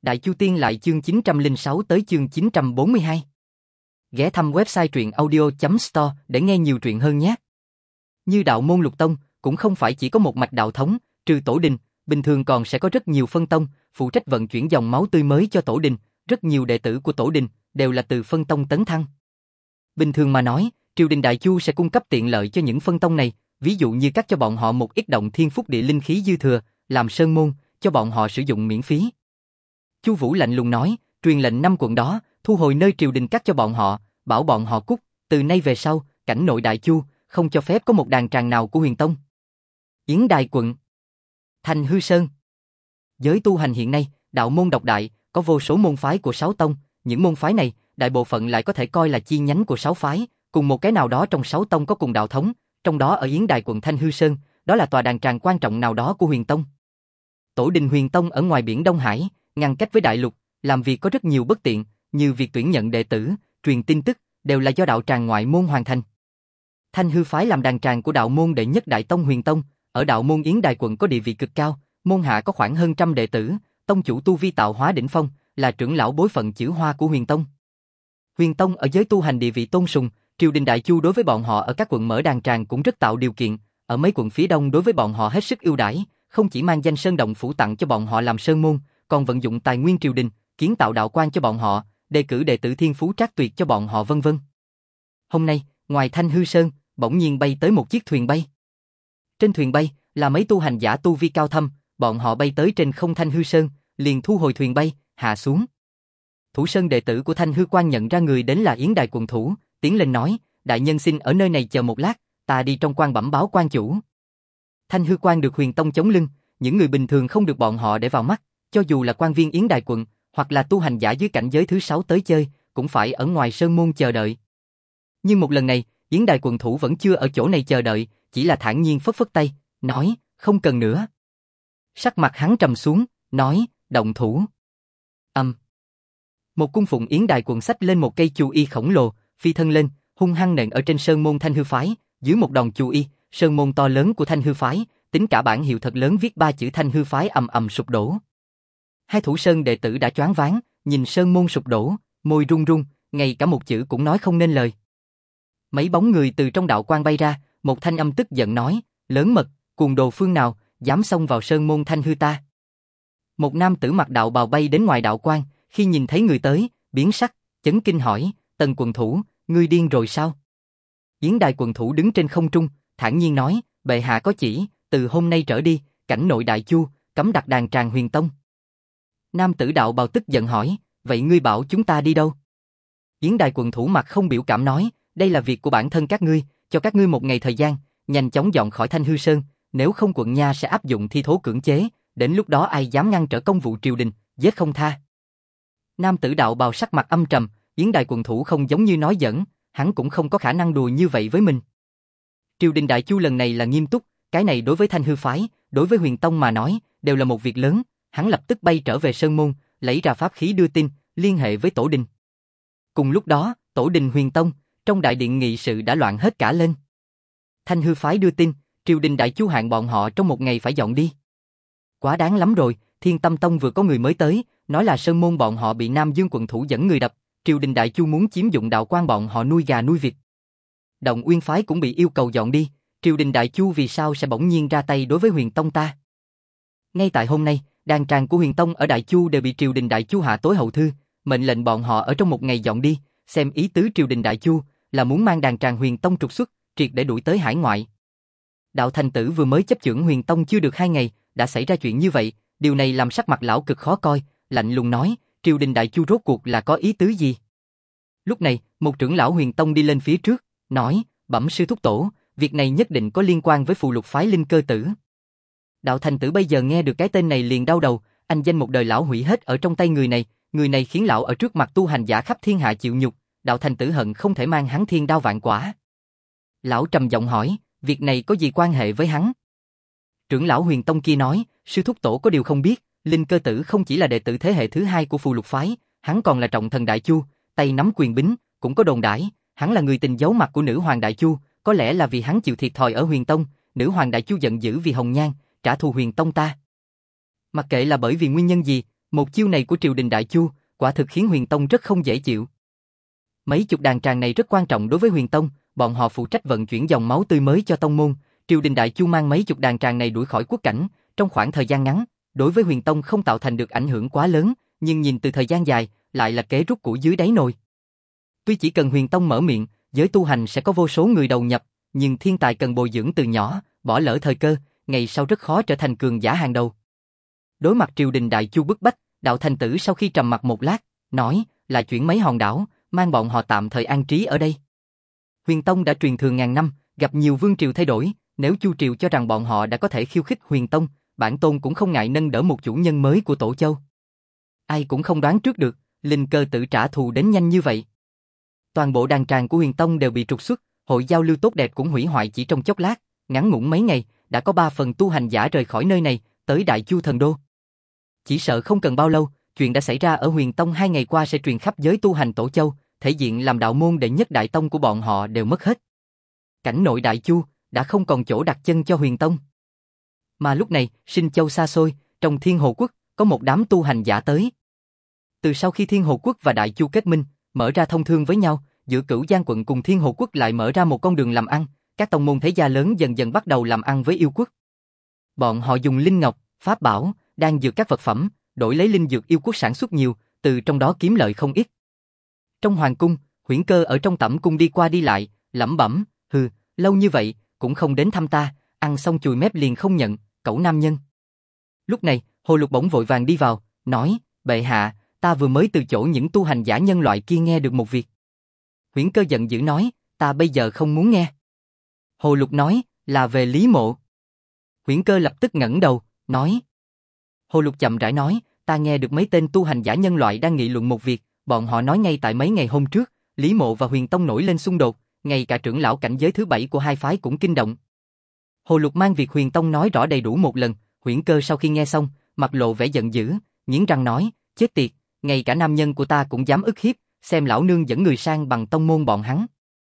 Đại Chu Tiên lại chương 906 tới chương 942. Ghé thăm website truyệnaudio.store để nghe nhiều truyện hơn nhé. Như đạo môn Lục Tông, cũng không phải chỉ có một mạch đạo thống, trừ tổ đình, bình thường còn sẽ có rất nhiều phân tông, phụ trách vận chuyển dòng máu tươi mới cho tổ đình, rất nhiều đệ tử của tổ đình đều là từ phân tông tấn thăng. Bình thường mà nói, triều đình Đại Chu sẽ cung cấp tiện lợi cho những phân tông này, ví dụ như cắt cho bọn họ một ít động thiên phúc địa linh khí dư thừa, làm sơn môn, cho bọn họ sử dụng miễn phí. Chu Vũ lạnh lùng nói, truyền lệnh 5 quận đó, thu hồi nơi triều đình cắt cho bọn họ, bảo bọn họ cút, từ nay về sau, cảnh nội Đại Chu, không cho phép có một đàn tràng nào của Huyền Tông. Yến Đài quận, Thanh Hư Sơn. Giới tu hành hiện nay, đạo môn độc đại, có vô số môn phái của 6 tông, những môn phái này, đại bộ phận lại có thể coi là chi nhánh của 6 phái, cùng một cái nào đó trong 6 tông có cùng đạo thống, trong đó ở Yến Đài quận Thanh Hư Sơn, đó là tòa đàn tràng quan trọng nào đó của Huyền Tông. Tổ đình Huyền Tông ở ngoài biển Đông Hải, ngăn cách với đại lục, làm việc có rất nhiều bất tiện, như việc tuyển nhận đệ tử, truyền tin tức, đều là do đạo tràng ngoại môn hoàn thành. Thanh Hư phái làm đàn tràng của đạo môn đệ nhất Đại Tông Huyền Tông, ở đạo môn Yến Đài quận có địa vị cực cao, môn hạ có khoảng hơn 100 đệ tử, tông chủ tu vi tạo hóa đỉnh phong, là trưởng lão bối phận chữ Hoa của Huyền Tông. Huyền Tông ở giới tu hành địa vị tôn sùng, triều đình Đại Chu đối với bọn họ ở các quận mở đàn tràng cũng rất tạo điều kiện, ở mấy quận phía đông đối với bọn họ hết sức ưu đãi, không chỉ mang danh Sơn Động phủ tặng cho bọn họ làm sơn môn, còn vận dụng tài nguyên triều đình, kiến tạo đạo quan cho bọn họ, đề cử đệ tử thiên phú trác tuyệt cho bọn họ vân vân. Hôm nay, ngoài Thanh Hư Sơn, bỗng nhiên bay tới một chiếc thuyền bay. Trên thuyền bay là mấy tu hành giả tu vi cao thâm, bọn họ bay tới trên không Thanh Hư Sơn, liền thu hồi thuyền bay, hạ xuống. Thủ sơn đệ tử của Thanh Hư Quan nhận ra người đến là Yến Đài quận thủ, tiến lên nói, đại nhân xin ở nơi này chờ một lát, ta đi trong quan bẩm báo quan chủ. Thanh Hư Quan được Huyền Tông chống lưng, những người bình thường không được bọn họ để vào mắt, cho dù là quan viên Yến Đài quận, hoặc là tu hành giả dưới cảnh giới thứ 6 tới chơi, cũng phải ở ngoài sơn môn chờ đợi. Nhưng một lần này, Yến Đài quận thủ vẫn chưa ở chỗ này chờ đợi, chỉ là thản nhiên phất phất tay, nói, không cần nữa. Sắc mặt hắn trầm xuống, nói, động thủ. Một cung phụng Yến Đài quận xách lên một cây chu y khổng lồ, phi thân lên, hung hăng nện ở trên sơn môn Thanh Hư phái, dưới một đòn chu y, sơn môn to lớn của Thanh Hư phái, tính cả bản hiệu thật lớn viết 3 chữ Thanh Hư phái ầm ầm sụp đổ. Hai thủ sơn đệ tử đã choáng váng, nhìn sơn môn sụp đổ, môi run run, ngay cả một chữ cũng nói không nên lời. Mấy bóng người từ trong đạo quan bay ra, một thanh âm tức giận nói, lớn mật, cuồng đồ phương nào, dám xông vào sơn môn Thanh Hư ta. Một nam tử mặc đạo bào bay đến ngoài đạo quan, khi nhìn thấy người tới, biến sắc, chấn kinh hỏi, Tần quận thủ, ngươi điên rồi sao? Yến Đài quận thủ đứng trên không trung, thản nhiên nói, bệ hạ có chỉ, từ hôm nay trở đi, cảnh nội Đại Chu, cấm đặt đàn tràng Huyền Tông. Nam tử đạo bào tức giận hỏi, vậy ngươi bảo chúng ta đi đâu? Yến Đài quận thủ mặt không biểu cảm nói, đây là việc của bản thân các ngươi, cho các ngươi một ngày thời gian, nhanh chóng dọn khỏi Thanh Hư Sơn, nếu không quận nha sẽ áp dụng thi thố cưỡng chế, đến lúc đó ai dám ngăn trở công vụ triều đình, giết không tha. Nam tử đạo bào sắc mặt âm trầm, Yến Đài quận thủ không giống như nói giỡn, hắn cũng không có khả năng đùa như vậy với mình. Triều đình Đại Chu lần này là nghiêm túc, cái này đối với Thanh Hư phái, đối với Huyền Tông mà nói, đều là một việc lớn, hắn lập tức bay trở về sơn môn, lấy ra pháp khí đưa tin, liên hệ với tổ đình. Cùng lúc đó, tổ đình Huyền Tông, trong đại điện nghị sự đã loạn hết cả lên. Thanh Hư phái đưa tin, triều đình Đại Chu hạn bọn họ trong một ngày phải dọn đi. Quá đáng lắm rồi, Thiên Tâm Tông vừa có người mới tới, nói là sơn môn bọn họ bị Nam Dương quận thủ dẫn người đập, triều đình Đại Chu muốn chiếm dụng đạo quan bọn họ nuôi gà nuôi vịt. Động Uyên phái cũng bị yêu cầu dọn đi, triều đình Đại Chu vì sao sẽ bỗng nhiên ra tay đối với Huyền Tông ta? Ngay tại hôm nay, đàn tràng của Huyền Tông ở Đại Chu đều bị triều đình Đại Chu hạ tối hậu thư, mệnh lệnh bọn họ ở trong một ngày dọn đi, xem ý tứ triều đình Đại Chu là muốn mang đàn tràng Huyền Tông trục xuất, triệt để đuổi tới hải ngoại. Đạo Thành Tử vừa mới chấp chưởng Huyền Tông chưa được 2 ngày, đã xảy ra chuyện như vậy, điều này làm sắc mặt lão cực khó coi, lạnh lùng nói, triều đình Đại Chu rốt cuộc là có ý tứ gì? Lúc này, một trưởng lão Huyền Tông đi lên phía trước, nói, bẩm sư thúc tổ, việc này nhất định có liên quan với phù lục phái Linh Cơ Tử. Đạo Thành Tử bây giờ nghe được cái tên này liền đau đầu, anh danh một đời lão hủy hết ở trong tay người này khiến lão ở trước mặt tu hành giả khắp thiên hạ chịu nhục, Đạo Thành Tử hận không thể mang hắn thiên đao vạn quả. Lão trầm giọng hỏi, việc này có gì quan hệ với hắn? Trưởng lão Huyền Tông kia nói, sư thúc tổ có điều không biết, Linh Cơ Tử không chỉ là đệ tử thế hệ thứ 2 của phù lục phái, hắn còn là trọng thần Đại Chu, tay nắm quyền bính, cũng có đồn đãi, hắn là người tình giấu mặt của nữ hoàng Đại Chu, có lẽ là vì hắn chịu thiệt thòi ở Huyền Tông, nữ hoàng Đại Chu giận dữ vì Hồng Nhan, trả thù Huyền Tông ta. Mặc kệ là bởi vì nguyên nhân gì, Một chiêu này của triều đình Đại Chu, quả thực khiến Huyền Tông rất không dễ chịu. Mấy chục đàn tràng này rất quan trọng đối với Huyền Tông, bọn họ phụ trách vận chuyển dòng máu tươi mới cho tông môn. Triều đình Đại Chu mang mấy chục đàn tràng này đuổi khỏi quốc cảnh, trong khoảng thời gian ngắn, đối với Huyền Tông không tạo thành được ảnh hưởng quá lớn, nhưng nhìn từ thời gian dài, lại là kế rút củi dưới đáy nồi. Tuy chỉ cần Huyền Tông mở miệng, giới tu hành sẽ có vô số người đầu nhập, nhưng thiên tài cần bồi dưỡng từ nhỏ, bỏ lỡ thời cơ, ngày sau rất khó trở thành cường giả hàng đầu. Đối mặt triều đình Đại Chu bức bách, Đạo Thành Tử sau khi trầm mặc một lát, nói là chuyển mấy hòn đảo, mang bọn họ tạm thời an trí ở đây. Huyền Tông đã truyền thừa ngàn năm, gặp nhiều vương triều thay đổi, nếu Chu triều cho rằng bọn họ đã có thể khiêu khích Huyền Tông, bản tôn cũng không ngại nâng đỡ một chủ nhân mới của Tổ Châu. Ai cũng không đoán trước được, linh cơ tử trả thù đến nhanh như vậy. Toàn bộ đàn tràng của Huyền Tông đều bị trục xuất, hội giao lưu tốt đẹp cũng hủy hoại chỉ trong chốc lát, ngắn ngủn mấy ngày, đã có 3 phần tu hành giả rời khỏi nơi này, tới Đại Chu thần đô. Chỉ sợ không cần bao lâu, chuyện đã xảy ra ở Huyền Tông 2 ngày qua sẽ truyền khắp giới tu hành Tổ Châu, thể diện làm đạo môn đệ nhất đại tông của bọn họ đều mất hết. Cảnh nội Đại Chu đã không còn chỗ đặt chân cho Huyền Tông. Mà lúc này, Sinh Châu xa xôi, trong Thiên Hồ Quốc, có một đám tu hành giả tới. Từ sau khi Thiên Hồ Quốc và Đại Chu kết minh, mở ra thông thương với nhau, giữa Cửu Giang quận cùng Thiên Hồ Quốc lại mở ra một con đường làm ăn, các tông môn thế gia lớn dần dần bắt đầu làm ăn với yêu quốc. Bọn họ dùng linh ngọc, pháp bảo, đan dược các vật phẩm, đổi lấy linh dược yêu quốc sản xuất nhiều, từ trong đó kiếm lợi không ít. Trong hoàng cung, Huyễn Cơ ở trong tẩm cung đi qua đi lại, lẩm bẩm, lâu như vậy, cũng không đến thăm ta, ăn xong chùi mép liền không nhận, cẩu nam nhân. Lúc này, Hồ Lục bỗng vội vàng đi vào, nói, bệ hạ, ta vừa mới từ chỗ những tu hành giả nhân loại kia nghe được một việc. Huyễn Cơ giận dữ nói, ta bây giờ không muốn nghe. Hồ Lục nói, là về Lý Mộ. Huyễn Cơ lập tức ngẩng đầu, nói. Hồ Lục chậm rãi nói, ta nghe được mấy tên tu hành giả nhân loại đang nghị luận một việc, bọn họ nói ngay tại mấy ngày hôm trước, Lý Mộ và Huyền Tông nổi lên xung đột, ngay cả trưởng lão cảnh giới thứ 7 của hai phái cũng kinh động. Hồ Lục mang việc Huyền Tông nói rõ đầy đủ một lần, Huyễn Cơ sau khi nghe xong, mặt lộ vẻ giận dữ, nghiến răng nói, chết tiệt, ngay cả nam nhân của ta cũng dám ức hiếp, xem lão nương dẫn người sang bằng tông môn bọn hắn.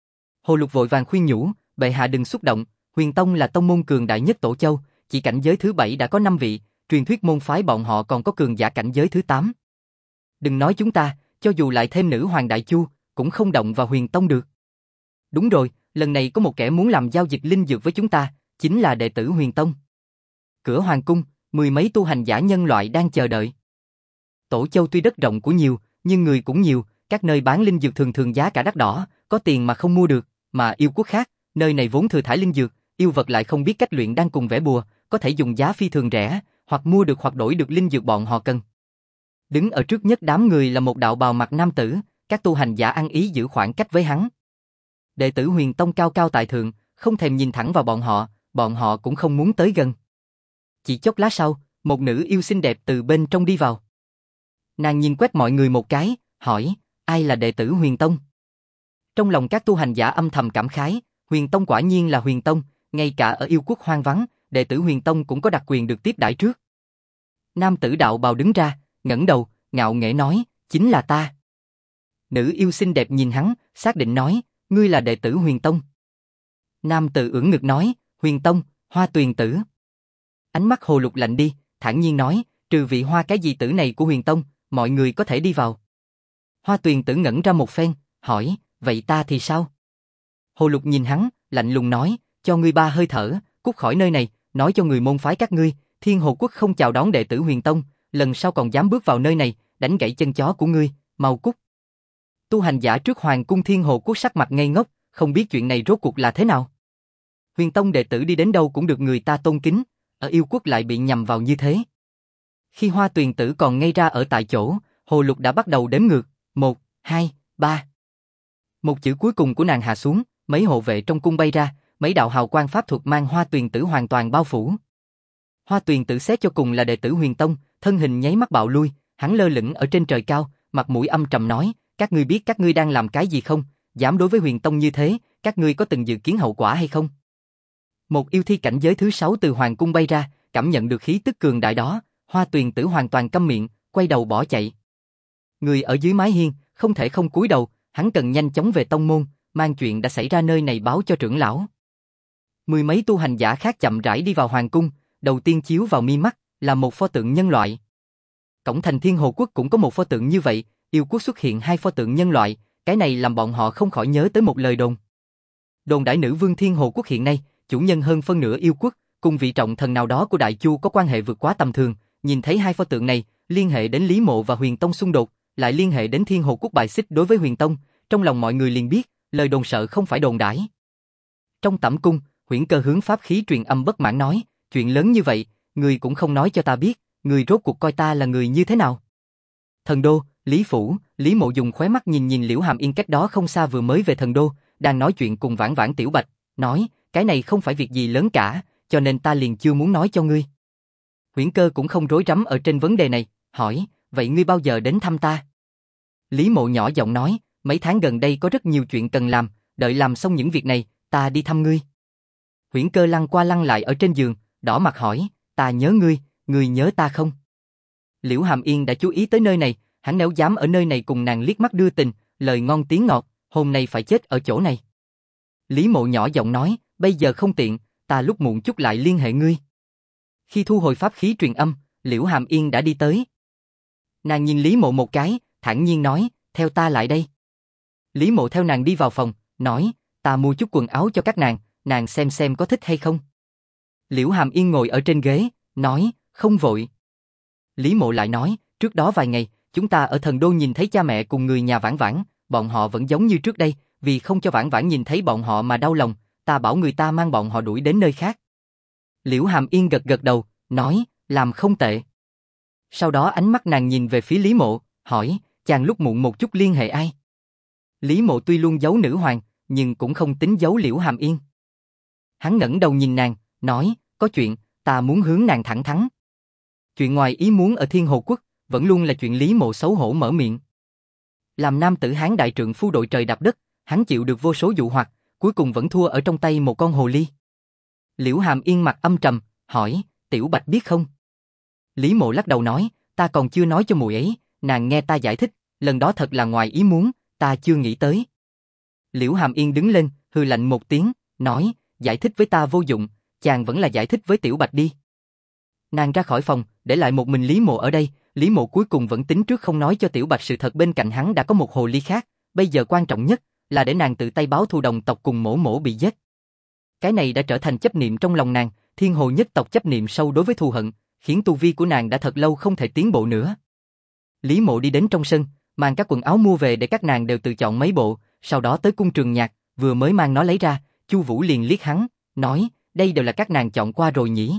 Hồ Lục vội vàng khuyên nhủ, bệ hạ đừng xúc động, Huyền Tông là tông môn cường đại nhất Tổ Châu, chỉ cảnh giới thứ 7 đã có 5 vị, truyền thuyết môn phái bọn họ còn có cường giả cảnh giới thứ 8. Đừng nói chúng ta, cho dù lại thêm nữ hoàng Đại Chu, cũng không động vào Huyền Tông được. Đúng rồi, lần này có một kẻ muốn làm giao dịch linh dược với chúng ta, chính là đệ tử Huyền Tông. Cửa hoàng cung, 10 mấy tu hành giả nhân loại đang chờ đợi. Tổ Châu tuy đất rộng của nhiều, nhưng người cũng nhiều, các nơi bán linh dược thường thường giá cả đắt đỏ, có tiền mà không mua được, mà yêu quốc khác, nơi này vốn thừa thải linh dược, yêu vật lại không biết cách luyện đan cùng vẽ bùa, có thể dùng giá phi thường rẻ, hoặc mua được hoặc đổi được linh dược bọn họ cần. Đứng ở trước nhất đám người là một đạo bào mặt nam tử, các tu hành giả ăn ý giữ khoảng cách với hắn. Đệ tử Huyền Tông cao cao tại thượng, không thèm nhìn thẳng vào bọn họ cũng không muốn tới gần. Chỉ chốc lát sau, một nữ yêu xinh đẹp từ bên trong đi vào. Nàng nhìn quét mọi người một cái, hỏi, ai là đệ tử Huyền Tông? Trong lòng các tu hành giả âm thầm cảm khái, Huyền Tông quả nhiên là Huyền Tông, ngay cả ở yêu quốc hoang vắng, đệ tử Huyền Tông cũng có đặc quyền được tiếp đãi trước. Nam tử đạo bào đứng ra, ngẩng đầu, ngạo nghễ nói, chính là ta. Nữ yêu xinh đẹp nhìn hắn, xác định nói, ngươi là đệ tử Huyền Tông. Nam tử ưỡn ngực nói, Huyền Tông, Hoa Tuyền tử. Ánh mắt Hồ Lục lạnh đi, thản nhiên nói, trừ vị Hoa cái gì tử này của Huyền Tông, mọi người có thể đi vào. Hoa Tuyền tử ngẩn ra một phen, hỏi, vậy ta thì sao? Hồ Lục nhìn hắn, lạnh lùng nói, cho ngươi 3 hơi thở, cút khỏi nơi này, nói cho người môn phái các ngươi, Thiên Hồ Quốc không chào đón đệ tử Huyền Tông, lần sau còn dám bước vào nơi này, đánh gãy chân chó của ngươi, mau cút. Tu hành giả trước hoàng cung Thiên Hồ Quốc sắc mặt ngây ngốc, không biết chuyện này rốt cuộc là thế nào. Huyền Tông đệ tử đi đến đâu cũng được người ta tôn kính, ở yêu quốc lại bị nhầm vào như thế. Khi Hoa Tuyền tử còn ngây ra ở tại chỗ, Hồ Lục đã bắt đầu đếm ngược, 1, 2, 3. Một chữ cuối cùng của nàng hạ xuống, mấy hộ vệ trong cung bay ra, mấy đạo hào quang pháp thuật mang Hoa Tuyền tử hoàn toàn bao phủ. Hoa Tuyền tử xét cho cùng là đệ tử Huyền Tông, thân hình nháy mắt bạo lui, hắn lơ lửng ở trên trời cao, mặt mũi âm trầm nói, các ngươi biết các ngươi đang làm cái gì không? Dám đối với Huyền Tông như thế, các ngươi có từng dự kiến hậu quả hay không? Một yêu thi cảnh giới thứ 6 từ hoàng cung bay ra, cảm nhận được khí tức cường đại đó, Hoa Tuyền tử hoàn toàn câm miệng, quay đầu bỏ chạy. Người ở dưới mái hiên, không thể không cúi đầu, hắn cần nhanh chóng về tông môn, mang chuyện đã xảy ra nơi này báo cho trưởng lão. 10 mấy tu hành giả khác chậm rãi đi vào hoàng cung, đầu tiên chiếu vào mi mắt là một pho tượng nhân loại. Cổng thành Thiên Hồ Quốc cũng có một pho tượng như vậy, yêu quốc xuất hiện 2 pho tượng nhân loại, cái này làm bọn họ không khỏi nhớ tới một lời đồn. Đồn đãi nữ vương Thiên Hồ Quốc hiện nay, chủ nhân hơn phân nửa yêu quốc, cùng vị trọng thần nào đó của Đại Chu có quan hệ vượt quá tầm thường, nhìn thấy 2 pho tượng này, liên hệ đến Lý Mộ và Huyền Tông xung đột, lại liên hệ đến Thiên Hồ Quốc bài xích đối với Huyền Tông, trong lòng mọi người liền biết, lời đồn sợ không phải đồn đãi. Trong tẩm cung, Huyễn Cơ hướng pháp khí truyền âm bất mãn nói, chuyện lớn như vậy, người cũng không nói cho ta biết, người rốt cuộc coi ta là người như thế nào. Thần đô, Lý Phủ, Lý Mộ dùng khóe mắt nhìn nhìn Liễu Hàm Yên cách đó không xa vừa mới về thần đô, đang nói chuyện cùng Vãn Vãn Tiểu Bạch, nói, cái này không phải việc gì lớn cả, cho nên ta liền chưa muốn nói cho ngươi. Huyễn Cơ cũng không rối rắm ở trên vấn đề này, hỏi, vậy ngươi bao giờ đến thăm ta? Lý Mộ nhỏ giọng nói, mấy tháng gần đây có rất nhiều chuyện cần làm, đợi làm xong những việc này, ta đi thăm ngươi. Huyễn Cơ lăn qua lăn lại ở trên giường, đỏ mặt hỏi, ta nhớ ngươi nhớ ta không? Liễu Hàm Yên đã chú ý tới nơi này, hắn nếu dám ở nơi này cùng nàng liếc mắt đưa tình, lời ngon tiếng ngọt, hôm nay phải chết ở chỗ này. Lý Mộ nhỏ giọng nói, bây giờ không tiện, ta lúc muộn chút lại liên hệ ngươi. Khi thu hồi pháp khí truyền âm, Liễu Hàm Yên đã đi tới. Nàng nhìn Lý Mộ một cái, thản nhiên nói, theo ta lại đây. Lý Mộ theo nàng đi vào phòng, nói, ta mua chút quần áo cho các nàng xem có thích hay không. Liễu Hàm Yên ngồi ở trên ghế, nói, không vội. Lý Mộ lại nói, trước đó vài ngày, chúng ta ở thần đô nhìn thấy cha mẹ cùng người nhà Vãn Vãn, bọn họ vẫn giống như trước đây, vì không cho Vãn Vãn nhìn thấy bọn họ mà đau lòng, ta bảo người ta mang bọn họ đuổi đến nơi khác. Liễu Hàm Yên gật gật đầu, nói, làm không tệ. Sau đó ánh mắt nàng nhìn về phía Lý Mộ, hỏi, chàng lúc muộn một chút liên hệ ai? Lý Mộ tuy luôn giấu nữ hoàng, nhưng cũng không tính giấu Liễu Hàm Yên. Hắn ngẩng đầu nhìn nàng, nói, có chuyện, ta muốn hướng nàng thẳng thắn. Chuyện ngoài ý muốn ở Thiên Hồ Quốc, vẫn luôn là chuyện Lý Mộ xấu hổ mở miệng. Làm nam tử Hán đại trượng phu đội trời đạp đất, hắn chịu được vô số dụ hoặc, cuối cùng vẫn thua ở trong tay một con hồ ly. Liễu Hàm Yên mặt âm trầm, hỏi, Tiểu Bạch biết không? Lý Mộ lắc đầu nói, ta còn chưa nói cho muội ấy, nàng nghe ta giải thích, lần đó thật là ngoài ý muốn, ta chưa nghĩ tới. Liễu Hàm Yên đứng lên, hừ lạnh một tiếng, nói, giải thích với ta vô dụng, chàng vẫn là giải thích với Tiểu Bạch đi. Nàng ra khỏi phòng, để lại một mình Lý Mộ ở đây, Lý Mộ cuối cùng vẫn tính trước không nói cho Tiểu Bạch sự thật bên cạnh hắn đã có một hồ ly khác, bây giờ quan trọng nhất là để nàng tự tay báo thù đồng tộc cùng mổ mổ bị giết. Cái này đã trở thành chấp niệm trong lòng nàng, Thiên Hồ nhất tộc chấp niệm sâu đối với thù hận, khiến tu vi của nàng đã thật lâu không thể tiến bộ nữa. Lý Mộ đi đến trong sân, mang các quần áo mua về để các nàng đều tự chọn mấy bộ, sau đó tới cung Trường Nhạc, vừa mới mang nó lấy ra, Chu Vũ liền liếc hắn, nói, đây đều là các nàng chọn qua rồi nhỉ?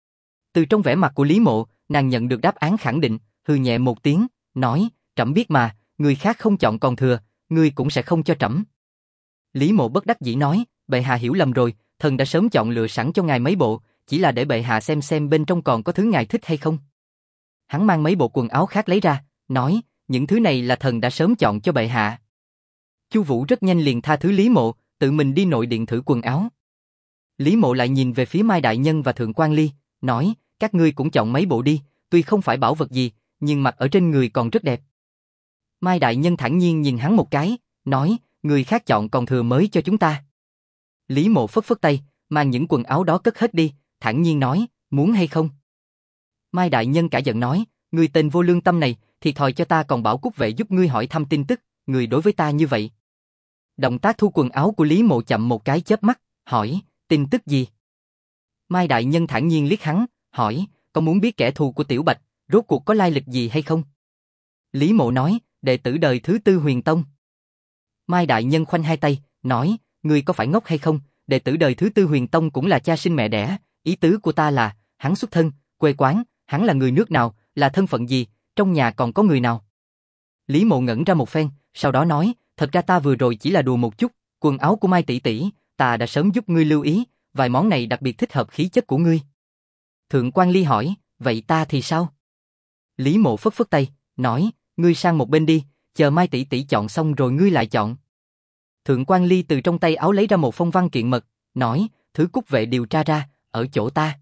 Từ trong vẻ mặt của Lý Mộ, nàng nhận được đáp án khẳng định, hừ nhẹ một tiếng, nói, trẫm biết mà, người khác không chọn còn thừa, ngươi cũng sẽ không cho trẫm. Lý Mộ bất đắc dĩ nói, bệ hạ hiểu lầm rồi, thần đã sớm chọn lựa sẵn cho ngài mấy bộ, chỉ là để bệ hạ xem bên trong còn có thứ ngài thích hay không. Hắn mang mấy bộ quần áo khác lấy ra, nói, những thứ này là thần đã sớm chọn cho bệ hạ. Chu Vũ rất nhanh liền tha thứ Lý Mộ, tự mình đi nội điện thử quần áo. Lý Mộ lại nhìn về phía Mai Đại Nhân và Thượng Quan Ly, nói, các ngươi cũng chọn mấy bộ đi, tuy không phải bảo vật gì, nhưng mặc ở trên người còn rất đẹp. Mai Đại Nhân thản nhiên nhìn hắn một cái, nói, người khác chọn còn thừa mới cho chúng ta. Lý Mộ phất phất tay, mang những quần áo đó cất hết đi, thản nhiên nói, muốn hay không? Mai Đại Nhân cả giận nói, người tên vô lương tâm này, thiệt thòi cho ta còn bảo Cúc Vệ giúp ngươi hỏi thăm tin tức, người đối với ta như vậy. Động tác thu quần áo của Lý Mộ chậm một cái chớp mắt, hỏi, tin tức gì? Mai Đại Nhân thản nhiên liếc hắn, hỏi, có muốn biết kẻ thù của Tiểu Bạch, rốt cuộc có lai lịch gì hay không? Lý Mộ nói, đệ tử đời thứ 4 Huyền Tông. Mai Đại Nhân khoanh hai tay, nói, ngươi có phải ngốc hay không, đệ tử đời thứ 4 Huyền Tông cũng là cha sinh mẹ đẻ, ý tứ của ta là, hắn xuất thân, quê quán, hắn là người nước nào, là thân phận gì, trong nhà còn có người nào? Lý Mộ ngẩn ra một phen, sau đó nói, thật ra ta vừa rồi chỉ là đùa một chút, quần áo của Mai tỷ tỷ, ta đã sớm giúp ngươi lưu ý, vài món này đặc biệt thích hợp khí chất của ngươi. Thượng Quan Ly hỏi, vậy ta thì sao? Lý Mộ phất phất tay, nói, ngươi sang một bên đi, chờ Mai tỷ tỷ chọn xong rồi ngươi lại chọn. Thượng Quan Ly từ trong tay áo lấy ra một phong văn kiện mật, nói, thứ Cúc Vệ điều tra ra, ở chỗ ta.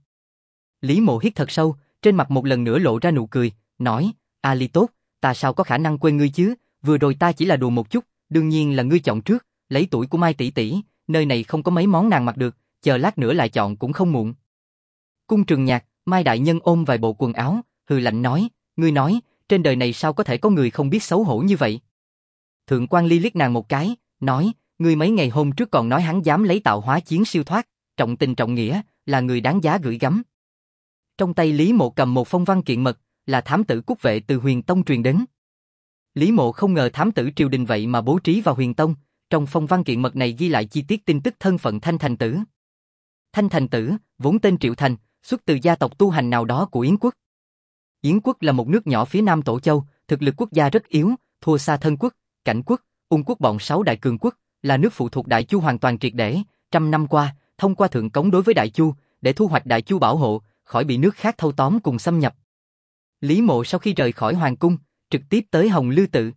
Lý Mộ hít thật sâu, trên mặt một lần nữa lộ ra nụ cười, nói, A Ly tốt, ta sao có khả năng quên ngươi chứ, vừa rồi ta chỉ là đùa một chút, đương nhiên là ngươi chọn trước, lấy tuổi của Mai tỷ tỷ, nơi này không có mấy món nàng mặc được, chờ lát nữa lại chọn cũng không muộn. Cung Trường Nhạc, Mai Đại Nhân ôm vài bộ quần áo, hừ lạnh nói, ngươi nói, trên đời này sao có thể có người không biết xấu hổ như vậy? Thượng quan Ly liếc nàng một cái, nói, ngươi mấy ngày hôm trước còn nói hắn dám lấy tạo hóa chiến siêu thoát, trọng tình trọng nghĩa, là người đáng giá gửi gắm. Trong tay Lý Mộ cầm một phong văn kiện mật, là thám tử Cúc Vệ từ Huyền Tông truyền đến. Lý Mộ không ngờ thám tử triều đình vậy mà bố trí vào Huyền Tông, trong phong văn kiện mật này ghi lại chi tiết tin tức thân phận Thanh Thành Tử. Thanh Thành Tử, vốn tên Triệu Thành, xuất từ gia tộc tu hành nào đó của Yến quốc. Yến quốc là một nước nhỏ phía nam Tổ Châu, thực lực quốc gia rất yếu, thua xa Thân quốc, Cảnh quốc, Ung quốc bọn 6 đại cường quốc, là nước phụ thuộc Đại Chu hoàn toàn triệt để, trăm năm qua, thông qua thượng cống đối với Đại Chu, để thu hoạch Đại Chu bảo hộ, khỏi bị nước khác thâu tóm cùng xâm nhập. Lý Mộ sau khi rời khỏi hoàng cung, trực tiếp tới Hồng Lư Tự.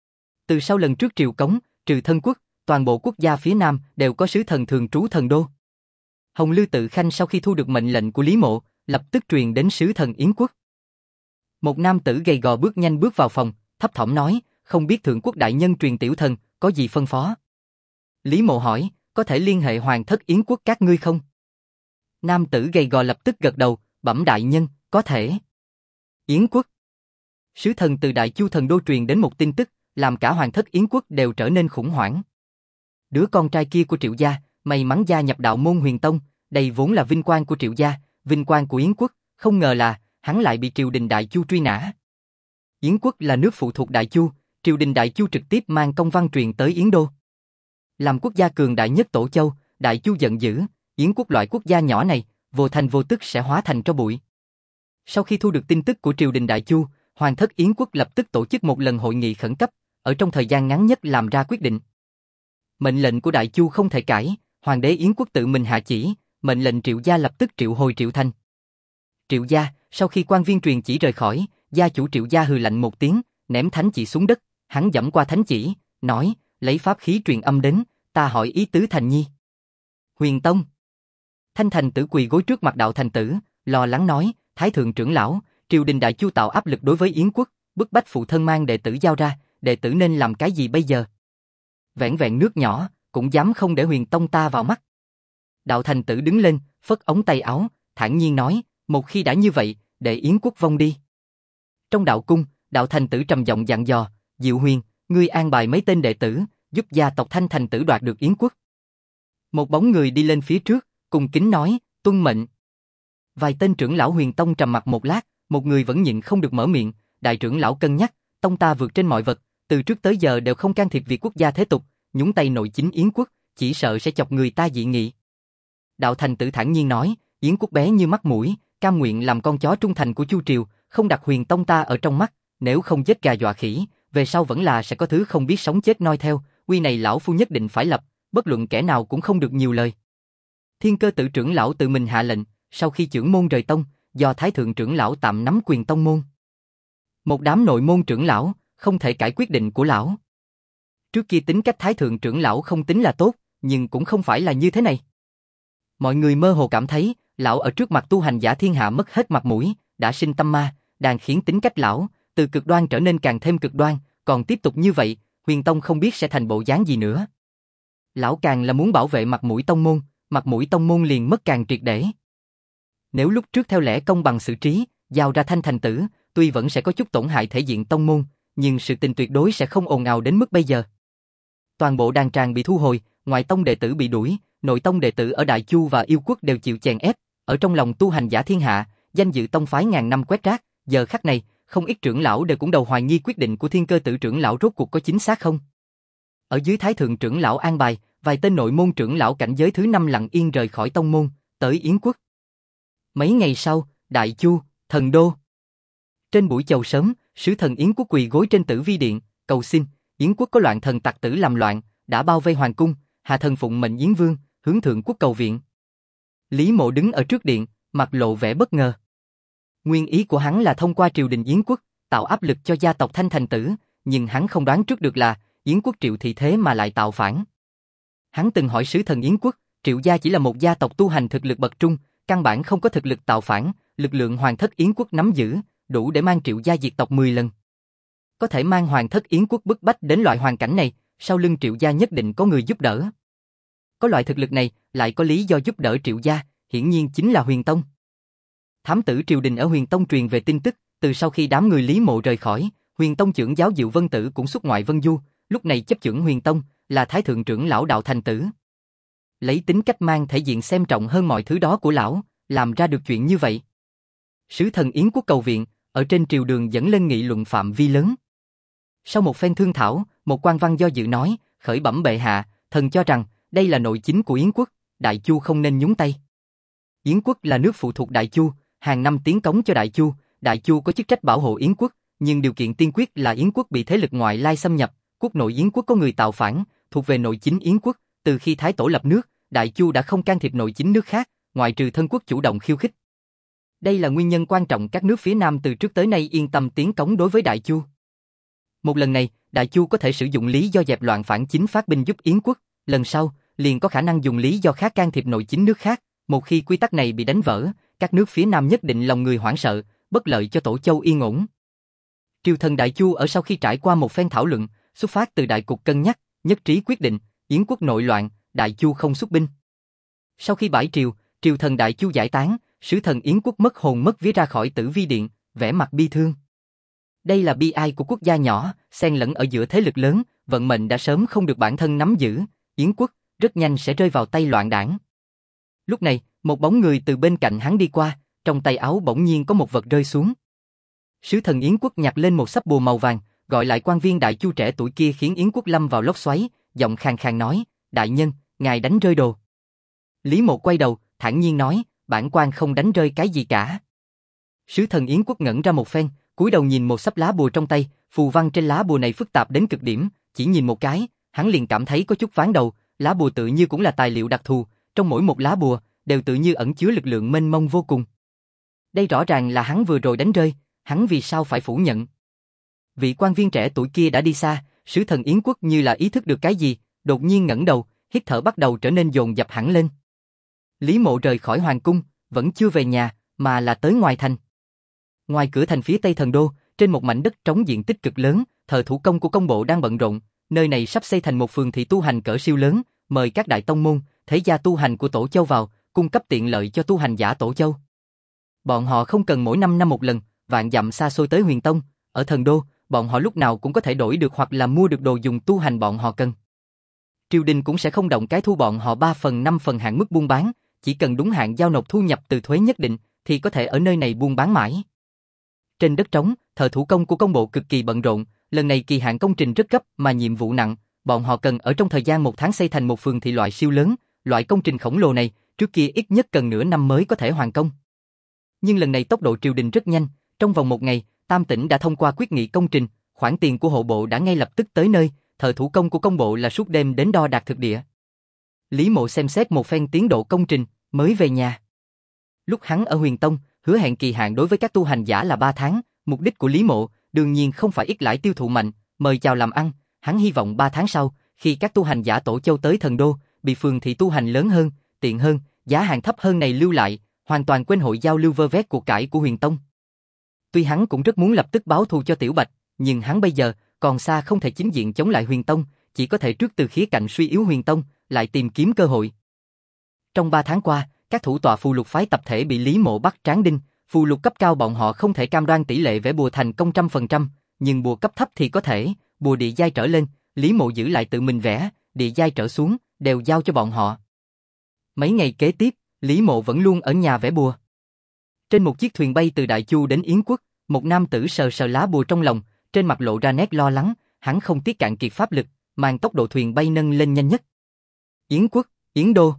Từ sau lần trước triều cống, trừ Thân quốc, toàn bộ quốc gia phía nam đều có sứ thần thường trú thần đô. Hồng Lư Tự Khanh sau khi thu được mệnh lệnh của Lý Mộ, lập tức truyền đến sứ thần Yến quốc. Một nam tử gầy gò bước nhanh bước vào phòng, thấp thỏm nói, không biết thượng quốc đại nhân truyền tiểu thần, có gì phân phó? Lý Mộ hỏi, có thể liên hệ hoàng thất Yến quốc các ngươi không? Nam tử gầy gò lập tức gật đầu, bẩm đại nhân, có thể. Yến quốc. Sứ thần từ Đại Chu thần đô truyền đến một tin tức, làm cả hoàng thất Yến quốc đều trở nên khủng hoảng. Đứa con trai kia của Triệu gia, may mắn gia nhập đạo môn Huyền Tông, đây vốn là vinh quang của Triệu gia, vinh quang của Yến quốc, không ngờ là hắn lại bị triều đình Đại Chu truy nã. Yến quốc là nước phụ thuộc Đại Chu, triều đình Đại Chu trực tiếp mang công văn truyền tới Yến đô. Làm quốc gia cường đại nhất Tổ Châu, Đại Chu giận dữ, Yến quốc loại quốc gia nhỏ này, vô thành vô tức sẽ hóa thành tro bụi. Sau khi thu được tin tức của triều đình Đại Chu, hoàng thất Yến quốc lập tức tổ chức một lần hội nghị khẩn cấp, ở trong thời gian ngắn nhất làm ra quyết định. Mệnh lệnh của Đại Chu không thể cãi, hoàng đế Yến quốc tự mình hạ chỉ, mệnh lệnh Triệu gia lập tức triệu hồi Triệu Thành. Triệu gia, sau khi quan viên truyền chỉ rời khỏi, gia chủ Triệu gia hừ lạnh một tiếng, ném thánh chỉ xuống đất, hắn giẫm qua thánh chỉ, nói, lấy pháp khí truyền âm đến, ta hỏi ý tứ Thành nhi. Huyền Tông. Thanh Thành Tử quỳ gối trước mặt đạo thành tử, lo lắng nói, thái thượng trưởng lão, triều đình Đại Chu tạo áp lực đối với Yến quốc, bức bách phụ thân mang đệ tử giao ra, đệ tử nên làm cái gì bây giờ? Vẻn vẹn nước nhỏ, cũng dám không để Huyền Tông ta vào mắt. Đạo thành tử đứng lên, phất ống tay áo, thản nhiên nói, một khi đã như vậy, để Yến quốc vong đi. Trong đạo cung, đạo thành tử trầm giọng dặn dò, Diệu Huyền, ngươi an bài mấy tên đệ tử, giúp gia tộc Thanh Thành Tử đoạt được Yến quốc. Một bóng người đi lên phía trước, cung kính nói, tuân mệnh. Vài tên trưởng lão Huyền Tông trầm mặc một lát, một người vẫn nhịn không được mở miệng, đại trưởng lão cân nhắc, tông ta vượt trên mọi vật, từ trước tới giờ đều không can thiệp việc quốc gia thế tục, nhúng tay nội chính Yến quốc, chỉ sợ sẽ chọc người ta dị nghị. Đạo thành tử thản nhiên nói, Yến quốc bé như mắt mũi, cam nguyện làm con chó trung thành của Chu triều, không đặt Huyền Tông ta ở trong mắt, nếu không giết gà dọa khỉ, về sau vẫn là sẽ có thứ không biết sống chết noi theo, quy này lão phu nhất định phải lập, bất luận kẻ nào cũng không được nhiều lời. Thiên Cơ Tự trưởng lão tự mình hạ lệnh, sau khi trưởng môn rời tông, do thái thượng trưởng lão tạm nắm quyền tông môn. Một đám nội môn trưởng lão không thể cãi quyết định của lão. Trước kia tính cách thái thượng trưởng lão không tính là tốt, nhưng cũng không phải là như thế này. Mọi người mơ hồ cảm thấy, lão ở trước mặt tu hành giả thiên hạ mất hết mặt mũi, đã sinh tâm ma, đang khiến tính cách lão từ cực đoan trở nên càng thêm cực đoan, còn tiếp tục như vậy, Huyền Tông không biết sẽ thành bộ dáng gì nữa. Lão càng là muốn bảo vệ mặt mũi tông môn liền mất càng triệt để. Nếu lúc trước theo lẽ công bằng xử trí, giao ra Thanh Thành Tử, tuy vẫn sẽ có chút tổn hại thể diện tông môn, nhưng sự tình tuyệt đối sẽ không ồn ào đến mức bây giờ. Toàn bộ đàn tràng bị thu hồi, ngoại tông đệ tử bị đuổi, nội tông đệ tử ở Đại Chu và Yêu quốc đều chịu chèn ép, ở trong lòng tu hành giả thiên hạ, danh dự tông phái ngàn năm quét rác, giờ khắc này, không ít trưởng lão đều cũng đầu hoài nghi quyết định của Thiên Cơ Tử trưởng lão rốt cuộc có chính xác không. Ở dưới thái thượng trưởng lão an bài, vài tên nội môn trưởng lão cảnh giới thứ 5 lặng yên rời khỏi tông môn, tới Yến quốc. Mấy ngày sau, Đại Chu, thần đô. Trên buổi chầu sớm, sứ thần Yến quốc quỳ gối trên Tử Vi điện, cầu xin, Yến quốc có loạn thần tặc tử làm loạn, đã bao vây hoàng cung, hạ thần phụng mệnh Yến vương, hướng thượng quốc cầu viện. Lý Mộ đứng ở trước điện, mặt lộ vẻ bất ngờ. Nguyên ý của hắn là thông qua triều đình Yến quốc, tạo áp lực cho gia tộc Thanh Thành Tử, nhưng hắn không đoán trước được là Yến quốc Triệu thị thế mà lại tạo phản. Hắn từng hỏi sứ thần Yến quốc, Triệu gia chỉ là một gia tộc tu hành thực lực bậc trung, căn bản không có thực lực tạo phản, lực lượng hoàng thất Yến quốc nắm giữ, đủ để mang Triệu gia diệt tộc 10 lần. Có thể mang hoàng thất Yến quốc bức bách đến loại hoàn cảnh này, sau lưng Triệu gia nhất định có người giúp đỡ. Có loại thực lực này, lại có lý do giúp đỡ Triệu gia, hiển nhiên chính là Huyền Tông. Thám tử triều đình ở Huyền Tông truyền về tin tức, từ sau khi đám người Lý Mộ rời khỏi, Huyền Tông trưởng giáo Diệu Vân Tử cũng xuất ngoại vân du, lúc này chấp chưởng Huyền Tông là Thái thượng trưởng lão Đạo Thành Tử. Lấy tính cách mang thể diện xem trọng hơn mọi thứ đó của lão, làm ra được chuyện như vậy. Sứ thần Yến quốc cầu viện, ở trên triều đường dẫn lên nghị luận phạm vi lớn. Sau một phen thương thảo, một quan văn do dự nói, khởi bẩm bệ hạ, thần cho rằng đây là nội chính của Yến quốc, Đại Chu không nên nhúng tay. Yến quốc là nước phụ thuộc Đại Chu, hàng năm tiến cống cho Đại Chu có chức trách bảo hộ Yến quốc, nhưng điều kiện tiên quyết là Yến quốc bị thế lực ngoại lai xâm nhập, quốc nội Yến quốc có người tạo phản, thuộc về nội chính Yến quốc, từ khi Thái Tổ lập nước, Đại Chu đã không can thiệp nội chính nước khác, ngoại trừ thân quốc chủ động khiêu khích. Đây là nguyên nhân quan trọng các nước phía Nam từ trước tới nay yên tâm tiến cống đối với Đại Chu. Một lần này, Đại Chu có thể sử dụng lý do dẹp loạn phản chính phát binh giúp Yến quốc, lần sau, liền có khả năng dùng lý do khác can thiệp nội chính nước khác, một khi quy tắc này bị đánh vỡ, các nước phía Nam nhất định lòng người hoảng sợ, bất lợi cho Tổ Châu yên ổn. Triều thần Đại Chu ở sau khi trải qua một phen thảo luận, xuất phát từ đại cục cân nhắc, nhất trí quyết định, Yến quốc nội loạn, Đại Chu không xuất binh. Sau khi bãi triều, triều thần Đại Chu giải tán, sứ thần Yến quốc mất hồn mất vía ra khỏi Tử Vi điện, vẻ mặt bi thương. Đây là bi ai của quốc gia nhỏ, xen lẫn ở giữa thế lực lớn, vận mệnh đã sớm không được bản thân nắm giữ, Yến quốc rất nhanh sẽ rơi vào tay loạn đảng. Lúc này, một bóng người từ bên cạnh hắn đi qua, trong tay áo bỗng nhiên có một vật rơi xuống. Sứ thần Yến quốc nhặt lên một sấp bùa màu vàng, gọi lại quan viên Đại Chu trẻ tuổi kia khiến Yến quốc lâm vào lốc xoáy, giọng khàn khàn nói, đại nhân, ngài đánh rơi đồ. Lý Mộ quay đầu, thản nhiên nói, bản quan không đánh rơi cái gì cả. Sứ thần Yến quốc ngẩn ra một phen, cúi đầu nhìn một sấp lá bùa trong tay, phù văn trên lá bùa này phức tạp đến cực điểm, chỉ nhìn một cái, hắn liền cảm thấy có chút ván đầu, lá bùa tự như cũng là tài liệu đặc thù, trong mỗi một lá bùa đều tự như ẩn chứa lực lượng mênh mông vô cùng. Đây rõ ràng là hắn vừa rồi đánh rơi, hắn vì sao phải phủ nhận? Vị quan viên trẻ tuổi kia đã đi xa, sứ thần Yến quốc như là ý thức được cái gì, đột nhiên ngẩng đầu, hít thở bắt đầu trở nên dồn dập hẳn lên. Lý Mộ rời khỏi hoàng cung, vẫn chưa về nhà, mà là tới ngoài thành. Ngoài cửa thành phía tây Thần Đô, trên một mảnh đất trống diện tích cực lớn, thợ thủ công của công bộ đang bận rộn, nơi này sắp xây thành một phường thị tu hành cỡ siêu lớn, mời các đại tông môn, thế gia tu hành của Tổ Châu vào, cung cấp tiện lợi cho tu hành giả Tổ Châu. Bọn họ không cần mỗi 5 năm một lần, vạn dặm xa xôi tới Huyền Tông, ở Thần Đô, bọn họ lúc nào cũng có thể đổi được hoặc là mua được đồ dùng tu hành bọn họ cần. Triều đình cũng sẽ không động cái thu bọn họ 3 phần 5 phần hạn mức buôn bán, chỉ cần đúng hạn giao nộp thu nhập từ thuế nhất định, thì có thể ở nơi này buôn bán mãi. Trên đất trống, thợ thủ công của công bộ cực kỳ bận rộn, lần này kỳ hạn công trình rất gấp mà nhiệm vụ nặng, bọn họ cần ở trong thời gian 1 tháng xây thành một phường thị loại siêu lớn, loại công trình khổng lồ này, trước kia ít nhất cần nửa năm mới có thể hoàn công. Nhưng lần này tốc độ triều đình rất nhanh, trong vòng 1 ngày, Tam tỉnh đã thông qua quyết nghị công trình, khoản tiền của hộ bộ đã ngay lập tức tới nơi, thợ thủ công của công bộ là suốt đêm đến đo đạc thực địa. Lý Mộ xem xét một phen tiến độ công trình, mới về nhà. Lúc hắn ở Huyền Tông, hứa hẹn kỳ hạn đối với các tu hành giả là 3 tháng, mục đích của Lý Mộ đương nhiên không phải ít lãi tiêu thụ mạnh, mời chào làm ăn, hắn hy vọng 3 tháng sau, khi các tu hành giả Tổ Châu tới Thần Đô, bị phường thị tu hành lớn hơn, tiện hơn, giá hàng thấp hơn này lưu lại, hoàn toàn quên hội giao lưu vơ vét cuộc cải của Huyền Tông. Tuy hắn cũng rất muốn lập tức báo thù cho Tiểu Bạch, nhưng hắn bây giờ còn xa không thể chính diện chống lại Huyền Tông, chỉ có thể trước từ khía cạnh suy yếu Huyền Tông, lại tìm kiếm cơ hội. Trong 3 tháng qua, các thủ tọa phù lục phái tập thể bị Lý Mộ bắt tráng đinh, phù lục cấp cao bọn họ không thể cam đoan tỷ lệ vẽ bùa thành công 100%, nhưng bùa cấp thấp thì có thể, bùa địa giai trở lên, Lý Mộ giữ lại tự mình vẽ, địa giai trở xuống, đều giao cho bọn họ. Mấy ngày kế tiếp, Lý Mộ vẫn luôn ở nhà vẽ bùa. Trên một chiếc thuyền bay từ Đại Chu đến Yến quốc, một nam tử sờ sờ lá bùa trong lòng, trên mặt lộ ra nét lo lắng, hắn không tiếc cạn kiệt pháp lực, mang tốc độ thuyền bay nâng lên nhanh nhất. Yến quốc, Yến Đô.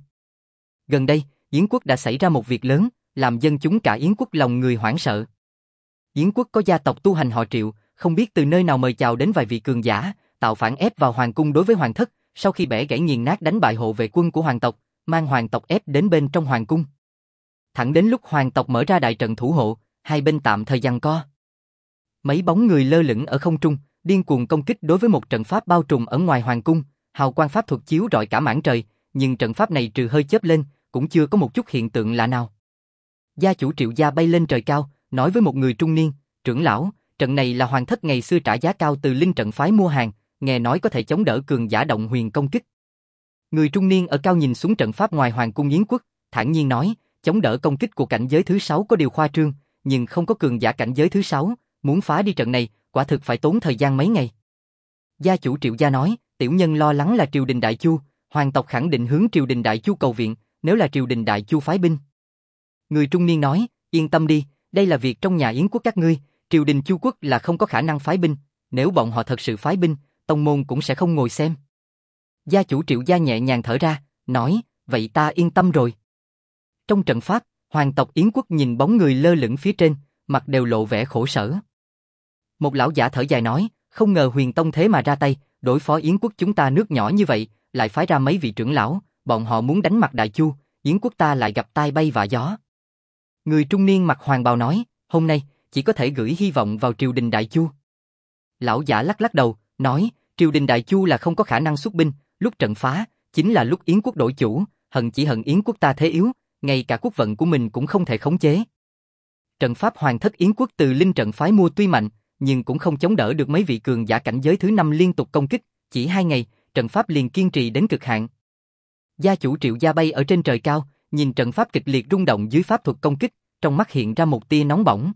Gần đây, Yến quốc đã xảy ra một việc lớn, làm dân chúng cả Yến quốc lòng người hoảng sợ. Yến quốc có gia tộc tu hành họ Triệu, không biết từ nơi nào mời chào đến vài vị cường giả, tạo phản ép vào hoàng cung đối với hoàng thất, sau khi bẻ gãy nghiền nát đánh bại hộ vệ quân của hoàng tộc, mang hoàng tộc ép đến bên trong hoàng cung. Thẳng đến lúc hoàng tộc mở ra đại trận thủ hộ, hai bên tạm thời giằng co. Mấy bóng người lơ lửng ở không trung, điên cuồng công kích đối với một trận pháp bao trùm ở ngoài hoàng cung, hào quang pháp thuật chiếu rọi cả mảng trời, nhưng trận pháp này trừ hơi chớp lên, cũng chưa có một chút hiện tượng lạ nào. Gia chủ Triệu gia bay lên trời cao, nói với một người trung niên, trưởng lão, trận này là hoàng thất ngày xưa trả giá cao từ linh trận phái mua hàng, nghe nói có thể chống đỡ cường giả động huyền công kích. Người trung niên ở cao nhìn xuống trận pháp ngoài hoàng cung Yến quốc, thản nhiên nói, chống đỡ công kích của cảnh giới thứ 6 có điều khoa trương, nhưng không có cường giả cảnh giới thứ 6, muốn phá đi trận này, quả thực phải tốn thời gian mấy ngày. Gia chủ Triệu gia nói, tiểu nhân lo lắng là triều đình Đại Chu, hoàng tộc khẳng định hướng triều đình Đại Chu cầu viện, nếu là triều đình Đại Chu phái binh. Người trung niên nói, yên tâm đi, đây là việc trong nhà Yến quốc các ngươi, triều đình Chu quốc là không có khả năng phái binh, nếu bọn họ thật sự phái binh, tông môn cũng sẽ không ngồi xem. Gia chủ Triệu gia nhẹ nhàng thở ra, nói, vậy ta yên tâm rồi. Trong trận pháp, hoàng tộc Yến quốc nhìn bóng người lơ lửng phía trên, mặt đều lộ vẻ khổ sở. Một lão giả thở dài nói, không ngờ Huyền Tông thế mà ra tay, đối phó Yến quốc chúng ta nước nhỏ như vậy, lại phái ra mấy vị trưởng lão, bọn họ muốn đánh mặt Đại Chu, Yến quốc ta lại gặp tai bay vạ gió. Người trung niên mặc hoàng bào nói, hôm nay, chỉ có thể gửi hy vọng vào triều đình Đại Chu. Lão giả lắc lắc đầu, nói, triều đình Đại Chu là không có khả năng xuất binh, lúc trận phá, chính là lúc Yến quốc đổi chủ, chỉ hận Yến quốc ta thế yếu, ngay cả quốc vận của mình cũng không thể khống chế. Trận pháp hoàng thất Yến quốc từ linh trận phái mua tuy mạnh, nhưng cũng không chống đỡ được mấy vị cường giả cảnh giới thứ 5 liên tục công kích, chỉ 2 ngày, trận pháp liền kiên trì đến cực hạn. Gia chủ Triệu gia bay ở trên trời cao, nhìn trận pháp kịch liệt rung động dưới pháp thuật công kích, trong mắt hiện ra một tia nóng bỏng.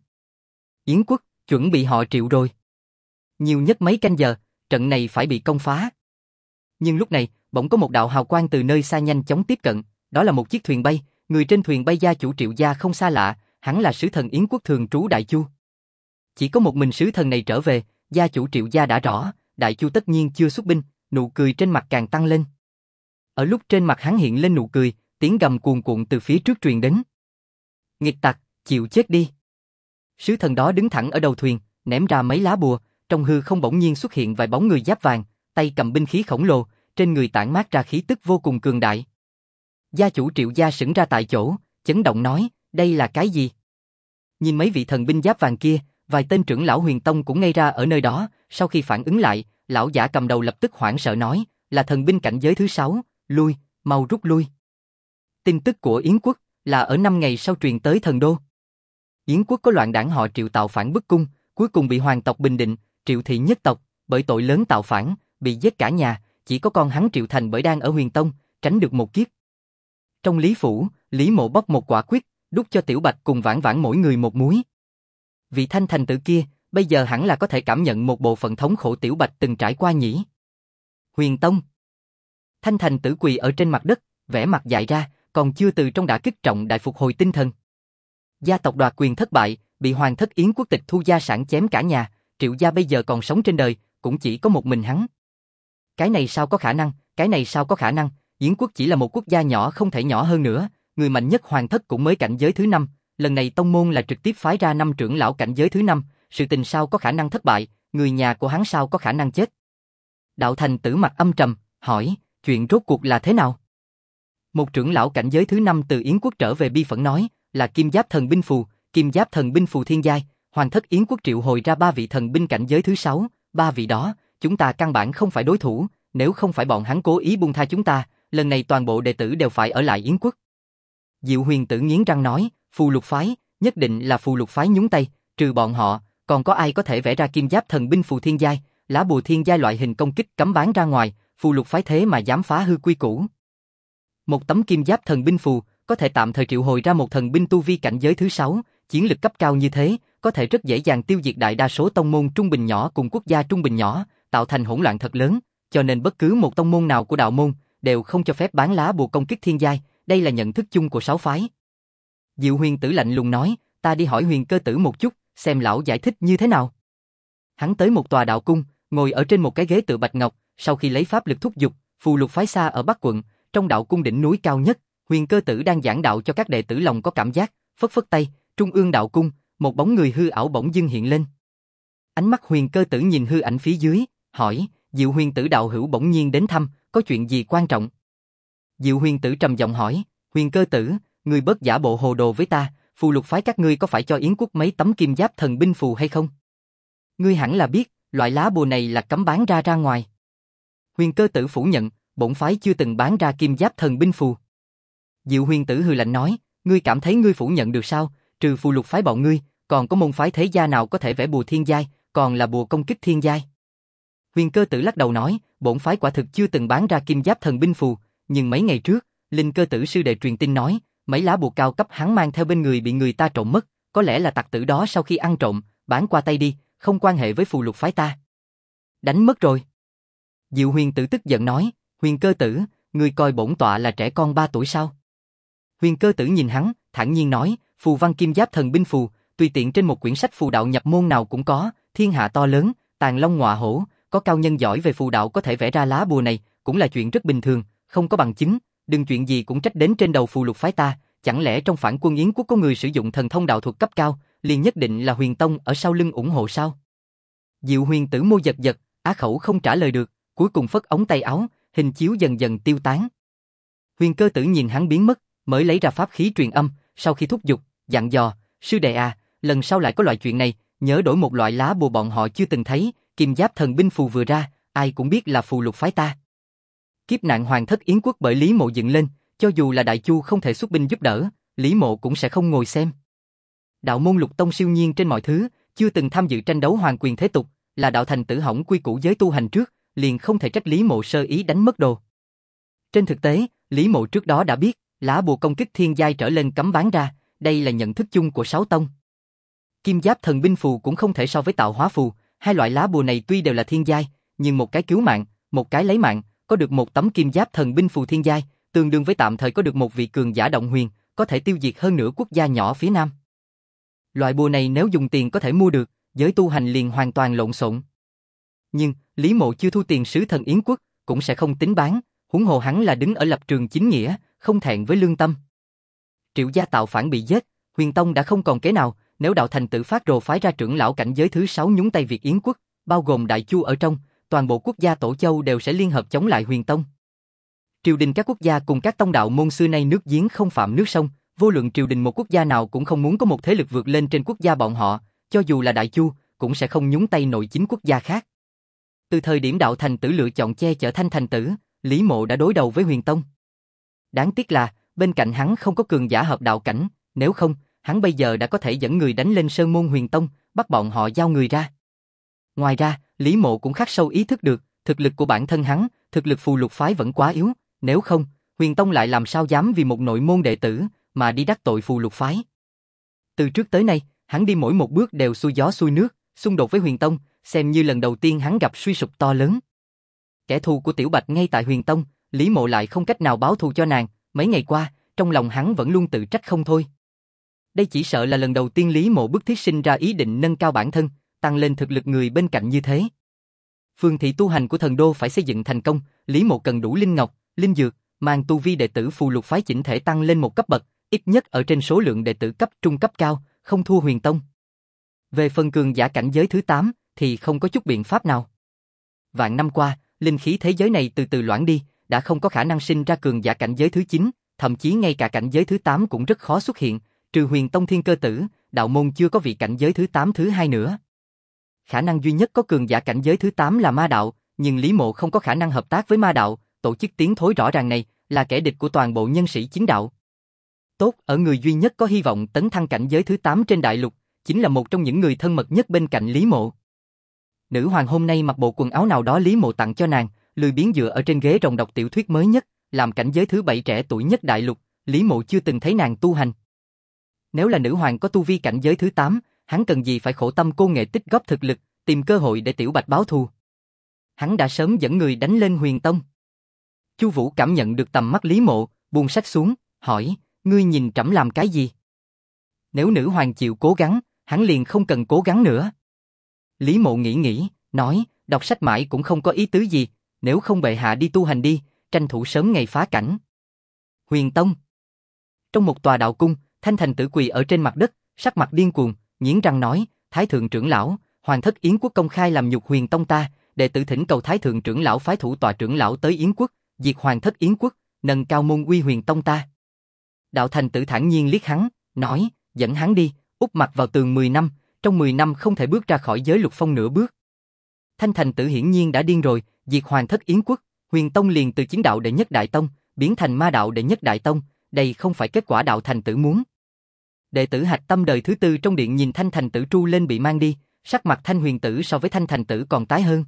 Yến quốc, chuẩn bị họ Triệu rồi. Nhiều nhất mấy canh giờ, trận này phải bị công phá. Nhưng lúc này, bỗng có một đạo hào quang từ nơi xa nhanh chóng tiếp cận, đó là một chiếc thuyền bay, người trên thuyền bay gia chủ Triệu gia không xa lạ, hắn là sứ thần Yến quốc thường trú Đại Chu. Chỉ có một mình sứ thần này trở về, gia chủ Triệu gia đã rõ, Đại Chu tất nhiên chưa xuất binh, nụ cười trên mặt càng tăng lên. Ở lúc trên mặt hắn hiện lên nụ cười, tiếng gầm cuồn cuộn từ phía trước truyền đến. Nghịch tặc, chịu chết đi. Sứ thần đó đứng thẳng ở đầu thuyền, ném ra mấy lá bùa, trong hư không bỗng nhiên xuất hiện vài bóng người giáp vàng, tay cầm binh khí khổng lồ, trên người tản mát ra khí tức vô cùng cường đại. Gia chủ Triệu gia sững ra tại chỗ, chấn động nói, đây là cái gì? Nhìn mấy vị thần binh giáp vàng kia, vài tên trưởng lão Huyền Tông cũng ngây ra ở nơi đó, sau khi phản ứng lại, lão giả cầm đầu lập tức hoảng sợ nói, là thần binh cảnh giới thứ 6, lui, mau rút lui. Tin tức của Yến quốc là ở 5 ngày sau truyền tới thần đô. Yến quốc có loạn đảng họ Triệu tạo phản bức cung, cuối cùng bị hoàng tộc bình định, Triệu thị nhất tộc, bởi tội lớn tạo phản, bị giết cả nhà, chỉ có con hắn Triệu Thành bởi đang ở Huyền Tông, tránh được một kiếp. Trong Lý phủ, Lý Mộ bóc một quả quyết, đút cho Tiểu Bạch cùng Vãn Vãn mỗi người một múi. Vị Thanh thành tử kia, bây giờ hẳn là có thể cảm nhận một bộ phận thống khổ Tiểu Bạch từng trải qua nhỉ. Huyền Tông. Thanh thành tử quỳ ở trên mặt đất, vẻ mặt dại ra, còn chưa từ trong đả kích trọng đại phục hồi tinh thần. Gia tộc đoạt quyền thất bại, bị hoàng thất Yến quốc tịch thu gia sản chém cả nhà, Triệu gia bây giờ còn sống trên đời, cũng chỉ có một mình hắn. Cái này sao có khả năng, cái này sao có khả năng, Yến quốc chỉ là một quốc gia nhỏ không thể nhỏ hơn nữa, người mạnh nhất hoàng thất cũng mới cảnh giới thứ 5, lần này tông môn là trực tiếp phái ra 5 trưởng lão cảnh giới thứ 5, sự tình sao có khả năng thất bại, người nhà của hắn sao có khả năng chết. Đạo thành tử mặt âm trầm, hỏi, chuyện rốt cuộc là thế nào? Một trưởng lão cảnh giới thứ 5 từ Yến quốc trở về bi phẫn nói, là Kim Giáp thần binh phù, Kim Giáp thần binh phù thiên giai, hoàng thất Yến quốc triệu hồi ra 3 vị thần binh cảnh giới thứ 6, 3 vị đó, chúng ta căn bản không phải đối thủ, nếu không phải bọn hắn cố ý buông tha chúng ta, lần này toàn bộ đệ tử đều phải ở lại Yến quốc. Diệu Huyền Tử nghiến răng nói, Phù Lục phái, nhất định là Phù Lục phái nhúng tay, trừ bọn họ, còn có ai có thể vẽ ra Kim Giáp thần binh phù thiên giai, lá bùa thiên giai loại hình công kích cấm bán ra ngoài, Phù Lục phái thế mà dám phá hư quy củ. Một tấm Kim Giáp thần binh phù, có thể tạm thời triệu hồi ra một thần binh tu vi cảnh giới thứ 6, chiến lực cấp cao như thế, có thể rất dễ dàng tiêu diệt đại đa số tông môn trung bình nhỏ cùng quốc gia trung bình nhỏ, tạo thành hỗn loạn thật lớn, cho nên bất cứ một tông môn nào của đạo môn đều không cho phép bán lá bùa công kích thiên giai, đây là nhận thức chung của 6 phái. Diệu Huyền Tử lạnh lùng nói, ta đi hỏi Huyền Cơ Tử một chút, xem lão giải thích như thế nào. Hắn tới một tòa đạo cung, ngồi ở trên một cái ghế tựa bạch ngọc, sau khi lấy pháp lực thúc giục, Phù Lục phái xa ở Bắc quận, trong đạo cung đỉnh núi cao nhất, Huyền Cơ Tử đang giảng đạo cho các đệ tử lòng có cảm giác, phất phất tay, trung ương đạo cung, một bóng người hư ảo bỗng dưng hiện lên. Ánh mắt Huyền Cơ Tử nhìn hư ảnh phía dưới, hỏi, Diệu Huyền Tử đạo hữu bỗng nhiên đến thăm, có chuyện gì quan trọng? Diệu Huyền Tử trầm giọng hỏi, Huyền Cơ Tử, ngươi bớt giả bộ hồ đồ với ta, Phù Lục phái các ngươi có phải cho Yến quốc mấy tấm Kim Giáp thần binh phù hay không? Ngươi hẳn là biết, loại lá bùa này là cấm bán ra ngoài. Huyền Cơ Tử phủ nhận, bổn phái chưa từng bán ra Kim Giáp thần binh phù. Diệu Huyền Tử hừ lạnh nói, ngươi cảm thấy ngươi phủ nhận được sao? Trừ Phù Lục phái bọn ngươi, còn có môn phái thế gia nào có thể vẽ bùa thiên giai, còn là bùa công kích thiên giai? Huyền Cơ Tử lắc đầu nói, bổn phái quả thực chưa từng bán ra Kim Giáp thần binh phù, nhưng mấy ngày trước, Linh Cơ Tử sư đệ truyền tin nói, mấy lá bùa cao cấp hắn mang theo bên người bị người ta trộm mất, có lẽ là tặc tử đó sau khi ăn trộm, bán qua tay đi, không quan hệ với phù lục phái ta. Đánh mất rồi. Diệu Huyền Tử tức giận nói, Huyền Cơ Tử, ngươi coi bổn tọa là trẻ con 3 tuổi sao? Huyền Cơ Tử nhìn hắn, thản nhiên nói, phù văn kim giáp thần binh phù, tùy tiện trên một quyển sách phù đạo nhập môn nào cũng có, thiên hạ to lớn, tàng long ngọa hổ, có cao nhân giỏi về phù đạo có thể vẽ ra lá bùa này, cũng là chuyện rất bình thường, không có bằng chứng, đừng chuyện gì cũng trách đến trên đầu phù lục phái ta, chẳng lẽ trong phản quân Yến quốc có người sử dụng thần thông đạo thuật cấp cao, liền nhất định là Huyền Tông ở sau lưng ủng hộ sao? Diệu Huyền Tử môi giật giật, á khẩu không trả lời được, cuối cùng phất ống tay áo, hình chiếu dần dần tiêu tán. Huyền Cơ Tử nhìn hắn biến mất, mới lấy ra pháp khí truyền âm, sau khi thúc giục, dặn dò, sư đệ à, lần sau lại có loại chuyện này, nhớ đổi một loại lá bùa bọn họ chưa từng thấy, kim giáp thần binh phù vừa ra, ai cũng biết là phù lục phái ta. Kiếp nạn hoàng thất Yến quốc bởi Lý Mộ dựng lên, cho dù là Đại Chu không thể xuất binh giúp đỡ, Lý Mộ cũng sẽ không ngồi xem. Đạo môn Lục Tông siêu nhiên trên mọi thứ, chưa từng tham dự tranh đấu hoàng quyền thế tục, là đạo thành tử hỏng quy củ giới tu hành trước, liền không thể trách Lý Mộ sơ ý đánh mất đồ. Trên thực tế, Lý Mộ trước đó đã biết, lá bùa công kích thiên giai trở lên cấm bán ra, đây là nhận thức chung của 6 tông. Kim giáp thần binh phù cũng không thể so với tạo hóa phù, hai loại lá bùa này tuy đều là thiên giai, nhưng một cái cứu mạng, một cái lấy mạng, có được một tấm kim giáp thần binh phù thiên giai, tương đương với tạm thời có được một vị cường giả động huyền, có thể tiêu diệt hơn nửa quốc gia nhỏ phía Nam. Loại bùa này nếu dùng tiền có thể mua được, giới tu hành liền hoàn toàn lộn xộn. Nhưng, Lý Mộ chưa thu tiền sứ thần Yến quốc, cũng sẽ không tính bán, huống hồ hắn là đứng ở lập trường chính nghĩa, không thẹn với lương tâm. Triệu gia tạo phản bị giết, Huyền Tông đã không còn kế nào, nếu đạo thành tự phát rồ phái ra trưởng lão cảnh giới thứ 6 nhúng tay Việt Yến quốc, bao gồm Đại Chu ở trong, toàn bộ quốc gia tổ châu đều sẽ liên hợp chống lại Huyền Tông. Triều đình các quốc gia cùng các tông đạo môn xưa nay nước giếng không phạm nước sông, vô luận triều đình một quốc gia nào cũng không muốn có một thế lực vượt lên trên quốc gia bọn họ, cho dù là Đại Chu, cũng sẽ không nhúng tay nội chính quốc gia khác. Từ thời điểm đạo thành tử lựa chọn che chở Thanh thành tử, Lý Mộ đã đối đầu với Huyền Tông. Đáng tiếc là, bên cạnh hắn không có cường giả hợp đạo cảnh, nếu không, hắn bây giờ đã có thể dẫn người đánh lên sơn môn Huyền Tông, bắt bọn họ giao người ra. Ngoài ra, Lý Mộ cũng khắc sâu ý thức được, thực lực của bản thân hắn, thực lực phù lục phái vẫn quá yếu, nếu không, Huyền Tông lại làm sao dám vì một nội môn đệ tử mà đi đắc tội phù lục phái. Từ trước tới nay, hắn đi mỗi một bước đều xuôi gió xuôi nước, xung đột với Huyền Tông, xem như lần đầu tiên hắn gặp suy sụp to lớn. Kẻ thù của Tiểu Bạch ngay tại Huyền Tông, Lý Mộ lại không cách nào báo thù cho nàng, mấy ngày qua, trong lòng hắn vẫn luôn tự trách không thôi. Đây chỉ sợ là lần đầu tiên Lý Mộ bức thiết sinh ra ý định nâng cao bản thân, tăng lên thực lực người bên cạnh như thế. Phương thị tu hành của thần đô phải xây dựng thành công, Lý Mộ cần đủ linh ngọc, linh dược, mang tu vi đệ tử phù lục phái chỉnh thể tăng lên một cấp bậc, ít nhất ở trên số lượng đệ tử cấp trung cấp cao, không thua Huyền Tông. Về phần cường giả cảnh giới thứ 8 thì không có chút biện pháp nào. Vạn năm qua, linh khí thế giới này từ từ loãng đi, đã không có khả năng sinh ra cường giả cảnh giới thứ 9, thậm chí ngay cả cảnh giới thứ 8 cũng rất khó xuất hiện, trừ Huyền Tông Thiên Cơ Tử, đạo môn chưa có vị cảnh giới thứ 8 thứ 2 nữa. Khả năng duy nhất có cường giả cảnh giới thứ 8 là ma đạo, nhưng Lý Mộ không có khả năng hợp tác với ma đạo, tổ chức tiến thối rõ ràng này là kẻ địch của toàn bộ nhân sĩ chính đạo. Tốt, ở người duy nhất có hy vọng tấn thăng cảnh giới thứ 8 trên đại lục, chính là một trong những người thân mật nhất bên cạnh Lý Mộ. Nữ hoàng hôm nay mặc bộ quần áo nào đó Lý Mộ tặng cho nàng, lười biếng dựa ở trên ghế rồng đọc tiểu thuyết mới nhất, làm cảnh giới thứ 7 trẻ tuổi nhất đại lục, Lý Mộ chưa từng thấy nàng tu hành. Nếu là nữ hoàng có tu vi cảnh giới thứ 8, hắn cần gì phải khổ tâm cô nghệ tích góp thực lực, tìm cơ hội để Tiểu Bạch báo thù. Hắn đã sớm dẫn người đánh lên Huyền Tông. Chu Vũ cảm nhận được tầm mắt Lý Mộ, buông sách xuống, hỏi, ngươi nhìn trẫm làm cái gì? Nếu nữ hoàng chịu cố gắng, hắn liền không cần cố gắng nữa. Lý Mộ nghĩ, nói, đọc sách mãi cũng không có ý tứ gì, nếu không bệ hạ đi tu hành đi, tranh thủ sớm ngày phá cảnh. Huyền Tông. Trong một tòa đạo cung, Thanh thành tử quỳ ở trên mặt đất, sắc mặt điên cuồng, nghiến răng nói, Thái thượng trưởng lão, hoàng thất Yến quốc công khai làm nhục Huyền Tông ta, đệ tử thỉnh cầu Thái thượng trưởng lão phái thủ tọa trưởng lão tới Yến quốc, diệt hoàng thất Yến quốc, nâng cao môn uy Huyền Tông ta. Đạo thành tử thản nhiên liếc hắn, nói, dẫn hắn đi, úp mặt vào tường 10 năm, trong 10 năm không thể bước ra khỏi giới lục phong nửa bước. Thanh thành tử hiển nhiên đã điên rồi, diệt hoàng thất Yến quốc, Huyền Tông liền từ chính đạo đệ nhất đại tông, biến thành ma đạo đệ nhất đại tông, đây không phải kết quả đạo thành tử muốn. Đệ tử hạch tâm đời thứ 4 trong điện nhìn Thanh thành tử tru lên bị mang đi, sắc mặt Thanh huyền tử so với Thanh thành tử còn tái hơn.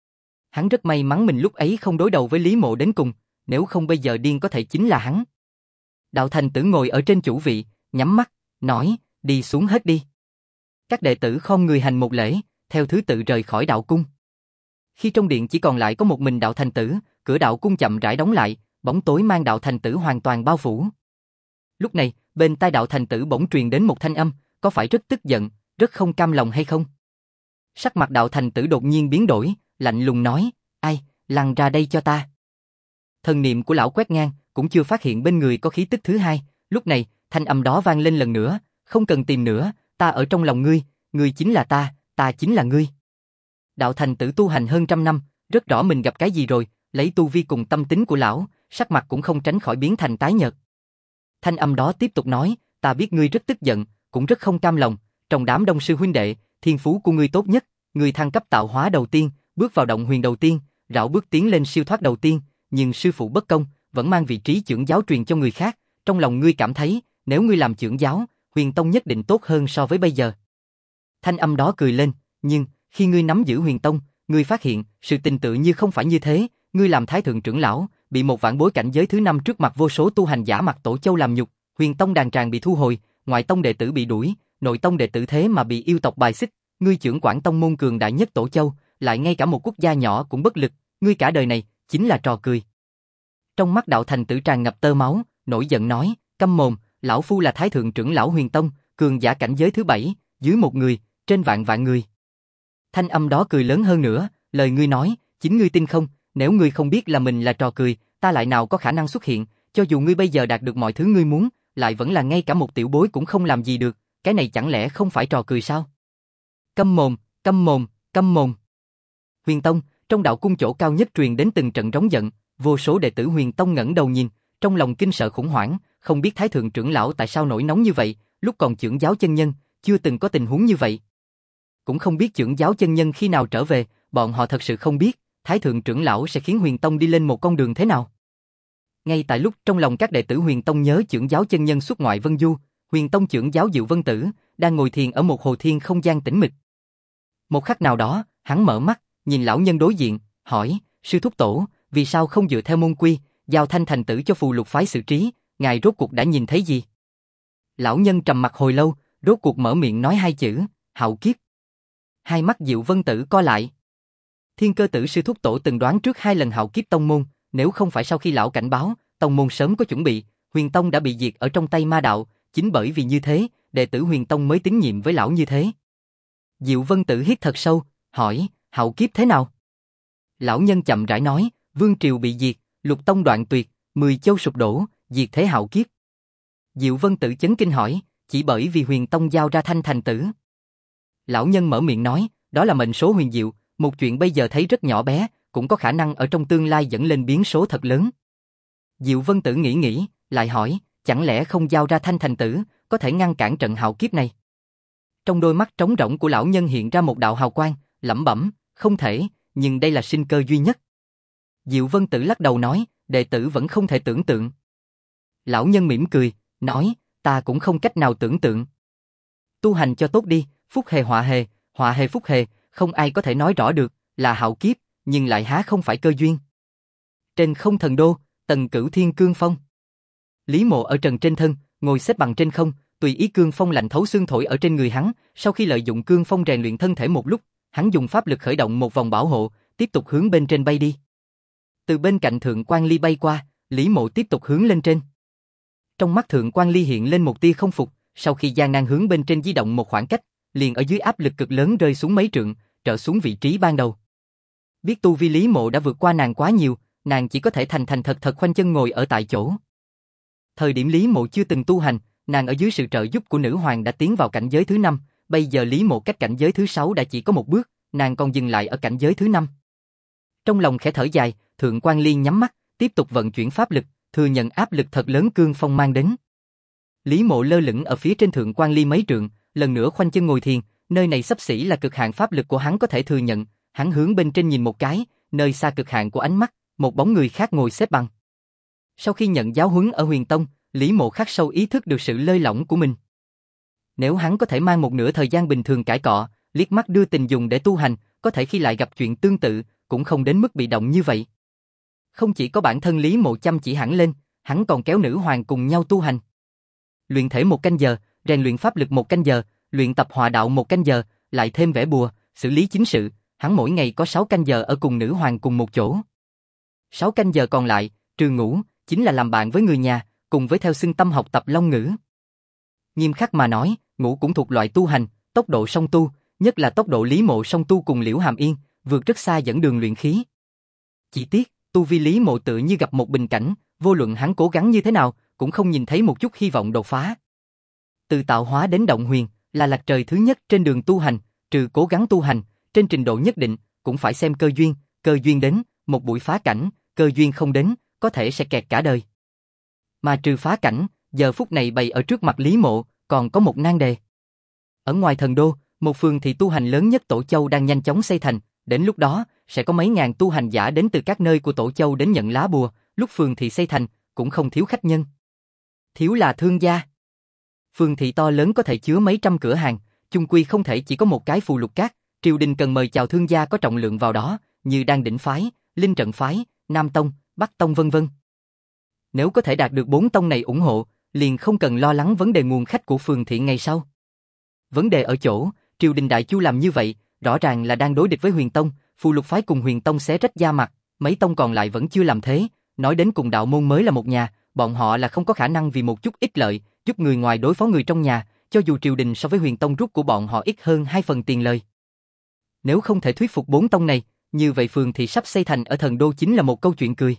Hắn rất may mắn mình lúc ấy không đối đầu với Lý Mộ đến cùng, nếu không bây giờ điên có thể chính là hắn. Đạo thành tử ngồi ở trên chủ vị, nhắm mắt, nói, đi xuống hết đi. Các đệ tử khom người hành một lễ, theo thứ tự rời khỏi đạo cung. Khi trong điện chỉ còn lại có một mình đạo thành tử, cửa đạo cung chậm rãi đóng lại, bóng tối mang đạo thành tử hoàn toàn bao phủ. Lúc này, bên tai đạo thành tử bỗng truyền đến một thanh âm, có phải rất tức giận, rất không cam lòng hay không? Sắc mặt đạo thành tử đột nhiên biến đổi, lạnh lùng nói, ai, lăn ra đây cho ta. Thần niệm của lão quét ngang, cũng chưa phát hiện bên người có khí tức thứ hai, lúc này, thanh âm đó vang lên lần nữa, không cần tìm nữa, ta ở trong lòng ngươi chính là ta chính là ngươi. Đạo thành tử tu hành hơn 100 năm, rất rõ mình gặp cái gì rồi, lấy tu vi cùng tâm tính của lão, sắc mặt cũng không tránh khỏi biến thành tái nhợt. Thanh âm đó tiếp tục nói, ta biết ngươi rất tức giận, cũng rất không cam lòng, trong đám đông sư huynh đệ, thiên phú của ngươi tốt nhất, ngươi thăng cấp tạo hóa đầu tiên, bước vào động huyền đầu tiên, rảo bước tiến lên siêu thoát đầu tiên, nhưng sư phụ bất công, vẫn mang vị trí trưởng giáo truyền cho người khác, trong lòng ngươi cảm thấy, nếu ngươi làm trưởng giáo, Huyền Tông nhất định tốt hơn so với bây giờ. Thanh âm đó cười lên, nhưng khi ngươi nắm giữ Huyền Tông, ngươi phát hiện sự tình tự như không phải như thế, ngươi làm thái thượng trưởng lão, bị một vạn bối cảnh giới thứ 5 trước mặt vô số tu hành giả mặt tổ châu làm nhục, Huyền Tông đàn tràng bị thu hồi, ngoại tông đệ tử bị đuổi, nội tông đệ tử thế mà bị yêu tộc bài xích, ngươi trưởng quản tông môn cường đại nhất tổ châu, lại ngay cả một quốc gia nhỏ cũng bất lực, ngươi cả đời này chính là trò cười. Trong mắt đạo thành tử tràn ngập tơ máu, nổi giận nói, câm mồm, lão phu là thái thượng trưởng lão Huyền Tông, cường giả cảnh giới thứ 7, dưới một người, trên vạn vạn người. Thanh âm đó cười lớn hơn nữa, lời ngươi nói, chính ngươi tin không, nếu ngươi không biết là mình là trò cười, ta lại nào có khả năng xuất hiện, cho dù ngươi bây giờ đạt được mọi thứ ngươi muốn, lại vẫn là ngay cả một tiểu bối cũng không làm gì được, cái này chẳng lẽ không phải trò cười sao? Câm mồm, câm mồm, câm mồm. Huyền Tông, trong đạo cung chỗ cao nhất truyền đến từng trận rống giận, vô số đệ tử Huyền Tông ngẩng đầu nhìn, trong lòng kinh sợ khủng hoảng, không biết thái thượng trưởng lão tại sao nổi nóng như vậy, lúc còn trưởng giáo chân nhân, chưa từng có tình huống như vậy. Cũng không biết trưởng giáo chân nhân khi nào trở về, bọn họ thật sự không biết, thái thượng trưởng lão sẽ khiến Huyền Tông đi lên một con đường thế nào. Ngay tại lúc trong lòng các đệ tử Huyền Tông nhớ trưởng giáo chân nhân xuất ngoại vân du, Huyền Tông trưởng giáo Diệu Vân Tử đang ngồi thiền ở một hồ thiên không gian tĩnh mịch. Một khắc nào đó, hắn mở mắt, nhìn lão nhân đối diện, hỏi, sư thúc tổ, vì sao không dựa theo môn quy, giao Thanh thành tử cho Phù Lục phái xử trí, ngài rốt cuộc đã nhìn thấy gì? Lão nhân trầm mặt hồi lâu, rốt cuộc mở miệng nói hai chữ, hạo kiếp. Hai mắt Diệu Vân Tử co lại. Thiên Cơ Tử sư thúc tổ từng đoán trước 2 lần hạo kiếp tông môn, nếu không phải sau khi lão cảnh báo, tông môn sớm có chuẩn bị, Huyền Tông đã bị diệt ở trong tay ma đạo, chính bởi vì như thế, đệ tử Huyền Tông mới tín nhiệm với lão như thế. Diệu Vân Tử hít thật sâu, hỏi, hạo kiếp thế nào? Lão nhân chậm rãi nói, vương triều bị diệt, lục tông đoạn tuyệt, 10 châu sụp đổ, diệt thế hạo kiếp. Diệu Vân Tử chấn kinh hỏi, chỉ bởi vì Huyền Tông giao ra Thanh thành tử. Lão nhân mở miệng nói, đó là mệnh số huyền diệu, một chuyện bây giờ thấy rất nhỏ bé, cũng có khả năng ở trong tương lai dẫn lên biến số thật lớn. Diệu Vân Tử nghĩ, lại hỏi, chẳng lẽ không giao ra Thanh thành tử, có thể ngăn cản trận hạo kiếp này? Trong đôi mắt trống rỗng của lão nhân hiện ra một đạo hào quang, lẩm bẩm, không thể, nhưng đây là sinh cơ duy nhất. Diệu Vân Tử lắc đầu nói, đệ tử vẫn không thể tưởng tượng. Lão nhân mỉm cười, nói, ta cũng không cách nào tưởng tượng. Tu hành cho tốt đi, phúc hề, họa hề phúc hề, không ai có thể nói rõ được, là hạo kiếp, nhưng lại há không phải cơ duyên. Trên không thần đô, Tần Cửu Thiên cương phong. Lý Mộ ở trần trên thân, ngồi xếp bằng trên không, tùy ý cương phong lạnh thấu xương thổi ở trên người hắn, sau khi lợi dụng cương phong rèn luyện thân thể một lúc, hắn dùng pháp lực khởi động một vòng bảo hộ, tiếp tục hướng bên trên bay đi. Từ bên cạnh Thượng Quan Ly bay qua, Lý Mộ tiếp tục hướng lên trên. Trong mắt Thượng Quan Ly hiện lên một tia không phục, sau khi gian nan hướng bên trên di động một khoảng cách, liền ở dưới áp lực cực lớn rơi xuống mấy trượng, trở xuống vị trí ban đầu. Biết tu vi Lý Mộ đã vượt qua nàng quá nhiều, nàng chỉ có thể thành thành thật thật khoanh chân ngồi ở tại chỗ. Thời điểm Lý Mộ chưa từng tu hành, nàng ở dưới sự trợ giúp của nữ hoàng đã tiến vào cảnh giới thứ 5, bây giờ Lý Mộ cách cảnh giới thứ 6 đã chỉ có một bước, nàng còn dừng lại ở cảnh giới thứ 5. Trong lòng khẽ thở dài, Thượng Quan Ly nhắm mắt, tiếp tục vận chuyển pháp lực, thừa nhận áp lực thật lớn cương phong mang đến. Lý Mộ lơ lửng ở phía trên Thượng Quan Ly mấy trượng, lần nữa khoanh chân ngồi thiền, nơi này xấp xỉ là cực hạn pháp lực của hắn có thể thừa nhận, hắn hướng bên trên nhìn một cái, nơi xa cực hạn của ánh mắt, một bóng người khác ngồi xếp bằng. Sau khi nhận giáo huấn ở Huyền Tông, Lý Mộ khắc sâu ý thức được sự lơi lỏng của mình. Nếu hắn có thể mang một nửa thời gian bình thường cãi cọ, liếc mắt đưa tình dùng để tu hành, có thể khi lại gặp chuyện tương tự, cũng không đến mức bị động như vậy. Không chỉ có bản thân Lý Mộ chăm chỉ hẳn lên, hắn còn kéo nữ hoàng cùng nhau tu hành. Luyện thể một canh giờ, rèn luyện pháp lực 1 canh giờ, luyện tập họa đạo 1 canh giờ, lại thêm vẽ bùa, xử lý chính sự, hắn mỗi ngày có 6 canh giờ ở cùng nữ hoàng cùng một chỗ. 6 canh giờ còn lại, trừ ngủ, chính là làm bạn với người nhà, cùng với theo xưng tâm học tập long ngữ. Nghiêm khắc mà nói, ngủ cũng thuộc loại tu hành, tốc độ song tu, nhất là tốc độ Lý Mộ song tu cùng Liễu Hàm Yên, vượt rất xa dẫn đường luyện khí. Chỉ tiếc, tu vi Lý Mộ tự như gặp một bình cảnh, vô luận hắn cố gắng như thế nào, cũng không nhìn thấy một chút hy vọng đột phá. Từ tạo hóa đến động huyền, là lạch trời thứ nhất trên đường tu hành, trừ cố gắng tu hành, trên trình độ nhất định, cũng phải xem cơ duyên đến, một buổi phá cảnh, cơ duyên không đến, có thể sẽ kẹt cả đời. Mà trừ phá cảnh, giờ phút này bày ở trước mặt Lý Mộ, còn có một nan đề. Ở ngoài thần đô, một phường thị tu hành lớn nhất Tổ Châu đang nhanh chóng xây thành, đến lúc đó, sẽ có mấy ngàn tu hành giả đến từ các nơi của Tổ Châu đến nhận lá bùa, lúc phường thị xây thành, cũng không thiếu khách nhân. Thiếu là thương gia. Phường thị to lớn có thể chứa mấy trăm cửa hàng, chung quy không thể chỉ có một cái phù lục các, triều đình cần mời chào thương gia có trọng lượng vào đó, như Đan Đỉnh phái, Linh Trận phái, Nam Tông, Bắc Tông vân vân. Nếu có thể đạt được 4 tông này ủng hộ, liền không cần lo lắng vấn đề nguồn khách của phường thị ngày sau. Vấn đề ở chỗ, triều đình Đại Chu làm như vậy, rõ ràng là đang đối địch với Huyền Tông, phù lục phái cùng Huyền Tông xé rách da mặt, mấy tông còn lại vẫn chưa làm thế, nói đến cùng đạo môn mới là một nhà, bọn họ là không có khả năng vì một chút ích lợi, giúp người ngoài đối phó người trong nhà, cho dù triều đình so với Huyền Tông rút của bọn họ ít hơn 2 phần tiền lời. Nếu không thể thuyết phục 4 tông này, như vậy phường thị sắp xây thành ở thần đô chính là một câu chuyện cười.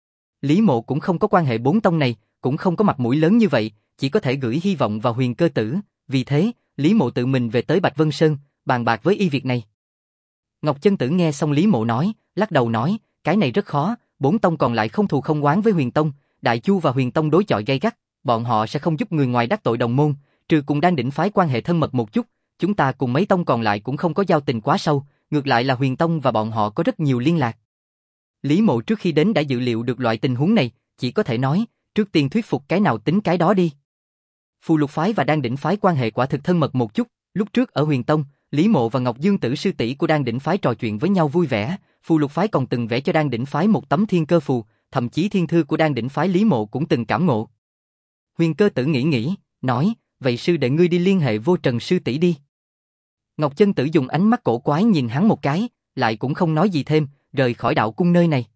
Lý Mộ cũng không có quan hệ 4 tông này, cũng không có mặt mũi lớn như vậy, chỉ có thể gửi hy vọng vào Huyền Cơ Tử, vì thế, Lý Mộ tự mình về tới Bạch Vân Sơn, bàn bạc với y việc này. Ngọc Chân Tử nghe xong Lý Mộ nói, lắc đầu nói, cái này rất khó, 4 tông còn lại không thù không oán với Huyền Tông, Đại Chu và Huyền Tông đối chọi gay gắt, bọn họ sẽ không giúp người ngoài đắc tội đồng môn, trừ cùng Đan Đỉnh phái quan hệ thân mật một chút, chúng ta cùng mấy tông còn lại cũng không có giao tình quá sâu, ngược lại là Huyền Tông và bọn họ có rất nhiều liên lạc. Lý Mộ trước khi đến đã dự liệu được loại tình huống này, chỉ có thể nói, trước tiên thuyết phục cái nào tính cái đó đi. Phù Lục phái và Đan Đỉnh phái quan hệ quả thực thân mật một chút, lúc trước ở Huyền Tông, Lý Mộ và Ngọc Dương Tử sư tỷ của Đan Đỉnh phái trò chuyện với nhau vui vẻ, Phù Lục phái còn từng vẽ cho Đan Đỉnh phái một tấm thiên cơ phù, thậm chí thiên thư của Đan Đỉnh phái Lý Mộ cũng từng cảm ngộ. Huyền Cơ Tử nghĩ, nói, vậy sư đệ ngươi đi liên hệ Vô Trần sư tỷ đi. Ngọc Chân Tử dùng ánh mắt cổ quái nhìn hắn một cái, lại cũng không nói gì thêm, rời khỏi đạo cung nơi này.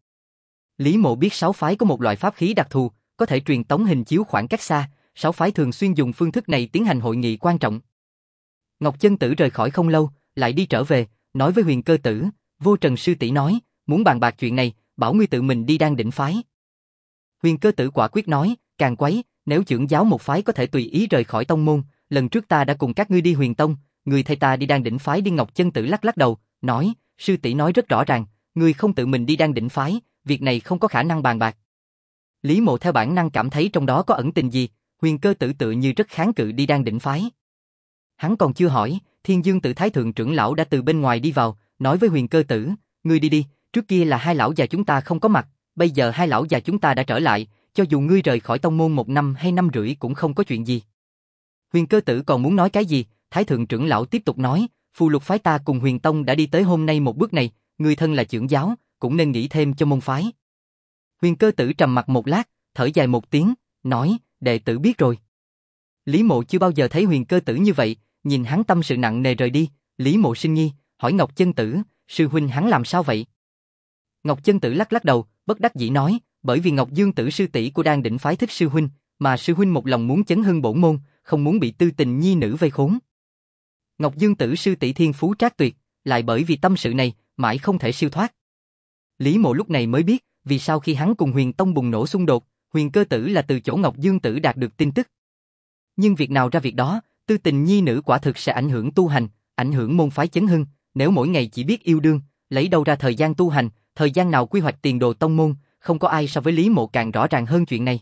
Lý Mộ biết 6 phái có một loại pháp khí đặc thù, có thể truyền tống hình chiếu khoảng cách xa, 6 phái thường xuyên dùng phương thức này tiến hành hội nghị quan trọng. Ngọc Chân Tử rời khỏi không lâu, lại đi trở về, nói với Huyền Cơ Tử, Vô Trần sư tỷ nói, muốn bàn bạc chuyện này, bảo ngươi tự mình đi Đan Đỉnh phái. Huyền Cơ Tử quả quyết nói, càng quấy, nếu trưởng giáo một phái có thể tùy ý rời khỏi tông môn, lần trước ta đã cùng các ngươi đi Huyền Tông, người thay ta đi Đan Đỉnh phái đi. Ngọc Chân Tử lắc đầu, nói, sư tỷ nói rất rõ ràng, ngươi không tự mình đi Đan Đỉnh phái, việc này không có khả năng bàn bạc. Lý Mộ theo bản năng cảm thấy trong đó có ẩn tình gì, Huyền Cơ Tử tự như rất kháng cự đi Đan Đỉnh phái. Hắn còn chưa hỏi, Thiên Dương Tự Thái thượng trưởng lão đã từ bên ngoài đi vào, nói với Huyền Cơ Tử, ngươi đi đi, trước kia là hai lão già chúng ta không có mặt, bây giờ hai lão già chúng ta đã trở lại, cho dù ngươi rời khỏi tông môn 1 năm hay 5 rưỡi cũng không có chuyện gì. Huyền Cơ Tử còn muốn nói cái gì, Thái thượng trưởng lão tiếp tục nói, Phù Lục phái ta cùng Huyền Tông đã đi tới hôm nay một bước này, ngươi thân là trưởng giáo, cũng nên nghĩ thêm cho môn phái. Huyền Cơ Tử trầm mặt một lát, thở dài một tiếng, nói, đệ tử biết rồi. Lý Mộ chưa bao giờ thấy Huyền Cơ Tử như vậy, nhìn hắn tâm sự nặng nề rời đi, Lý Mộ sinh nghi, hỏi Ngọc Chân Tử, sư huynh hắn làm sao vậy? Ngọc Chân Tử lắc đầu, bất đắc dĩ nói, bởi vì Ngọc Dương Tử sư tỷ của Đan Đỉnh phái thích sư huynh, mà sư huynh một lòng muốn chấn hưng bổn môn, không muốn bị tư tình nhi nữ vây khốn. Ngọc Dương Tử sư tỷ thiên phú trác tuyệt, lại bởi vì tâm sự này, mãi không thể siêu thoát. Lý Mộ lúc này mới biết, vì sao khi hắn cùng Huyền Tông bùng nổ xung đột, Huyền Cơ Tử là từ chỗ Ngọc Dương Tử đạt được tin tức. Nhưng việc nào ra việc đó, tư tình nhi nữ quả thực sẽ ảnh hưởng tu hành, ảnh hưởng môn phái chấn hưng, nếu mỗi ngày chỉ biết yêu đương, lấy đâu ra thời gian tu hành, thời gian nào quy hoạch tiền đồ tông môn, không có ai so với Lý Mộ càng rõ ràng hơn chuyện này.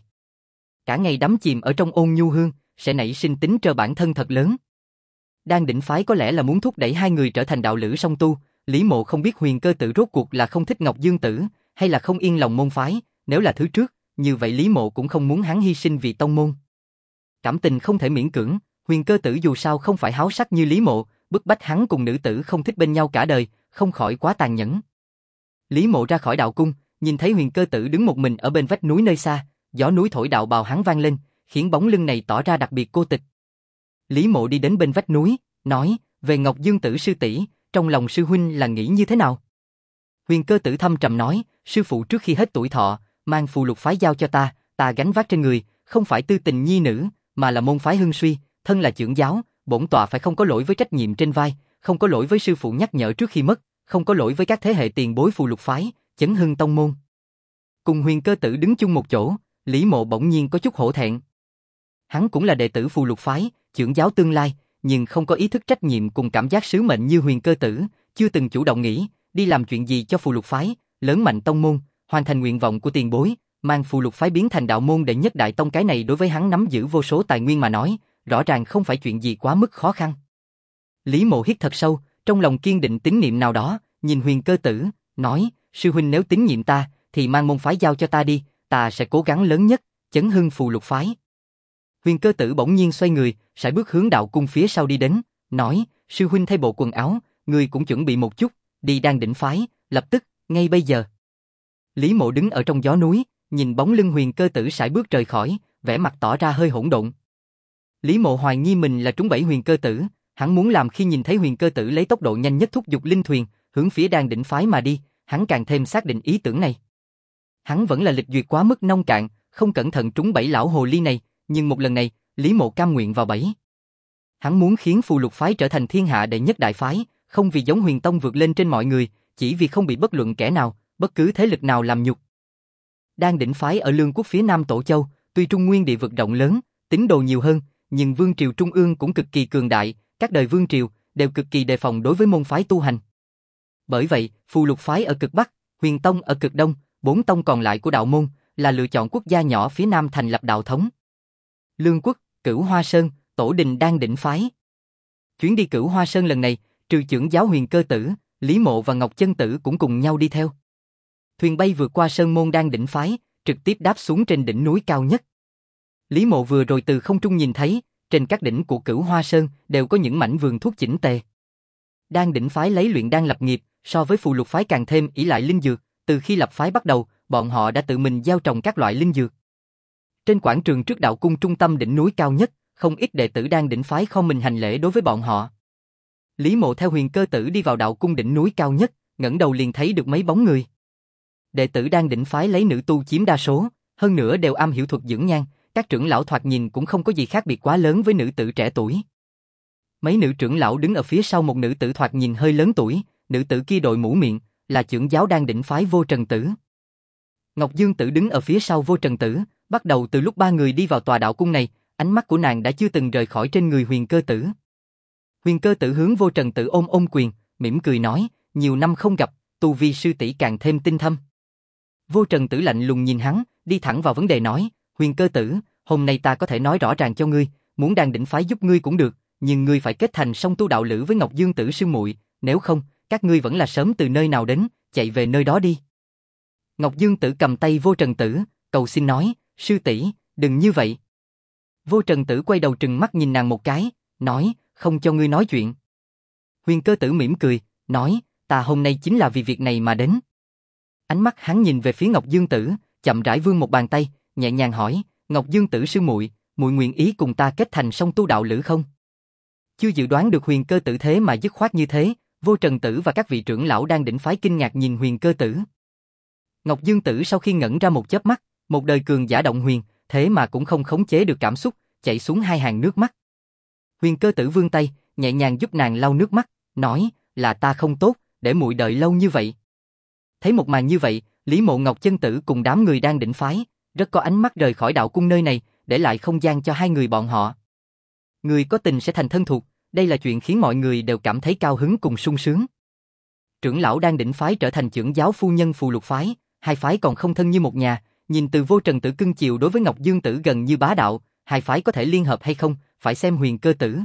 Cả ngày đắm chìm ở trong ôn nhu hương, sẽ nảy sinh tính trơ bản thân thật lớn. Đan Đỉnh phái có lẽ là muốn thúc đẩy hai người trở thành đạo lữ song tu, Lý Mộ không biết Huyền Cơ Tử rốt cuộc là không thích Ngọc Dương Tử, hay là không yên lòng môn phái, nếu là thứ trước, như vậy Lý Mộ cũng không muốn hắn hy sinh vì tông môn. Cảm tình không thể miễn cưỡng, Huyền Cơ Tử dù sao không phải háo sắc như Lý Mộ, bức bách hắn cùng nữ tử không thích bên nhau cả đời, không khỏi quá tàn nhẫn. Lý Mộ ra khỏi đạo cung, nhìn thấy Huyền Cơ Tử đứng một mình ở bên vách núi nơi xa, gió núi thổi đạo bào hắn vang lên, khiến bóng lưng này tỏ ra đặc biệt cô tịch. Lý Mộ đi đến bên vách núi, nói, về Ngọc Dương Tử sư tỷ, trong lòng sư huynh là nghĩ như thế nào? Huyền Cơ Tử thâm trầm nói, sư phụ trước khi hết tuổi thọ, mang phù lục phái giao cho ta gánh vác trên người, không phải tư tình nhi nữ, mà là môn phái hưng suy, thân là trưởng giáo, bổn tọa phải không có lỗi với trách nhiệm trên vai, không có lỗi với sư phụ nhắc nhở trước khi mất, không có lỗi với các thế hệ tiền bối phù lục phái, chấn hưng tông môn. Cùng Huyền Cơ Tử đứng chung một chỗ, Lý Mộ bỗng nhiên có chút hổ thẹn. Hắn cũng là đệ tử phù lục phái, trưởng giáo tương lai, nhưng không có ý thức trách nhiệm cùng cảm giác sứ mệnh như Huyền Cơ Tử, chưa từng chủ động nghĩ đi làm chuyện gì cho phù lục phái, lớn mạnh tông môn, hoàn thành nguyện vọng của tiền bối, mang phù lục phái biến thành đạo môn đệ nhất đại tông, cái này đối với hắn nắm giữ vô số tài nguyên mà nói, rõ ràng không phải chuyện gì quá mức khó khăn. Lý Mộ hít thật sâu, trong lòng kiên định tín niệm nào đó, nhìn Huyền Cơ Tử, nói, sư huynh nếu tín nhiệm ta, thì mang môn phái giao cho ta đi, ta sẽ cố gắng lớn nhất, chấn hưng phù lục phái. Huyền Cơ Tử bỗng nhiên xoay người, sải bước hướng đạo cung phía sau đi đến, nói, sư huynh thay bộ quần áo, người cũng chuẩn bị một chút, đi Đan Đỉnh phái, lập tức, ngay bây giờ. Lý Mộ đứng ở trong gió núi, nhìn bóng lưng Huyền Cơ Tử sải bước rời khỏi, vẻ mặt tỏ ra hơi hỗn độn. Lý Mộ hoài nghi mình là trúng bẫy Huyền Cơ Tử, hắn muốn làm khi nhìn thấy Huyền Cơ Tử lấy tốc độ nhanh nhất thúc giục linh thuyền, hướng phía Đan Đỉnh phái mà đi, hắn càng thêm xác định ý tưởng này. Hắn vẫn là lịch duyệt quá mức nông cạn, không cẩn thận trúng bẫy lão hồ ly này, nhưng một lần này, Lý Mộ cam nguyện vào bẫy. Hắn muốn khiến phù lục phái trở thành thiên hạ đệ nhất đại phái, không vì giống Huyền Tông vượt lên trên mọi người, chỉ vì không bị bất luận kẻ nào, bất cứ thế lực nào làm nhục. Đan Đỉnh phái ở Lương quốc phía Nam Tổ Châu, tuy Trung Nguyên địa vực rộng lớn, tín đồ nhiều hơn, nhưng vương triều trung ương cũng cực kỳ cường đại, các đời vương triều đều cực kỳ đề phòng đối với môn phái tu hành. Bởi vậy, phù lục phái ở cực Bắc, Huyền Tông ở cực Đông, 4 tông còn lại của đạo môn là lựa chọn quốc gia nhỏ phía Nam thành lập đạo thống. Lương quốc, Cửu Hoa Sơn, tổ đình Đan Đỉnh phái. Chuyến đi Cửu Hoa Sơn lần này, trừ trưởng giáo Huyền Cơ Tử, Lý Mộ và Ngọc Chân Tử cũng cùng nhau đi theo. Thuyền bay vượt qua sơn môn Đan Đỉnh phái, trực tiếp đáp xuống trên đỉnh núi cao nhất. Lý Mộ vừa rồi từ không trung nhìn thấy, trên các đỉnh của Cửu Hoa Sơn đều có những mảnh vườn thuốc chỉnh tề. Đan Đỉnh phái lấy luyện đan lập nghiệp, so với phù lục phái càng thêm ỷ lại linh dược, từ khi lập phái bắt đầu, bọn họ đã tự mình gieo trồng các loại linh dược. Trên quảng trường trước đạo cung trung tâm đỉnh núi cao nhất, không ít đệ tử Đan Đỉnh phái không mình hành lễ đối với bọn họ. Lý Mộ theo Huyền Cơ Tử đi vào đạo cung đỉnh núi cao nhất, ngẩng đầu liền thấy được mấy bóng người. Đệ tử Đan Đỉnh phái lấy nữ tu chiếm đa số, hơn nữa đều am hiểu thuật dưỡng nhan, các trưởng lão thoạt nhìn cũng không có gì khác biệt quá lớn với nữ tử trẻ tuổi. Mấy nữ trưởng lão đứng ở phía sau một nữ tử thoạt nhìn hơi lớn tuổi, nữ tử kia đội mũ miệng, là trưởng giáo Đan Đỉnh phái Vô Trần Tử. Ngọc Dương Tử đứng ở phía sau Vô Trần Tử, bắt đầu từ lúc ba người đi vào tòa đạo cung này, ánh mắt của nàng đã chưa từng rời khỏi trên người Huyền Cơ Tử. Huyền Cơ Tử hướng Vô Trần Tử ôm quyền, mỉm cười nói, nhiều năm không gặp, tu vi sư tỷ càng thêm tinh thâm. Vô Trần Tử lạnh lùng nhìn hắn, đi thẳng vào vấn đề nói, Huyền Cơ Tử, hôm nay ta có thể nói rõ ràng cho ngươi, muốn Đan Đỉnh phái giúp ngươi cũng được, nhưng ngươi phải kết thành song tu đạo lữ với Ngọc Dương Tử sư muội, nếu không, các ngươi vẫn là sớm từ nơi nào đến, chạy về nơi đó đi. Ngọc Dương Tử cầm tay Vô Trần Tử, cầu xin nói, sư tỷ, đừng như vậy. Vô Trần Tử quay đầu trừng mắt nhìn nàng một cái, nói, không cho ngươi nói chuyện. Huyền Cơ Tử mỉm cười, nói, ta hôm nay chính là vì việc này mà đến. Ánh mắt hắn nhìn về phía Ngọc Dương Tử, chậm rãi vươn một bàn tay, nhẹ nhàng hỏi, Ngọc Dương Tử sư muội, muội nguyện ý cùng ta kết thành song tu đạo lữ không? Chưa dự đoán được Huyền Cơ Tử thế mà dứt khoát như thế, Vô Trần Tử và các vị trưởng lão Đan Đỉnh phái kinh ngạc nhìn Huyền Cơ Tử. Ngọc Dương Tử sau khi ngẩn ra một chớp mắt, một đời cường giả động huyền, thế mà cũng không khống chế được cảm xúc, chảy xuống hai hàng nước mắt. Huyền Cơ Tử vươn tay, nhẹ nhàng giúp nàng lau nước mắt, nói, là ta không tốt, để muội đợi lâu như vậy. Thấy một màn như vậy, Lý Mộ Ngọc Chân Tử cùng đám người Đan Đỉnh phái, rất có ánh mắt rời khỏi đạo cung nơi này, để lại không gian cho hai người bọn họ. Người có tình sẽ thành thân thuộc, đây là chuyện khiến mọi người đều cảm thấy cao hứng cùng sung sướng. Trưởng lão Đan Đỉnh phái trở thành trưởng giáo phu nhân phù lục phái, hai phái còn không thân như một nhà, nhìn từ Vô Trần Tử cưng chiều đối với Ngọc Dương Tử gần như bá đạo, hai phái có thể liên hợp hay không, phải xem Huyền Cơ Tử.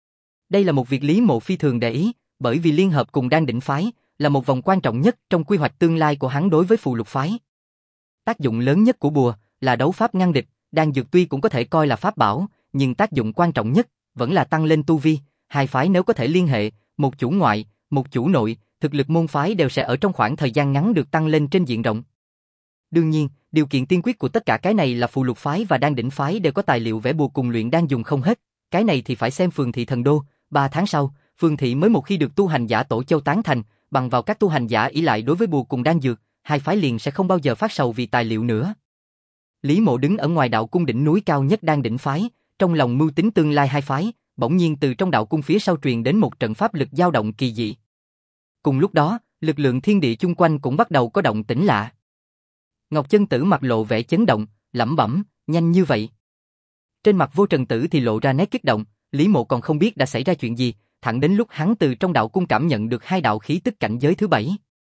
Đây là một việc Lý Mộ phi thường để ý, bởi vì liên hợp cùng Đan Đỉnh phái là một vòng quan trọng nhất trong quy hoạch tương lai của hắn đối với phù lục phái. Tác dụng lớn nhất của bùa là đấu pháp ngăn địch, đan dược tuy cũng có thể coi là pháp bảo, nhưng tác dụng quan trọng nhất vẫn là tăng lên tu vi. Hai phái nếu có thể liên hệ, một chủ ngoại, một chủ nội, thực lực môn phái đều sẽ ở trong khoảng thời gian ngắn được tăng lên trên diện rộng. Đương nhiên, điều kiện tiên quyết của tất cả cái này là phù lục phái và Đan Đỉnh phái đều có tài liệu vẽ bùa cùng luyện đan dùng không hết, cái này thì phải xem phường thị thần đô, 3 tháng sau, phường thị mới một khi được tu hành giả Tổ Châu tán thành, bằng vào các tu hành giả ỷ lại đối với bùa cùng đan dược, hai phái liền sẽ không bao giờ phát sầu vì tài liệu nữa. Lý Mộ đứng ở ngoài đạo cung đỉnh núi cao nhất Đan Đỉnh phái, trong lòng mưu tính tương lai hai phái, bỗng nhiên từ trong đạo cung phía sau truyền đến một trận pháp lực dao động kỳ dị. Cùng lúc đó, lực lượng thiên địa chung quanh cũng bắt đầu có động tĩnh lạ. Ngọc Chân Tử mặt lộ vẻ chấn động, lẩm bẩm, nhanh như vậy. Trên mặt Vô Trần Tử thì lộ ra nét kích động, Lý Mộ còn không biết đã xảy ra chuyện gì, thẳng đến lúc hắn từ trong đạo cung cảm nhận được hai đạo khí tức cảnh giới thứ 7.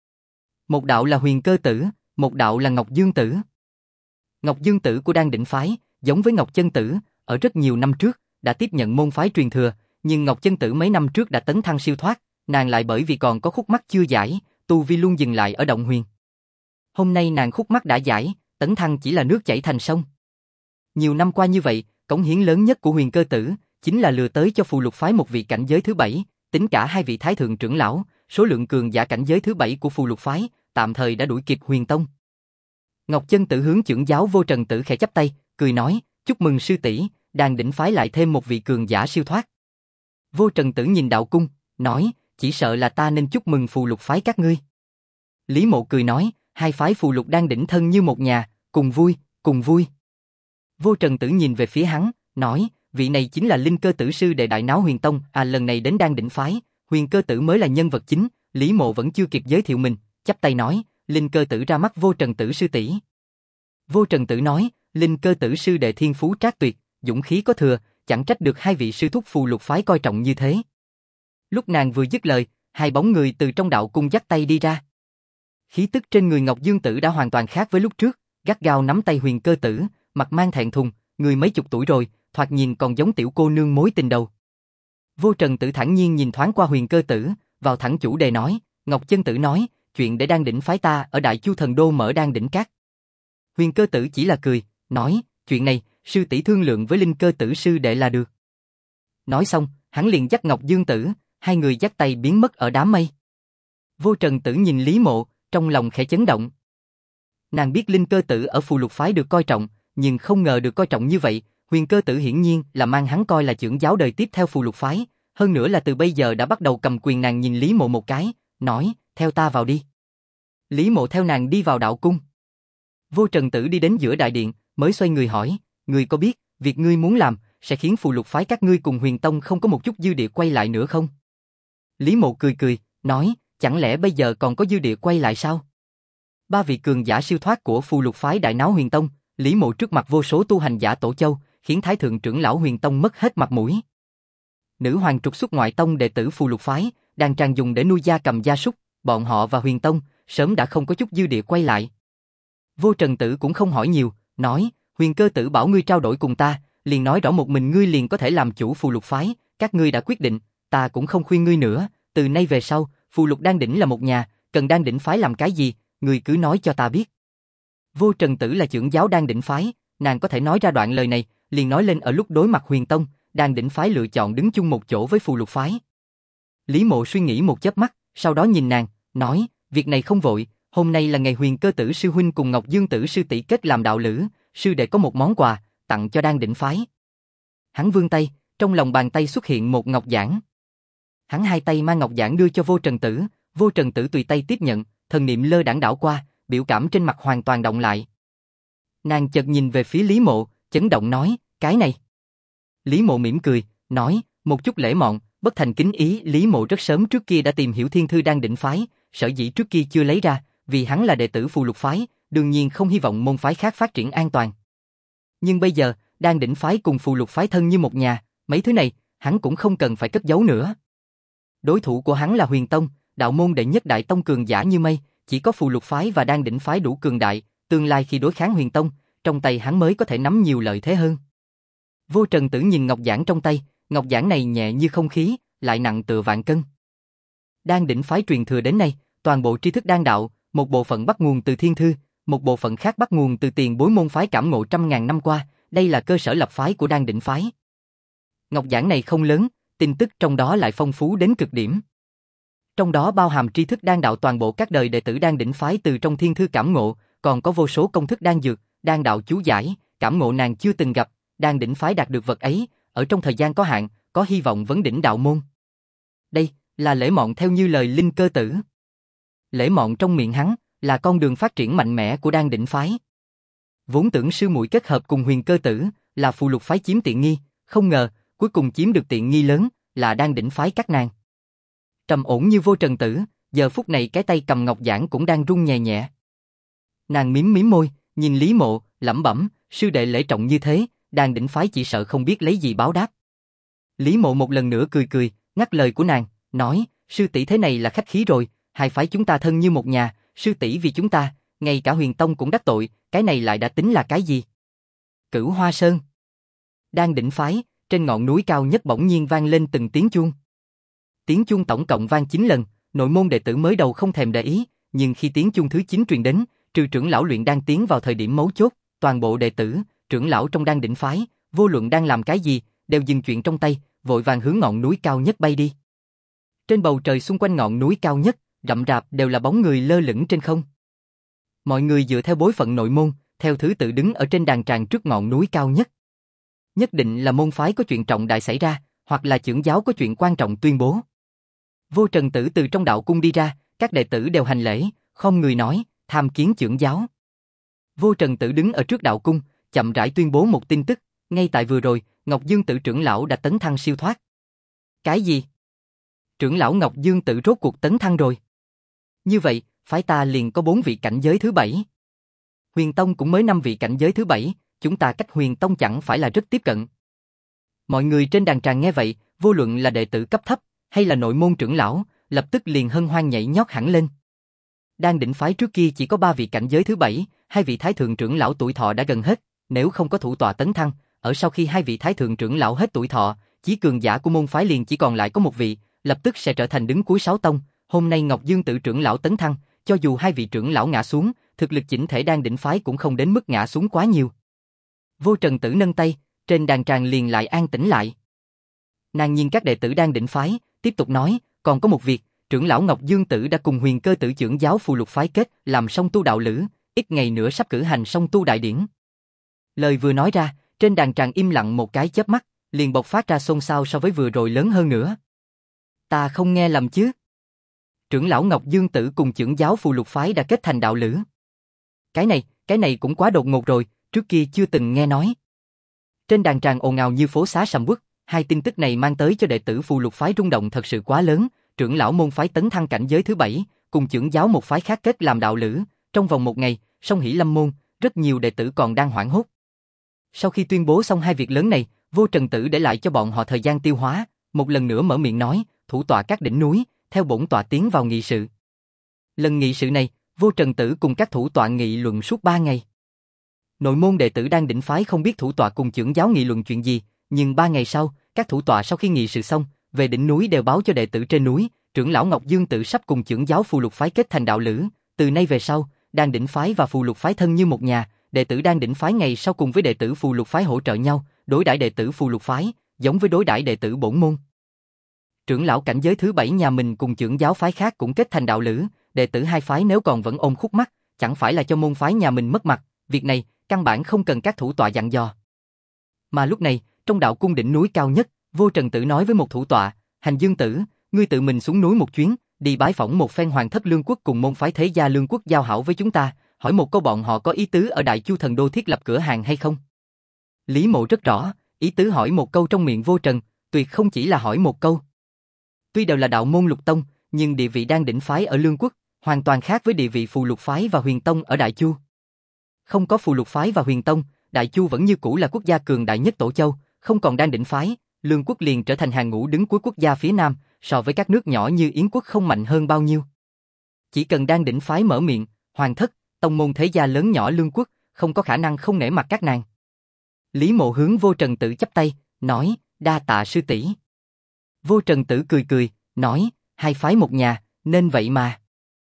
Một đạo là Huyền Cơ Tử, một đạo là Ngọc Dương Tử. Ngọc Dương Tử của Đan Đỉnh phái, giống với Ngọc Chân Tử, ở rất nhiều năm trước đã tiếp nhận môn phái truyền thừa, nhưng Ngọc Chân Tử mấy năm trước đã tấn thăng siêu thoát, nàng lại bởi vì còn có khúc mắc chưa giải, tu vi luôn dừng lại ở động huyền. Hôm nay nàng khúc mắc đã giải, tấn thăng chỉ là nước chảy thành sông. Nhiều năm qua như vậy, cống hiến lớn nhất của Huyền Cơ Tử chính là lừa tới cho Phù Lục phái một vị cảnh giới thứ 7, tính cả hai vị thái thượng trưởng lão, số lượng cường giả cảnh giới thứ 7 của Phù Lục phái tạm thời đã đuổi kịp Huyền Tông. Ngọc Chân Tử hướng trưởng giáo Vô Trần Tử khẽ chắp tay, cười nói, chúc mừng sư tỷ, Đan Đỉnh phái lại thêm một vị cường giả siêu thoát. Vô Trần Tử nhìn đạo cung, nói, chỉ sợ là ta nên chúc mừng Phù Lục phái các ngươi. Lý Mộ cười nói, hai phái Phù Lục Đan Đỉnh thân như một nhà, cùng vui, cùng vui. Vô Trần Tử nhìn về phía hắn, nói, vị này chính là Linh Cơ Tử sư đệ Đại Náo Huyền Tông, lần này đến Đan Đỉnh phái, Huyền Cơ Tử mới là nhân vật chính. Lý Mộ vẫn chưa kịp giới thiệu mình, chắp tay nói, Linh Cơ Tử ra mắt Vô Trần Tử sư tỷ. Vô Trần Tử nói, Linh Cơ Tử sư đệ thiên phú trác tuyệt, dũng khí có thừa, chẳng trách được hai vị sư thúc Phù Lục phái coi trọng như thế. Lúc nàng vừa dứt lời, hai bóng người từ trong đạo cung dắt tay đi ra. Khí tức trên người Ngọc Dương Tử đã hoàn toàn khác với lúc trước, gắt gao nắm tay Huyền Cơ Tử, mặt mang thẹn thùng, người mấy chục tuổi rồi, thoạt nhìn còn giống tiểu cô nương mối tình đầu. Vô Trần Tử thản nhiên nhìn thoáng qua Huyền Cơ Tử, vào thẳng chủ đề nói, Ngọc Chân Tử nói, chuyện để Đan Đỉnh phái ta ở Đại Chu Thần Đô mở Đan Đỉnh Các. Huyền Cơ Tử chỉ là cười, nói, chuyện này, sư tỷ thương lượng với Linh Cơ Tử sư đệ là được. Nói xong, hắn liền dắt Ngọc Dương Tử, hai người dắt tay biến mất ở đám mây. Vô Trần Tử nhìn Lý Mộ, trong lòng khẽ chấn động. Nàng biết Linh Cơ Tử ở Phù Lục phái được coi trọng, nhưng không ngờ được coi trọng như vậy. Huyền Cơ Tử hiển nhiên là mang hắn coi là trưởng giáo đời tiếp theo Phù Lục phái, hơn nữa là từ bây giờ đã bắt đầu cầm quyền. Nàng nhìn Lý Mộ một cái, nói, theo ta vào đi. Lý Mộ theo nàng đi vào đạo cung. Vô Trần Tử đi đến giữa đại điện, mới xoay người hỏi, ngươi có biết, việc ngươi muốn làm, sẽ khiến Phù Lục phái các ngươi cùng Huyền Tông không có một chút dư địa quay lại nữa không? Lý Mộ cười cười, nói, chẳng lẽ bây giờ còn có dư địa quay lại sao? Ba vị cường giả siêu thoát của Phù Lục phái Đại Náo Huyền Tông, Lý Mộ trước mặt vô số tu hành giả Tổ Châu, khiến Thái thượng trưởng lão Huyền Tông mất hết mặt mũi. Nữ hoàng trục xuất ngoại tông đệ tử Phù Lục phái, đang tràn dùng để nuôi gia cầm gia súc, bọn họ và Huyền Tông sớm đã không có chút dư địa quay lại. Vô Trần Tử cũng không hỏi nhiều, nói, Huyền Cơ Tử bảo ngươi trao đổi cùng ta, liền nói rõ một mình ngươi liền có thể làm chủ Phù Lục phái, các ngươi đã quyết định, ta cũng không khuyên ngươi nữa, từ nay về sau, Phù Lục Đan Đỉnh là một nhà, cần Đan Đỉnh phái làm cái gì, ngươi cứ nói cho ta biết. Vô Trần Tử là trưởng giáo Đan Đỉnh phái, nàng có thể nói ra đoạn lời này, liền nói lên ở lúc đối mặt Huyền Tông, Đan Đỉnh phái lựa chọn đứng chung một chỗ với Phù Lục phái. Lý Mộ suy nghĩ một chớp mắt, sau đó nhìn nàng, nói, việc này không vội, hôm nay là ngày Huyền Cơ Tử sư huynh cùng Ngọc Dương Tử sư tỷ kết làm đạo lữ, sư đệ có một món quà tặng cho Đan Đỉnh phái. Hắn vươn tay, trong lòng bàn tay xuất hiện một ngọc giản. Hắn hai tay mang ngọc giản đưa cho Vô Trần Tử, Vô Trần Tử tùy tay tiếp nhận, thần niệm lơ đãng đảo qua, biểu cảm trên mặt hoàn toàn động lại. Nàng chợt nhìn về phía Lý Mộ, chấn động nói, cái này. Lý Mộ mỉm cười, nói, một chút lễ mọn, bất thành kính ý. Lý Mộ rất sớm trước kia đã tìm hiểu thiên thư Đan Đỉnh phái, sở dĩ trước kia chưa lấy ra, vì hắn là đệ tử Phù Lục phái, đương nhiên không hy vọng môn phái khác phát triển an toàn. Nhưng bây giờ, Đan Đỉnh phái cùng Phù Lục phái thân như một nhà, mấy thứ này, hắn cũng không cần phải cất giấu nữa. Đối thủ của hắn là Huyền Tông, đạo môn đệ nhất đại tông cường giả như mây, chỉ có Phù Lục phái và Đan Đỉnh phái đủ cường đại, tương lai khi đối kháng Huyền Tông, trong tay hắn mới có thể nắm nhiều lợi thế hơn. Vô Trần Tử nhìn ngọc giản trong tay, ngọc giản này nhẹ như không khí, lại nặng tựa vạn cân. Đan Đỉnh phái truyền thừa đến nay, toàn bộ tri thức đan đạo, một bộ phận bắt nguồn từ thiên thư, một bộ phận khác bắt nguồn từ tiền bối môn phái cảm ngộ trăm ngàn năm qua, đây là cơ sở lập phái của Đan Đỉnh phái. Ngọc giản này không lớn, tin tức trong đó lại phong phú đến cực điểm. Trong đó bao hàm tri thức đan đạo toàn bộ các đời đệ tử Đan Đỉnh phái từ trong thiên thư cảm ngộ, còn có vô số công thức đan dược, đan đạo chú giải, cảm ngộ nàng chưa từng gặp, Đan Đỉnh phái đạt được vật ấy, ở trong thời gian có hạn, có hy vọng vấn đỉnh đạo môn. Đây là Lễ Mọn theo như lời Linh Cơ Tử. Lễ Mọn trong miệng hắn là con đường phát triển mạnh mẽ của Đan Đỉnh phái. Vốn tưởng sư muội kết hợp cùng Huyền Cơ Tử là Phù Lục phái chiếm tiện nghi, không ngờ cuối cùng chiếm được tiện nghi lớn là Đan Đỉnh phái các nàng. Trầm ổn như Vô Trần Tử, giờ phút này cái tay cầm ngọc giản cũng đang run nhẹ nhẹ. Nàng mím mím môi, nhìn Lý Mộ, lẩm bẩm, sư đệ lễ trọng như thế, Đan Đỉnh phái chỉ sợ không biết lấy gì báo đáp. Lý Mộ một lần nữa cười cười, ngắt lời của nàng, nói, sư tỷ thế này là khách khí rồi, hai phái chúng ta thân như một nhà, sư tỷ vì chúng ta, ngay cả Huyền Tông cũng đắc tội, cái này lại đã tính là cái gì? Cửu Hoa Sơn. Đan Đỉnh phái, trên ngọn núi cao nhất bỗng nhiên vang lên từng tiếng chuông. Tiếng chuông tổng cộng vang 9 lần, nội môn đệ tử mới đầu không thèm để ý, nhưng khi tiếng chuông thứ 9 truyền đến, trừ trưởng lão luyện đang tiến vào thời điểm mấu chốt, toàn bộ đệ tử, trưởng lão trong Đan Đỉnh phái, vô luận đang làm cái gì, đều dừng chuyện trong tay, vội vàng hướng ngọn núi cao nhất bay đi. Trên bầu trời xung quanh ngọn núi cao nhất, rậm rạp đều là bóng người lơ lửng trên không. Mọi người dựa theo bối phận nội môn, theo thứ tự đứng ở trên đàn tràng trước ngọn núi cao nhất. Nhất định là môn phái có chuyện trọng đại xảy ra, hoặc là trưởng giáo có chuyện quan trọng tuyên bố. Vô Trần Tử từ trong đạo cung đi ra, các đệ tử đều hành lễ, không người nói, tham kiến trưởng giáo. Vô Trần Tử đứng ở trước đạo cung, chậm rãi tuyên bố một tin tức, ngay tại vừa rồi, Ngọc Dương Tử trưởng lão đã tấn thăng siêu thoát. Cái gì? Trưởng lão Ngọc Dương Tử rốt cuộc tấn thăng rồi. Như vậy, phái ta liền có 4 vị cảnh giới thứ 7. Huyền Tông cũng mới 5 vị cảnh giới thứ 7, chúng ta cách Huyền Tông chẳng phải là rất tiếp cận. Mọi người trên đàn tràng nghe vậy, vô luận là đệ tử cấp thấp, hay là nội môn trưởng lão, lập tức liền hân hoan nhảy nhót hẳn lên. Đan Đỉnh phái trước kia chỉ có 3 vị cảnh giới thứ 7, 2 vị thái thượng trưởng lão tuổi thọ đã gần hết, nếu không có thủ tọa tấn thăng, ở sau khi 2 vị thái thượng trưởng lão hết tuổi thọ, chí cường giả của môn phái liền chỉ còn lại có 1 vị, lập tức sẽ trở thành đứng cuối 6 tông. Hôm nay Ngọc Dương Tử trưởng lão tấn thăng, cho dù 2 vị trưởng lão ngã xuống, thực lực chỉnh thể Đan Đỉnh phái cũng không đến mức ngã xuống quá nhiều. Vô Trần Tử nâng tay, trên đàn tràng liền lại an tĩnh lại. Nàng nhìn các đệ tử Đan Đỉnh phái, tiếp tục nói, còn có một việc, trưởng lão Ngọc Dương Tử đã cùng Huyền Cơ Tử trưởng giáo Phù Lục phái kết, làm song tu đạo lữ, ít ngày nữa sắp cử hành song tu đại điển. Lời vừa nói ra, trên đàn tràng im lặng một cái chớp mắt, liền bộc phát ra xôn xao so với vừa rồi lớn hơn nữa. Ta không nghe lầm chứ? Trưởng lão Ngọc Dương Tử cùng trưởng giáo Phù Lục phái đã kết thành đạo lữ. Cái này cũng quá đột ngột rồi, trước kia chưa từng nghe nói. Trên đàn tràng ồn ào như phố xá sầm uất, hai tin tức này mang tới cho đệ tử Phù Lục phái rung động thật sự quá lớn, trưởng lão môn phái tấn thăng cảnh giới thứ 7, cùng trưởng giáo một phái khác kết làm đạo lữ, trong vòng một ngày, Song Hỷ Lâm môn, rất nhiều đệ tử còn đang hoảng hốt. Sau khi tuyên bố xong hai việc lớn này, Vô Trần Tử để lại cho bọn họ thời gian tiêu hóa, một lần nữa mở miệng nói, thủ tọa các đỉnh núi, theo bổn tọa tiến vào nghị sự. Lần nghị sự này, Vô Trần Tử cùng các thủ tọa nghị luận suốt 3 ngày. Nội môn đệ tử Đan Đỉnh phái không biết thủ tọa cùng trưởng giáo nghị luận chuyện gì, nhưng 3 ngày sau, các thủ tọa sau khi nghị sự xong, về đỉnh núi đều báo cho đệ tử trên núi, trưởng lão Ngọc Dương Tử sắp cùng trưởng giáo Phù Lục phái kết thành đạo lữ, từ nay về sau, Đan Đỉnh phái và Phù Lục phái thân như một nhà, đệ tử Đan Đỉnh phái ngày sau cùng với đệ tử Phù Lục phái hỗ trợ nhau, đối đãi đệ tử Phù Lục phái giống với đối đãi đệ tử bổn môn. Trưởng lão cảnh giới thứ 7 nhà mình cùng trưởng giáo phái khác cũng kết thành đạo lữ, đệ tử hai phái nếu còn vẫn ôm khúc mắc, chẳng phải là cho môn phái nhà mình mất mặt, việc này căn bản không cần các thủ tọa dặn dò. Mà lúc này, trong đạo cung đỉnh núi cao nhất, Vô Trần Tử nói với một thủ tọa, Hành Dương Tử, ngươi tự mình xuống núi một chuyến, đi bái phỏng một phen Hoàng thất Lương quốc cùng môn phái Thế gia Lương quốc giao hảo với chúng ta, hỏi một câu bọn họ có ý tứ ở Đại Chu thần đô thiết lập cửa hàng hay không. Lý Mộ rất rõ, ý tứ hỏi một câu trong miệng Vô Trần, tuyệt không chỉ là hỏi một câu. Tuy đều là đạo môn lục tông, nhưng địa vị Đan Đỉnh phái ở Lương quốc hoàn toàn khác với địa vị Phù Lục phái và Huyền tông ở Đại Chu. Không có Phù Lục phái và Huyền tông, Đại Chu vẫn như cũ là quốc gia cường đại nhất Tổ châu, không còn Đan Đỉnh phái, Lương quốc liền trở thành hàng ngũ đứng cuối quốc gia phía Nam, so với các nước nhỏ như Yến quốc không mạnh hơn bao nhiêu. Chỉ cần Đan Đỉnh phái mở miệng, Hoàng thất, tông môn thế gia lớn nhỏ Lương quốc, không có khả năng không nể mặt các nàng. Lý Mộ hướng Vô Trần Tử chắp tay, nói, đa tạ sư tỷ. Vô Trần Tử cười cười, nói, hai phái một nhà, nên vậy mà.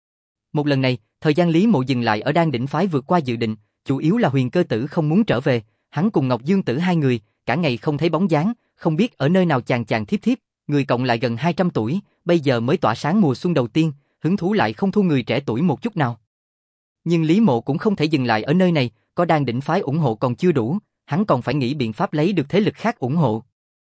Một lần này, thời gian Lý Mộ dừng lại ở Đan Đỉnh phái vượt qua dự định, chủ yếu là Huyền Cơ Tử không muốn trở về, hắn cùng Ngọc Dương Tử hai người, cả ngày không thấy bóng dáng, không biết ở nơi nào chàng chàng thiếp thiếp, người cộng lại gần 200 tuổi, bây giờ mới tỏa sáng mùa xuân đầu tiên, hứng thú lại không thu người trẻ tuổi một chút nào. Nhưng Lý Mộ cũng không thể dừng lại ở nơi này, có Đan Đỉnh phái ủng hộ còn chưa đủ, hắn còn phải nghĩ biện pháp lấy được thế lực khác ủng hộ.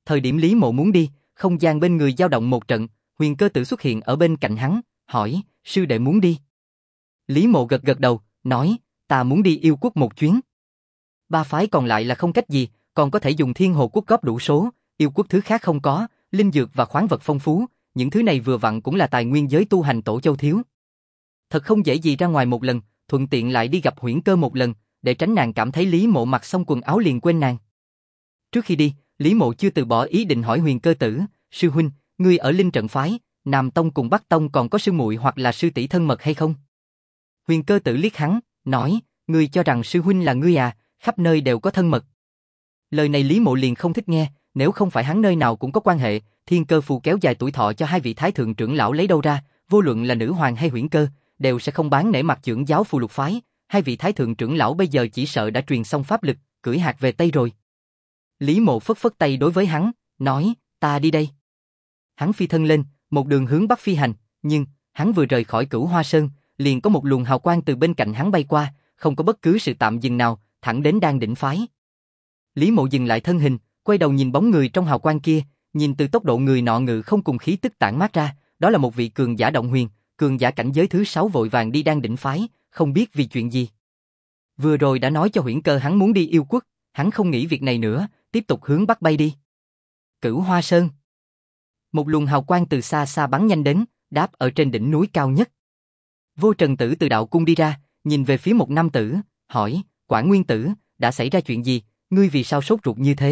Thời điểm Lý Mộ muốn đi, không gian bên người dao động một trận, Huyền Cơ Tử xuất hiện ở bên cạnh hắn, hỏi, sư đệ muốn đi? Lý Mộ gật gật đầu, nói, ta muốn đi yêu quốc một chuyến. Ba phái còn lại là không cách gì, còn có thể dùng Thiên Hồ quốc góp đủ số, yêu quốc thứ khác không có, linh dược và khoáng vật phong phú, những thứ này vừa vặn cũng là tài nguyên giới tu hành Tổ Châu thiếu. Thật không dễ gì ra ngoài một lần, thuận tiện lại đi gặp Huyễn Cơ một lần, để tránh nàng cảm thấy Lý Mộ mặc xong quần áo liền quên nàng. Trước khi đi, Lý Mộ chưa từ bỏ ý định hỏi Huyền Cơ Tử, sư huynh, ngươi ở Linh Trận phái, Nam Tông cùng Bắc Tông còn có sư muội hoặc là sư tỷ thân mật hay không? Huyền Cơ Tử liếc hắn, nói, ngươi cho rằng sư huynh là ngươi à, khắp nơi đều có thân mật. Lời này Lý Mộ liền không thích nghe, nếu không phải hắn nơi nào cũng có quan hệ, thiên cơ phù kéo dài tuổi thọ cho hai vị thái thượng trưởng lão lấy đâu ra, vô luận là nữ hoàng hay Huyễn Cơ, đều sẽ không bán nể mặt trưởng giáo phù lục phái, hai vị thái thượng trưởng lão bây giờ chỉ sợ đã truyền xong pháp lực, cưỡi hạc về Tây rồi. Lý Mộ phất phất tay đối với hắn, nói, ta đi đây. Hắn phi thân lên, một đường hướng bắc phi hành, nhưng, hắn vừa rời khỏi Cửu Hoa Sơn, liền có một luồng hào quang từ bên cạnh hắn bay qua, không có bất cứ sự tạm dừng nào, thẳng đến Đan Đỉnh phái. Lý Mộ dừng lại thân hình, quay đầu nhìn bóng người trong hào quang kia, nhìn từ tốc độ người nọ ngự không cùng khí tức tản mát ra, đó là một vị cường giả động huyền, cường giả cảnh giới thứ 6 vội vàng đi Đan Đỉnh phái, không biết vì chuyện gì. Vừa rồi đã nói cho Huyễn Cơ hắn muốn đi yêu quốc, hắn không nghĩ việc này nữa, tiếp tục hướng bắc bay đi. Cửu Hoa Sơn. Một luồng hào quang từ xa xa bắn nhanh đến, đáp ở trên đỉnh núi cao nhất. Vô Trần Tử từ đạo cung đi ra, nhìn về phía một nam tử, hỏi, Quản Nguyên Tử, đã xảy ra chuyện gì, ngươi vì sao sốt ruột như thế?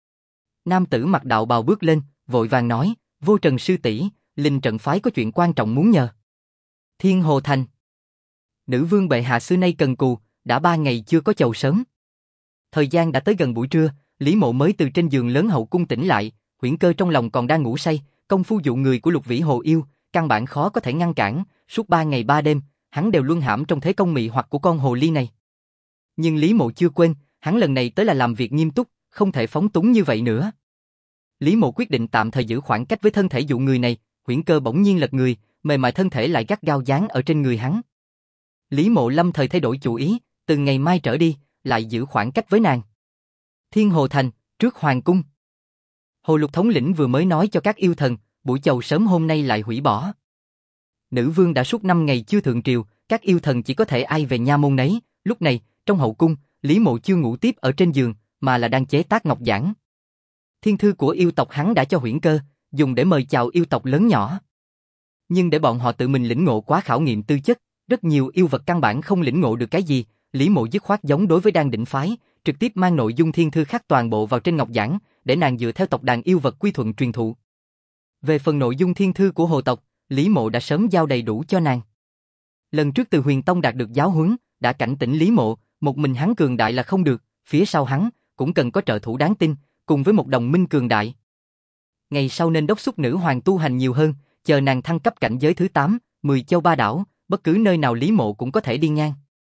Nam tử mặc đạo bào bước lên, vội vàng nói, Vô Trần sư tỷ, Linh Trận phái có chuyện quan trọng muốn nhờ. Thiên Hồ Thành. Nữ vương bệ hạ xưa nay cần cù, đã 3 ngày chưa có chầu sớm. Thời gian đã tới gần buổi trưa, Lý Mộ mới từ trên giường lớn hậu cung tỉnh lại, Huyễn Cơ trong lòng còn đang ngủ say, công phu dụ người của Lục Vĩ Hồ yêu, căn bản khó có thể ngăn cản, suốt 3 ngày 3 đêm, hắn đều luân hãm trong thế công mị hoặc của con hồ ly này. Nhưng Lý Mộ chưa quên, hắn lần này tới là làm việc nghiêm túc, không thể phóng túng như vậy nữa. Lý Mộ quyết định tạm thời giữ khoảng cách với thân thể dụ người này, Huyễn Cơ bỗng nhiên lật người, mềm mại thân thể lại gắt gao dán ở trên người hắn. Lý Mộ lâm thời thay đổi chủ ý, từ ngày mai trở đi, lại giữ khoảng cách với nàng. Thiên Hồ Thành, trước hoàng cung. Hồ Lục thống lĩnh vừa mới nói cho các yêu thần, buổi chầu sớm hôm nay lại hủy bỏ. Nữ vương đã suốt 5 ngày chưa thượng triều, các yêu thần chỉ có thể ai về nha môn nấy. Lúc này, trong hậu cung, Lý Mộ chưa ngủ tiếp ở trên giường, mà là đang chế tác ngọc giản. Thiên thư của yêu tộc hắn đã cho Huyễn Cơ, dùng để mời chào yêu tộc lớn nhỏ. Nhưng để bọn họ tự mình lĩnh ngộ quá khảo nghiệm tư chất, rất nhiều yêu vật căn bản không lĩnh ngộ được cái gì. Lý Mộ dứt khoát giống đối với Đan Đỉnh phái, trực tiếp mang nội dung thiên thư khắc toàn bộ vào trên ngọc giản, để nàng dựa theo tộc đàn yêu vật quy thuận truyền thụ. Về phần nội dung thiên thư của hồ tộc, Lý Mộ đã sớm giao đầy đủ cho nàng. Lần trước từ Huyền Tông đạt được giáo huấn, đã cảnh tỉnh Lý Mộ, một mình hắn cường đại là không được, phía sau hắn cũng cần có trợ thủ đáng tin, cùng với một đồng minh cường đại. Ngày sau nên đốc thúc nữ hoàng tu hành nhiều hơn, chờ nàng thăng cấp cảnh giới thứ 8, 10 châu ba đảo, bất cứ nơi nào Lý Mộ cũng có thể đi ngang.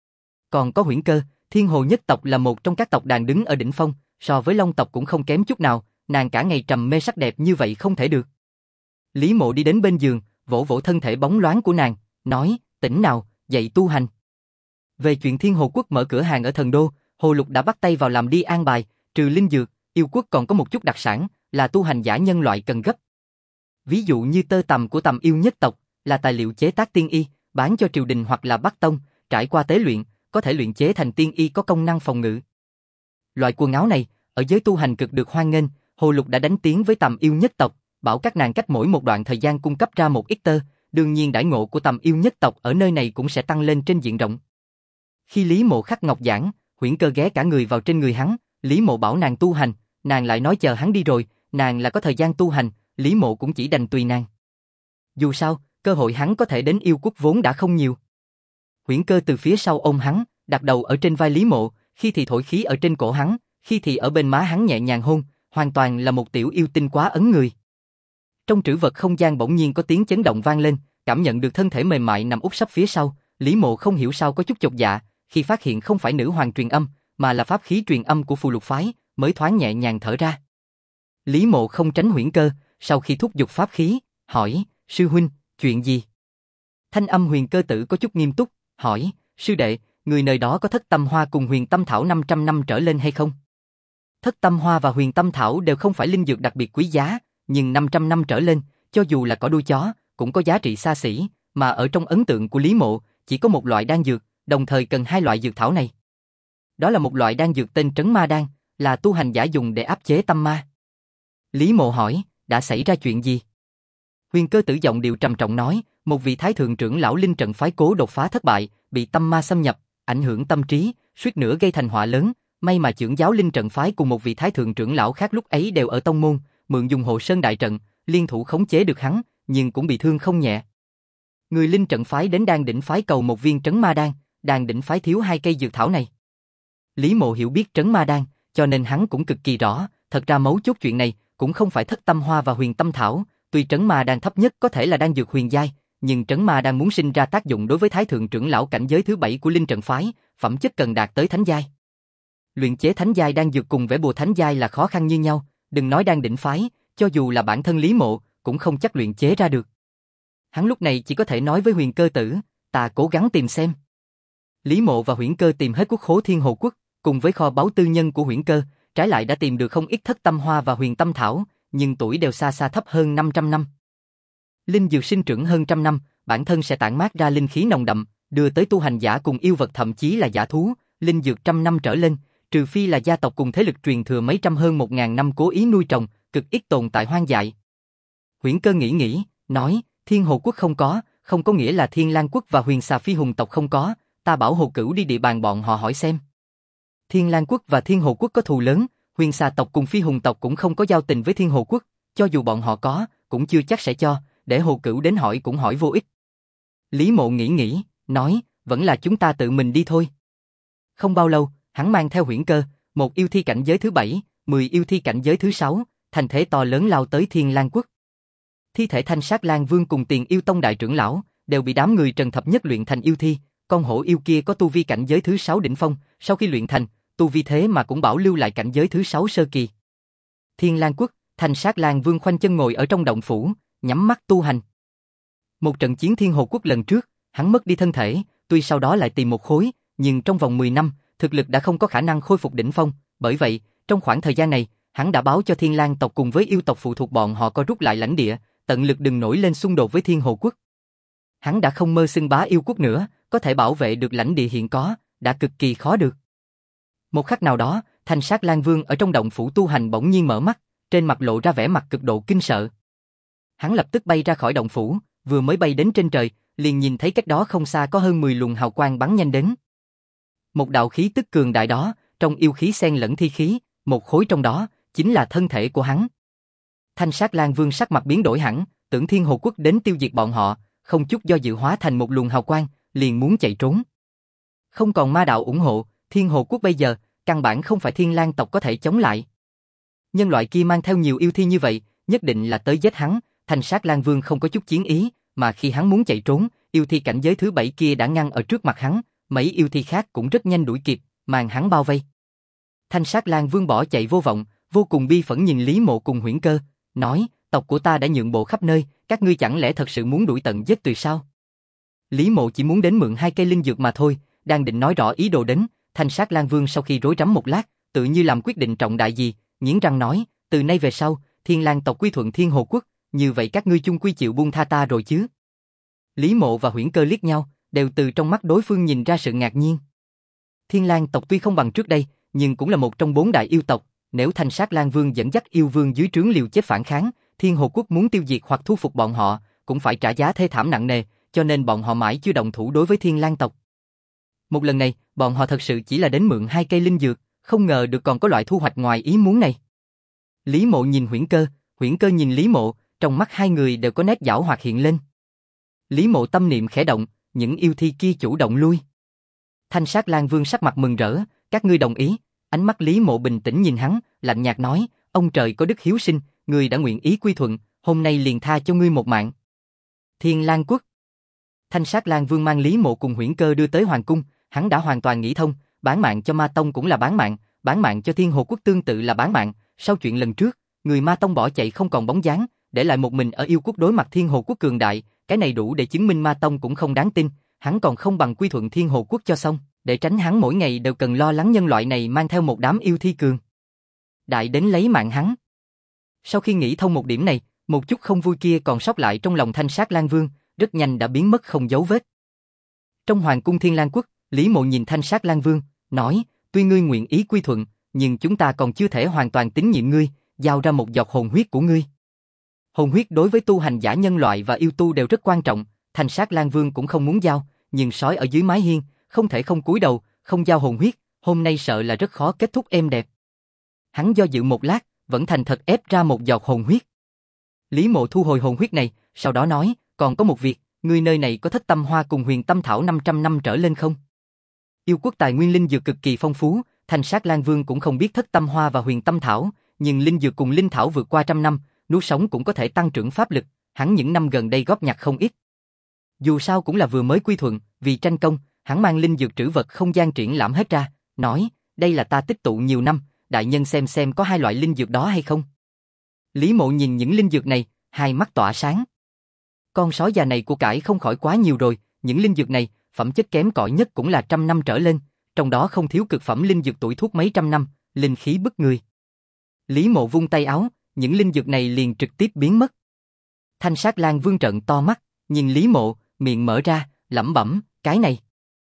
Còn có Huyễn Cơ, Thiên Hồ nhất tộc là một trong các tộc đàn đứng ở đỉnh phong, so với Long tộc cũng không kém chút nào, nàng cả ngày trầm mê sắc đẹp như vậy không thể được. Lý Mộ đi đến bên giường, vỗ vỗ thân thể bóng loáng của nàng, nói, tỉnh nào, dậy tu hành. Về chuyện Thiên Hồ quốc mở cửa hàng ở Thần Đô, Hồ Lục đã bắt tay vào làm đi an bài, trừ linh dược, yêu quốc còn có một chút đặc sản, là tu hành giả nhân loại cần gấp. Ví dụ như tơ tằm của tằm yêu nhất tộc, là tài liệu chế tác tiên y, bán cho triều đình hoặc là Bắc Tông, trải qua tế luyện, có thể luyện chế thành tiên y có công năng phòng ngự. Loại quần áo này, ở giới tu hành cực được hoan nghênh, Hồ Lục đã đánh tiếng với tằm yêu nhất tộc, bảo các nàng cách mỗi một đoạn thời gian cung cấp ra một ít tơ, đương nhiên đãi ngộ của tằm yêu nhất tộc ở nơi này cũng sẽ tăng lên trên diện rộng. Khi Lý Mộ khắc ngọc giản, Huyễn Cơ ghé cả người vào trên người hắn, Lý Mộ bảo nàng tu hành, nàng lại nói chờ hắn đi rồi, nàng là có thời gian tu hành, Lý Mộ cũng chỉ đành tùy nàng. Dù sao, cơ hội hắn có thể đến yêu quốc vốn đã không nhiều. Huyễn Cơ từ phía sau ôm hắn, đặt đầu ở trên vai Lý Mộ, khi thì thổi khí ở trên cổ hắn, khi thì ở bên má hắn nhẹ nhàng hôn, hoàn toàn là một tiểu yêu tinh quá ấn người. Trong trữ vật không gian bỗng nhiên có tiếng chấn động vang lên, cảm nhận được thân thể mềm mại nằm úp sấp phía sau, Lý Mộ không hiểu sao có chút chột dạ, khi phát hiện không phải nữ hoàng truyền âm, mà là pháp khí truyền âm của phù lục phái, mới thoáng nhẹ nhàng thở ra. Lý Mộ không tránh Huyễn Cơ, sau khi thúc giục pháp khí, hỏi, sư huynh, chuyện gì? Thanh âm Huyền Cơ tử có chút nghiêm túc, hỏi, sư đệ, người nơi đó có thất tâm hoa cùng huyền tâm thảo 500 năm trở lên hay không? Thất tâm hoa và huyền tâm thảo đều không phải linh dược đặc biệt quý giá, nhưng 500 năm trở lên, cho dù là cỏ đuôi chó, cũng có giá trị xa xỉ, mà ở trong ấn tượng của Lý Mộ, chỉ có một loại đan dược, đồng thời cần hai loại dược thảo này. Đó là một loại đan dược tên Trấn Ma Đan, là tu hành giả dùng để áp chế tâm ma. Lý Mộ hỏi, đã xảy ra chuyện gì? Huyền Cơ Tử giọng điệu trầm trọng nói, một vị thái thượng trưởng lão linh trận phái cố đột phá thất bại, bị tâm ma xâm nhập, ảnh hưởng tâm trí, suýt nữa gây thành họa lớn. May mà trưởng giáo linh trận phái cùng một vị thái thượng trưởng lão khác lúc ấy đều ở tông môn, mượn dùng hộ sơn đại trận, liên thủ khống chế được hắn, nhưng cũng bị thương không nhẹ. Người linh trận phái đến Đan Đỉnh phái cầu một viên Trấn Ma Đan, Đan Đỉnh phái thiếu hai cây dược thảo này. Lý Mộ hiểu biết Trấn Ma Đan, cho nên hắn cũng cực kỳ rõ, thật ra mấu chốt chuyện này cũng không phải thất tâm hoa và huyền tâm thảo, tuy Trấn Ma Đan thấp nhất có thể là đan dược huyền giai, nhưng Trấn Ma Đan muốn sinh ra tác dụng đối với thái thượng trưởng lão cảnh giới thứ 7 của linh trận phái, phẩm chất cần đạt tới thánh giai. Luyện chế thánh giai đan dược cùng vẽ bùa thánh giai là khó khăn như nhau, đừng nói Đan Đỉnh phái, cho dù là bản thân Lý Mộ cũng không chắc luyện chế ra được. Hắn lúc này chỉ có thể nói với Huyền Cơ Tử, ta cố gắng tìm xem. Lý Mộ và Huyền Cơ tìm hết quốc khố Thiên Hồ Quốc, cùng với kho báu tư nhân của Huyền Cơ, trái lại đã tìm được không ít thất tâm hoa và huyền tâm thảo, nhưng tuổi đều xa xa thấp hơn 500 năm. Linh dược sinh trưởng hơn trăm năm, bản thân sẽ tản mát ra linh khí nồng đậm, đưa tới tu hành giả cùng yêu vật thậm chí là giả thú, linh dược trăm năm trở lên, trừ phi là gia tộc cùng thế lực truyền thừa mấy trăm hơn 1000 năm cố ý nuôi trồng, cực ít tồn tại hoang dại. Huyền Cơ nghĩ, nói, Thiên Hồ Quốc không có nghĩa là Thiên Lang Quốc và Huyền Xà Phi Hùng tộc không có, ta bảo Hồ Cửu đi địa bàn bọn họ hỏi xem. Thiên Lang Quốc và Thiên Hồ Quốc có thù lớn, Huyền Xà tộc cùng Phi Hùng tộc cũng không có giao tình với Thiên Hồ Quốc, cho dù bọn họ có, cũng chưa chắc sẽ cho, để Hồ Cửu đến hỏi cũng hỏi vô ích. Lý Mộ nghĩ, nói, vẫn là chúng ta tự mình đi thôi. Không bao lâu, hắn mang theo Huyền Cơ, một yêu thi cảnh giới thứ 7, 10 yêu thi cảnh giới thứ 6, thành thế to lớn lao tới Thiên Lang Quốc. Thi thể Thanh Sát Lang Vương cùng Tiền Yêu Tông đại trưởng lão đều bị đám người Trần Thập Nhất luyện thành yêu thi, con hổ yêu kia có tu vi cảnh giới thứ 6 đỉnh phong, sau khi luyện thành, tu vi thế mà cũng bảo lưu lại cảnh giới thứ 6 sơ kỳ. Thiên Lang Quốc, Thanh Sát Lang Vương khoanh chân ngồi ở trong động phủ, nhắm mắt tu hành. Một trận chiến Thiên Hồ Quốc lần trước, hắn mất đi thân thể, tuy sau đó lại tìm một khối, nhưng trong vòng 10 năm, thực lực đã không có khả năng khôi phục đỉnh phong, bởi vậy, trong khoảng thời gian này, hắn đã báo cho Thiên Lang tộc cùng với yêu tộc phụ thuộc bọn họ có rút lại lãnh địa, tận lực đừng nổi lên xung đột với Thiên Hồ Quốc. Hắn đã không mơ xưng bá yêu quốc nữa, có thể bảo vệ được lãnh địa hiện có, đã cực kỳ khó được. Một khắc nào đó, Thanh Sát Lang Vương ở trong động phủ tu hành bỗng nhiên mở mắt, trên mặt lộ ra vẻ mặt cực độ kinh sợ. Hắn lập tức bay ra khỏi động phủ, vừa mới bay đến trên trời, liền nhìn thấy cách đó không xa có hơn 10 luồng hào quang bắn nhanh đến. Một đạo khí tức cường đại đó, trong yêu khí xen lẫn thi khí, một khối trong đó chính là thân thể của hắn. Thanh Sát Lang Vương sắc mặt biến đổi hẳn, tưởng Thiên Hồ Quốc đến tiêu diệt bọn họ, không chút do dự hóa thành một luồng hào quang, liền muốn chạy trốn. Không còn ma đạo ủng hộ, Thiên Hồ Quốc bây giờ, căn bản không phải Thiên Lang tộc có thể chống lại. Nhân loại kia mang theo nhiều yêu thi như vậy, nhất định là tới giết hắn, Thanh Sát Lang Vương không có chút chiến ý, mà khi hắn muốn chạy trốn, yêu thi cảnh giới thứ 7 kia đã ngăn ở trước mặt hắn, mấy yêu thi khác cũng rất nhanh đuổi kịp, màn hắn bao vây. Thanh Sát Lang Vương bỏ chạy vô vọng, vô cùng bi phẫn nhìn Lý Mộ cùng Huyền Cơ, nói, tộc của ta đã nhượng bộ khắp nơi, các ngươi chẳng lẽ thật sự muốn đuổi tận giết tuyệt sao? Lý Mộ chỉ muốn đến mượn 2 cây linh dược mà thôi, đang định nói rõ ý đồ đến, Thanh Sát Lang Vương sau khi rối rắm một lát, tự như làm quyết định trọng đại gì, nghiến răng nói, từ nay về sau, Thiên Lang tộc quy thuận Thiên Hồ Quốc, như vậy các ngươi chung quy chịu buông tha ta rồi chứ? Lý Mộ và Huyền Cơ liếc nhau, đều từ trong mắt đối phương nhìn ra sự ngạc nhiên. Thiên Lang tộc tuy không bằng trước đây, nhưng cũng là một trong 4 đại yêu tộc, nếu Thanh Sát Lang Vương dẫn dắt yêu vương dưới trướng liều chết phản kháng, Thiên Hồ Quốc muốn tiêu diệt hoặc thu phục bọn họ, cũng phải trả giá thê thảm nặng nề, cho nên bọn họ mãi chưa động thủ đối với Thiên Lang tộc. Một lần này, bọn họ thật sự chỉ là đến mượn 2 cây linh dược, không ngờ được còn có loại thu hoạch ngoài ý muốn này. Lý Mộ nhìn Huyền Cơ nhìn Lý Mộ, trong mắt hai người đều có nét giảo hoạt hiện lên. Lý Mộ tâm niệm khẽ động, những yêu thi kia chủ động lui. Thanh Sát Lang Vương sắc mặt mừng rỡ, các ngươi đồng ý? Ánh mắt Lý Mộ bình tĩnh nhìn hắn, lạnh nhạt nói, ông trời có đức hiếu sinh, ngươi đã nguyện ý quy thuận, hôm nay liền tha cho ngươi một mạng. Thiên Lang Quốc. Thanh Sát Lang Vương mang Lý Mộ cùng Huyền Cơ đưa tới hoàng cung, hắn đã hoàn toàn nghĩ thông, bán mạng cho Ma Tông cũng là bán mạng cho Thiên Hồ Quốc tương tự là bán mạng. Sau chuyện lần trước, người Ma Tông bỏ chạy không còn bóng dáng, để lại một mình ở yêu quốc đối mặt Thiên Hồ Quốc cường đại, cái này đủ để chứng minh Ma Tông cũng không đáng tin, hắn còn không bằng quy thuận Thiên Hồ Quốc cho xong, để tránh hắn mỗi ngày đều cần lo lắng nhân loại này mang theo một đám yêu thi cường. đại đến lấy mạng hắn. Sau khi nghĩ thông một điểm này, một chút không vui kia còn sót lại trong lòng Thanh Sát Lang Vương, rất nhanh đã biến mất không dấu vết. Trong Hoàng cung Thiên Lang Quốc, Lý Mộ nhìn Thanh Sát Lang Vương, nói, tuy ngươi nguyện ý quy thuận, nhưng chúng ta còn chưa thể hoàn toàn tín nhiệm ngươi, giao ra một giọt hồn huyết của ngươi. Hồn huyết đối với tu hành giả nhân loại và yêu tu đều rất quan trọng, Thanh Sát Lang Vương cũng không muốn giao, nhưng sói ở dưới mái hiên, không thể không cúi đầu, không giao hồn huyết, hôm nay sợ là rất khó kết thúc êm đẹp. Hắn do dự một lát, vẫn thành thật ép ra một giọt hồn huyết. Lý Mộ thu hồi hồn huyết này, sau đó nói, còn có một việc, ngươi nơi này có thất tâm hoa cùng huyền tâm thảo 500 năm trở lên không? Yêu quốc tài nguyên linh dược cực kỳ phong phú, Thanh Sát Lang Vương cũng không biết thất tâm hoa và huyền tâm thảo, nhưng linh dược cùng linh thảo vượt qua trăm năm, nuốt sống cũng có thể tăng trưởng pháp lực, hắn những năm gần đây góp nhặt không ít. Dù sao cũng là vừa mới quy thuận, vì tranh công, hắn mang linh dược trữ vật không gian triển lãm hết ra, nói, đây là ta tích tụ nhiều năm, đại nhân xem có hai loại linh dược đó hay không. Lý Mộ nhìn những linh dược này, hai mắt tỏa sáng. Con sói già này của cải không khỏi quá nhiều rồi, những linh dược này, phẩm chất kém cỏi nhất cũng là 100 năm trở lên, trong đó không thiếu cực phẩm linh dược tuổi thuốc mấy trăm năm, linh khí bức người. Lý Mộ vung tay áo, những linh dược này liền trực tiếp biến mất. Thanh Sát Lang Vương trợn to mắt, nhìn Lý Mộ, miệng mở ra, lẩm bẩm, cái này.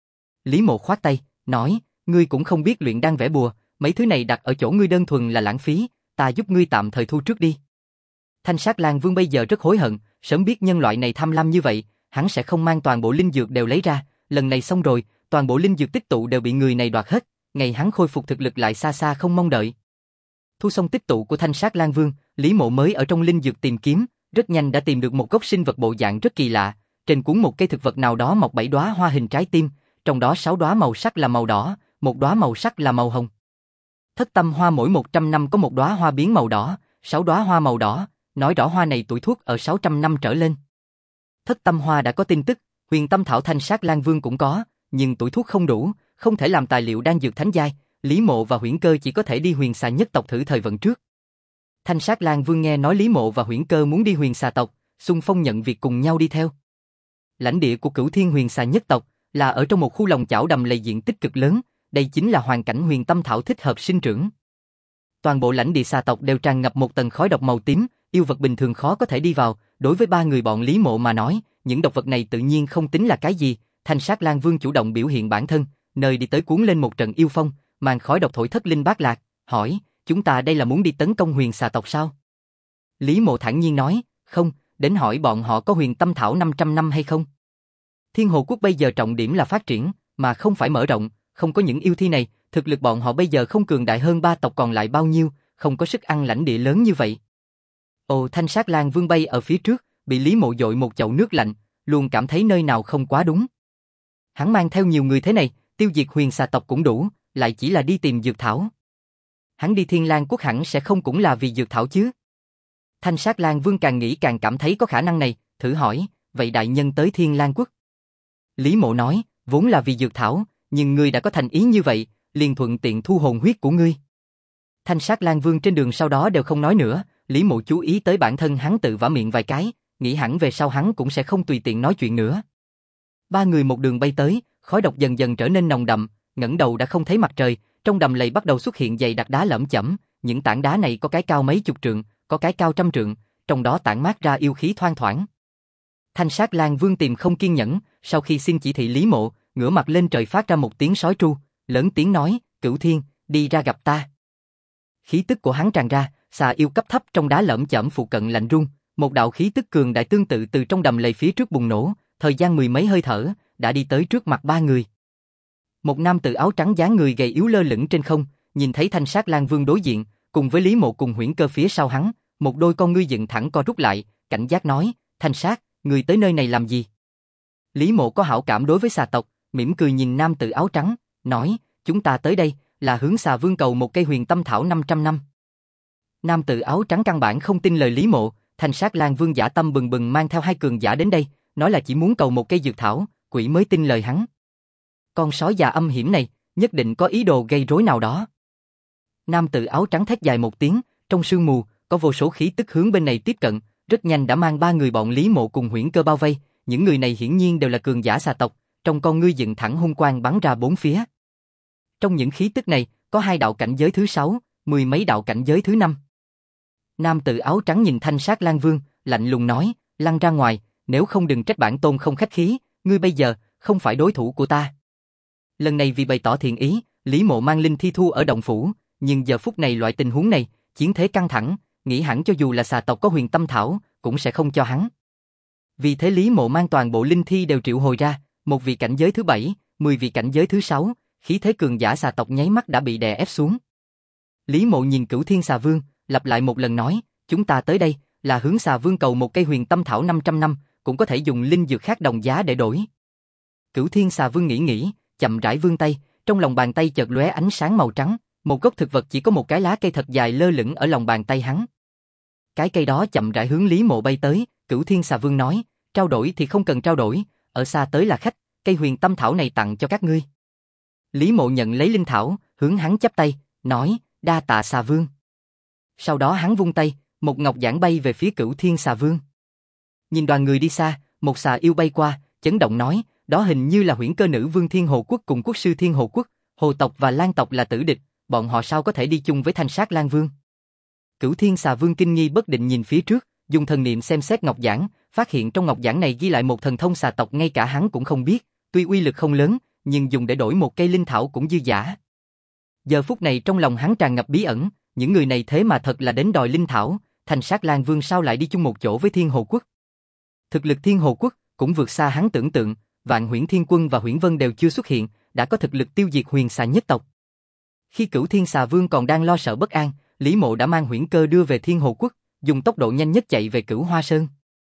Lý Mộ khoát tay, nói, ngươi cũng không biết luyện đan vẽ bùa, mấy thứ này đặt ở chỗ ngươi đơn thuần là lãng phí, ta giúp ngươi tạm thời thu trước đi. Thanh Sát Lang Vương bây giờ rất hối hận, sớm biết nhân loại này tham lam như vậy, hắn sẽ không mang toàn bộ linh dược đều lấy ra, lần này xong rồi, toàn bộ linh dược tích tụ đều bị người này đoạt hết, ngày hắn khôi phục thực lực lại xa xa không mong đợi. Thu xong tích tụ của Thanh Sát Lang Vương, Lý Mộ mới ở trong linh dược tìm kiếm, rất nhanh đã tìm được một gốc sinh vật bộ dạng rất kỳ lạ, trên cuốn một cây thực vật nào đó mọc 7 đóa hoa hình trái tim, trong đó 6 đóa màu sắc là màu đỏ, một đóa màu sắc là màu hồng. Thất tâm hoa mỗi 100 năm có một đóa hoa biến màu đỏ, 6 đóa hoa màu đỏ, nói rõ hoa này tuổi thuốc ở 600 năm trở lên. Thất tâm hoa đã có tin tức, huyền tâm thảo Thanh Sát Lang Vương cũng có, nhưng tuổi thuốc không đủ, không thể làm tài liệu đan dược thánh giai, Lý Mộ và Huyễn Cơ chỉ có thể đi Huyền Xà nhất tộc thử thời vận trước. Thanh Sát Lang Vương nghe nói Lý Mộ và Huyễn Cơ muốn đi Huyền Xà tộc, xung phong nhận việc cùng nhau đi theo. Lãnh địa của Cửu Thiên Huyền Xà nhất tộc là ở trong một khu lòng chảo đầm lầy diện tích cực lớn, đây chính là hoàn cảnh huyền tâm thảo thích hợp sinh trưởng. Toàn bộ lãnh địa xà tộc đều tràn ngập một tầng khói độc màu tím, yêu vật bình thường khó có thể đi vào, đối với ba người bọn Lý Mộ mà nói, những độc vật này tự nhiên không tính là cái gì, Thanh Sát Lang Vương chủ động biểu hiện bản thân, nơi đi tới cuốn lên một trận yêu phong, màn khói độc thổi thất linh bát lạc, hỏi, chúng ta đây là muốn đi tấn công huyền xà tộc sao? Lý Mộ thản nhiên nói, không, đến hỏi bọn họ có huyền tâm thảo 500 năm hay không? Thiên Hồ Quốc bây giờ trọng điểm là phát triển, mà không phải mở rộng, không có những yêu thi này, thực lực bọn họ bây giờ không cường đại hơn ba tộc còn lại bao nhiêu, không có sức ăn lãnh địa lớn như vậy. Ồ, Thanh Sát Lang Vương bay ở phía trước, bị Lý Mộ dội một chậu nước lạnh, luôn cảm thấy nơi nào không quá đúng. Hắn mang theo nhiều người thế này, tiêu diệt huyền xà tộc cũng đủ, lại chỉ là đi tìm dược thảo. Hắn đi Thiên Lang Quốc hẳn sẽ không cũng là vì dược thảo chứ. Thanh Sát Lang Vương càng nghĩ càng cảm thấy có khả năng này, thử hỏi, vậy đại nhân tới Thiên Lang Quốc? Lý Mộ nói, vốn là vì dược thảo, nhưng ngươi đã có thành ý như vậy, liền thuận tiện thu hồn huyết của ngươi. Thanh Sát Lang Vương trên đường sau đó đều không nói nữa, Lý Mộ chú ý tới bản thân hắn tự vả miệng vài cái, nghĩ hẳn về sau hắn cũng sẽ không tùy tiện nói chuyện nữa. Ba người một đường bay tới, khói độc dần dần trở nên nồng đậm, ngẩng đầu đã không thấy mặt trời, trong đầm lầy bắt đầu xuất hiện dày đặc đá lởm chởm, những tảng đá này có cái cao mấy chục trượng, có cái cao trăm trượng, trong đó tản mát ra yêu khí thoang thoảng. Thanh Sát Lang Vương tìm không kiên nhẫn, sau khi xin chỉ thị Lý Mộ, ngửa mặt lên trời phát ra một tiếng sói tru, lớn tiếng nói, Cửu Thiên, đi ra gặp ta. Khí tức của hắn tràn ra, xà yêu cấp thấp trong đá lởm chởm phụ cận lạnh run, một đạo khí tức cường đại tương tự từ trong đầm lầy phía trước bùng nổ, thời gian mười mấy hơi thở, đã đi tới trước mặt ba người. Một nam tử áo trắng dáng người gầy yếu lơ lửng trên không, nhìn thấy Thanh Sát Lang Vương đối diện, cùng với Lý Mộ cùng Huyễn Cơ phía sau hắn, một đôi con ngươi dựng thẳng co rút lại, cảnh giác nói, Thanh Sát, người tới nơi này làm gì? Lý Mộ có hảo cảm đối với xà tộc, mỉm cười nhìn nam tử áo trắng, nói, chúng ta tới đây, là hướng xà vương cầu một cây huyền tâm thảo 500 năm. Nam tử áo trắng căn bản không tin lời Lý Mộ, Thanh Sát Lang Vương giả tâm bừng bừng mang theo hai cường giả đến đây, nói là chỉ muốn cầu một cây dược thảo, quỷ mới tin lời hắn. Con sói già âm hiểm này, nhất định có ý đồ gây rối nào đó. Nam tử áo trắng thét dài một tiếng, trong sương mù, có vô số khí tức hướng bên này tiếp cận, rất nhanh đã mang ba người bọn Lý Mộ cùng Huyễn Cơ bao vây, những người này hiển nhiên đều là cường giả xà tộc, trong con ngươi dựng thẳng hung quang bắn ra bốn phía. Trong những khí tức này, có hai đạo cảnh giới thứ 6, mười mấy đạo cảnh giới thứ 5. Nam tử áo trắng nhìn Thanh Sát Lang Vương, lạnh lùng nói, lăn ra ngoài, nếu không đừng trách bản tôn không khách khí, ngươi bây giờ không phải đối thủ của ta. Lần này vì bày tỏ thiện ý, Lý Mộ mang linh thi thu ở động phủ, nhưng giờ phút này loại tình huống này, chiến thế căng thẳng, nghĩ hẳn cho dù là xà tộc có Huyền Tâm Thảo, cũng sẽ không cho hắn. Vì thế Lý Mộ mang toàn bộ linh thi đều triệu hồi ra, một vị cảnh giới thứ 7, 10 vị cảnh giới thứ 6, khí thế cường giả xà tộc nháy mắt đã bị đè ép xuống. Lý Mộ nhìn Cửu Thiên Xà Vương, lặp lại một lần nói, chúng ta tới đây là hướng Xà Vương cầu một cây Huyền Tâm Thảo 500 năm, cũng có thể dùng linh dược khác đồng giá để đổi. Cửu Thiên Xà Vương nghĩ, chậm rãi vươn tay, trong lòng bàn tay chợt lóe ánh sáng màu trắng, một gốc thực vật chỉ có một cái lá cây thật dài lơ lửng ở lòng bàn tay hắn. Cái cây đó chậm rãi hướng Lý Mộ bay tới, Cửu Thiên Xà Vương nói, trao đổi thì không cần trao đổi, ở xa tới là khách, cây Huyền Tâm Thảo này tặng cho các ngươi. Lý Mộ nhận lấy linh thảo, hướng hắn chắp tay, nói, đa tạ Xà Vương. Sau đó hắn vung tay, một ngọc giản bay về phía Cửu Thiên Xà Vương. Nhìn đoàn người đi xa, một xà yêu bay qua, chấn động nói, đó hình như là Huyễn Cơ Nữ Vương Thiên Hồ Quốc cùng Quốc sư Thiên Hồ Quốc, Hồ tộc và Lan tộc là tử địch, bọn họ sao có thể đi chung với Thanh Sát Lang Vương? Cửu Thiên Xà Vương kinh nghi bất định nhìn phía trước, dùng thần niệm xem xét ngọc giản, phát hiện trong ngọc giản này ghi lại một thần thông xà tộc ngay cả hắn cũng không biết, tuy uy lực không lớn, nhưng dùng để đổi một cây linh thảo cũng dư dả. Giờ phút này trong lòng hắn tràn ngập bí ẩn, những người này thế mà thật là đến đòi linh thảo, Thanh Sát Lang Vương sao lại đi chung một chỗ với Thiên Hồ Quốc? Thực lực Thiên Hồ Quốc cũng vượt xa hắn tưởng tượng, Vạn Huyễn Thiên Quân và Huyễn Vân đều chưa xuất hiện, đã có thực lực tiêu diệt Huyền Xà nhất tộc. Khi Cửu Thiên Xà Vương còn đang lo sợ bất an, Lý Mộ đã mang Huyễn Cơ đưa về Thiên Hồ Quốc, dùng tốc độ nhanh nhất chạy về Cửu Hoa Sơn.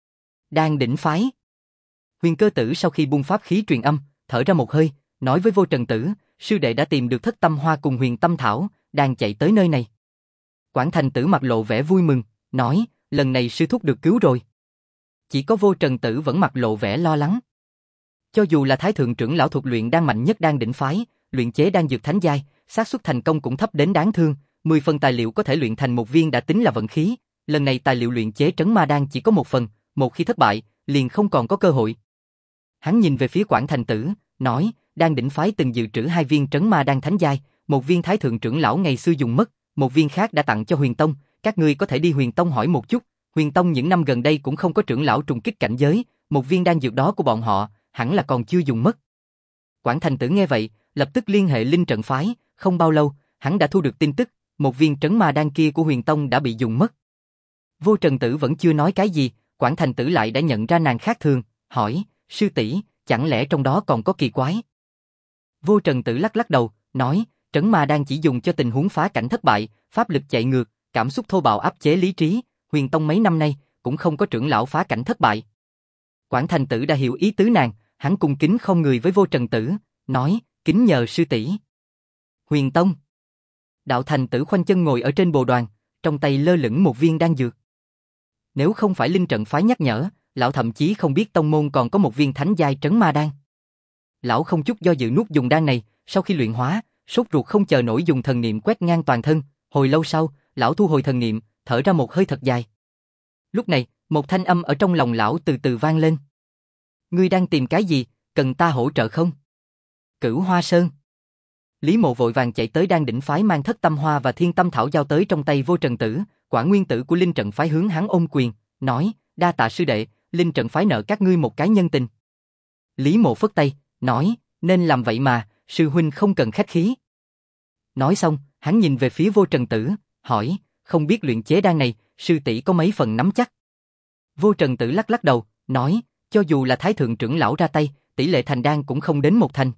Đan đỉnh phái. Huyền Cơ Tử sau khi buông pháp khí truyền âm, thở ra một hơi, nói với Vô Trần Tử, sư đệ đã tìm được Thất Tâm Hoa cùng Huyền Tâm Thảo, đang chạy tới nơi này. Quảng Thành Tử mặt lộ vẻ vui mừng, nói, lần này sư thúc được cứu rồi. Chỉ có Vô Trần Tử vẫn mặt lộ vẻ lo lắng. Cho dù là Thái Thượng trưởng lão thuộc luyện đan mạnh nhất đan đỉnh phái, luyện chế đan dược thánh giai, xác suất thành công cũng thấp đến đáng thương, 10 phần tài liệu có thể luyện thành một viên đã tính là vận khí, lần này tài liệu luyện chế trấn ma đan chỉ có 1 phần, một khi thất bại, liền không còn có cơ hội. Hắn nhìn về phía Quảng Thành Tử, nói, đan đỉnh phái từng dự trữ 2 viên trấn ma đan thánh giai, một viên Thái Thượng trưởng lão ngày xưa dùng mất, một viên khác đã tặng cho Huyền Tông, các ngươi có thể đi Huyền Tông hỏi một chút, Huyền Tông những năm gần đây cũng không có trưởng lão trùng kích cảnh giới, một viên đan dược đó của bọn họ, hẳn là còn chưa dùng mất. Quảng Thành Tử nghe vậy, lập tức liên hệ linh trận phái, không bao lâu, hắn đã thu được tin tức, một viên trấn ma đan kia của Huyền Tông đã bị dùng mất. Vô Trần Tử vẫn chưa nói cái gì, Quảng Thành Tử lại đã nhận ra nàng khác thường, hỏi, sư tỷ, chẳng lẽ trong đó còn có kỳ quái? Vô Trần Tử lắc lắc đầu, nói, trấn ma đan chỉ dùng cho tình huống phá cảnh thất bại, pháp lực chạy ngược, cảm xúc thô bạo áp chế lý trí, Huyền Tông mấy năm nay cũng không có trưởng lão phá cảnh thất bại. Quảng Thành Tử đã hiểu ý tứ nàng, hắn cung kính không người với Vô Trần Tử, nói, kính nhờ sư tỷ. Huyền Tông. Đạo Thành Tử khoanh chân ngồi ở trên bồ đoàn, trong tay lơ lửng một viên đan dược. Nếu không phải linh trận phái nhắc nhở, lão thậm chí không biết tông môn còn có một viên thánh giai trấn ma đan. Lão không chút do dự nuốt dùng đan này, sau khi luyện hóa, sốt ruột không chờ nổi dùng thần niệm quét ngang toàn thân, hồi lâu sau, lão thu hồi thần niệm, thở ra một hơi thật dài. Lúc này, một thanh âm ở trong lòng lão từ từ vang lên. Ngươi đang tìm cái gì, cần ta hỗ trợ không? Cửu Hoa Sơn. Lý Mộ vội vàng chạy tới đan đỉnh phái mang Thất Tâm Hoa và Thiên Tâm Thảo giao tới trong tay Vô Trần Tử, Quả Nguyên Tử của linh trận phái hướng hắn ôm quyền, nói, đa tạ sư đệ, linh trận phái nợ các ngươi một cái nhân tình. Lý Mộ phất tay, nói, nên làm vậy mà, sư huynh không cần khách khí. Nói xong, hắn nhìn về phía Vô Trần Tử, hỏi, không biết luyện chế đan này, sư tỷ có mấy phần nắm chắc? Vô Trần Tử lắc lắc đầu, nói, cho dù là Thái Thượng trưởng lão ra tay, tỷ lệ thành đan cũng không đến 1 thành.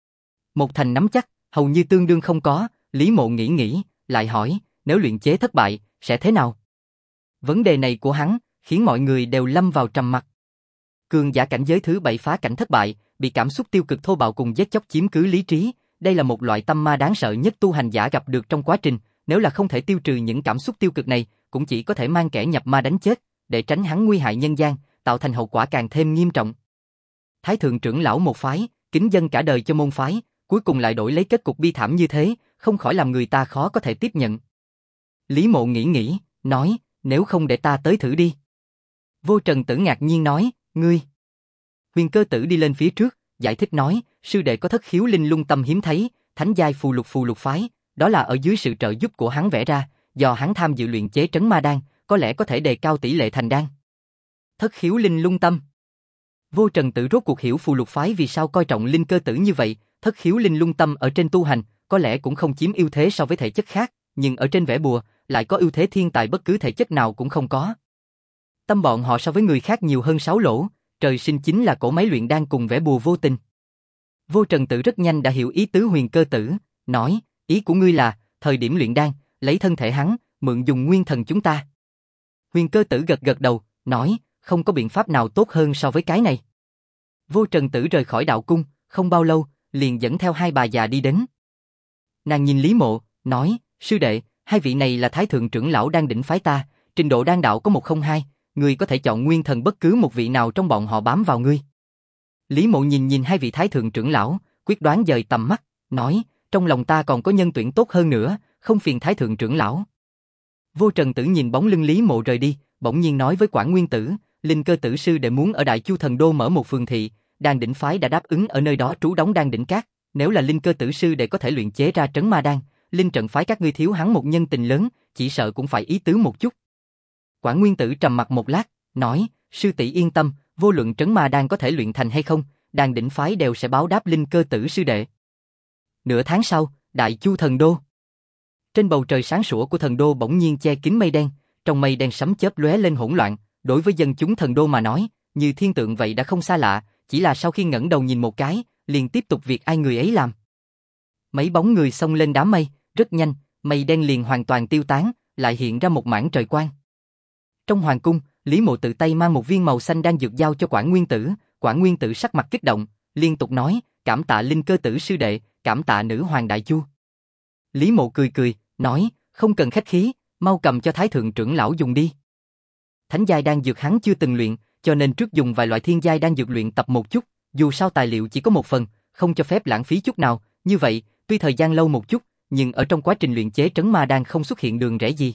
1 thành nắm chắc, hầu như tương đương không có. Lý Mộ nghĩ, lại hỏi, nếu luyện chế thất bại, sẽ thế nào? Vấn đề này của hắn, khiến mọi người đều lâm vào trầm mặc. Cường giả cảnh giới thứ 7 phá cảnh thất bại, bị cảm xúc tiêu cực thô bạo cùng giết chóc chiếm cứ lý trí, đây là một loại tâm ma đáng sợ nhất tu hành giả gặp được trong quá trình, nếu là không thể tiêu trừ những cảm xúc tiêu cực này, cũng chỉ có thể mang kẻ nhập ma đánh chết, để tránh hắn nguy hại nhân gian, tạo thành hậu quả càng thêm nghiêm trọng. Thái Thượng trưởng lão một phái, kính dân cả đời cho môn phái, cuối cùng lại đổi lấy kết cục bi thảm như thế, không khỏi làm người ta khó có thể tiếp nhận. Lý Mộ nghĩ, nói, nếu không để ta tới thử đi. Vô Trần Tử ngạc nhiên nói, ngươi. Huyền Cơ Tử đi lên phía trước, giải thích nói, sư đệ có thất khiếu linh lung tâm hiếm thấy, thánh giai phù lục phái, đó là ở dưới sự trợ giúp của hắn vẽ ra, do hắn tham dự luyện chế trấn ma đan, có lẽ có thể đề cao tỷ lệ thành đan. Thất khiếu linh lung tâm. Vô Trần Tử rốt cuộc hiểu phù lục phái vì sao coi trọng linh cơ tử như vậy, thất khiếu linh lung tâm ở trên tu hành, có lẽ cũng không chiếm ưu thế so với thể chất khác, nhưng ở trên vẽ bùa, lại có ưu thế thiên tài bất cứ thể chất nào cũng không có. Tâm bọn họ so với người khác nhiều hơn 6 lỗ, trời sinh chính là cỗ máy luyện đan cùng vẽ bùa vô tình. Vô Trần Tử rất nhanh đã hiểu ý tứ Huyền Cơ Tử, nói, ý của ngươi là, thời điểm luyện đan, lấy thân thể hắn, mượn dùng nguyên thần chúng ta. Huyền Cơ Tử gật gật đầu, nói, không có biện pháp nào tốt hơn so với cái này. Vô Trần Tử rời khỏi đạo cung, không bao lâu, liền dẫn theo hai bà già đi đến. Nàng nhìn Lý Mộ, nói, sư đệ, hai vị này là thái thượng trưởng lão đan đỉnh phái ta, trình độ đan đạo có 102, ngươi có thể chọn nguyên thần bất cứ một vị nào trong bọn họ bám vào ngươi. Lý Mộ nhìn hai vị thái thượng trưởng lão, quyết đoán dời tầm mắt, nói, trong lòng ta còn có nhân tuyển tốt hơn nữa, không phiền thái thượng trưởng lão. Vô Trần Tử nhìn bóng lưng Lý Mộ rời đi, bỗng nhiên nói với Quản Nguyên Tử, Linh Cơ Tử sư đệ muốn ở Đại Chu Thần Đô mở một phường thị, Đan đỉnh phái đã đáp ứng ở nơi đó trú đóng Đan đỉnh các, nếu là Linh Cơ Tử sư đệ có thể luyện chế ra trấn ma đan, Linh trận phái các ngươi thiếu hắn một nhân tình lớn, chỉ sợ cũng phải ý tứ một chút. Quản Nguyên Tử trầm mặt một lát, nói, sư tỷ yên tâm, vô luận trấn ma đan có thể luyện thành hay không, Đan đỉnh phái đều sẽ báo đáp Linh Cơ Tử sư đệ. Nửa tháng sau, Đại Chu Thần Đô. Trên bầu trời sáng sủa của thần đô bỗng nhiên che kín mây đen, trong mây đen sấm chớp lóe lên hỗn loạn, đối với dân chúng thần đô mà nói, như thiên tượng vậy đã không xa lạ, chỉ là sau khi ngẩng đầu nhìn một cái, liền tiếp tục việc ai người ấy làm. Mấy bóng người xông lên đám mây, rất nhanh, mây đen liền hoàn toàn tiêu tán, lại hiện ra một mảng trời quang. Trong hoàng cung, Lý Mộ tự tay mang một viên màu xanh đang dược giao cho Quản Nguyên Tử, Quản Nguyên Tử sắc mặt kích động, liên tục nói, cảm tạ Linh Cơ Tử sư đệ, cảm tạ nữ hoàng Đại Chu. Lý Mộ cười cười, nói, không cần khách khí, mau cầm cho thái thượng trưởng lão dùng đi. Thánh giai đan dược hắn chưa từng luyện, cho nên trước dùng vài loại thiên giai đan dược luyện tập một chút, dù sao tài liệu chỉ có một phần, không cho phép lãng phí chút nào, như vậy, tuy thời gian lâu một chút, nhưng ở trong quá trình luyện chế trấn ma đan không xuất hiện đường rẽ gì.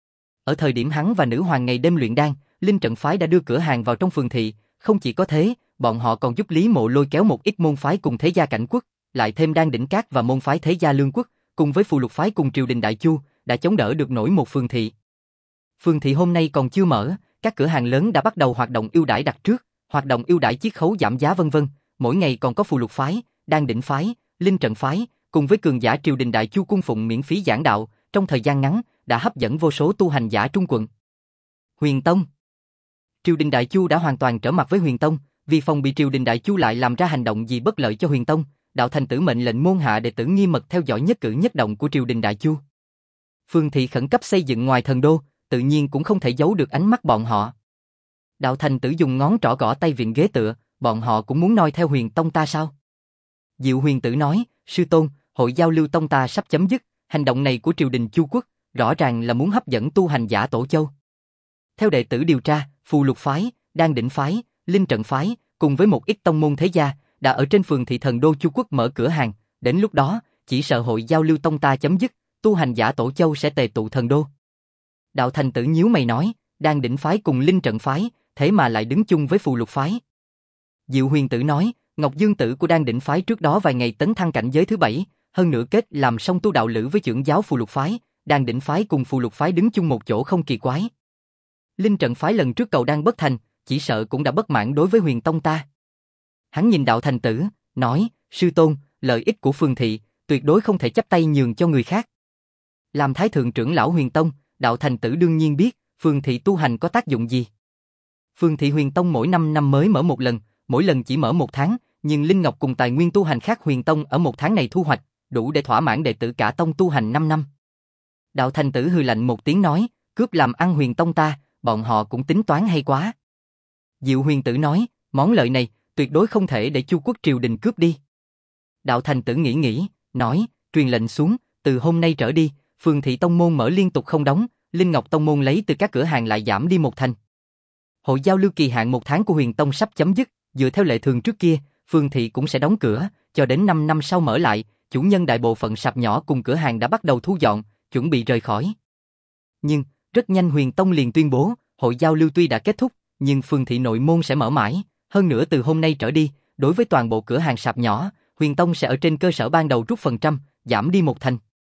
Ở thời điểm hắn và nữ hoàng ngày đêm luyện đan, Linh trận phái đã đưa cửa hàng vào trong phường thị, không chỉ có thế, bọn họ còn giúp Lý Mộ lôi kéo một ít môn phái cùng thế gia cảnh quốc, lại thêm Đan đỉnh các và môn phái thế gia lương quốc, cùng với phù lục phái cùng triều đình Đại Chu, đã chống đỡ được nổi một phường thị. Phường thị hôm nay còn chưa mở, các cửa hàng lớn đã bắt đầu hoạt động ưu đãi đặt trước, hoạt động ưu đãi chiết khấu giảm giá vân vân, mỗi ngày còn có phù lục phái, Đan đỉnh phái, Linh trận phái, cùng với cường giả triều đình Đại Chu cung phụng miễn phí giảng đạo, trong thời gian ngắn đã hấp dẫn vô số tu hành giả trung quận. Huyền Tông. Triều đình Đại Chu đã hoàn toàn trở mặt với Huyền Tông, vì phòng bị triều đình Đại Chu lại làm ra hành động gì bất lợi cho Huyền Tông, đạo thành tử mệnh lệnh môn hạ đệ tử nghiêm mật theo dõi nhất cử nhất động của triều đình Đại Chu. Phường thị khẩn cấp xây dựng ngoài thần đô, tự nhiên cũng không thể giấu được ánh mắt bọn họ. Đạo thành tử dùng ngón trỏ gõ tay viện ghế tựa, bọn họ cũng muốn noi theo Huyền Tông ta sao? Diệu Huyền Tử nói, sư tôn, hội giao lưu tông ta sắp chấm dứt, hành động này của triều đình Chu quốc, rõ ràng là muốn hấp dẫn tu hành giả Tổ Châu. Theo đệ tử điều tra, phù lục phái, Đan đỉnh phái, Linh trận phái, cùng với một ít tông môn thế gia, đã ở trên phường thị thần đô Chu quốc mở cửa hàng, đến lúc đó, chỉ sợ hội giao lưu tông ta chấm dứt, tu hành giả Tổ Châu sẽ tề tụ thần đô. Đạo thành tử nhíu mày nói, Đan đỉnh phái cùng Linh trận phái, thế mà lại đứng chung với phù lục phái. Diệu Huyền Tử nói, Ngọc Dương tử của Đan đỉnh phái trước đó vài ngày tấn thăng cảnh giới thứ 7, hơn nữa kết làm song tu đạo lữ với trưởng giáo phù lục phái, Đan đỉnh phái cùng phù lục phái đứng chung một chỗ không kỳ quái. Linh trận phái lần trước cầu đan bất thành, chỉ sợ cũng đã bất mãn đối với Huyền Tông ta. Hắn nhìn đạo thành tử, nói, sư tôn, lợi ích của phường thị, tuyệt đối không thể chấp tay nhường cho người khác. Làm thái thượng trưởng lão Huyền Tông, đạo thành tử đương nhiên biết, phường thị tu hành có tác dụng gì. Phường thị Huyền Tông mỗi 5 năm mới mở một lần, mỗi lần chỉ mở 1 tháng, nhưng Linh Ngọc cùng tài nguyên tu hành khác Huyền Tông ở 1 tháng này thu hoạch, đủ để thỏa mãn đệ tử cả tông tu hành 5 năm. Đạo thành tử hừ lạnh một tiếng nói, cướp làm ăn Huyền Tông ta, bọn họ cũng tính toán hay quá. Diệu Huyền Tử nói, món lợi này, tuyệt đối không thể để Chu quốc triều đình cướp đi. Đạo thành tử nghĩ, nói, truyền lệnh xuống, từ hôm nay trở đi, phường thị tông môn mở liên tục không đóng, Linh Ngọc tông môn lấy từ các cửa hàng lại giảm đi 1 thành. Hội giao lưu kỳ hạn 1 tháng của Huyền Tông sắp chấm dứt, dựa theo lệ thường trước kia, phường thị cũng sẽ đóng cửa, cho đến 5 năm sau mở lại, chủ nhân đại bộ phận sạp nhỏ cùng cửa hàng đã bắt đầu thu dọn, chuẩn bị rời khỏi. Nhưng, rất nhanh Huyền Tông liền tuyên bố, hội giao lưu tuy đã kết thúc, nhưng phường thị nội môn sẽ mở mãi, hơn nữa từ hôm nay trở đi, đối với toàn bộ cửa hàng sạp nhỏ, Huyền Tông sẽ ở trên cơ sở ban đầu rút phần trăm, giảm đi 1 thành.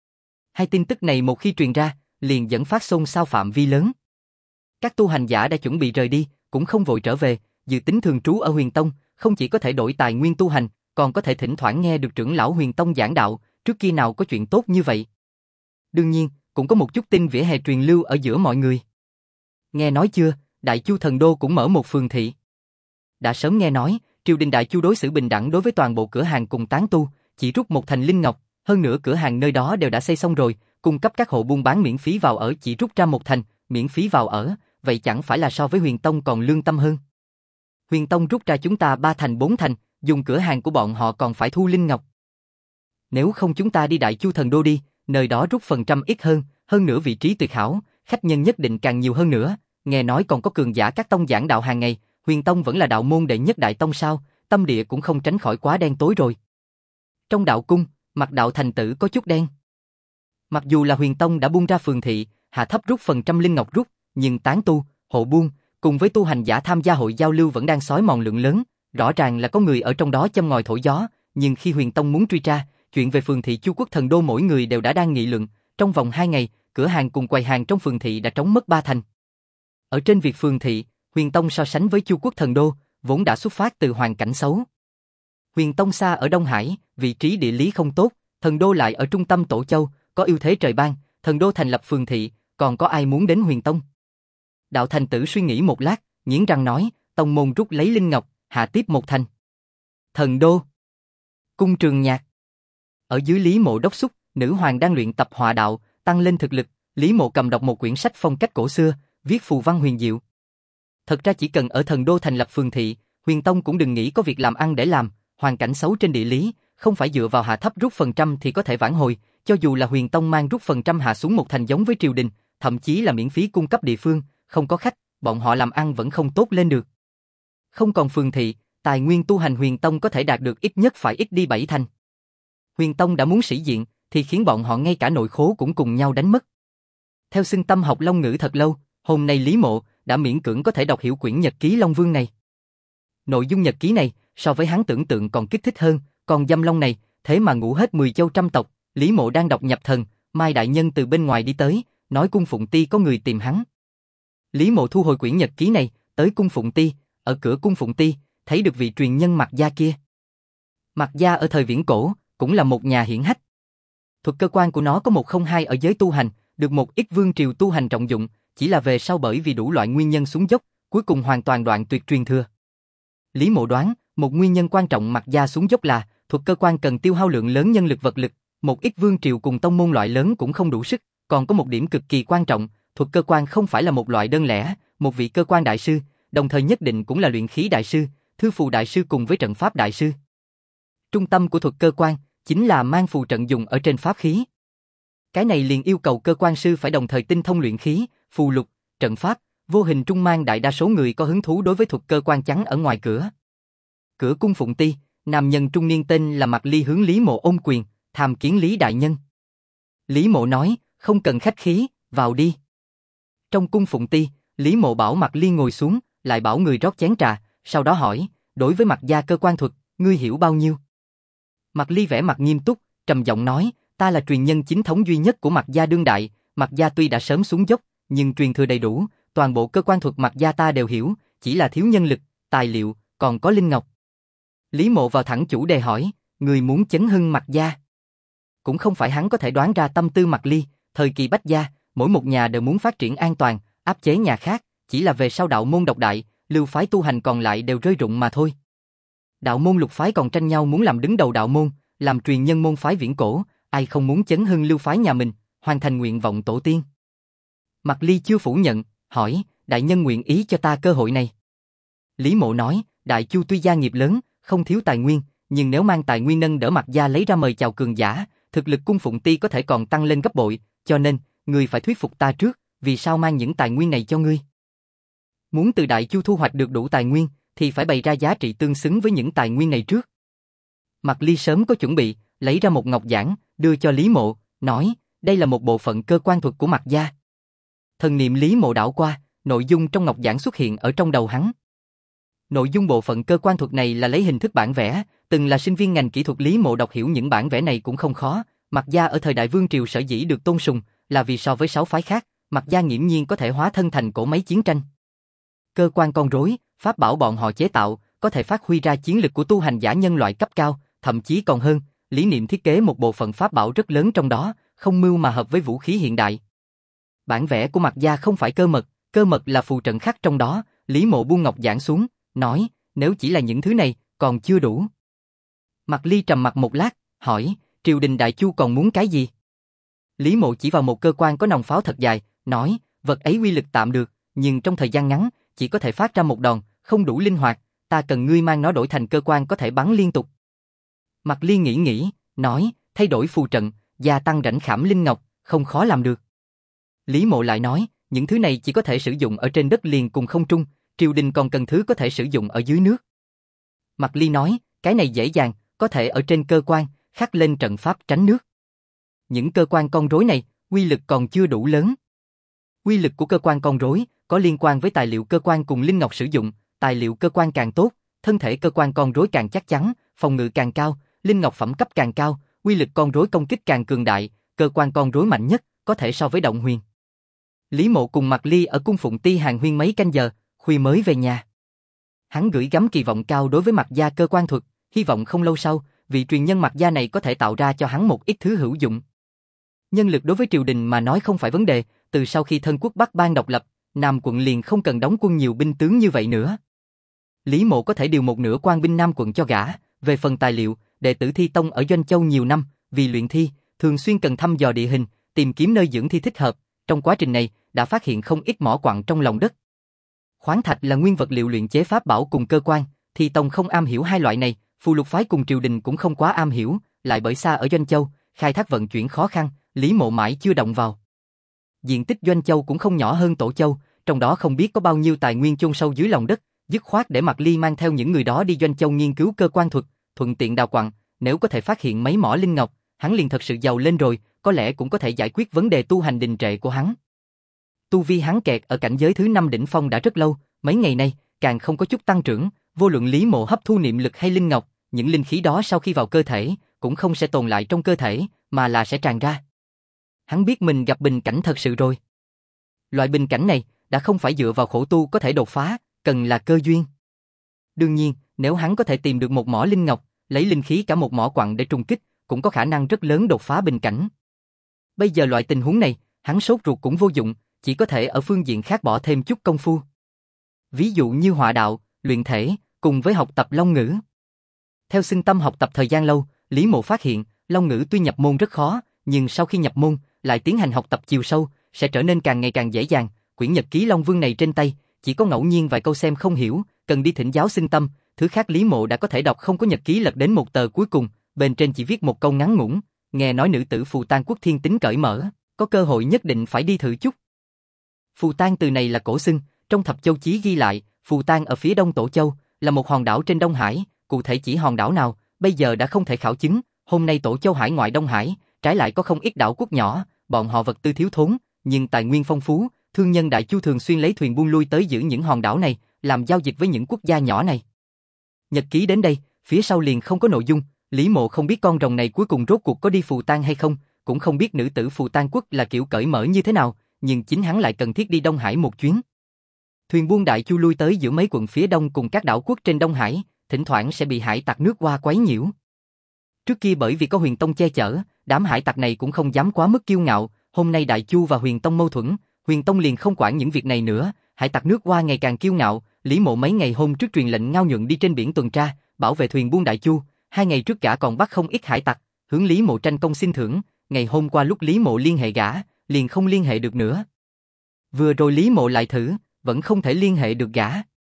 Hai tin tức này một khi truyền ra, liền dẫn phát xôn xao phạm vi lớn. Các tu hành giả đã chuẩn bị rời đi, cũng không vội trở về, dự tính thường trú ở Huyền Tông, không chỉ có thể đổi tài nguyên tu hành, còn có thể thỉnh thoảng nghe được trưởng lão Huyền Tông giảng đạo, trước kia nào có chuyện tốt như vậy. Đương nhiên, cũng có một chút tin vỉa hè truyền lưu ở giữa mọi người. Nghe nói chưa, Đại Chu Thần Đô cũng mở một phường thị. Đã sớm nghe nói, triều đình Đại Chu đối xử bình đẳng đối với toàn bộ cửa hàng cùng tán tu, chỉ rút một thành linh ngọc, hơn nữa cửa hàng nơi đó đều đã xây xong rồi, cung cấp các hộ buôn bán miễn phí vào ở chỉ rút ra một thành, miễn phí vào ở, vậy chẳng phải là so với Huyền Tông còn lương tâm hơn. Huyền Tông rút ra chúng ta 3 thành 4 thành, dùng cửa hàng của bọn họ còn phải thu linh ngọc. Nếu không chúng ta đi Đại Chu Thần Đô đi, nơi đó rút phần trăm ít hơn nữa vị trí tuyệt hảo, khách nhân nhất định càng nhiều hơn nữa, nghe nói còn có cường giả các tông giảng đạo hàng ngày, Huyền Tông vẫn là đạo môn đệ nhất đại tông sao, tâm địa cũng không tránh khỏi quá đen tối rồi. Trong đạo cung, mặt đạo thành tử có chút đen. Mặc dù là Huyền Tông đã buông ra phường thị, hạ thấp rút phần trăm linh ngọc rút, nhưng tán tu, hộ buôn, cùng với tu hành giả tham gia hội giao lưu vẫn đang xói mòn lượng lớn, rõ ràng là có người ở trong đó châm ngòi thổi gió, nhưng khi Huyền Tông muốn truy tra, chuyện về phường thị Chu Quốc Thần Đô mỗi người đều đã đang nghị luận, trong vòng 2 ngày, cửa hàng cùng quầy hàng trong phường thị đã trống mất 3 thành. Ở trên việc phường thị, Huyền Tông so sánh với Chu Quốc Thần Đô, vốn đã xuất phát từ hoàn cảnh xấu. Huyền Tông xa ở Đông Hải, vị trí địa lý không tốt, Thần Đô lại ở trung tâm Tổ Châu, có ưu thế trời ban, Thần Đô thành lập phường thị, còn có ai muốn đến Huyền Tông? Đạo thành tử suy nghĩ một lát, nghiến răng nói, tông môn rút lấy linh ngọc, hạ tiếp một thành. Thần Đô, cung Trường Nhạc. Ở dưới Lý Mộ đốc thúc, nữ hoàng đang luyện tập họa đạo, tăng lên thực lực, Lý Mộ cầm đọc một quyển sách phong cách cổ xưa, viết phù văn huyền diệu. Thật ra chỉ cần ở Thần Đô thành lập phường thị, Huyền Tông cũng đừng nghĩ có việc làm ăn để làm, hoàn cảnh xấu trên địa lý, không phải dựa vào hạ thấp rút phần trăm thì có thể vãn hồi, cho dù là Huyền Tông mang rút phần trăm hạ xuống một thành giống với triều đình, thậm chí là miễn phí cung cấp địa phương, không có khách, bọn họ làm ăn vẫn không tốt lên được. Không còn phường thị, tài nguyên tu hành Huyền Tông có thể đạt được ít nhất phải ít đi 7 thành. Huyền Tông đã muốn sĩ diện, thì khiến bọn họ ngay cả nội khố cũng cùng nhau đánh mất. Theo xưng tâm học Long ngữ thật lâu, hôm nay Lý Mộ đã miễn cưỡng có thể đọc hiểu quyển nhật ký Long Vương này. Nội dung nhật ký này, so với hắn tưởng tượng còn kích thích hơn, còn Dâm Long này, thế mà ngủ hết 10 châu trăm tộc, Lý Mộ đang đọc nhập thần, Mai đại nhân từ bên ngoài đi tới, nói cung Phụng Ti có người tìm hắn. Lý Mộ thu hồi quyển nhật ký này, tới cung Phụng Ti, ở cửa cung Phụng Ti, thấy được vị truyền nhân Mạc Gia kia. Mạc Gia ở thời viễn cổ, cũng là một nhà hiển hách. Thuật cơ quan của nó có 102 ở giới tu hành, được một ít vương triều tu hành trọng dụng, chỉ là về sau bởi vì đủ loại nguyên nhân xuống dốc, cuối cùng hoàn toàn đoạn tuyệt truyền thừa. Lý Mộ đoán, một nguyên nhân quan trọng Mạc Gia xuống dốc là, thuật cơ quan cần tiêu hao lượng lớn nhân lực vật lực, một ít vương triều cùng tông môn loại lớn cũng không đủ sức, còn có một điểm cực kỳ quan trọng, thuật cơ quan không phải là một loại đơn lẻ, một vị cơ quan đại sư, đồng thời nhất định cũng là luyện khí đại sư, thư phù đại sư cùng với trận pháp đại sư. Trung tâm của thuật cơ quan chính là mang phù trận dùng ở trên pháp khí. Cái này liền yêu cầu cơ quan sư phải đồng thời tinh thông luyện khí, phù lục, trận pháp, vô hình trung mang đại đa số người có hứng thú đối với thuật cơ quan chắn ở ngoài cửa. Cửa cung Phụng Ti, nam nhân trung niên tên là Mạc Ly hướng Lý Mộ ôm quyền, tham kiến Lý đại nhân. Lý Mộ nói, không cần khách khí, vào đi. Trong cung Phụng Ti, Lý Mộ bảo Mạc Ly ngồi xuống, lại bảo người rót chén trà, sau đó hỏi, đối với Mạc Gia cơ quan thuật, ngươi hiểu bao nhiêu? Mạc Ly vẻ mặt nghiêm túc, trầm giọng nói, ta là truyền nhân chính thống duy nhất của Mạc Gia đương đại, Mạc Gia tuy đã sớm xuống dốc, nhưng truyền thừa đầy đủ, toàn bộ cơ quan thuật Mạc Gia ta đều hiểu, chỉ là thiếu nhân lực, tài liệu, còn có linh ngọc. Lý Mộ vào thẳng chủ đề hỏi, người muốn chấn hưng Mạc Gia? Cũng không phải hắn có thể đoán ra tâm tư Mạc Ly, thời kỳ Bách Gia, mỗi một nhà đều muốn phát triển an toàn, áp chế nhà khác, chỉ là về sau đạo môn độc đại, lưu phái tu hành còn lại đều rơi rụng mà thôi. Đạo môn lục phái còn tranh nhau muốn làm đứng đầu đạo môn, làm truyền nhân môn phái viễn cổ, ai không muốn chấn hưng lưu phái nhà mình, hoàn thành nguyện vọng tổ tiên. Mạc Ly chưa phủ nhận, hỏi, đại nhân nguyện ý cho ta cơ hội này. Lý Mộ nói, Đại Chu tuy gia nghiệp lớn, không thiếu tài nguyên, nhưng nếu mang tài nguyên nâng đỡ Mạc Gia lấy ra mời chào cường giả, thực lực cung Phụng Ti có thể còn tăng lên gấp bội, cho nên, ngươi phải thuyết phục ta trước, vì sao mang những tài nguyên này cho ngươi. Muốn từ Đại Chu thu hoạch được đủ tài nguyên, thì phải bày ra giá trị tương xứng với những tài nguyên này trước. Mạc Ly sớm có chuẩn bị, lấy ra một ngọc giản, đưa cho Lý Mộ, nói, đây là một bộ phận cơ quan thuật của Mạc Gia. Thần niệm Lý Mộ đảo qua, nội dung trong ngọc giản xuất hiện ở trong đầu hắn. Nội dung bộ phận cơ quan thuật này là lấy hình thức bản vẽ, từng là sinh viên ngành kỹ thuật Lý Mộ đọc hiểu những bản vẽ này cũng không khó, Mạc gia ở thời đại Vương Triều sở dĩ được tôn sùng, là vì so với 6 phái khác, Mạc gia nghiễm nhiên có thể hóa thân thành cỗ máy chiến tranh. Cơ quan con rối, pháp bảo bọn họ chế tạo, có thể phát huy ra chiến lực của tu hành giả nhân loại cấp cao, thậm chí còn hơn, lý niệm thiết kế một bộ phận pháp bảo rất lớn trong đó, không mưu mà hợp với vũ khí hiện đại. Bản vẽ của Mạc gia không phải cơ mật là phù trận khắc trong đó, Lý Mộ buông ngọc giản xuống, nói, nếu chỉ là những thứ này, còn chưa đủ. Mạc Ly trầm mặt một lát, hỏi, triều đình đại chu còn muốn cái gì? Lý Mộ chỉ vào một cơ quan có nòng pháo thật dài, nói, vật ấy uy lực tạm được, nhưng trong thời gian ngắn, chỉ có thể phát ra một đòn, không đủ linh hoạt, ta cần ngươi mang nó đổi thành cơ quan có thể bắn liên tục. Mạc Ly nghĩ, nói, thay đổi phù trận, gia tăng rãnh khảm linh ngọc, không khó làm được. Lý Mộ lại nói, những thứ này chỉ có thể sử dụng ở trên đất liền cùng không trung, triều đình còn cần thứ có thể sử dụng ở dưới nước. Mạc Ly nói, cái này dễ dàng, có thể ở trên cơ quan, khắc lên trận pháp tránh nước. Những cơ quan con rối này, uy lực còn chưa đủ lớn. Uy lực của cơ quan con rối có liên quan với tài liệu cơ quan cùng linh ngọc sử dụng, tài liệu cơ quan càng tốt, thân thể cơ quan con rối càng chắc chắn, phòng ngự càng cao, linh ngọc phẩm cấp càng cao, uy lực con rối công kích càng cường đại, cơ quan con rối mạnh nhất có thể so với động huyền. Lý Mộ cùng Mạc Ly ở cung Phụng Ti hàng huyên mấy canh giờ, khuya mới về nhà. Hắn gửi gắm kỳ vọng cao đối với Mạc gia cơ quan thuật, hy vọng không lâu sau, vị truyền nhân Mạc gia này có thể tạo ra cho hắn một ít thứ hữu dụng. Nhân lực đối với triều đình mà nói không phải vấn đề, từ sau khi thân quốc Bắc Bang độc lập, Nam quận liền không cần đóng quân nhiều binh tướng như vậy nữa. Lý Mộ có thể điều một nửa quan binh Nam quận cho gã, về phần tài liệu, đệ tử Thi Tông ở Doanh Châu nhiều năm, vì luyện thi, thường xuyên cần thăm dò địa hình, tìm kiếm nơi dưỡng thi thích hợp, trong quá trình này, đã phát hiện không ít mỏ quặng trong lòng đất. Khoáng thạch là nguyên vật liệu luyện chế pháp bảo cùng cơ quan, Thi Tông không am hiểu hai loại này, Phù Lục phái cùng triều đình cũng không quá am hiểu, lại bởi xa ở Doanh Châu, khai thác vận chuyển khó khăn, Lý Mộ mãi chưa động vào. Diện tích Doanh Châu cũng không nhỏ hơn Tổ Châu, trong đó không biết có bao nhiêu tài nguyên chôn sâu dưới lòng đất, dứt khoát để Mạc Ly mang theo những người đó đi Doanh Châu nghiên cứu cơ quan thuật, thuận tiện đào quặng, nếu có thể phát hiện mấy mỏ linh ngọc, hắn liền thật sự giàu lên rồi, có lẽ cũng có thể giải quyết vấn đề tu hành đình trệ của hắn. Tu vi hắn kẹt ở cảnh giới thứ 5 đỉnh phong đã rất lâu, mấy ngày nay càng không có chút tăng trưởng, vô luận Lý Mộ hấp thu niệm lực hay linh ngọc, những linh khí đó sau khi vào cơ thể cũng không sẽ tồn lại trong cơ thể, mà là sẽ tràn ra. Hắn biết mình gặp bình cảnh thật sự rồi. Loại bình cảnh này đã không phải dựa vào khổ tu có thể đột phá, cần là cơ duyên. Đương nhiên, nếu hắn có thể tìm được một mỏ linh ngọc, lấy linh khí cả một mỏ quặng để trùng kích, cũng có khả năng rất lớn đột phá bình cảnh. Bây giờ loại tình huống này, hắn sốt ruột cũng vô dụng, chỉ có thể ở phương diện khác bỏ thêm chút công phu. Ví dụ như họa đạo, luyện thể, cùng với học tập Long ngữ. Theo xưng tâm học tập thời gian lâu, Lý Mộ phát hiện, Long ngữ tuy nhập môn rất khó, nhưng sau khi nhập môn, lại tiến hành học tập chiều sâu, sẽ trở nên càng ngày càng dễ dàng. Quyển nhật ký Long Vương này trên tay, chỉ có ngẫu nhiên vài câu xem không hiểu, cần đi thỉnh giáo xưng tâm, thứ khác Lý Mộ đã có thể đọc không có nhật ký lật đến một tờ cuối cùng, bên trên chỉ viết một câu ngắn ngủn, nghe nói nữ tử Phù Tang quốc thiên tính cởi mở, có cơ hội nhất định phải đi thử chút. Phù Tang từ này là cổ xưng, trong thập châu chí ghi lại, Phù Tang ở phía đông Tổ Châu, là một hòn đảo trên Đông Hải, cụ thể chỉ hòn đảo nào, bây giờ đã không thể khảo chứng, hôm nay Tổ Châu hải ngoại Đông Hải, trái lại có không ít đảo quốc nhỏ, bọn họ vật tư thiếu thốn, nhưng tài nguyên phong phú, thương nhân Đại Chu thường xuyên lấy thuyền buôn lui tới giữ những hòn đảo này, làm giao dịch với những quốc gia nhỏ này. Nhật ký đến đây, phía sau liền không có nội dung, Lý Mộ không biết con rồng này cuối cùng rốt cuộc có đi Phù Tang hay không, cũng không biết nữ tử Phù Tang quốc là kiểu cởi mở như thế nào, nhưng chính hắn lại cần thiết đi Đông Hải một chuyến. Thuyền buôn Đại Chu lui tới giữa mấy quận phía đông cùng các đảo quốc trên Đông Hải, thỉnh thoảng sẽ bị hải tặc nước Hoa quấy nhiễu. Trước kia bởi vì có Huyền Tông che chở, đám hải tặc này cũng không dám quá mức kiêu ngạo, hôm nay Đại Chu và Huyền Tông mâu thuẫn, Huyền Tông liền không quản những việc này nữa, hải tặc nước Hoa ngày càng kiêu ngạo, Lý Mộ mấy ngày hôm trước truyền lệnh Ngao Nhuận đi trên biển tuần tra, bảo vệ thuyền buôn Đại Chu, 2 ngày trước gã còn bắt không ít hải tặc, hướng Lý Mộ tranh công xin thưởng, ngày hôm qua lúc Lý Mộ liên hệ gã, liền không liên hệ được nữa. Vừa rồi Lý Mộ lại thử, vẫn không thể liên hệ được gã.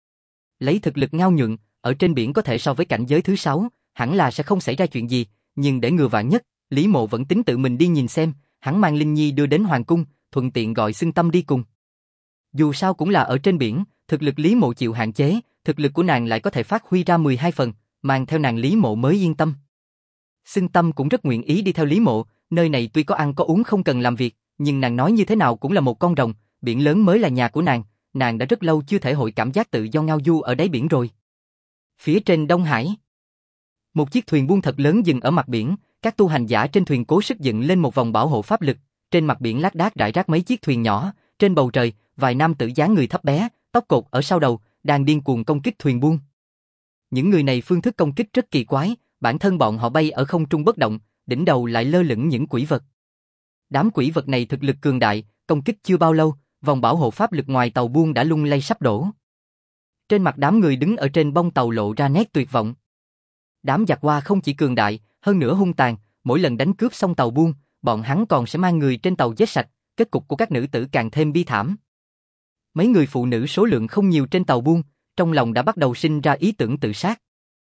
Lấy thực lực Ngao Nhuận, ở trên biển có thể so với cảnh giới thứ 6, hẳn là sẽ không xảy ra chuyện gì, nhưng để ngừa vạn nhất, Lý Mộ vẫn tính tự mình đi nhìn xem, hắn mang Linh Nhi đưa đến hoàng cung, thuận tiện gọi xưng tâm đi cùng. Dù sao cũng là ở trên biển, thực lực Lý Mộ chịu hạn chế, thực lực của nàng lại có thể phát huy ra 12 phần, mang theo nàng Lý Mộ mới yên tâm. Xưng tâm cũng rất nguyện ý đi theo Lý Mộ, nơi này tuy có ăn có uống không cần làm việc, nhưng nàng nói như thế nào cũng là một con rồng, biển lớn mới là nhà của nàng đã rất lâu chưa thể hội cảm giác tự do ngao du ở đáy biển rồi. Phía trên Đông Hải, một chiếc thuyền buôn thật lớn dừng ở mặt biển, Các tu hành giả trên thuyền cố sức dựng lên một vòng bảo hộ pháp lực, trên mặt biển lác đác rải rác mấy chiếc thuyền nhỏ, trên bầu trời, vài nam tử dáng người thấp bé, tóc cột ở sau đầu, đang điên cuồng công kích thuyền buôn. Những người này phương thức công kích rất kỳ quái, bản thân bọn họ bay ở không trung bất động, đỉnh đầu lại lơ lửng những quỷ vật. Đám quỷ vật này thực lực cường đại, công kích chưa bao lâu, vòng bảo hộ pháp lực ngoài tàu buôn đã lung lay sắp đổ. Trên mặt đám người đứng ở trên bông tàu lộ ra nét tuyệt vọng. Đám giặc hoa không chỉ cường đại, hơn nữa hung tàn, mỗi lần đánh cướp xong tàu buôn, bọn hắn còn sẽ mang người trên tàu giết sạch, kết cục của các nữ tử càng thêm bi thảm. Mấy người phụ nữ số lượng không nhiều trên tàu buôn, trong lòng đã bắt đầu sinh ra ý tưởng tự sát.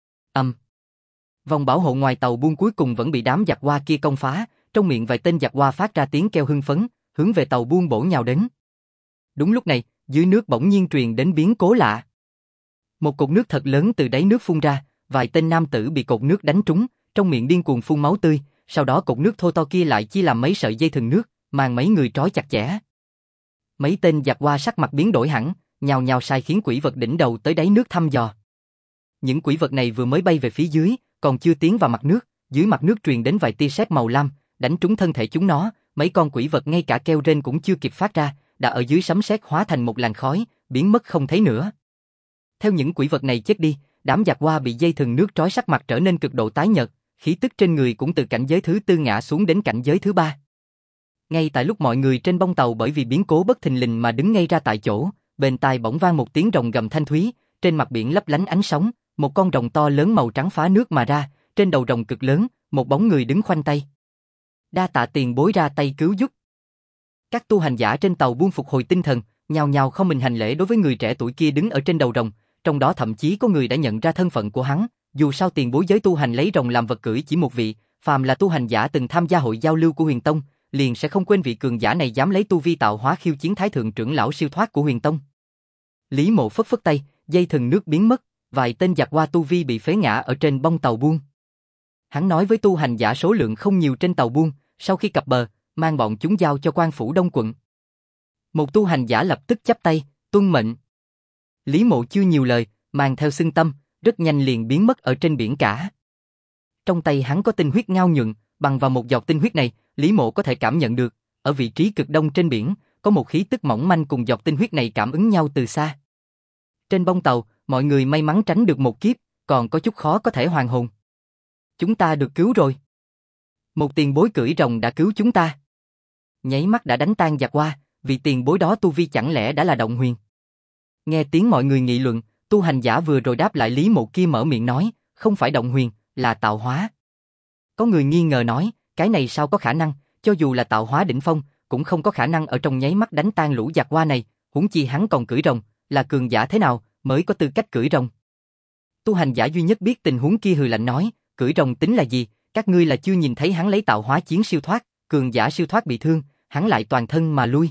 Vòng bảo hộ ngoài tàu buôn cuối cùng vẫn bị đám giặc hoa kia công phá, trong miệng vài tên giặc hoa phát ra tiếng kêu hưng phấn, hướng về tàu buôn bổ nhào đến. Đúng lúc này, dưới nước bỗng nhiên truyền đến biến cố lạ. Một cột nước thật lớn từ đáy nước phun ra, vài tên nam tử bị cột nước đánh trúng, trong miệng điên cuồng phun máu tươi, sau đó cột nước thô to kia lại chia làm mấy sợi dây thừng nước, mang mấy người trói chặt chẽ. Mấy tên giặc hoa sắc mặt biến đổi hẳn, nhào nhào sai khiến quỷ vật đỉnh đầu tới đáy nước thăm dò. Những quỷ vật này vừa mới bay về phía dưới, còn chưa tiến vào mặt nước, dưới mặt nước truyền đến vài tia sét màu lam, đánh trúng thân thể chúng nó, mấy con quỷ vật ngay cả kêu rên cũng chưa kịp phát ra, đã ở dưới sấm sét hóa thành một làn khói, biến mất không thấy nữa. Theo những quỷ vật này chết đi, đám giặc hoa bị dây thừng nước trói sắc mặt trở nên cực độ tái nhợt, khí tức trên người cũng từ cảnh giới thứ tư ngã xuống đến cảnh giới thứ ba. Ngay tại lúc mọi người trên bông tàu bởi vì biến cố bất thình lình mà đứng ngay ra tại chỗ, bên tai bỗng vang một tiếng rồng gầm thanh thúy, trên mặt biển lấp lánh ánh sóng, một con rồng to lớn màu trắng phá nước mà ra, trên đầu rồng cực lớn, một bóng người đứng khoanh tay. Đa tạ tiền bối ra tay cứu giúp. Các tu hành giả trên tàu buôn phục hồi tinh thần, nhao nhao không mình hành lễ đối với người trẻ tuổi kia đứng ở trên đầu rồng, trong đó thậm chí có người đã nhận ra thân phận của hắn, dù sao tiền bối giới tu hành lấy rồng làm vật cưỡi chỉ một vị, phàm là tu hành giả từng tham gia hội giao lưu của Huyền Tông, liền sẽ không quên vị cường giả này dám lấy tu vi tạo hóa khiêu chiến thái thượng trưởng lão siêu thoát của Huyền Tông. Lý Mộ phất phất tay, dây thừng nước biến mất, vài tên giặc hoa tu vi bị phế ngã ở trên bông tàu buôn. Hắn nói với tu hành giả số lượng không nhiều trên tàu buôn, sau khi cập bờ, mang bọn chúng giao cho quan phủ Đông quận. Một tu hành giả lập tức chắp tay, tuân mệnh. Lý Mộ chưa nhiều lời, mang theo xưng tâm, rất nhanh liền biến mất ở trên biển cả. Trong tay hắn có tinh huyết ngao nhuận, bằng vào một giọt tinh huyết này, Lý Mộ có thể cảm nhận được, ở vị trí cực đông trên biển, có một khí tức mỏng manh cùng giọt tinh huyết này cảm ứng nhau từ xa. Trên bông tàu, mọi người may mắn tránh được một kiếp, còn có chút khó có thể hoàn hồn. Chúng ta được cứu rồi. Một tiền bối cưỡi rồng đã cứu chúng ta. Nháy mắt đã đánh tan giặc hoa, vì tiền bối đó tu vi chẳng lẽ đã là động huyền. Nghe tiếng mọi người nghị luận, tu hành giả vừa rồi đáp lại Lý Mộ kia mở miệng nói, không phải động huyền, là tạo hóa. Có người nghi ngờ nói, cái này sao có khả năng, cho dù là tạo hóa đỉnh phong, cũng không có khả năng ở trong nháy mắt đánh tan lũ giặc hoa này, huống chi hắn còn cưỡi rồng, là cường giả thế nào mới có tư cách cưỡi rồng. Tu hành giả duy nhất biết tình huống kia hừ lạnh nói, cưỡi rồng tính là gì, các ngươi là chưa nhìn thấy hắn lấy tạo hóa chiến siêu thoát, cường giả siêu thoát bị thương, hắn lại toàn thân mà lui.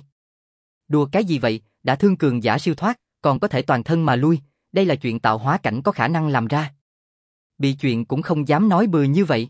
Đùa cái gì vậy, đã thương cường giả siêu thoát, còn có thể toàn thân mà lui, đây là chuyện tạo hóa cảnh có khả năng làm ra. Bị chuyện cũng không dám nói bừa như vậy.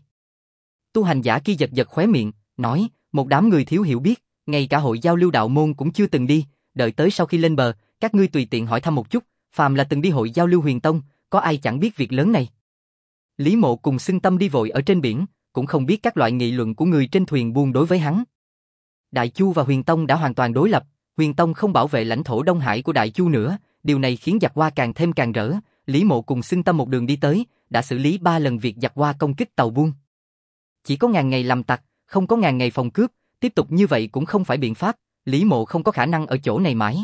Tu hành giả kia giật giật khóe miệng, nói, một đám người thiếu hiểu biết, ngay cả hội giao lưu đạo môn cũng chưa từng đi, đợi tới sau khi lên bờ, các ngươi tùy tiện hỏi thăm một chút, phàm là từng đi hội giao lưu Huyền Tông, có ai chẳng biết việc lớn này. Lý Mộ cùng xưng tâm đi vội ở trên biển, cũng không biết các loại nghị luận của người trên thuyền buôn đối với hắn. Đại Chu và Huyền Tông đã hoàn toàn đối lập, Huyền Tông không bảo vệ lãnh thổ Đông Hải của Đại Chu nữa, điều này khiến giặc hoa càng thêm càng rỡ. Lý Mộ cùng xưng tâm một đường đi tới, đã xử lý 3 lần việc giặc hoa công kích tàu buôn. Chỉ có ngàn ngày làm tặc, không có ngàn ngày phòng cướp, tiếp tục như vậy cũng không phải biện pháp, Lý Mộ không có khả năng ở chỗ này mãi.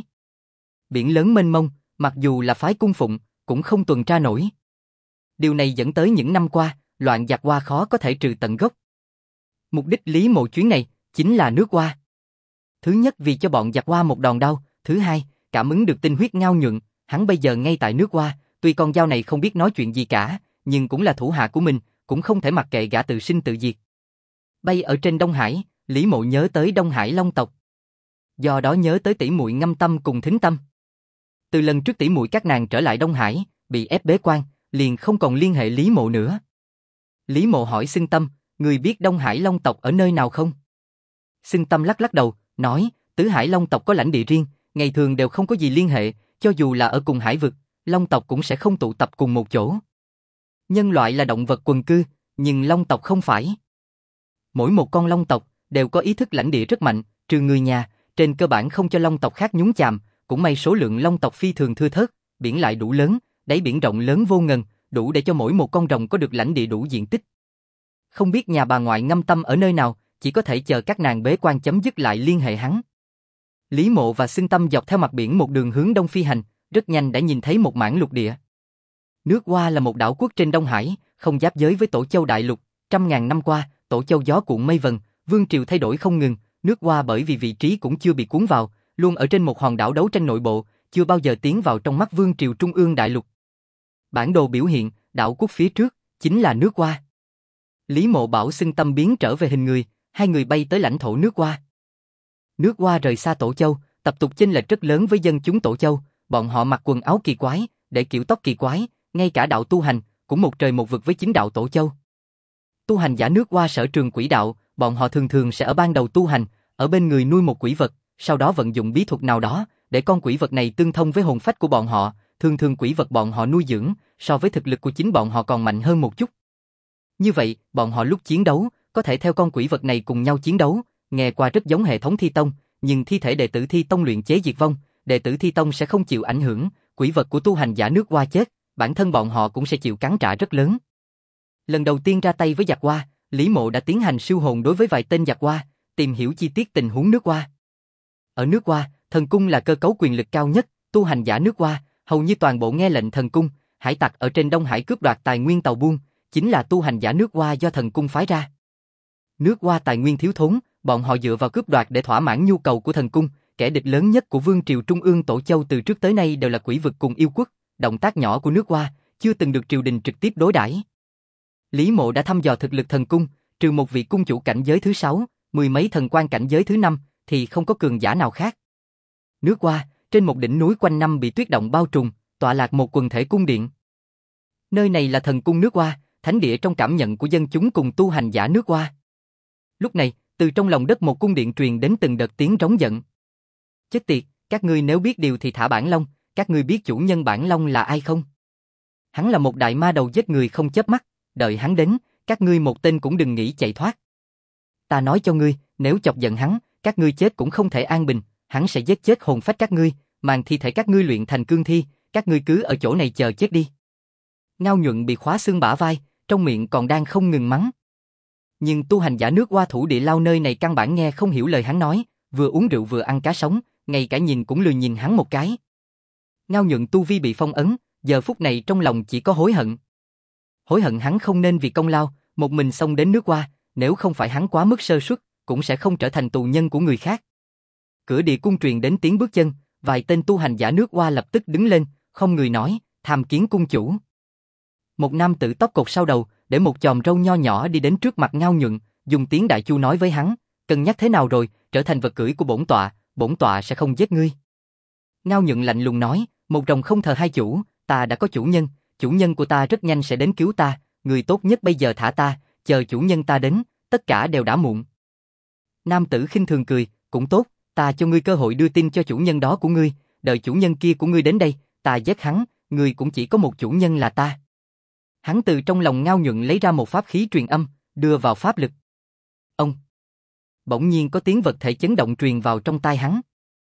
Biển lớn mênh mông, mặc dù là phái cung phụng, cũng không tuần tra nổi. Điều này dẫn tới những năm qua, loạn giặc hoa khó có thể trừ tận gốc. Mục đích Lý Mộ chuyến này, chính là nước hoa. Thứ nhất vì cho bọn giặc hoa một đòn đau, thứ hai, cảm ứng được tinh huyết ngao nhuận, hắn bây giờ ngay tại nước hoa, tuy con dao này không biết nói chuyện gì cả, nhưng cũng là thủ hạ của mình, cũng không thể mặc kệ gã tự sinh tự diệt. Bay ở trên Đông Hải, Lý Mộ nhớ tới Đông Hải Long tộc. Do đó nhớ tới tỷ muội Ngâm Tâm cùng Thính Tâm. Từ lần trước tỷ muội các nàng trở lại Đông Hải, bị ép bế quan, liền không còn liên hệ Lý Mộ nữa. Lý Mộ hỏi Xưng Tâm, người biết Đông Hải Long tộc ở nơi nào không? Xưng Tâm lắc lắc đầu, nói, Tứ Hải Long tộc có lãnh địa riêng, ngày thường đều không có gì liên hệ, cho dù là ở cùng hải vực, Long tộc cũng sẽ không tụ tập cùng một chỗ. Nhân loại là động vật quần cư, nhưng Long tộc không phải. Mỗi một con long tộc đều có ý thức lãnh địa rất mạnh, trừ người nhà, trên cơ bản không cho long tộc khác nhúng chàm, cũng may số lượng long tộc phi thường thưa thớt, biển lại đủ lớn, đáy biển rộng lớn vô ngần, đủ để cho mỗi một con rồng có được lãnh địa đủ diện tích. Không biết nhà bà ngoại Ngâm Tâm ở nơi nào, chỉ có thể chờ các nàng bế quan chấm dứt lại liên hệ hắn. Lý Mộ và Xưng Tâm dọc theo mặt biển một đường hướng đông phi hành, rất nhanh đã nhìn thấy một mảng lục địa. Nước Hoa là một đảo quốc trên Đông Hải, không giáp giới với Tổ Châu Đại Lục, trăm ngàn năm qua, Tổ Châu gió cuộn mây vần, vương triều thay đổi không ngừng, nước Hoa bởi vì vị trí cũng chưa bị cuốn vào, luôn ở trên một hòn đảo đấu tranh nội bộ, chưa bao giờ tiến vào trong mắt vương triều Trung ương Đại Lục. Bản đồ biểu hiện, đảo quốc phía trước chính là nước Hoa. Lý Mộ bảo Xưng Tâm biến trở về hình người, hai người bay tới lãnh thổ nước Hoa. Nước Hoa rời xa Tổ Châu, tập tục chênh lệch rất lớn với dân chúng Tổ Châu, bọn họ mặc quần áo kỳ quái, để kiểu tóc kỳ quái, ngay cả đạo tu hành cũng một trời một vực với chính đạo Tổ Châu. Tu hành giả nước Hoa sở trường quỷ đạo, bọn họ thường thường sẽ ở ban đầu tu hành, ở bên người nuôi một quỷ vật, sau đó vận dụng bí thuật nào đó để con quỷ vật này tương thông với hồn phách của bọn họ, thường thường quỷ vật bọn họ nuôi dưỡng so với thực lực của chính bọn họ còn mạnh hơn một chút. Như vậy, bọn họ lúc chiến đấu có thể theo con quỷ vật này cùng nhau chiến đấu, nghe qua rất giống hệ thống Thi Tông, nhưng thi thể đệ tử Thi Tông luyện chế diệt vong, đệ tử Thi Tông sẽ không chịu ảnh hưởng, quỷ vật của tu hành giả nước Hoa chết, bản thân bọn họ cũng sẽ chịu cắn trả rất lớn. Lần đầu tiên ra tay với giặc Hoa, Lý Mộ đã tiến hành siêu hồn đối với vài tên giặc Hoa, tìm hiểu chi tiết tình huống nước Hoa. Ở nước Hoa, thần cung là cơ cấu quyền lực cao nhất, tu hành giả nước Hoa hầu như toàn bộ nghe lệnh thần cung, hải tặc ở trên Đông Hải cướp đoạt tài nguyên tàu buôn, chính là tu hành giả nước Hoa do thần cung phái ra. Nước Hoa tài nguyên thiếu thốn, bọn họ dựa vào cướp đoạt để thỏa mãn nhu cầu của thần cung, kẻ địch lớn nhất của vương triều Trung ương Tổ Châu từ trước tới nay đều là quỷ vực cùng yêu quốc, động tác nhỏ của nước Hoa chưa từng được triều đình trực tiếp đối đãi. Lý Mộ đã thăm dò thực lực thần cung, trừ một vị cung chủ cảnh giới thứ 6, mười mấy thần quan cảnh giới thứ 5, thì không có cường giả nào khác. Nước Hoa, trên một đỉnh núi quanh năm bị tuyết động bao trùm, tọa lạc một quần thể cung điện. Nơi này là thần cung nước Hoa, thánh địa trong cảm nhận của dân chúng cùng tu hành giả nước Hoa. Lúc này, từ trong lòng đất một cung điện truyền đến từng đợt tiếng rống giận. Chết tiệt, các ngươi nếu biết điều thì thả bản long, các ngươi biết chủ nhân bản long là ai không? Hắn là một đại ma đầu giết người không chớp mắt, đợi hắn đến, các ngươi một tên cũng đừng nghĩ chạy thoát. Ta nói cho ngươi, nếu chọc giận hắn, các ngươi chết cũng không thể an bình, hắn sẽ giết chết hồn phách các ngươi, mang thi thể các ngươi luyện thành cương thi, các ngươi cứ ở chỗ này chờ chết đi. Ngao Nhuận bị khóa xương bả vai, trong miệng còn đang không ngừng mắng. Nhưng tu hành giả nước Hoa thủ địa lao nơi này căn bản nghe không hiểu lời hắn nói, vừa uống rượu vừa ăn cá sống, ngay cả nhìn cũng lười nhìn hắn một cái. Ngao Nhuận tu vi bị phong ấn, giờ phút này trong lòng chỉ có hối hận. Hối hận hắn không nên vì công lao, một mình xông đến nước Hoa, nếu không phải hắn quá mức sơ suất, cũng sẽ không trở thành tù nhân của người khác. Cửa địa cung truyền đến tiếng bước chân, vài tên tu hành giả nước Hoa lập tức đứng lên, không người nói, tham kiến cung chủ. Một nam tử tóc cột sau đầu, để một chòm râu nho nhỏ đi đến trước mặt Ngao Nhuận, dùng tiếng Đại Chu nói với hắn, cân nhắc thế nào rồi, trở thành vật cưỡi của bổn tọa sẽ không giết ngươi. Ngao Nhuận lạnh lùng nói, một rồng không thờ hai chủ, ta đã có chủ nhân của ta rất nhanh sẽ đến cứu ta, người tốt nhất bây giờ thả ta, chờ chủ nhân ta đến, tất cả đều đã muộn. Nam tử khinh thường cười, cũng tốt, ta cho ngươi cơ hội đưa tin cho chủ nhân đó của ngươi, đợi chủ nhân kia của ngươi đến đây, ta giết hắn, ngươi cũng chỉ có một chủ nhân là ta. Hắn từ trong lòng Ngao Nhuận lấy ra một pháp khí truyền âm, đưa vào pháp lực. Ông! Bỗng nhiên có tiếng vật thể chấn động truyền vào trong tai hắn.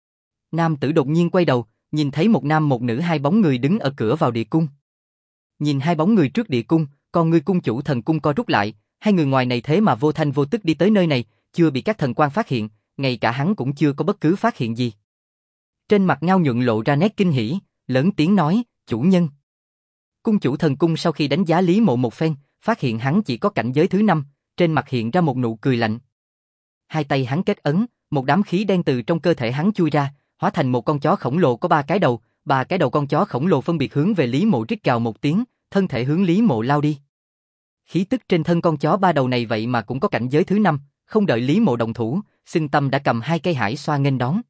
Nam tử đột nhiên quay đầu, nhìn thấy một nam một nữ hai bóng người đứng ở cửa vào địa cung. Nhìn hai bóng người trước địa cung, con ngươi cung chủ thần cung co rút lại, hai người ngoài này thế mà vô thanh vô tức đi tới nơi này, chưa bị các thần quan phát hiện, ngay cả hắn cũng chưa có bất cứ phát hiện gì. Trên mặt Ngao Nhuận lộ ra nét kinh hỉ, lớn tiếng nói, chủ nhân. Cung chủ thần cung sau khi đánh giá Lý Mộ một phen, phát hiện hắn chỉ có cảnh giới thứ 5, trên mặt hiện ra một nụ cười lạnh. Hai tay hắn kết ấn, một đám khí đen từ trong cơ thể hắn chui ra, hóa thành một con chó khổng lồ có 3 cái đầu, 3 cái đầu con chó khổng lồ phân biệt hướng về Lý Mộ rít gào một tiếng, thân thể hướng Lý Mộ lao đi. Khí tức trên thân con chó 3 đầu này vậy mà cũng có cảnh giới thứ 5, không đợi Lý Mộ động thủ, Xưng Tâm đã cầm 2 cây hải xoa nghênh đón.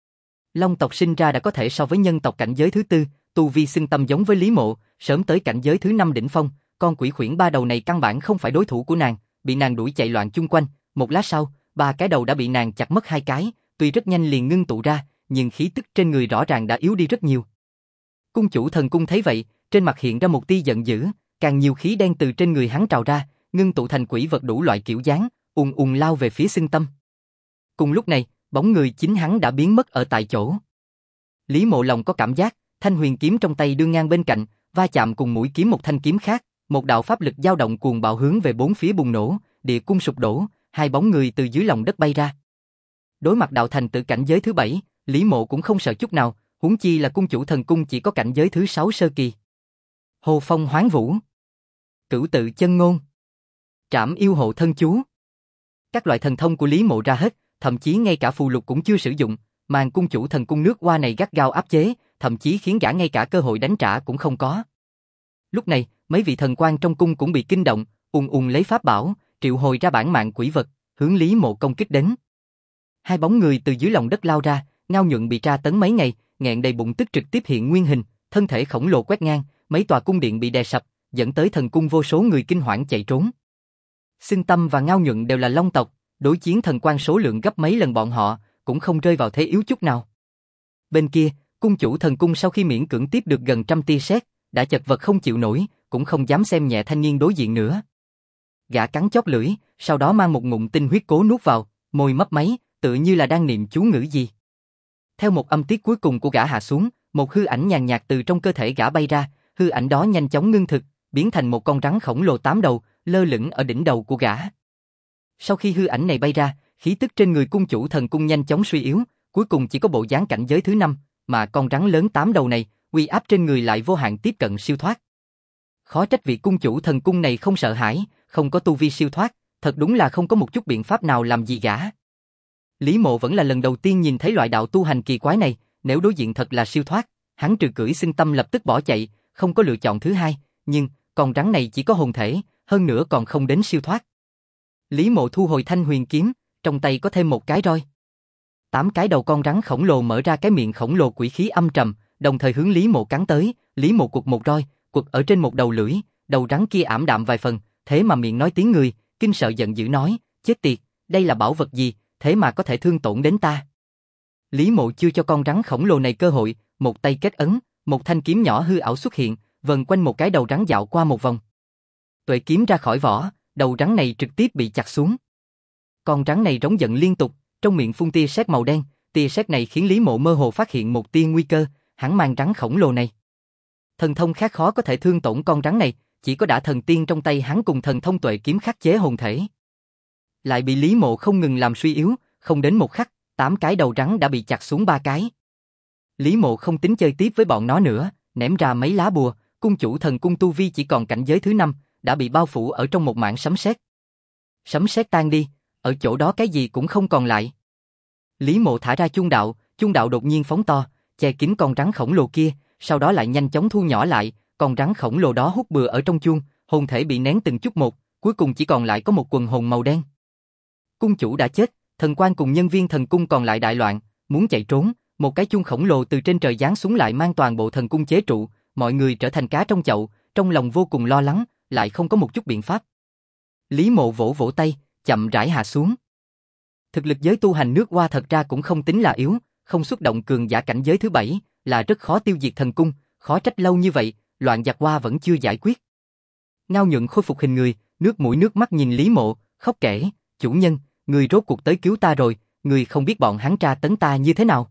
Long tộc sinh ra đã có thể so với nhân tộc cảnh giới thứ 4, tu vi Xưng Tâm giống với Lý Mộ, sớm tới cảnh giới thứ 5 đỉnh phong, con quỷ khuyển 3 đầu này căn bản không phải đối thủ của nàng, bị nàng đuổi chạy loạn chung quanh, một lát sau, 3 cái đầu đã bị nàng chặt mất 2 cái, tuy rất nhanh liền ngưng tụ ra, nhưng khí tức trên người rõ ràng đã yếu đi rất nhiều. Cung chủ thần cung thấy vậy, trên mặt hiện ra một tia giận dữ, càng nhiều khí đen từ trên người hắn trào ra, ngưng tụ thành quỷ vật đủ loại kiểu dáng, ùn ùn lao về phía Xưng Tâm. Cùng lúc này, bóng người chính hắn đã biến mất ở tại chỗ. Lý Mộ lòng có cảm giác, thanh huyền kiếm trong tay đương ngang bên cạnh, va chạm cùng mũi kiếm một thanh kiếm khác, một đạo pháp lực dao động cuồng bạo hướng về bốn phía bùng nổ, địa cung sụp đổ, hai bóng người từ dưới lòng đất bay ra. Đối mặt đạo thành tự cảnh giới thứ 7, Lý Mộ cũng không sợ chút nào, huống chi là cung chủ thần cung chỉ có cảnh giới thứ 6 sơ kỳ. Hồ Phong Hoán Vũ, Cửu Tự Chân Ngôn, Trảm Yêu Hộ Thân Chú. Các loại thần thông của Lý Mộ ra hết, thậm chí ngay cả phù lục cũng chưa sử dụng, màn cung chủ thần cung nước Hoa này gắt gao áp chế, thậm chí khiến gã ngay cả cơ hội đánh trả cũng không có. Lúc này, mấy vị thần quan trong cung cũng bị kinh động, ùn ùn lấy pháp bảo, triệu hồi ra bản mạng quỷ vật, hướng Lý Mộ công kích đến. Hai bóng người từ dưới lòng đất lao ra, Ngao Nhuận bị tra tấn mấy ngày, nghẹn đầy bụng tức trực tiếp hiện nguyên hình, thân thể khổng lồ quét ngang, mấy tòa cung điện bị đè sập, dẫn tới thần cung vô số người kinh hoảng chạy trốn. Xưng Tâm và Ngao Nhuận đều là Long tộc, đối chiến thần quan số lượng gấp mấy lần bọn họ, cũng không rơi vào thế yếu chút nào. Bên kia, cung chủ thần cung sau khi miễn cưỡng tiếp được gần 100 tia sét, đã chật vật không chịu nổi, cũng không dám xem nhẹ thanh niên đối diện nữa. Gã cắn chóp lưỡi, sau đó mang một ngụm tinh huyết cố nuốt vào, môi mấp máy, tựa như là đang niệm chú ngữ gì. Theo một âm tiết cuối cùng của gã hạ xuống, một hư ảnh nhàn nhạt từ trong cơ thể gã bay ra, hư ảnh đó nhanh chóng ngưng thực, biến thành một con rắn khổng lồ 8 đầu, lơ lửng ở đỉnh đầu của gã. Sau khi hư ảnh này bay ra, khí tức trên người cung chủ thần cung nhanh chóng suy yếu, cuối cùng chỉ có bộ dáng cảnh giới thứ 5, mà con rắn lớn 8 đầu này, uy áp trên người lại vô hạn tiếp cận siêu thoát. Khó trách vị cung chủ thần cung này không sợ hãi, không có tu vi siêu thoát, thật đúng là không có một chút biện pháp nào làm gì gã. Lý Mộ vẫn là lần đầu tiên nhìn thấy loại đạo tu hành kỳ quái này, nếu đối diện thật là siêu thoát, hắn trừ cưỡi Xưng Tâm lập tức bỏ chạy, không có lựa chọn thứ hai, nhưng con rắn này chỉ có hồn thể, hơn nữa còn không đến siêu thoát. Lý Mộ thu hồi thanh huyền kiếm, trong tay có thêm một cái roi. 8 cái đầu con rắn khổng lồ mở ra cái miệng khổng lồ quỷ khí âm trầm, đồng thời hướng Lý Mộ cắn tới, Lý Mộ quật một roi, quật ở trên một đầu lưỡi, đầu rắn kia ảm đạm vài phần, thế mà miệng nói tiếng người, kinh sợ giận dữ nói, chết tiệt, đây là bảo vật gì, thế mà có thể thương tổn đến ta. Lý Mộ chưa cho con rắn khổng lồ này cơ hội, một tay kết ấn, một thanh kiếm nhỏ hư ảo xuất hiện, vần quanh một cái đầu rắn dạo qua một vòng. Tuệ kiếm ra khỏi vỏ, đầu rắn này trực tiếp bị chặt xuống. Con rắn này rống giận liên tục, trong miệng phun tia sét màu đen, tia sét này khiến Lý Mộ mơ hồ phát hiện một tia nguy cơ, hắn mang rắn khổng lồ này. Thần thông khác khó có thể thương tổn con rắn này, chỉ có đả thần tiên trong tay hắn cùng thần thông tuệ kiếm khắc chế hồn thể. Lại bị Lý Mộ không ngừng làm suy yếu, không đến một khắc, 8 cái đầu rắn đã bị chặt xuống 3 cái. Lý Mộ không tính chơi tiếp với bọn nó nữa, ném ra mấy lá bùa, cung chủ thần cung tu vi chỉ còn cảnh giới thứ 5, đã bị bao phủ ở trong một mảng sấm sét. Sấm sét tan đi, ở chỗ đó cái gì cũng không còn lại. Lý Mộ thả ra chuông đạo đột nhiên phóng to, che kín con rắn khổng lồ kia, sau đó lại nhanh chóng thu nhỏ lại, con rắn khổng lồ đó hút bừa ở trong chuông, hồn thể bị nén từng chút một, cuối cùng chỉ còn lại có một quần hồn màu đen. Cung chủ đã chết, thần quan cùng nhân viên thần cung còn lại đại loạn, muốn chạy trốn, một cái chuông khổng lồ từ trên trời giáng xuống lại mang toàn bộ thần cung chế trụ, mọi người trở thành cá trong chậu, trong lòng vô cùng lo lắng, lại không có một chút biện pháp. Lý Mộ vỗ vỗ tay, chậm rãi hạ xuống. Thực lực giới tu hành nước Hoa thật ra cũng không tính là yếu, không xuất động cường giả cảnh giới thứ 7, là rất khó tiêu diệt thần cung, khó trách lâu như vậy, loạn giặc Hoa vẫn chưa giải quyết. Ngao Nhuận khôi phục hình người, nước mũi nước mắt nhìn Lý Mộ, khóc kể, chủ nhân, người rốt cuộc tới cứu ta rồi, người không biết bọn hắn tra tấn ta như thế nào.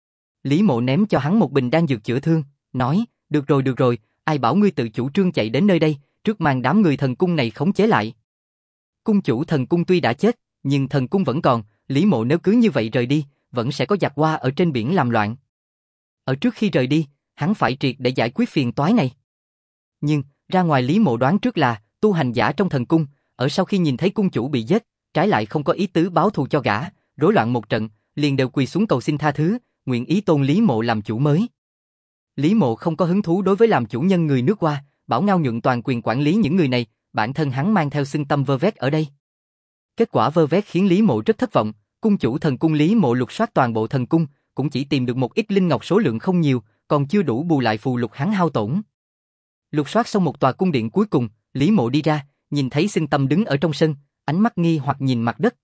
Lý Mộ ném cho hắn một bình đan dược chữa thương, nói, được rồi, ai bảo ngươi tự chủ trương chạy đến nơi đây, trước màn đám người thần cung này khống chế lại. Cung chủ thần cung tuy đã chết, nhưng thần cung vẫn còn, Lý Mộ nếu cứ như vậy rời đi, vẫn sẽ có giặc Hoa ở trên biển làm loạn. Ở trước khi rời đi, hắn phải triệt để giải quyết phiền toái này. Nhưng, ra ngoài Lý Mộ đoán trước là, tu hành giả trong thần cung, ở sau khi nhìn thấy cung chủ bị giết, trái lại không có ý tứ báo thù cho gã, rối loạn một trận, liền đều quỳ xuống cầu xin tha thứ, nguyện ý tôn Lý Mộ làm chủ mới. Lý Mộ không có hứng thú đối với làm chủ nhân người nước Hoa, bảo Ngao Nhuận toàn quyền quản lý những người này, bản thân hắn mang theo Xưng Tâm vơ vét ở đây. Kết quả vơ vét khiến Lý Mộ rất thất vọng, cung chủ thần cung Lý Mộ lục soát toàn bộ thần cung, cũng chỉ tìm được một ít linh ngọc số lượng không nhiều, còn chưa đủ bù lại phù lục hắn hao tổn. Lục soát xong một tòa cung điện cuối cùng, Lý Mộ đi ra, nhìn thấy Xưng Tâm đứng ở trong sân, ánh mắt nghi hoặc nhìn mặt đất.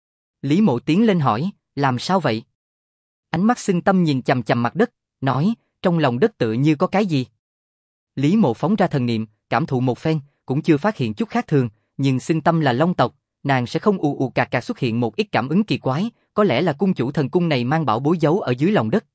Lý Mộ tiến lên hỏi, làm sao vậy? Ánh mắt Xưng Tâm nhìn chằm chằm mặt đất, nói, trong lòng đất tựa như có cái gì. Lý Mộ phóng ra thần niệm, cảm thụ một phen, cũng chưa phát hiện chút khác thường, nhưng Xưng Tâm là Long tộc, nàng sẽ không ù ù cạc cạc xuất hiện một ít cảm ứng kỳ quái, có lẽ là cung chủ thần cung này mang bảo bối giấu ở dưới lòng đất.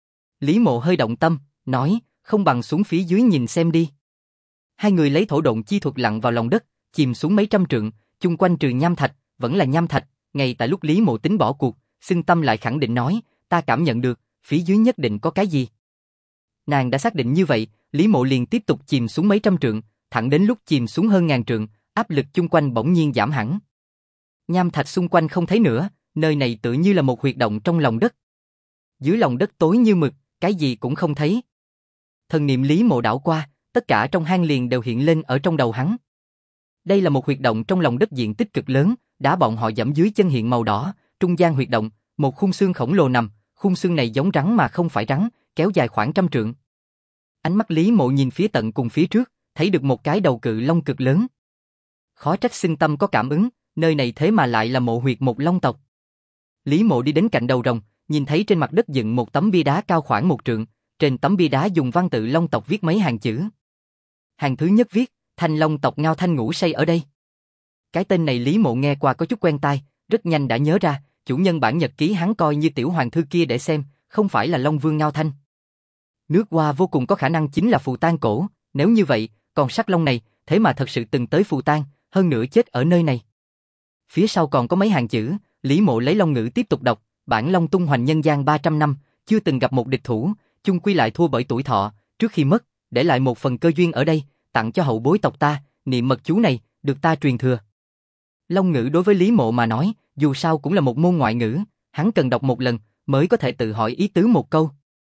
Lý Mộ hơi động tâm, nói, không bằng xuống phía dưới nhìn xem đi. Hai người lấy thổ độn chi thuật lặn vào lòng đất, chìm xuống mấy trăm trượng, chung quanh trừ nham thạch, vẫn là nham thạch. Ngay tại lúc Lý Mộ tính bỏ cuộc, Xưng Tâm lại khẳng định nói, ta cảm nhận được, phía dưới nhất định có cái gì. Nàng đã xác định như vậy, Lý Mộ liền tiếp tục chìm xuống mấy trăm trượng, thẳng đến lúc chìm xuống hơn ngàn trượng, áp lực chung quanh bỗng nhiên giảm hẳn. Nham thạch xung quanh không thấy nữa, nơi này tự như là một huyệt động trong lòng đất. Dưới lòng đất tối như mực, cái gì cũng không thấy. Thần niệm Lý Mộ đảo qua, tất cả trong hang liền đều hiện lên ở trong đầu hắn. Đây là một huyệt động trong lòng đất diện tích cực lớn, đá bọn họ dẫm dưới chân hiện màu đỏ, trung gian huyệt động, một khung xương khổng lồ nằm, khung xương này giống rắn mà không phải rắn, kéo dài khoảng trăm trượng. Ánh mắt Lý Mộ nhìn phía tận cùng phía trước, thấy được một cái đầu cự long cực lớn. Khó trách Xưng Tâm có cảm ứng, nơi này thế mà lại là mộ huyệt một long tộc. Lý Mộ đi đến cạnh đầu rồng, nhìn thấy trên mặt đất dựng một tấm bia đá cao khoảng một trượng, trên tấm bia đá dùng văn tự long tộc viết mấy hàng chữ. Hàng thứ nhất viết, Thanh Long tộc Ngao Thanh ngủ say ở đây. Cái tên này Lý Mộ nghe qua có chút quen tai, rất nhanh đã nhớ ra, chủ nhân bản nhật ký hắn coi như tiểu hoàng thư kia để xem, không phải là Long Vương Ngao Thanh. Nước Hoa vô cùng có khả năng chính là Phù Tang cổ, nếu như vậy, còn sắc long này, thế mà thật sự từng tới Phù Tang, hơn nữa chết ở nơi này. Phía sau còn có mấy hàng chữ, Lý Mộ lấy long ngữ tiếp tục đọc, bản long tung hoành nhân gian 300 năm, chưa từng gặp một địch thủ, chung quy lại thua bởi tuổi thọ, trước khi mất, để lại một phần cơ duyên ở đây, tặng cho hậu bối tộc ta, niệm mật chú này, được ta truyền thừa. Long ngữ đối với Lý Mộ mà nói, dù sao cũng là một môn ngoại ngữ, hắn cần đọc một lần, mới có thể tự hỏi ý tứ một câu.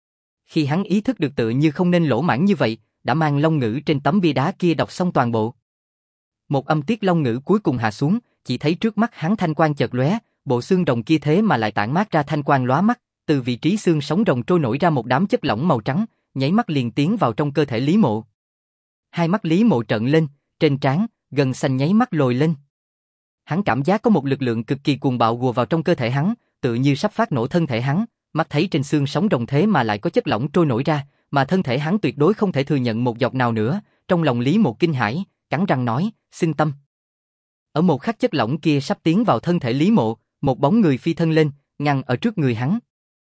Khi hắn ý thức được tự như không nên lỗ mãng như vậy, đã mang long ngữ trên tấm bia đá kia đọc xong toàn bộ. Một âm tiết long ngữ cuối cùng hạ xuống, chỉ thấy trước mắt hắn thanh quang chợt lóe, bộ xương rồng kia thế mà lại tản mát ra thanh quang lóa mắt, từ vị trí xương sống rồng trôi nổi ra một đám chất lỏng màu trắng, nháy mắt liền tiến vào trong cơ thể Lý Mộ. Hai mắt Lý Mộ trợn lên, trên trán, gân xanh nháy mắt lồi lên. Hắn cảm giác có một lực lượng cực kỳ cuồng bạo ùa vào trong cơ thể hắn, tự như sắp phát nổ thân thể hắn, mắt thấy trên xương sống rồng thế mà lại có chất lỏng trôi nổi ra, mà thân thể hắn tuyệt đối không thể thừa nhận một giọt nào nữa, trong lòng Lý Mộ kinh hãi, cắn răng nói, Xưng Tâm. Ở một khắc chất lỏng kia sắp tiến vào thân thể Lý Mộ, một bóng người phi thân lên, ngăn ở trước người hắn.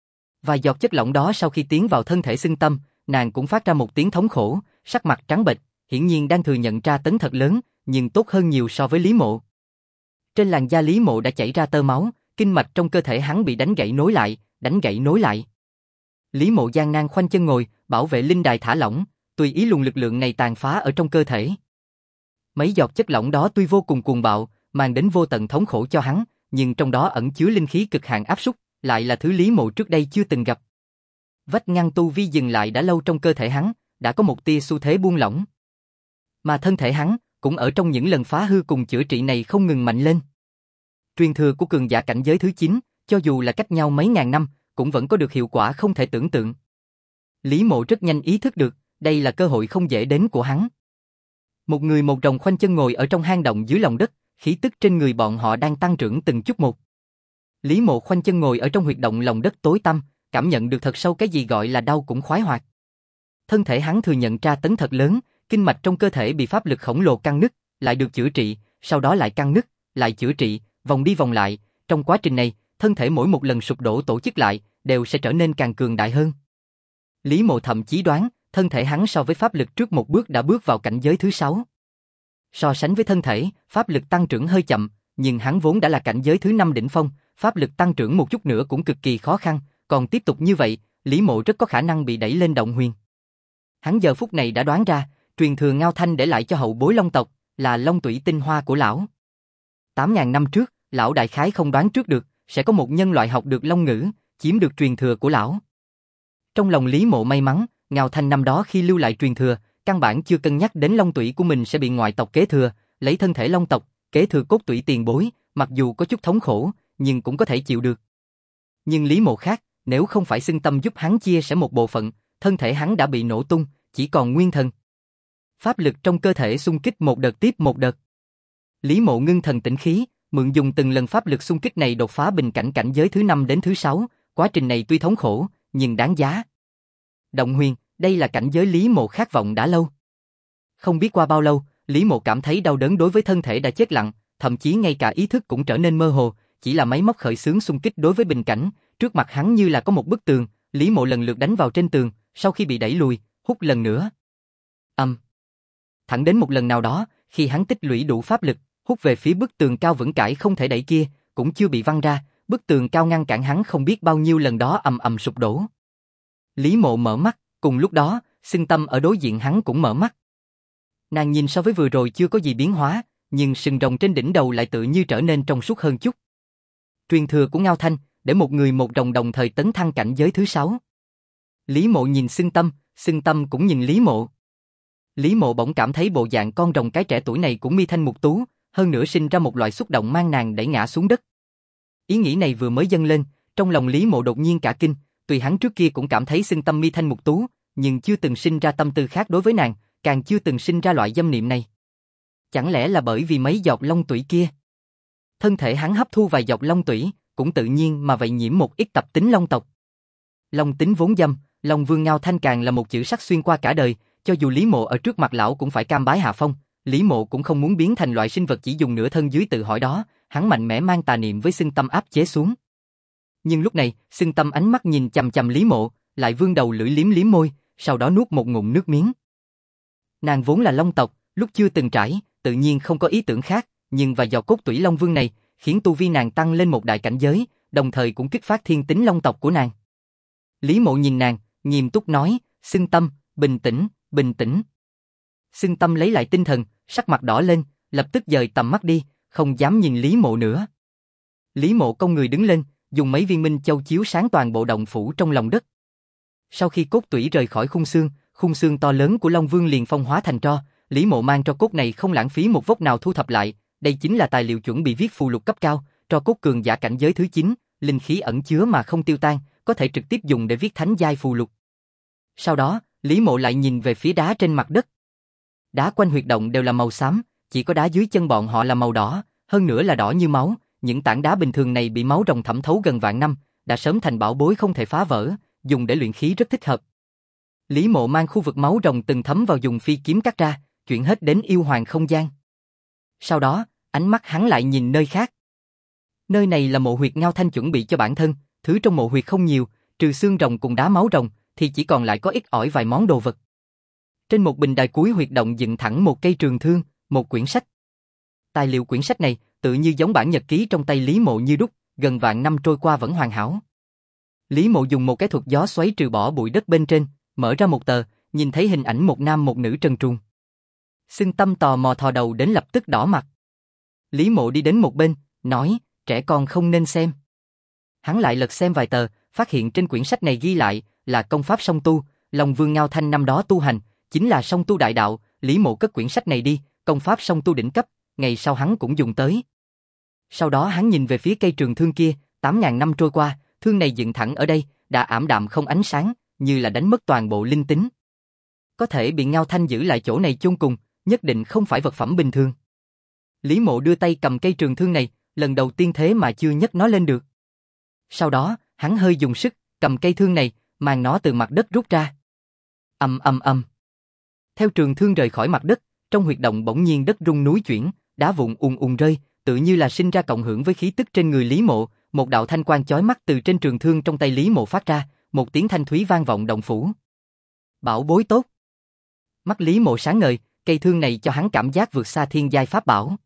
Và giọt chất lỏng đó sau khi tiến vào thân thể Xưng Tâm, nàng cũng phát ra một tiếng thống khổ, sắc mặt trắng bệch, hiển nhiên đang thừa nhận tra tấn thật lớn, nhưng tốt hơn nhiều so với Lý Mộ. Trên làn da Lý Mộ đã chảy ra tơ máu, kinh mạch trong cơ thể hắn bị đánh gãy nối lại, đánh gãy nối lại. Lý Mộ gian nan khoanh chân ngồi, bảo vệ linh đài thả lỏng, tùy ý luồng lực lượng này tàn phá ở trong cơ thể. Mấy giọt chất lỏng đó tuy vô cùng cuồng bạo, mang đến vô tận thống khổ cho hắn, nhưng trong đó ẩn chứa linh khí cực hạn áp súc, lại là thứ Lý Mộ trước đây chưa từng gặp. Vách ngăn tu vi dừng lại đã lâu trong cơ thể hắn, đã có một tia xu thế buông lỏng. Mà thân thể hắn cũng ở trong những lần phá hư cùng chữa trị này không ngừng mạnh lên. Truyền thừa của cường giả cảnh giới thứ 9, cho dù là cách nhau mấy ngàn năm, cũng vẫn có được hiệu quả không thể tưởng tượng. Lý Mộ rất nhanh ý thức được, đây là cơ hội không dễ đến của hắn. Một người một rồng khoanh chân ngồi ở trong hang động dưới lòng đất, khí tức trên người bọn họ đang tăng trưởng từng chút một. Lý Mộ khoanh chân ngồi ở trong huyệt động lòng đất tối tăm, cảm nhận được thật sâu cái gì gọi là đau cũng khoái hoạt. Thân thể hắn thừa nhận tra tấn thật lớn, kinh mạch trong cơ thể bị pháp lực khổng lồ căng nứt, lại được chữa trị, sau đó lại căng nứt, lại chữa trị, vòng đi vòng lại, trong quá trình này, thân thể mỗi một lần sụp đổ tổ chức lại, đều sẽ trở nên càng cường đại hơn. Lý Mộ thậm chí đoán, thân thể hắn so với pháp lực trước một bước đã bước vào cảnh giới thứ 6. So sánh với thân thể, pháp lực tăng trưởng hơi chậm, nhưng hắn vốn đã là cảnh giới thứ 5 đỉnh phong, pháp lực tăng trưởng một chút nữa cũng cực kỳ khó khăn, còn tiếp tục như vậy, Lý Mộ rất có khả năng bị đẩy lên động huyền. Hắn giờ phút này đã đoán ra, truyền thừa Ngao Thanh để lại cho hậu bối Long tộc, là long tủy tinh hoa của lão. 8.000 năm trước, lão đại khái không đoán trước được, sẽ có một nhân loại học được long ngữ, chiếm được truyền thừa của lão. Trong lòng Lý Mộ may mắn, Ngao Thanh năm đó khi lưu lại truyền thừa, căn bản chưa cân nhắc đến long tủy của mình sẽ bị ngoại tộc kế thừa, lấy thân thể long tộc, kế thừa cốt tủy tiền bối, mặc dù có chút thống khổ, nhưng cũng có thể chịu được. Nhưng Lý Mộ khác, nếu không phải Xưng Tâm giúp hắn chia sẻ một bộ phận, thân thể hắn đã bị nổ tung, chỉ còn nguyên thần. Pháp lực trong cơ thể xung kích một đợt tiếp một đợt. Lý Mộ ngưng thần tĩnh khí, mượn dùng từng lần pháp lực xung kích này đột phá bình cảnh cảnh giới thứ 5 đến thứ 6, quá trình này tuy thống khổ, nhưng đáng giá. Động huyền, đây là cảnh giới Lý Mộ khát vọng đã lâu. Không biết qua bao lâu, Lý Mộ cảm thấy đau đớn đối với thân thể đã chết lặng, thậm chí ngay cả ý thức cũng trở nên mơ hồ, chỉ là máy móc khởi xướng xung kích đối với bình cảnh, trước mặt hắn như là có một bức tường, Lý Mộ lần lượt đánh vào trên tường, sau khi bị đẩy lùi, hút lần nữa. Thẳng đến một lần nào đó, khi hắn tích lũy đủ pháp lực, hút về phía bức tường cao vững chãi không thể đẩy kia, cũng chưa bị văng ra, bức tường cao ngăn cản hắn không biết bao nhiêu lần đó ầm ầm sụp đổ. Lý Mộ mở mắt, cùng lúc đó, Xưng Tâm ở đối diện hắn cũng mở mắt. Nàng nhìn so với vừa rồi chưa có gì biến hóa, nhưng sừng rồng trên đỉnh đầu lại tự như trở nên trong suốt hơn chút. Truyền thừa của Ngao Thanh, để một người một rồng đồng thời tấn thăng cảnh giới thứ 6. Lý Mộ nhìn Xưng Tâm cũng nhìn Lý Mộ. Lý Mộ bỗng cảm thấy bộ dạng con rồng cái trẻ tuổi này cũng mi thanh mục tú, hơn nữa sinh ra một loại xúc động mang nàng đẩy ngã xuống đất. Ý nghĩ này vừa mới dâng lên, trong lòng Lý Mộ đột nhiên cả kinh, tuy hắn trước kia cũng cảm thấy Xưng Tâm mi thanh mục tú, nhưng chưa từng sinh ra tâm tư khác đối với nàng, càng chưa từng sinh ra loại dâm niệm này. Chẳng lẽ là bởi vì mấy giọt long tủy kia? Thân thể hắn hấp thu vài giọt long tủy, cũng tự nhiên mà vậy nhiễm một ít tập tính long tộc. Long tính vốn dâm, Long Vương Ngao Thanh càng là một chữ sắc xuyên qua cả đời, cho dù Lý Mộ ở trước mặt lão cũng phải cam bái hạ phong, Lý Mộ cũng không muốn biến thành loại sinh vật chỉ dùng nửa thân dưới tự hỏi đó, hắn mạnh mẽ mang tà niệm với Xưng Tâm áp chế xuống. Nhưng lúc này, Xưng Tâm ánh mắt nhìn chằm chằm Lý Mộ, lại vươn đầu lưỡi liếm liếm môi, sau đó nuốt một ngụm nước miếng. Nàng vốn là long tộc, lúc chưa từng trải, tự nhiên không có ý tưởng khác, nhưng vài giọt cốt tủy Long Vương này, khiến tu vi nàng tăng lên một đại cảnh giới, đồng thời cũng kích phát thiên tính long tộc của nàng. Lý Mộ nhìn nàng, nghiêm túc nói, Xưng Tâm, bình tĩnh, bình tĩnh. Xưng Tâm lấy lại tinh thần, sắc mặt đỏ lên, lập tức dời tầm mắt đi, không dám nhìn Lý Mộ nữa. Lý Mộ cong người đứng lên, dùng mấy viên minh châu chiếu sáng toàn bộ động phủ trong lòng đất. Sau khi cốt tủy rời khỏi khung xương to lớn của Long Vương liền phong hóa thành tro, Lý Mộ mang tro cốt này không lãng phí một vốc nào thu thập lại, đây chính là tài liệu chuẩn bị viết phù lục cấp cao, tro cốt cường giả cảnh giới thứ 9, linh khí ẩn chứa mà không tiêu tan, có thể trực tiếp dùng để viết thánh giai phù lục. Sau đó, Lý Mộ lại nhìn về phía đá trên mặt đất. Đá quanh huyệt động đều là màu xám, chỉ có đá dưới chân bọn họ là màu đỏ, hơn nữa là đỏ như máu, những tảng đá bình thường này bị máu rồng thẩm thấu gần vạn năm, đã sớm thành bảo bối không thể phá vỡ, dùng để luyện khí rất thích hợp. Lý Mộ mang khu vực máu rồng từng thấm vào dùng phi kiếm cắt ra, chuyển hết đến yêu hoàng không gian. Sau đó, ánh mắt hắn lại nhìn nơi khác. Nơi này là mộ huyệt Ngao Thanh chuẩn bị cho bản thân, thứ trong mộ huyệt không nhiều, trừ xương rồng cùng đá máu rồng, thì chỉ còn lại có ít ỏi vài món đồ vật. Trên một bình đài cuối huyệt động dựng thẳng một cây trường thương, một quyển sách. Tài liệu quyển sách này tự như giống bản nhật ký trong tay Lý Mộ như đúc, gần vạn năm trôi qua vẫn hoàn hảo. Lý Mộ dùng một cái thuật gió xoáy trừ bỏ bụi đất bên trên, mở ra một tờ, nhìn thấy hình ảnh một nam một nữ trần truồng. Xưng Tâm tò mò thò đầu đến lập tức đỏ mặt. Lý Mộ đi đến một bên, nói, trẻ con không nên xem. Hắn lại lật xem vài tờ, phát hiện trên quyển sách này ghi lại là công pháp song tu, Long Vương Ngao Thanh năm đó tu hành, chính là song tu đại đạo. Lý Mộ cất quyển sách này đi, công pháp song tu đỉnh cấp, ngày sau hắn cũng dùng tới. Sau đó hắn nhìn về phía cây trường thương kia, 8.000 năm trôi qua, thương này dựng thẳng ở đây, đã ảm đạm không ánh sáng, như là đánh mất toàn bộ linh tính. Có thể bị Ngao Thanh giữ lại chỗ này chôn cùng, nhất định không phải vật phẩm bình thường. Lý Mộ đưa tay cầm cây trường thương này, lần đầu tiên thế mà chưa nhấc nó lên được. Sau đó, hắn hơi dùng sức, cầm cây thương này, mang nó từ mặt đất rút ra. Ầm ầm ầm. Theo trường thương rời khỏi mặt đất, trong huyệt động bỗng nhiên đất rung núi chuyển, đá vụn ùn ùn rơi, tự như là sinh ra cộng hưởng với khí tức trên người Lý Mộ, một đạo thanh quang chói mắt từ trên trường thương trong tay Lý Mộ phát ra, một tiếng thanh thúy vang vọng động phủ. Bảo bối tốt. Mắt Lý Mộ sáng ngời, cây thương này cho hắn cảm giác vượt xa thiên giai pháp bảo.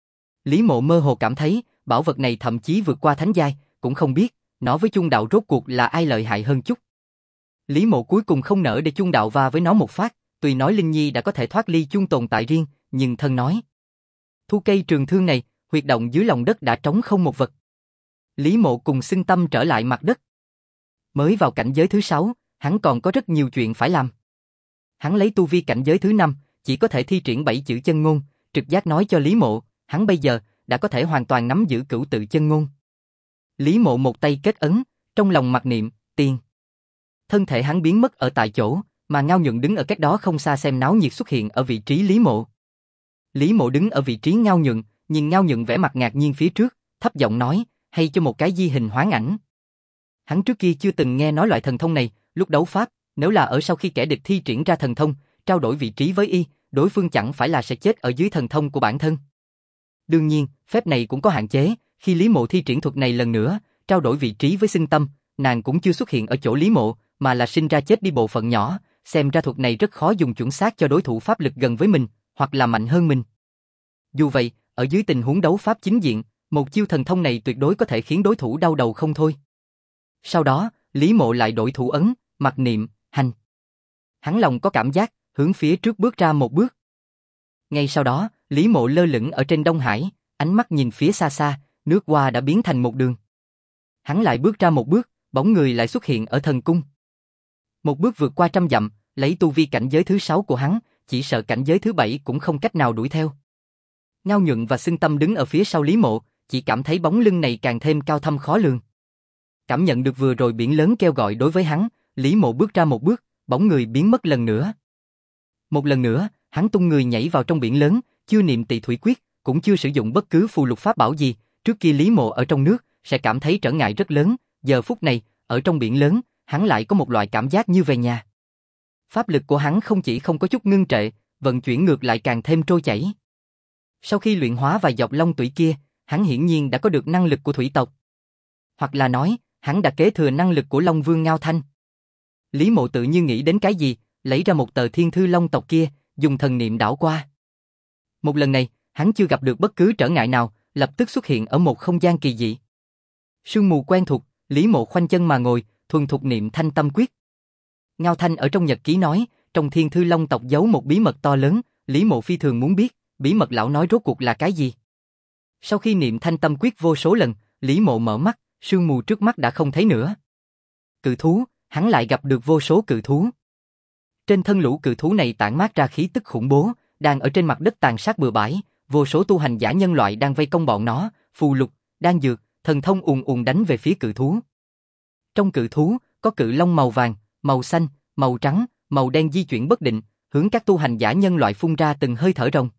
Lý Mộ mơ hồ cảm thấy, bảo vật này thậm chí vượt qua thánh giai, cũng không biết, nó với Chung Đạo rốt cuộc là ai lợi hại hơn chút. Lý Mộ cuối cùng không nỡ để Chung Đạo va với nó một phát, tuy nói Linh Nhi đã có thể thoát ly chung tồn tại riêng, nhưng thân nói. Thu cây trường thương này, huyệt động dưới lòng đất đã trống không một vật. Lý Mộ cùng Xưng Tâm trở lại mặt đất. Mới vào cảnh giới thứ 6, hắn còn có rất nhiều chuyện phải làm. Hắn lấy tu vi cảnh giới thứ 5, chỉ có thể thi triển 7 chữ chân ngôn, trực giác nói cho Lý Mộ, hắn bây giờ đã có thể hoàn toàn nắm giữ cửu tự chân ngôn. Lý Mộ một tay kết ấn, trong lòng mặc niệm, tiên. Thân thể hắn biến mất ở tại chỗ, mà Ngao Nhuận đứng ở cách đó không xa xem náo nhiệt xuất hiện ở vị trí Lý Mộ. Lý Mộ đứng ở vị trí Ngao Nhuận, nhìn Ngao Nhuận vẻ mặt ngạc nhiên phía trước, thấp giọng nói, hay cho một cái di hình hoán ảnh. Hắn trước kia chưa từng nghe nói loại thần thông này, lúc đấu pháp, nếu là ở sau khi kẻ địch thi triển ra thần thông, trao đổi vị trí với y, đối phương chẳng phải là sẽ chết ở dưới thần thông của bản thân. Đương nhiên, phép này cũng có hạn chế, khi Lý Mộ thi triển thuật này lần nữa, trao đổi vị trí với Xưng Tâm, nàng cũng chưa xuất hiện ở chỗ Lý Mộ, mà là sinh ra chết đi bộ phận nhỏ, xem ra thuật này rất khó dùng chuẩn xác cho đối thủ pháp lực gần với mình, hoặc là mạnh hơn mình. Dù vậy, ở dưới tình huống đấu pháp chính diện, một chiêu thần thông này tuyệt đối có thể khiến đối thủ đau đầu không thôi. Sau đó, Lý Mộ lại đổi thủ ấn, mặc niệm, hành. Hắn lòng có cảm giác, hướng phía trước bước ra một bước. Ngay sau đó, Lý Mộ lơ lửng ở trên Đông Hải, ánh mắt nhìn phía xa xa, nước hoa đã biến thành một đường. Hắn lại bước ra một bước, bóng người lại xuất hiện ở thần cung. Một bước vượt qua 100 dặm, lấy tu vi cảnh giới thứ 6 của hắn, chỉ sợ cảnh giới thứ 7 cũng không cách nào đuổi theo. Ngao Nhuận và Xưng Tâm đứng ở phía sau Lý Mộ, chỉ cảm thấy bóng lưng này càng thêm cao thâm khó lường. Cảm nhận được vừa rồi biển lớn kêu gọi đối với hắn, Lý Mộ bước ra một bước, bóng người biến mất lần nữa. Một lần nữa, hắn tung người nhảy vào trong biển lớn, chưa niệm Tỳ Thủy Quyết, cũng chưa sử dụng bất cứ phù lục pháp bảo gì, trước kia Lý Mộ ở trong nước sẽ cảm thấy trở ngại rất lớn, giờ phút này, ở trong biển lớn, hắn lại có một loại cảm giác như về nhà. Pháp lực của hắn không chỉ không có chút ngưng trệ, vận chuyển ngược lại càng thêm trôi chảy. Sau khi luyện hóa vài giọt long tủy kia, hắn hiển nhiên đã có được năng lực của thủy tộc. Hoặc là nói, hắn đã kế thừa năng lực của Long Vương Ngao Thanh. Lý Mộ tự như nghĩ đến cái gì, lấy ra một tờ thiên thư long tộc kia, dùng thần niệm đảo qua. Một lần này, hắn chưa gặp được bất cứ trở ngại nào, lập tức xuất hiện ở một không gian kỳ dị. Sương mù quen thuộc, Lý Mộ khoanh chân mà ngồi, thuần thục niệm Thanh Tâm Quyết. Ngao Thanh ở trong nhật ký nói, trong thiên thư long tộc giấu một bí mật to lớn, Lý Mộ phi thường muốn biết, bí mật lão nói rốt cuộc là cái gì. Sau khi niệm Thanh Tâm Quyết vô số lần, Lý Mộ mở mắt, sương mù trước mắt đã không thấy nữa. Cự thú, hắn lại gặp được vô số cự thú. Trên thân lũ cự thú này tản mát ra khí tức khủng bố, đang ở trên mặt đất tàn sát bừa bãi, vô số tu hành giả nhân loại đang vây công bọn nó, phù lục, đan dược, thần thông ùn ùn đánh về phía cự thú. Trong cự thú, có cự long màu vàng, màu xanh, màu trắng, màu đen di chuyển bất định, hướng các tu hành giả nhân loại phun ra từng hơi thở rồng.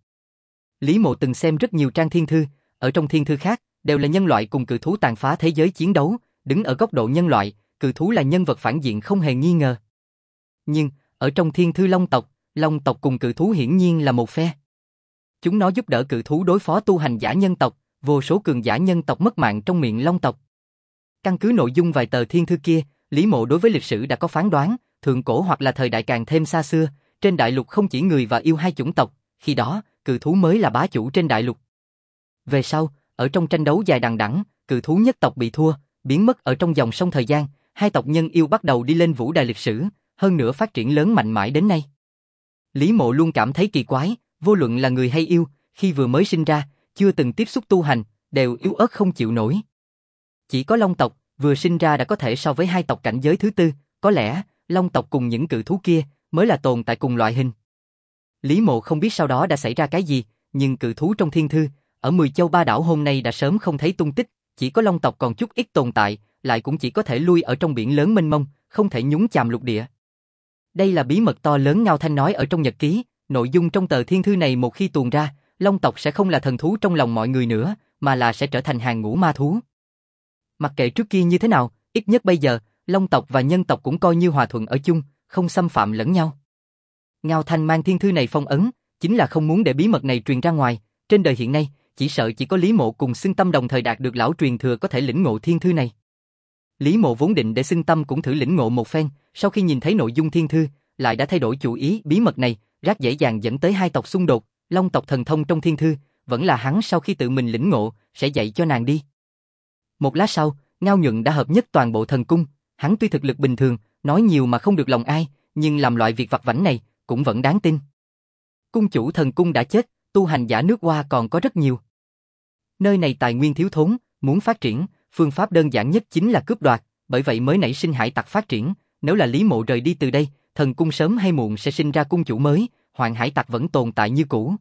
Lý Mộ từng xem rất nhiều trang thiên thư, ở trong thiên thư khác, đều là nhân loại cùng cự thú tàn phá thế giới chiến đấu, đứng ở góc độ nhân loại, cự thú là nhân vật phản diện không hề nghi ngờ. Nhưng, ở trong thiên thư long tộc cùng cự thú hiển nhiên là một phe. Chúng nó giúp đỡ cự thú đối phó tu hành giả nhân tộc, vô số cường giả nhân tộc mất mạng trong miệng long tộc. Căn cứ nội dung vài tờ thiên thư kia, Lý Mộ đối với lịch sử đã có phán đoán, thượng cổ hoặc là thời đại càng thêm xa xưa, trên đại lục không chỉ người và yêu hai chủng tộc, khi đó, cự thú mới là bá chủ trên đại lục. Về sau, ở trong tranh đấu dài đằng đẵng, cự thú nhất tộc bị thua, biến mất ở trong dòng sông thời gian, hai tộc nhân yêu bắt đầu đi lên vũ đài lịch sử, hơn nữa phát triển lớn mạnh mãi đến nay. Lý Mộ luôn cảm thấy kỳ quái, vô luận là người hay yêu, khi vừa mới sinh ra, chưa từng tiếp xúc tu hành, đều yếu ớt không chịu nổi. Chỉ có long tộc, vừa sinh ra đã có thể so với hai tộc cảnh giới thứ tư, có lẽ, long tộc cùng những cự thú kia, mới là tồn tại cùng loại hình. Lý Mộ không biết sau đó đã xảy ra cái gì, nhưng cự thú trong thiên thư, ở 10 châu ba đảo hôm nay đã sớm không thấy tung tích, chỉ có long tộc còn chút ít tồn tại, lại cũng chỉ có thể lui ở trong biển lớn mênh mông, không thể nhúng chàm lục địa. Đây là bí mật to lớn Ngao Thanh nói ở trong nhật ký, nội dung trong tờ thiên thư này một khi tuồn ra, long tộc sẽ không là thần thú trong lòng mọi người nữa, mà là sẽ trở thành hàng ngũ ma thú. Mặc kệ trước kia như thế nào, ít nhất bây giờ, long tộc và nhân tộc cũng coi như hòa thuận ở chung, không xâm phạm lẫn nhau. Ngao Thanh mang thiên thư này phong ấn, chính là không muốn để bí mật này truyền ra ngoài, trên đời hiện nay, chỉ sợ chỉ có Lý Mộ cùng Xưng Tâm đồng thời đạt được lão truyền thừa có thể lĩnh ngộ thiên thư này. Lý Mộ vốn định để Xưng Tâm cũng thử lĩnh ngộ một phen, sau khi nhìn thấy nội dung thiên thư, lại đã thay đổi chủ ý, bí mật này rất dễ dàng dẫn tới hai tộc xung đột, long tộc thần thông trong thiên thư, vẫn là hắn sau khi tự mình lĩnh ngộ, sẽ dạy cho nàng đi. Một lát sau, Ngao Nhuận đã hợp nhất toàn bộ thần cung, hắn tuy thực lực bình thường, nói nhiều mà không được lòng ai, nhưng làm loại việc vặt vãnh này, cũng vẫn đáng tin. Cung chủ thần cung đã chết, tu hành giả nước Hoa còn có rất nhiều. Nơi này tài nguyên thiếu thốn, muốn phát triển, phương pháp đơn giản nhất chính là cướp đoạt, bởi vậy mới nảy sinh hải tặc phát triển, nếu là Lý Mộ rời đi từ đây, thần cung sớm hay muộn sẽ sinh ra cung chủ mới, hoàng hải tặc vẫn tồn tại như cũ.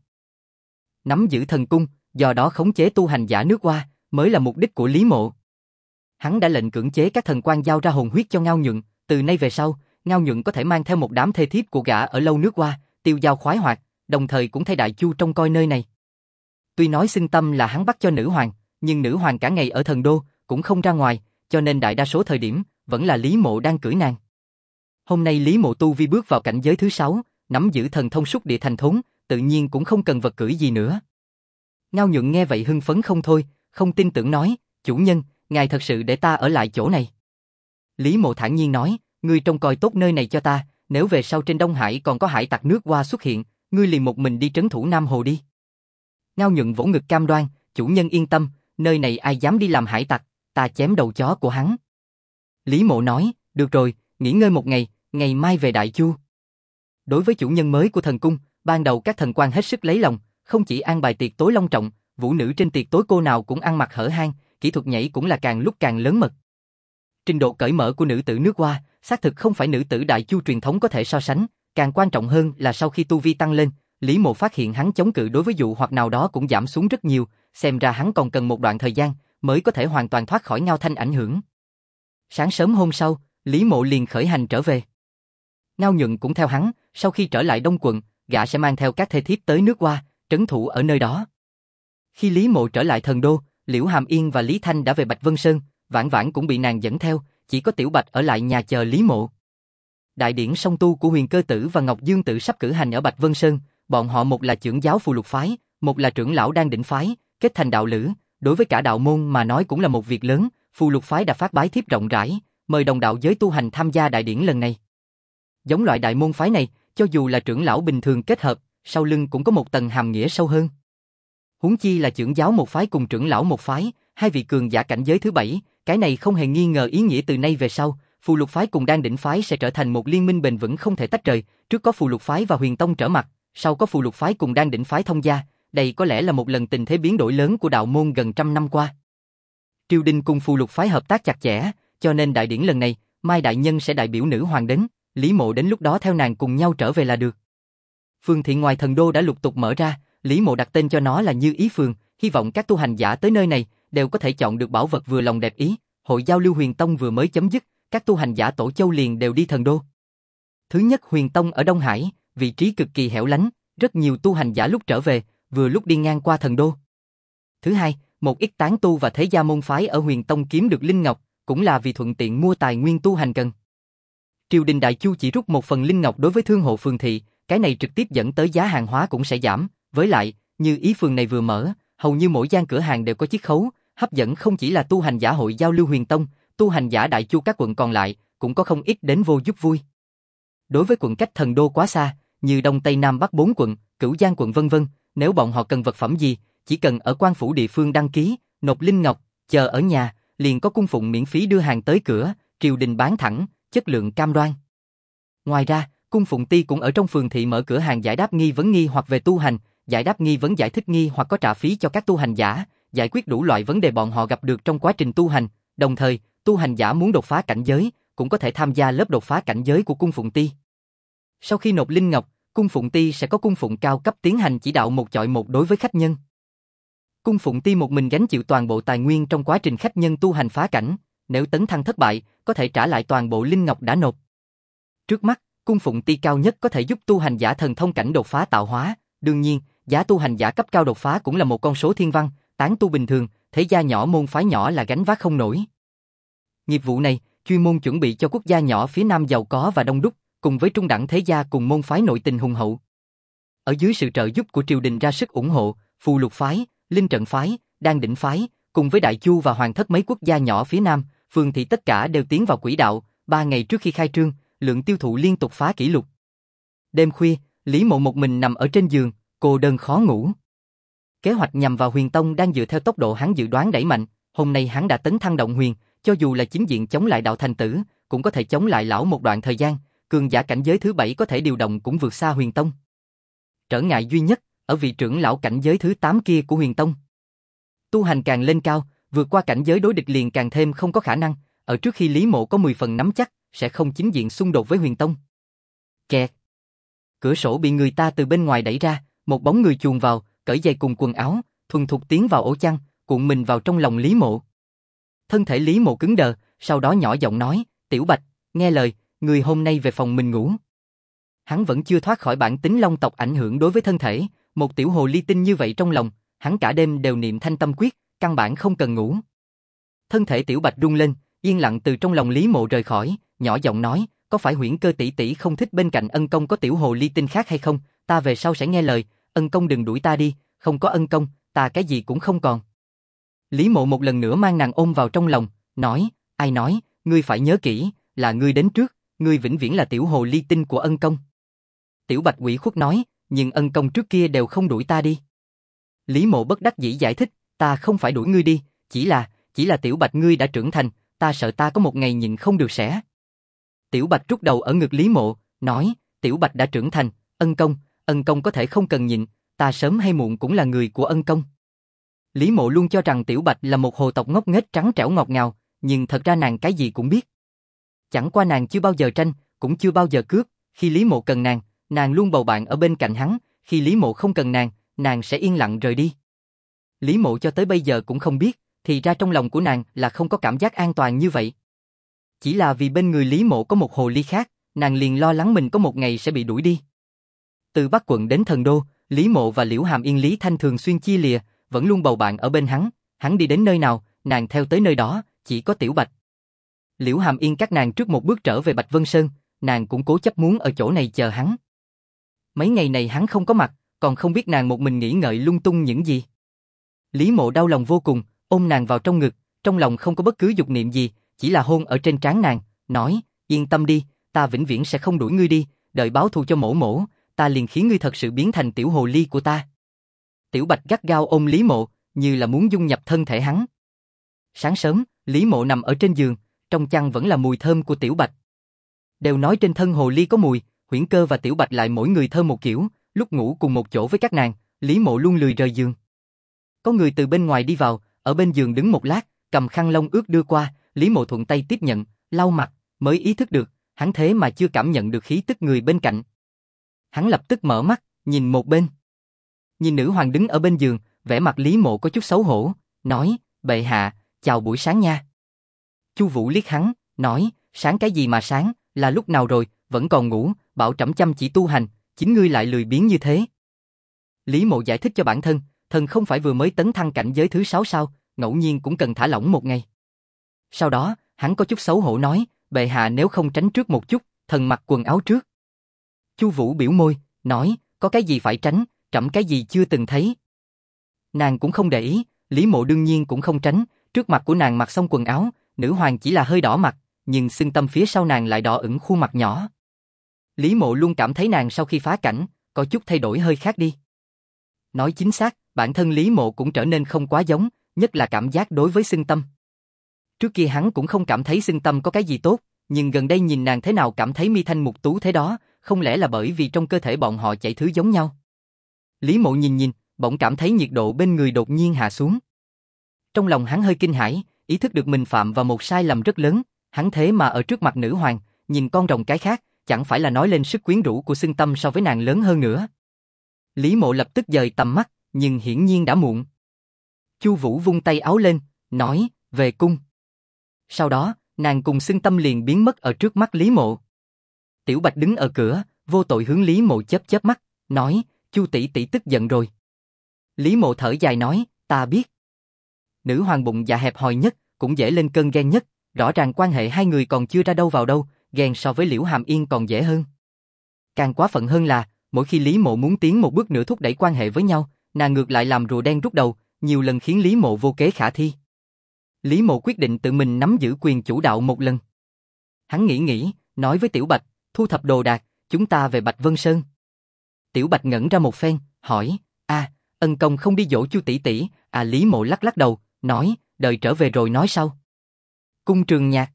Nắm giữ thần cung, do đó khống chế tu hành giả nước Hoa, mới là mục đích của Lý Mộ. Hắn đã lệnh cưỡng chế các thần quan giao ra hồn huyết cho Ngao Nhuận, từ nay về sau, Ngao Nhuận có thể mang theo một đám thê thiếp của gã ở lâu nước Hoa, tiêu dao khoái hoạt, đồng thời cũng thay Đại Chu trông coi nơi này. Tuy nói Xưng Tâm là hắn bắt cho nữ hoàng, nhưng nữ hoàng cả ngày ở thần đô, cũng không ra ngoài, cho nên đại đa số thời điểm, vẫn là Lý Mộ đang cưỡi nàng. Hôm nay Lý Mộ tu vi bước vào cảnh giới thứ 6, nắm giữ thần thông xúc địa thành thốn, tự nhiên cũng không cần vật cưỡi gì nữa. Ngao Nhuận nghe vậy hưng phấn không thôi, không tin tưởng nói, chủ nhân, ngài thật sự để ta ở lại chỗ này. Lý Mộ thản nhiên nói, ngươi trông coi tốt nơi này cho ta, nếu về sau trên Đông Hải còn có hải tặc nước Hoa xuất hiện, ngươi liền một mình đi trấn thủ Nam Hồ đi. Ngao Nhuận vỗ ngực cam đoan, chủ nhân yên tâm, nơi này ai dám đi làm hải tặc, ta chém đầu chó của hắn. Lý Mộ nói, được rồi, nghỉ ngơi một ngày, ngày mai về Đại Chu. Đối với chủ nhân mới của thần cung, ban đầu các thần quan hết sức lấy lòng, không chỉ an bài tiệc tối long trọng, vũ nữ trên tiệc tối cô nào cũng ăn mặc hở hang, kỹ thuật nhảy cũng là càng lúc càng lớn mật. Trình độ cởi mở của nữ tử nước Hoa, xác thực không phải nữ tử Đại Chu truyền thống có thể so sánh, càng quan trọng hơn là sau khi tu vi tăng lên, Lý Mộ phát hiện hắn chống cự đối với dụ hoặc nào đó cũng giảm xuống rất nhiều, xem ra hắn còn cần một đoạn thời gian mới có thể hoàn toàn thoát khỏi Ngao Thanh ảnh hưởng. Sáng sớm hôm sau, Lý Mộ liền khởi hành trở về. Ngao Nhuận cũng theo hắn, sau khi trở lại Đông quận, gã sẽ mang theo các thê thiếp tới nước Hoa, trấn thủ ở nơi đó. Khi Lý Mộ trở lại thần đô, Liễu Hàm Yên và Lý Thanh đã về Bạch Vân Sơn, Vãn Vãn cũng bị nàng dẫn theo, chỉ có Tiểu Bạch ở lại nhà chờ Lý Mộ. Đại điển song tu của Huyền Cơ Tử và Ngọc Dương Tử sắp cử hành ở Bạch Vân Sơn, bọn họ một là trưởng giáo Phù Lục phái, một là trưởng lão Đan Đỉnh phái, kết thành đạo lữ, đối với cả đạo môn mà nói cũng là một việc lớn, Phù Lục phái đã phát bái thiếp rộng rãi, mời đồng đạo giới tu hành tham gia đại điển lần này. Giống loại đại môn phái này, cho dù là trưởng lão bình thường kết hợp, sau lưng cũng có một tầng hàm nghĩa sâu hơn. Huống chi là trưởng giáo một phái cùng trưởng lão một phái, hai vị cường giả cảnh giới thứ bảy, cái này không hề nghi ngờ ý nghĩa từ nay về sau, Phù Lục phái cùng Đan Đỉnh phái sẽ trở thành một liên minh bền vững không thể tách rời, trước có Phù Lục phái và Huyền Tông trở mặt, sau có Phù Lục phái cùng Đan Đỉnh phái thông gia, đây có lẽ là một lần tình thế biến đổi lớn của đạo môn gần trăm năm qua. Triều đình cùng Phù Lục phái hợp tác chặt chẽ, cho nên đại điển lần này, Mai đại nhân sẽ đại biểu nữ hoàng đến, Lý Mộ đến lúc đó theo nàng cùng nhau trở về là được. Phường thị ngoài thần đô đã lục tục mở ra, Lý Mộ đặt tên cho nó là Như Ý Phường, hy vọng các tu hành giả tới nơi này đều có thể chọn được bảo vật vừa lòng đẹp ý. Hội giao lưu Huyền Tông vừa mới chấm dứt, các tu hành giả Tổ Châu liền đều đi thần đô. Thứ nhất, Huyền Tông ở Đông Hải, vị trí cực kỳ hẻo lánh, rất nhiều tu hành giả lúc trở về, vừa lúc đi ngang qua thần đô. Thứ hai, một ít tán tu và thế gia môn phái ở Huyền Tông kiếm được linh ngọc, cũng là vì thuận tiện mua tài nguyên tu hành cần. Triều đình Đại Chu chỉ rút một phần linh ngọc đối với thương hộ phường thị, cái này trực tiếp dẫn tới giá hàng hóa cũng sẽ giảm, với lại, Như Ý Phường này vừa mở, hầu như mỗi gian cửa hàng đều có chiết khấu, hấp dẫn không chỉ là tu hành giả hội giao lưu Huyền Tông, tu hành giả Đại Chu các quận còn lại, cũng có không ít đến vô giúp vui. Đối với quận cách thần đô quá xa, như Đông Tây Nam Bắc 4 quận, Cửu Giang quận vân vân, nếu bọn họ cần vật phẩm gì, chỉ cần ở quan phủ địa phương đăng ký, nộp linh ngọc, chờ ở nhà, liền có cung phụng miễn phí đưa hàng tới cửa, triều đình bán thẳng, chất lượng cam đoan. Ngoài ra, cung phụng ty cũng ở trong phường thị mở cửa hàng giải đáp nghi vấn nghi hoặc về tu hành, giải đáp nghi vấn giải thích nghi hoặc có trả phí cho các tu hành giả, giải quyết đủ loại vấn đề bọn họ gặp được trong quá trình tu hành, đồng thời, tu hành giả muốn đột phá cảnh giới, cũng có thể tham gia lớp đột phá cảnh giới của cung phụng ty. Sau khi nộp linh ngọc, cung phụng ty sẽ có cung phụng cao cấp tiến hành chỉ đạo một chọi một đối với khách nhân. Cung phụng ty một mình gánh chịu toàn bộ tài nguyên trong quá trình khách nhân tu hành phá cảnh, nếu tấn thăng thất bại, có thể trả lại toàn bộ linh ngọc đã nộp. Trước mắt, cung phụng ty cao nhất có thể giúp tu hành giả thần thông cảnh đột phá tạo hóa, đương nhiên, giá tu hành giả cấp cao đột phá cũng là một con số thiên văn, tán tu bình thường, thế gia nhỏ môn phái nhỏ là gánh vác không nổi. Nghiệp vụ này, chuyên môn chuẩn bị cho quốc gia nhỏ phía Nam giàu có và đông đúc, cùng với trung đẳng thế gia cùng môn phái nội tình hùng hậu. Ở dưới sự trợ giúp của triều đình ra sức ủng hộ, Phù Lục phái, Linh Trận phái, Đan Đỉnh phái, cùng với Đại Chu và Hoàng thất mấy quốc gia nhỏ phía Nam, phường thị tất cả đều tiến vào quỹ đạo, 3 ngày trước khi khai trương, lượng tiêu thụ liên tục phá kỷ lục. Đêm khuya, Lý Mộ một mình nằm ở trên giường, cô đơn khó ngủ. Kế hoạch nhằm vào Huyền Tông đang dựa theo tốc độ hắn dự đoán đẩy mạnh, hôm nay hắn đã tấn thăng động huyền, cho dù là chính diện chống lại đạo thành tử, cũng có thể chống lại lão một đoạn thời gian, cường giả cảnh giới thứ 7 có thể điều động cũng vượt xa Huyền Tông. Trở ngại duy nhất, ở vị trưởng lão cảnh giới thứ 8 kia của Huyền Tông. Tu hành càng lên cao, vượt qua cảnh giới đối địch liền càng thêm không có khả năng, ở trước khi Lý Mộ có 10 phần nắm chắc, sẽ không chính diện xung đột với Huyền Tông. Kẹt. Cửa sổ bị người ta từ bên ngoài đẩy ra, một bóng người chuồn vào, cởi giày cùng quần áo, thuần thục tiến vào ổ chăn, cuộn mình vào trong lòng Lý Mộ. Thân thể Lý Mộ cứng đờ, sau đó nhỏ giọng nói, Tiểu Bạch, nghe lời, người hôm nay về phòng mình ngủ. Hắn vẫn chưa thoát khỏi bản tính long tộc ảnh hưởng đối với thân thể, một tiểu hồ ly tinh như vậy trong lòng, hắn cả đêm đều niệm thanh tâm quyết, căn bản không cần ngủ. Thân thể Tiểu Bạch rung lên, yên lặng từ trong lòng Lý Mộ rời khỏi, nhỏ giọng nói, có phải Huyễn Cơ tỷ tỷ không thích bên cạnh ân công có tiểu hồ ly tinh khác hay không, ta về sau sẽ nghe lời, ân công đừng đuổi ta đi, không có ân công, ta cái gì cũng không còn. Lý Mộ một lần nữa mang nàng ôm vào trong lòng, nói, ai nói, ngươi phải nhớ kỹ, là ngươi đến trước, ngươi vĩnh viễn là tiểu hồ ly tinh của Ân Công. Tiểu Bạch ủy khuất nói, nhưng Ân Công trước kia đều không đuổi ta đi. Lý Mộ bất đắc dĩ giải thích, ta không phải đuổi ngươi đi, chỉ là Tiểu Bạch ngươi đã trưởng thành, ta sợ ta có một ngày nhịn không được sẽ. Tiểu Bạch trút đầu ở ngực Lý Mộ, nói, Tiểu Bạch đã trưởng thành, Ân Công có thể không cần nhịn, ta sớm hay muộn cũng là người của Ân Công. Lý Mộ luôn cho rằng Tiểu Bạch là một hồ tộc ngốc nghếch trắng trẻo ngọt ngào, nhưng thật ra nàng cái gì cũng biết. Chẳng qua nàng chưa bao giờ tranh, cũng chưa bao giờ cướp, khi Lý Mộ cần nàng luôn bầu bạn ở bên cạnh hắn, khi Lý Mộ không cần nàng sẽ yên lặng rời đi. Lý Mộ cho tới bây giờ cũng không biết, thì ra trong lòng của nàng là không có cảm giác an toàn như vậy. Chỉ là vì bên người Lý Mộ có một hồ ly khác, nàng liền lo lắng mình có một ngày sẽ bị đuổi đi. Từ Bắc quận đến Thần Đô, Lý Mộ và Liễu Hàm Yên Lý Thanh thường xuyên chia lìa, vẫn luôn bầu bạn ở bên hắn đi đến nơi nào, nàng theo tới nơi đó, chỉ có Tiểu Bạch. Liễu Hàm Yên các nàng trước một bước trở về Bạch Vân Sơn, nàng cũng cố chấp muốn ở chỗ này chờ hắn. Mấy ngày này hắn không có mặt, còn không biết nàng một mình nghĩ ngợi lung tung những gì. Lý Mộ đau lòng vô cùng, ôm nàng vào trong ngực, trong lòng không có bất cứ dục niệm gì, chỉ là hôn ở trên trán nàng, nói, yên tâm đi, ta vĩnh viễn sẽ không đuổi ngươi đi, đợi báo thù cho mỗ, ta liền khiến ngươi thật sự biến thành tiểu hồ ly của ta. Tiểu Bạch gắt gao ôm Lý Mộ, như là muốn dung nhập thân thể hắn. Sáng sớm, Lý Mộ nằm ở trên giường, trong chăn vẫn là mùi thơm của Tiểu Bạch. Đều nói trên thân hồ ly có mùi, Huyễn Cơ và Tiểu Bạch lại mỗi người thơm một kiểu, lúc ngủ cùng một chỗ với các nàng, Lý Mộ luôn lười rời giường. Có người từ bên ngoài đi vào, ở bên giường đứng một lát, cầm khăn lông ướt đưa qua, Lý Mộ thuận tay tiếp nhận, lau mặt, mới ý thức được, hắn thế mà chưa cảm nhận được khí tức người bên cạnh. Hắn lập tức mở mắt, nhìn một bên. Nhìn nữ hoàng đứng ở bên giường, vẻ mặt Lý Mộ có chút xấu hổ, nói, bệ hạ, chào buổi sáng nha. Chu Vũ liếc hắn, nói, sáng cái gì mà sáng, là lúc nào rồi, vẫn còn ngủ, bảo trẫm chăm chỉ tu hành, chính ngươi lại lười biếng như thế. Lý Mộ giải thích cho bản thân, thần không phải vừa mới tấn thăng cảnh giới thứ 6 sao, ngẫu nhiên cũng cần thả lỏng một ngày. Sau đó, hắn có chút xấu hổ nói, bệ hạ nếu không tránh trước một chút, thần mặc quần áo trước. Chu Vũ biểu môi, nói, có cái gì phải tránh, trẫm cái gì chưa từng thấy. Nàng cũng không để ý, Lý Mộ đương nhiên cũng không tránh, trước mặt của nàng mặc xong quần áo, nữ hoàng chỉ là hơi đỏ mặt, nhưng xương tâm phía sau nàng lại đỏ ửng khuôn mặt nhỏ. Lý Mộ luôn cảm thấy nàng sau khi phá cảnh, có chút thay đổi hơi khác đi. Nói chính xác, bản thân Lý Mộ cũng trở nên không quá giống, nhất là cảm giác đối với xương tâm. Trước kia hắn cũng không cảm thấy xương tâm có cái gì tốt, nhưng gần đây nhìn nàng thế nào cảm thấy mi thanh mục tú thế đó, không lẽ là bởi vì trong cơ thể bọn họ chảy thứ giống nhau. Lý Mộ nhìn, bỗng cảm thấy nhiệt độ bên người đột nhiên hạ xuống. Trong lòng hắn hơi kinh hãi, ý thức được mình phạm vào một sai lầm rất lớn, hắn thế mà ở trước mặt nữ hoàng, nhìn con rồng cái khác, chẳng phải là nói lên sức quyến rũ của xương tâm so với nàng lớn hơn nữa. Lý Mộ lập tức dời tầm mắt, nhưng hiển nhiên đã muộn. Chu Vũ vung tay áo lên, nói, về cung. Sau đó, nàng cùng xương tâm liền biến mất ở trước mắt Lý Mộ. Tiểu Bạch đứng ở cửa, vô tội hướng Lý Mộ chớp chớp mắt, nói, Chu tỷ tỷ tức giận rồi. Lý Mộ thở dài nói, ta biết. Nữ hoàng bụng dạ hẹp hòi nhất, cũng dễ lên cơn ghen nhất, rõ ràng quan hệ hai người còn chưa ra đâu vào đâu, ghen so với Liễu Hàm Yên còn dễ hơn. Càng quá phận hơn là, mỗi khi Lý Mộ muốn tiến một bước nữa thúc đẩy quan hệ với nhau, nàng ngược lại làm rùa đen rút đầu, nhiều lần khiến Lý Mộ vô kế khả thi. Lý Mộ quyết định tự mình nắm giữ quyền chủ đạo một lần. Hắn nghĩ, nói với Tiểu Bạch, thu thập đồ đạc, chúng ta về Bạch Vân Sơn. Tiểu Bạch ngẩn ra một phen, hỏi, Ân Công không đi dỗ Chu tỷ tỷ, Lý Mộ lắc đầu, nói, đợi trở về rồi nói sau. Cung Trường Nhạc.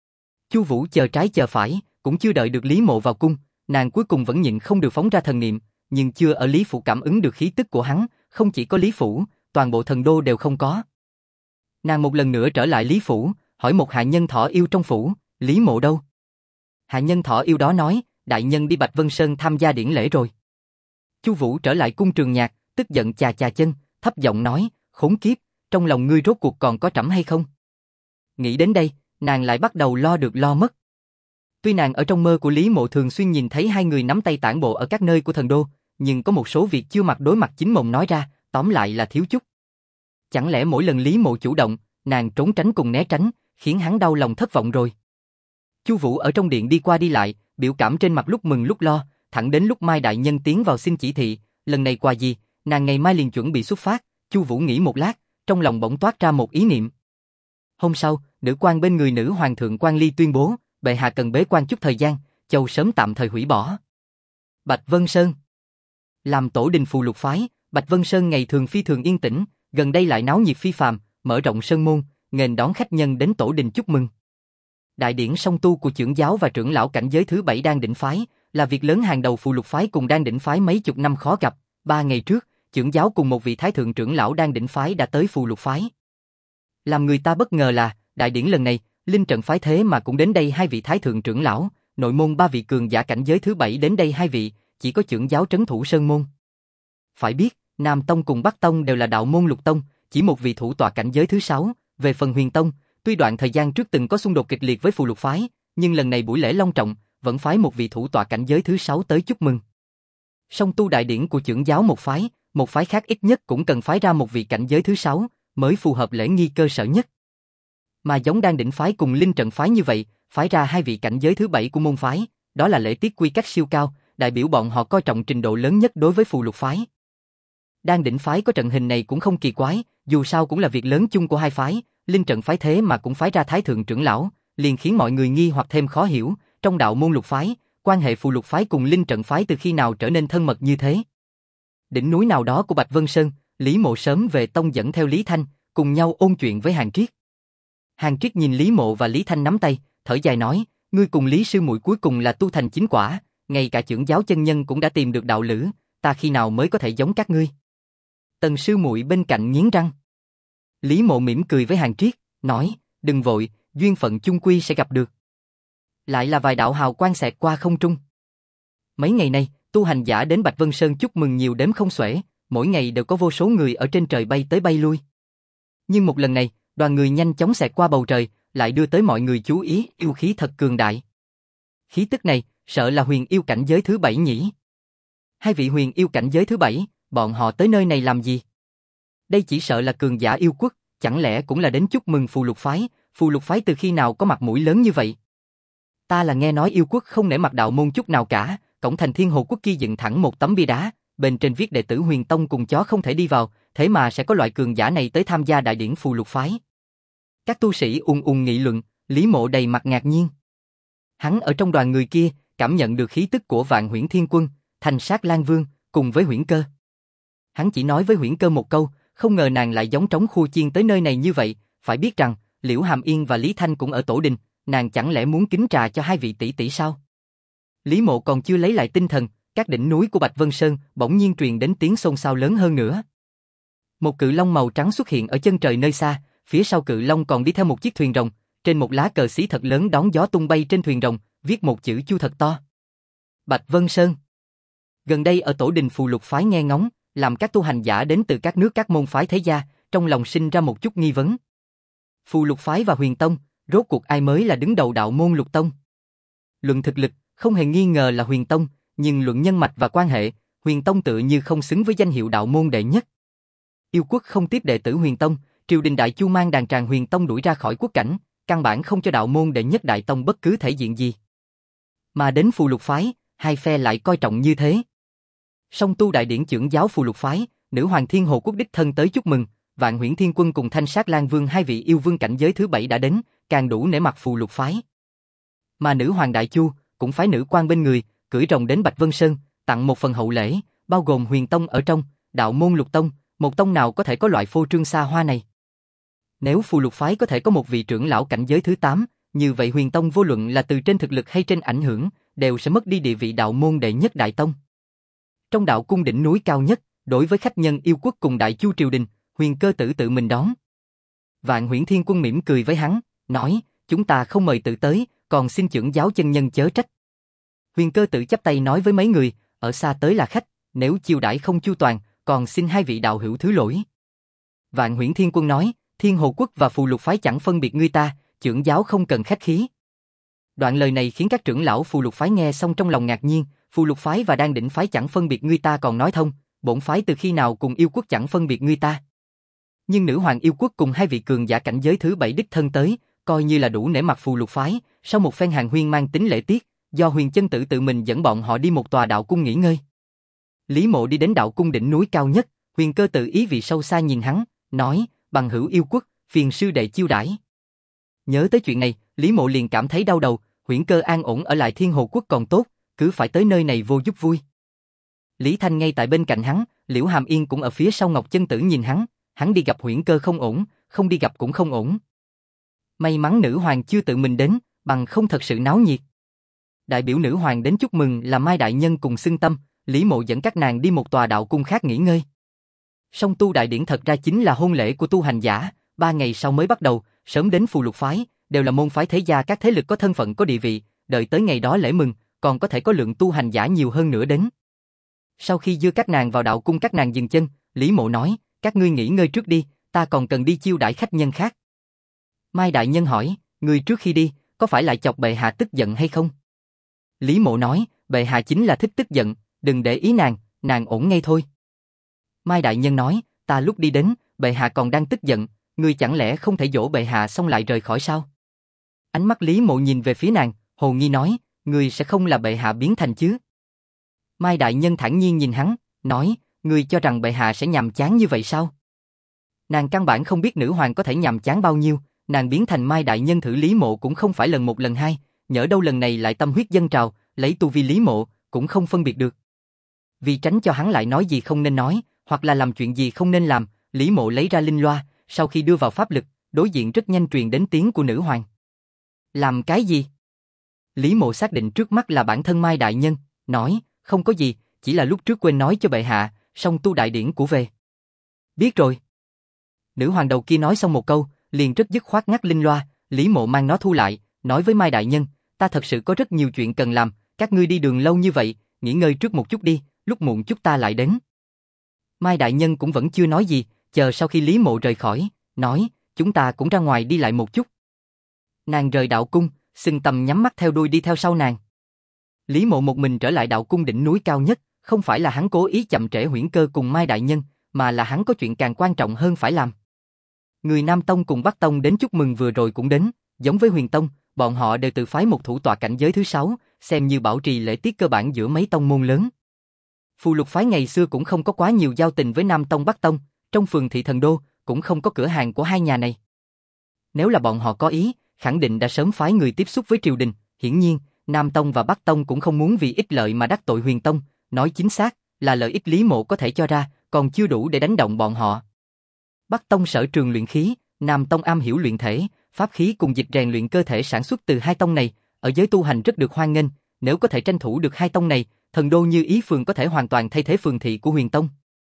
Chu Vũ chờ trái chờ phải, cũng chưa đợi được Lý Mộ vào cung, nàng cuối cùng vẫn nhịn không được phóng ra thần niệm, nhưng chưa ở Lý phủ cảm ứng được khí tức của hắn, không chỉ có Lý phủ, toàn bộ Thần Đô đều không có. Nàng một lần nữa trở lại Lý phủ, hỏi một hạ nhân thỏ yêu trong phủ, Lý Mộ đâu? Hạ nhân thỏ yêu đó nói, đại nhân đi Bạch Vân Sơn tham gia điển lễ rồi. Chu Vũ trở lại cung Trường Nhạc, tức giận chà chà chân, thấp giọng nói, khốn kiếp, trong lòng ngươi rốt cuộc còn có trẫm hay không? Nghĩ đến đây, nàng lại bắt đầu lo được lo mất. Tuy nàng ở trong mơ của Lý Mộ thường xuyên nhìn thấy hai người nắm tay tản bộ ở các nơi của Thần Đô, nhưng có một số việc chưa mặt đối mặt chính mồm nói ra, tóm lại là thiếu chút. Chẳng lẽ mỗi lần Lý Mộ chủ động, nàng trốn tránh cùng né tránh, khiến hắn đau lòng thất vọng rồi. Chu Vũ ở trong điện đi qua đi lại, biểu cảm trên mặt lúc mừng lúc lo, thẳng đến lúc Mai đại nhân tiến vào xin chỉ thị, lần này quà gì, nàng ngày mai liền chuẩn bị xuất phát, Chu Vũ nghĩ một lát, trong lòng bỗng toát ra một ý niệm. Hôm sau, nữ quan bên người nữ hoàng thượng Quan Ly tuyên bố, bệ hạ cần bế quan chút thời gian, châu sớm tạm thời hủy bỏ. Bạch Vân Sơn làm tổ đình phù lục phái, Bạch Vân Sơn ngày thường phi thường yên tĩnh, gần đây lại náo nhiệt phi phàm, mở rộng sơn môn, nghênh đón khách nhân đến tổ đình chúc mừng. Đại điển song tu của trưởng giáo và trưởng lão cảnh giới thứ 7 Đan Đỉnh phái, là việc lớn hàng đầu phù lục phái cùng Đan Đỉnh phái mấy chục năm khó gặp. 3 ngày trước, trưởng giáo cùng một vị thái thượng trưởng lão Đan Đỉnh phái đã tới phù lục phái. Làm người ta bất ngờ là, đại điển lần này, linh trận phái thế mà cũng đến đây 2 vị thái thượng trưởng lão, nội môn 3 vị cường giả cảnh giới thứ 7 đến đây 2 vị, chỉ có trưởng giáo trấn thủ sơn môn. Phải biết, Nam Tông cùng Bắc Tông đều là đạo môn lục tông, chỉ một vị thủ tọa cảnh giới thứ 6, về phần Huyền Tông, tuy đoạn thời gian trước từng có xung đột kịch liệt với phù lục phái, nhưng lần này buổi lễ long trọng, vẫn phái một vị thủ tọa cảnh giới thứ 6 tới chúc mừng. Song tu đại điển của trưởng giáo một phái khác ít nhất cũng cần phái ra một vị cảnh giới thứ 6, mới phù hợp lễ nghi cơ sở nhất. Mà giống Đan Đỉnh phái cùng linh trận phái như vậy, phái ra 2 vị cảnh giới thứ 7 của môn phái, đó là lễ tiết quy cách siêu cao, đại biểu bọn họ coi trọng trình độ lớn nhất đối với phù lục phái. Đan Đỉnh phái có trận hình này cũng không kỳ quái, dù sao cũng là việc lớn chung của hai phái, linh trận phái thế mà cũng phái ra thái thượng trưởng lão, liền khiến mọi người nghi hoặc thêm khó hiểu, trong đạo môn lục phái, quan hệ phù lục phái cùng linh trận phái từ khi nào trở nên thân mật như thế. Đỉnh núi nào đó của Bạch Vân Sơn, Lý Mộ sớm về tông dẫn theo Lý Thanh, cùng nhau ôn chuyện với Hàn Triết. Hàn Triết nhìn Lý Mộ và Lý Thanh nắm tay, thở dài nói, ngươi cùng Lý sư muội cuối cùng là tu thành chính quả, ngay cả trưởng giáo chân nhân cũng đã tìm được đạo lữ, ta khi nào mới có thể giống các ngươi? Tần sư muội bên cạnh nghiến răng. Lý Mộ mỉm cười với Hàn Triết, nói, đừng vội, duyên phận chung quy sẽ gặp được. Lại là vài đạo hào quang xẹt qua không trung. Mấy ngày nay, tu hành giả đến Bạch Vân Sơn chúc mừng nhiều đếm không xuể, mỗi ngày đều có vô số người ở trên trời bay tới bay lui. Nhưng một lần này, đoàn người nhanh chóng xẹt qua bầu trời, lại đưa tới mọi người chú ý, yêu khí thật cường đại. Khí tức này, sợ là huyền yêu cảnh giới thứ 7 nhỉ? 2 vị huyền yêu cảnh giới thứ 7, bọn họ tới nơi này làm gì? Đây chỉ sợ là cường giả yêu quốc, chẳng lẽ cũng là đến chúc mừng phù lục phái từ khi nào có mặt mũi lớn như vậy? Ta là nghe nói yêu quốc không nể mặt đạo môn chút nào cả, cổng thành Thiên Hồ quốc kia dựng thẳng một tấm bia đá, bên trên viết đệ tử Huyền Tông cùng chó không thể đi vào, thế mà sẽ có loại cường giả này tới tham gia đại điển phù lục phái. Các tu sĩ nghị luận, Lý Mộ đầy mặt ngạc nhiên. Hắn ở trong đoàn người kia, cảm nhận được khí tức của Vạn Huyễn Thiên Quân, Thanh Sát Lan Vương, cùng với Huyễn Cơ. Hắn chỉ nói với Huyễn Cơ một câu, không ngờ nàng lại giống trống khua chiên tới nơi này như vậy, phải biết rằng, Liễu Hàm Yên và Lý Thanh cũng ở tổ đình, nàng chẳng lẽ muốn kính trà cho 2 vị tỷ tỷ sao? Lý Mộ còn chưa lấy lại tinh thần, các đỉnh núi của Bạch Vân Sơn bỗng nhiên truyền đến tiếng xôn xao lớn hơn nữa. Một cự long màu trắng xuất hiện ở chân trời nơi xa, phía sau cự long còn đi theo một chiếc thuyền rồng, trên một lá cờ xí thật lớn đón gió tung bay trên thuyền rồng, viết một chữ Chu thật to. Bạch Vân Sơn. Gần đây ở tổ đình phù lục phái nghe ngóng, làm các tu hành giả đến từ các nước các môn phái thế gia, trong lòng sinh ra một chút nghi vấn. Phù lục phái và Huyền Tông, rốt cuộc ai mới là đứng đầu đạo môn lục tông? Luận thực lực, không hề nghi ngờ là Huyền Tông, nhưng luận nhân mạch và quan hệ, Huyền Tông tự như không xứng với danh hiệu đạo môn đệ nhất. Yêu quốc không tiếp đệ tử Huyền Tông, triều đình Đại Chu mang đàn tràng Huyền Tông đuổi ra khỏi quốc cảnh, căn bản không cho đạo môn đệ nhất Đại Tông bất cứ thể diện gì. Mà đến phù lục phái, hai phe lại coi trọng như thế. Song tu đại điển trưởng giáo phù lục phái, nữ hoàng Thiên Hồ quốc đích thân tới chúc mừng, Vạn Huyễn Thiên Quân cùng Thanh Sát Lan Vương 2 vị yêu vương cảnh giới thứ 7 đã đến, càng đủ nể mặt phù lục phái. Mà nữ hoàng Đại Chu cũng phái nữ quan bên người, cưỡi rồng đến Bạch Vân Sơn, tặng một phần hậu lễ, bao gồm Huyền Tông ở trong, đạo môn lục tông, một tông nào có thể có loại phô trương xa hoa này. Nếu phù lục phái có thể có một vị trưởng lão cảnh giới thứ 8, như vậy Huyền Tông vô luận là từ trên thực lực hay trên ảnh hưởng, đều sẽ mất đi địa vị đạo môn đệ nhất đại tông. Trong đạo cung đỉnh núi cao nhất, đối với khách nhân yêu quốc cùng Đại Chu triều đình, Huyền Cơ Tử tự mình đón. Vạn Huyễn Thiên Quân mỉm cười với hắn, nói, chúng ta không mời tự tới, còn xin trưởng giáo chân nhân chớ trách. Huyền Cơ Tử chắp tay nói với mấy người, ở xa tới là khách, nếu chiêu đãi không chu toàn, còn xin 2 vị đạo hữu thứ lỗi. Vạn Huyễn Thiên Quân nói, Thiên Hồ quốc và phù lục phái chẳng phân biệt ngươi ta, trưởng giáo không cần khách khí. Đoạn lời này khiến các trưởng lão phù lục phái nghe xong trong lòng ngạc nhiên, phù lục phái và Đan Đỉnh phái chẳng phân biệt ngươi ta còn nói thông, bổn phái từ khi nào cùng yêu quốc chẳng phân biệt ngươi ta. Nhưng nữ hoàng yêu quốc cùng 2 vị cường giả cảnh giới thứ 7 đích thân tới, coi như là đủ nể mặt phù lục phái, sau một phen hàn huyên mang tính lễ tiết, do Huyền Chân Tử tự mình dẫn bọn họ đi một tòa đạo cung nghỉ ngơi. Lý Mộ đi đến đạo cung đỉnh núi cao nhất, Huyền Cơ tự ý vị sâu xa nhìn hắn, nói, bằng hữu yêu quốc, phiền sư đệ chiêu đãi. Nhớ tới chuyện này, Lý Mộ liền cảm thấy đau đầu, Huyền Cơ an ổn ở lại Thiên Hồ Quốc còn tốt, cứ phải tới nơi này vô giúp vui. Lý Thanh ngay tại bên cạnh hắn, Liễu Hàm Yên cũng ở phía sau Ngọc Chân Tử nhìn hắn đi gặp Huyền Cơ không ổn, không đi gặp cũng không ổn. May mắn nữ hoàng chưa tự mình đến, bằng không thật sự náo nhiệt. Đại biểu nữ hoàng đến chúc mừng là Mai đại nhân cùng Xưng Tâm, Lý Mộ dẫn các nàng đi một tòa đạo cung khác nghỉ ngơi. Song tu đại điển thật ra chính là hôn lễ của tu hành giả, 3 ngày sau mới bắt đầu, sớm đến phù lục phái, đều là môn phái thế gia các thế lực có thân phận có địa vị, đợi tới ngày đó lễ mừng, còn có thể có lượng tu hành giả nhiều hơn nữa đến. Sau khi đưa các nàng vào đạo cung các nàng dừng chân, Lý Mộ nói, các ngươi nghỉ ngơi trước đi, ta còn cần đi chiêu đãi khách nhân khác. Mai đại nhân hỏi, ngươi trước khi đi, có phải lại chọc bệ hạ tức giận hay không? Lý Mộ nói, bệ hạ chính là thích tức giận, đừng để ý nàng ổn ngay thôi. Mai đại nhân nói, ta lúc đi đến, bệ hạ còn đang tức giận, ngươi chẳng lẽ không thể dỗ bệ hạ xong lại rời khỏi sao? Ánh mắt Lý Mộ nhìn về phía nàng, hồ nghi nói, ngươi sẽ không là bệ hạ biến thành chứ? Mai đại nhân thản nhiên nhìn hắn, nói, ngươi cho rằng bệ hạ sẽ nhàm chán như vậy sao? Nàng căn bản không biết nữ hoàng có thể nhàm chán bao nhiêu, nàng biến thành Mai đại nhân thử Lý Mộ cũng không phải lần một lần hai, nhỡ đâu lần này lại tâm huyết dâng trào, lấy tu vi Lý Mộ, cũng không phân biệt được. Vì tránh cho hắn lại nói gì không nên nói, hoặc là làm chuyện gì không nên làm, Lý Mộ lấy ra linh loa, sau khi đưa vào pháp lực, đối diện rất nhanh truyền đến tiếng của nữ hoàng. Làm cái gì? Lý Mộ xác định trước mắt là bản thân Mai đại nhân, nói, không có gì, chỉ là lúc trước quên nói cho bệ hạ, song tu đại điển của về. Biết rồi. Nữ hoàng đầu kia nói xong một câu, liền rất dứt khoát ngắt linh loa, Lý Mộ mang nó thu lại, nói với Mai đại nhân, ta thật sự có rất nhiều chuyện cần làm, các ngươi đi đường lâu như vậy, nghỉ ngơi trước một chút đi, lúc muộn chút ta lại đến. Mai đại nhân cũng vẫn chưa nói gì, chờ sau khi Lý Mộ rời khỏi, nói, chúng ta cũng ra ngoài đi lại một chút. Nàng rời đạo cung, Xưng Tâm nhắm mắt theo đuôi đi theo sau nàng. Lý Mộ một mình trở lại đạo cung đỉnh núi cao nhất, không phải là hắn cố ý chậm trễ Huyễn Cơ cùng Mai đại nhân, mà là hắn có chuyện càng quan trọng hơn phải làm. Người Nam Tông cùng Bắc Tông đến chúc mừng vừa rồi cũng đến, giống với Huyền Tông, bọn họ đều tự phái một thủ tọa cảnh giới thứ 6, xem như bảo trì lễ tiết cơ bản giữa mấy tông môn lớn. Phù Lục phái ngày xưa cũng không có quá nhiều giao tình với Nam Tông Bắc Tông, trong phường thị Thần Đô cũng không có cửa hàng của hai nhà này. Nếu là bọn họ có ý, khẳng định đã sớm phái người tiếp xúc với triều đình, hiển nhiên, Nam Tông và Bắc Tông cũng không muốn vì ích lợi mà đắc tội Huyền Tông, nói chính xác là lợi ích Lý Mộ có thể cho ra, còn chưa đủ để đánh động bọn họ. Bắc Tông sở trường luyện khí, Nam Tông am hiểu luyện thể, pháp khí cùng dịch rèn luyện cơ thể sản xuất từ hai tông này, ở giới tu hành rất được hoan nghênh, nếu có thể tranh thủ được hai tông này, Thần Đô Như Ý phường có thể hoàn toàn thay thế phường thị của Huyền Tông.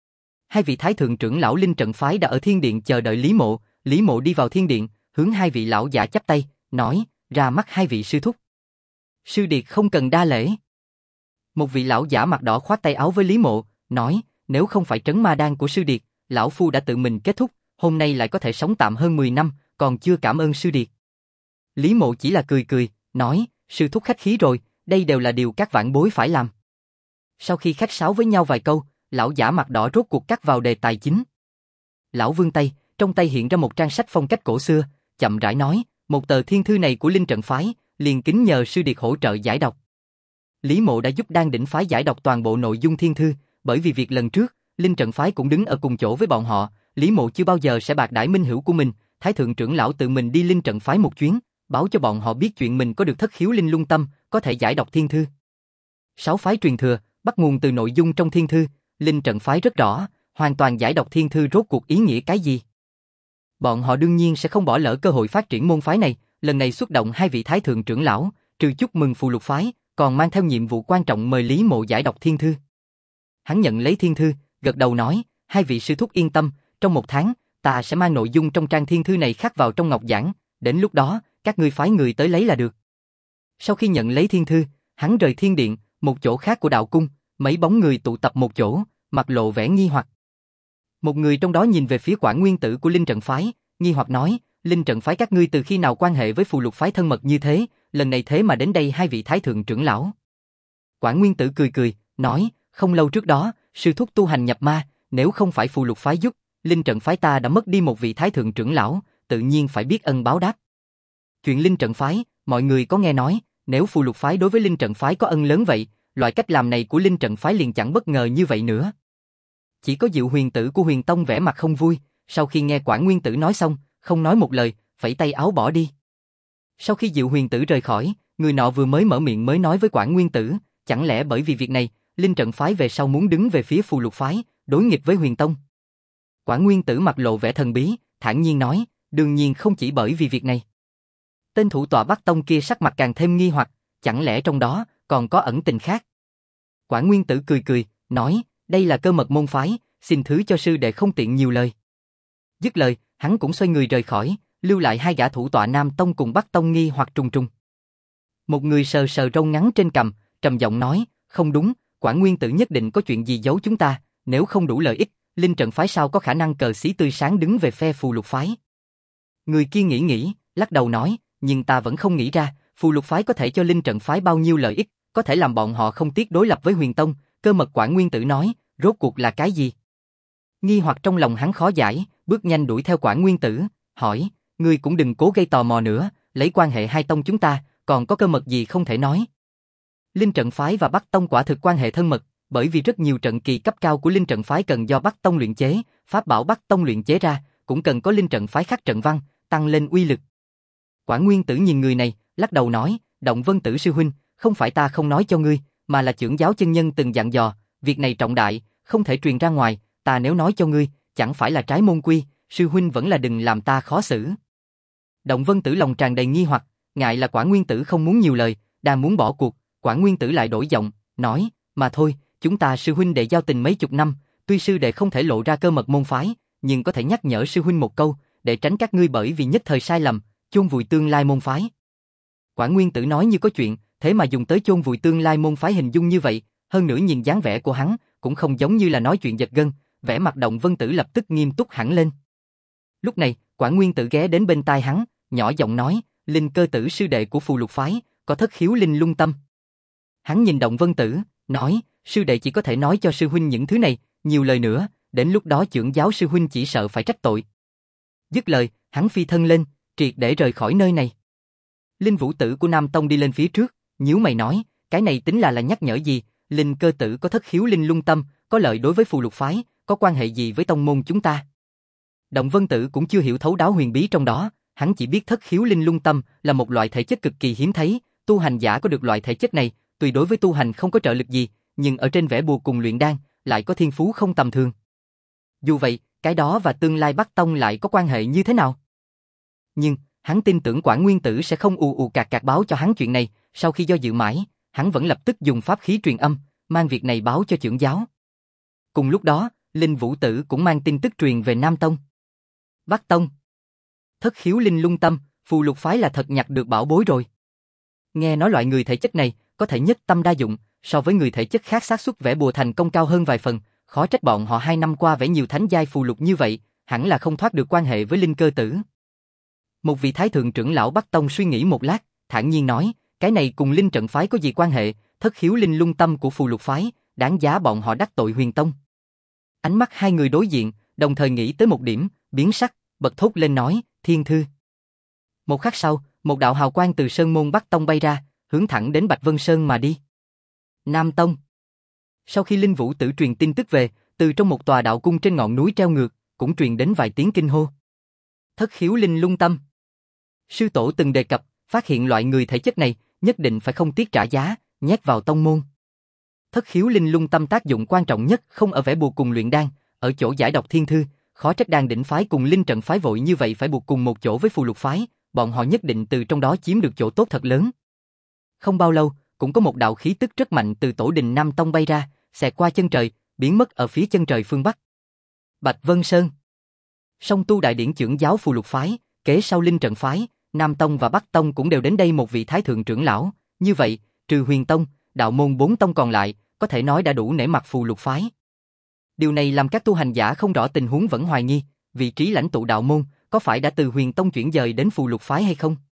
Hai vị thái thượng trưởng lão Linh Trận phái đã ở thiên điện chờ đợi Lý Mộ đi vào thiên điện, hướng hai vị lão giả chắp tay, nói, ra mắt hai vị sư thúc. Sư điệt không cần đa lễ. Một vị lão giả mặt đỏ khoát tay áo với Lý Mộ, nói, nếu không phải trấn ma đan của sư điệt, lão phu đã tự mình kết thúc, hôm nay lại có thể sống tạm hơn 10 năm, còn chưa cảm ơn sư điệt. Lý Mộ chỉ là cười, nói, sư thúc khách khí rồi, đây đều là điều các vãn bối phải làm. Sau khi khách sáo với nhau vài câu, lão giả mặt đỏ rốt cuộc cắt vào đề tài chính. Lão vươn tay, trong tay hiện ra một trang sách phong cách cổ xưa, chậm rãi nói, một tờ thiên thư này của Linh Trận phái, liền kính nhờ sư điệt hỗ trợ giải đọc. Lý Mộ đã giúp Đan Đỉnh phái giải đọc toàn bộ nội dung thiên thư, bởi vì việc lần trước, Linh Trận phái cũng đứng ở cùng chỗ với bọn họ, Lý Mộ chưa bao giờ sẽ bạc đãi minh hữu của mình, thái thượng trưởng lão tự mình đi Linh Trận phái một chuyến, báo cho bọn họ biết chuyện mình có được thất khiếu linh lung tâm, có thể giải đọc thiên thư. 6 phái truyền thừa, bắt nguồn từ nội dung trong thiên thư, Linh Trận phái rất rõ, hoàn toàn giải đọc thiên thư rốt cuộc ý nghĩa cái gì. Bọn họ đương nhiên sẽ không bỏ lỡ cơ hội phát triển môn phái này, lần này xuất động hai vị thái thượng trưởng lão, trừ chúc mừng Phù Lục phái, còn mang theo nhiệm vụ quan trọng mời Lý Mộ giải đọc thiên thư. Hắn nhận lấy thiên thư, gật đầu nói, hai vị sư thúc yên tâm, trong 1 tháng, ta sẽ mang nội dung trong trang thiên thư này khắc vào trong ngọc giản, đến lúc đó, các ngươi phái người tới lấy là được. Sau khi nhận lấy thiên thư, hắn rời thiên điện, một chỗ khác của đạo cung, mấy bóng người tụ tập một chỗ, mặt lộ vẻ nghi hoặc. Một người trong đó nhìn về phía Quản Nguyên Tử của Linh Trận phái, nghi hoặc nói, Linh Trận phái các ngươi từ khi nào quan hệ với Phù Lục phái thân mật như thế, lần này thế mà đến đây hai vị thái thượng trưởng lão. Quản Nguyên Tử cười, nói, không lâu trước đó, sư thúc tu hành nhập ma, nếu không phải Phù Lục phái giúp, Linh Trận phái ta đã mất đi một vị thái thượng trưởng lão, tự nhiên phải biết ân báo đáp. Chuyện Linh Trận phái, mọi người có nghe nói, nếu Phù Lục phái đối với Linh Trận phái có ân lớn vậy, loại cách làm này của Linh Trận phái liền chẳng bất ngờ như vậy nữa. Chỉ có Diệu Huyền Tử của Huyền Tông vẻ mặt không vui, sau khi nghe Quản Nguyên Tử nói xong, không nói một lời, phẩy tay áo bỏ đi. Sau khi Diệu Huyền Tử rời khỏi, người nọ vừa mới mở miệng mới nói với Quản Nguyên Tử, chẳng lẽ bởi vì việc này, Linh Trận phái về sau muốn đứng về phía Phù Lục phái, đối nghịch với Huyền Tông? Quản Nguyên Tử mặt lộ vẻ thần bí, thản nhiên nói, đương nhiên không chỉ bởi vì việc này. Tên thủ tọa Bắc Tông kia sắc mặt càng thêm nghi hoặc, chẳng lẽ trong đó còn có ẩn tình khác? Quản Nguyên Tử cười cười, nói, đây là cơ mật môn phái, xin thứ cho sư đệ không tiện nhiều lời. Dứt lời, hắn cũng xoay người rời khỏi, lưu lại hai gã thủ tọa Nam Tông cùng Bắc Tông nghi hoặc trùng trùng. Một người sờ sờ râu ngắn trên cằm, trầm giọng nói, không đúng, Quản Nguyên Tử nhất định có chuyện gì giấu chúng ta, nếu không đủ lợi ích, Linh Trận phái sao có khả năng cờ xí tươi sáng đứng về phe Phù Lục phái. Người kia nghĩ, lắc đầu nói, nhưng ta vẫn không nghĩ ra, Phù Lục phái có thể cho Linh Trận phái bao nhiêu lợi ích, có thể làm bọn họ không tiếc đối lập với Huyền Tông, cơ mật Quản Nguyên Tử nói, rốt cuộc là cái gì? Nghi hoặc trong lòng hắn khó giải, bước nhanh đuổi theo Quản Nguyên Tử, hỏi, ngươi cũng đừng cố gây tò mò nữa, lấy quan hệ hai tông chúng ta, còn có cơ mật gì không thể nói. Linh Trận phái và Bắc Tông quả thực quan hệ thân mật, bởi vì rất nhiều trận kỳ cấp cao của Linh Trận phái cần do Bắc Tông luyện chế, pháp bảo Bắc Tông luyện chế ra, cũng cần có Linh Trận phái khắc trận văn, tăng lên uy lực. Quản Nguyên Tử nhìn người này, lắc đầu nói, Động Vân Tử sư huynh, không phải ta không nói cho ngươi, mà là trưởng giáo chân nhân từng dặn dò, việc này trọng đại, không thể truyền ra ngoài, ta nếu nói cho ngươi, chẳng phải là trái môn quy, sư huynh vẫn là đừng làm ta khó xử. Động Vân Tử lòng tràn đầy nghi hoặc, ngại là Quản Nguyên Tử không muốn nhiều lời, đang muốn bỏ cuộc, Quản Nguyên Tử lại đổi giọng, nói, mà thôi, chúng ta sư huynh đệ giao tình mấy chục năm, tuy sư đệ không thể lộ ra cơ mật môn phái, nhưng có thể nhắc nhở sư huynh một câu, để tránh các ngươi bởi vì nhất thời sai lầm, chôn vùi tương lai môn phái. Quản Nguyên Tử nói như có chuyện, thế mà dùng tới chôn vùi tương lai môn phái hình dung như vậy, hơn nữa nhìn dáng vẻ của hắn, cũng không giống như là nói chuyện giật gân, vẻ mặt Động Vân Tử lập tức nghiêm túc hẳn lên. Lúc này, Quản Nguyên Tử ghé đến bên tai hắn, nhỏ giọng nói, Linh Cơ Tử sư đệ của Phù Lục phái, có thất khiếu linh lung tâm. Hắn nhìn Động Vân Tử, nói, sư đệ chỉ có thể nói cho sư huynh những thứ này, nhiều lời nữa, đến lúc đó trưởng giáo sư huynh chỉ sợ phải trách tội. Dứt lời, hắn phi thân lên, triệt để rời khỏi nơi này. Linh Vũ Tử của Nam Tông đi lên phía trước, nhíu mày nói, cái này tính là nhắc nhở gì, Linh Cơ Tử có thất khiếu linh lung tâm, có lợi đối với Phù Lục phái, có quan hệ gì với tông môn chúng ta? Động Vân Tử cũng chưa hiểu thấu đáo huyền bí trong đó, hắn chỉ biết thất khiếu linh lung tâm là một loại thể chất cực kỳ hiếm thấy, tu hành giả có được loại thể chất này, tuy đối với tu hành không có trợ lực gì, nhưng ở trên vẽ bùa cùng luyện đan, lại có thiên phú không tầm thường. Dù vậy, cái đó và tương lai Bắc Tông lại có quan hệ như thế nào? Nhưng, hắn tin tưởng Quản Nguyên Tử sẽ không ù ù cạc cạc báo cho hắn chuyện này, sau khi do dự mãi, hắn vẫn lập tức dùng pháp khí truyền âm, mang việc này báo cho trưởng giáo. Cùng lúc đó, Linh Vũ Tử cũng mang tin tức truyền về Nam Tông. Bắc Tông. Thất khiếu linh lung tâm, Phù Lục phái là thật nhặt được bảo bối rồi. Nghe nói loại người thể chất này, có thể nhất tâm đa dụng, so với người thể chất khác xác suất vẽ bùa thành công cao hơn vài phần, khó trách bọn họ 2 năm qua vẽ nhiều thánh giai phù lục như vậy, hẳn là không thoát được quan hệ với Linh Cơ Tử. Một vị thái thượng trưởng lão Bắc Tông suy nghĩ một lát, thản nhiên nói, cái này cùng Linh Trận phái có gì quan hệ, thất khiếu linh lung tâm của Phù Lục phái, đáng giá bọn họ đắc tội Huyền Tông. Ánh mắt hai người đối diện, đồng thời nghĩ tới một điểm, biến sắc, bật thốt lên nói, Thiên Thư. Một khắc sau, một đạo hào quang từ sơn môn Bắc Tông bay ra, hướng thẳng đến Bạch Vân Sơn mà đi. Nam Tông. Sau khi Linh Vũ Tử truyền tin tức về, từ trong một tòa đạo cung trên ngọn núi treo ngược, cũng truyền đến vài tiếng kinh hô. Thất khiếu linh lung tâm. Sư tổ từng đề cập, phát hiện loại người thể chất này, nhất định phải không tiếc trả giá, nhét vào tông môn. Thất khiếu linh lung tâm tác dụng quan trọng nhất không ở vẽ bùa cùng luyện đan, ở chỗ giải đọc thiên thư, khó trách Đan Đỉnh phái cùng Linh Trận phái vội như vậy phải buộc cùng một chỗ với Phù Lục phái, bọn họ nhất định từ trong đó chiếm được chỗ tốt thật lớn. Không bao lâu, cũng có một đạo khí tức rất mạnh từ tổ đình Nam Tông bay ra, xẹt qua chân trời, biến mất ở phía chân trời phương Bắc. Bạch Vân Sơn. Song tu đại điển trưởng giáo Phù Lục phái, kế sau Linh Trận phái, Nam Tông và Bắc Tông cũng đều đến đây một vị thái thượng trưởng lão, như vậy, trừ Huyền Tông, đạo môn 4 tông còn lại, có thể nói đã đủ nể mặt Phù Lục phái. Điều này làm các tu hành giả không rõ tình huống vẫn hoài nghi, vị trí lãnh tụ đạo môn có phải đã từ Huyền Tông chuyển dời đến Phù Lục phái hay không?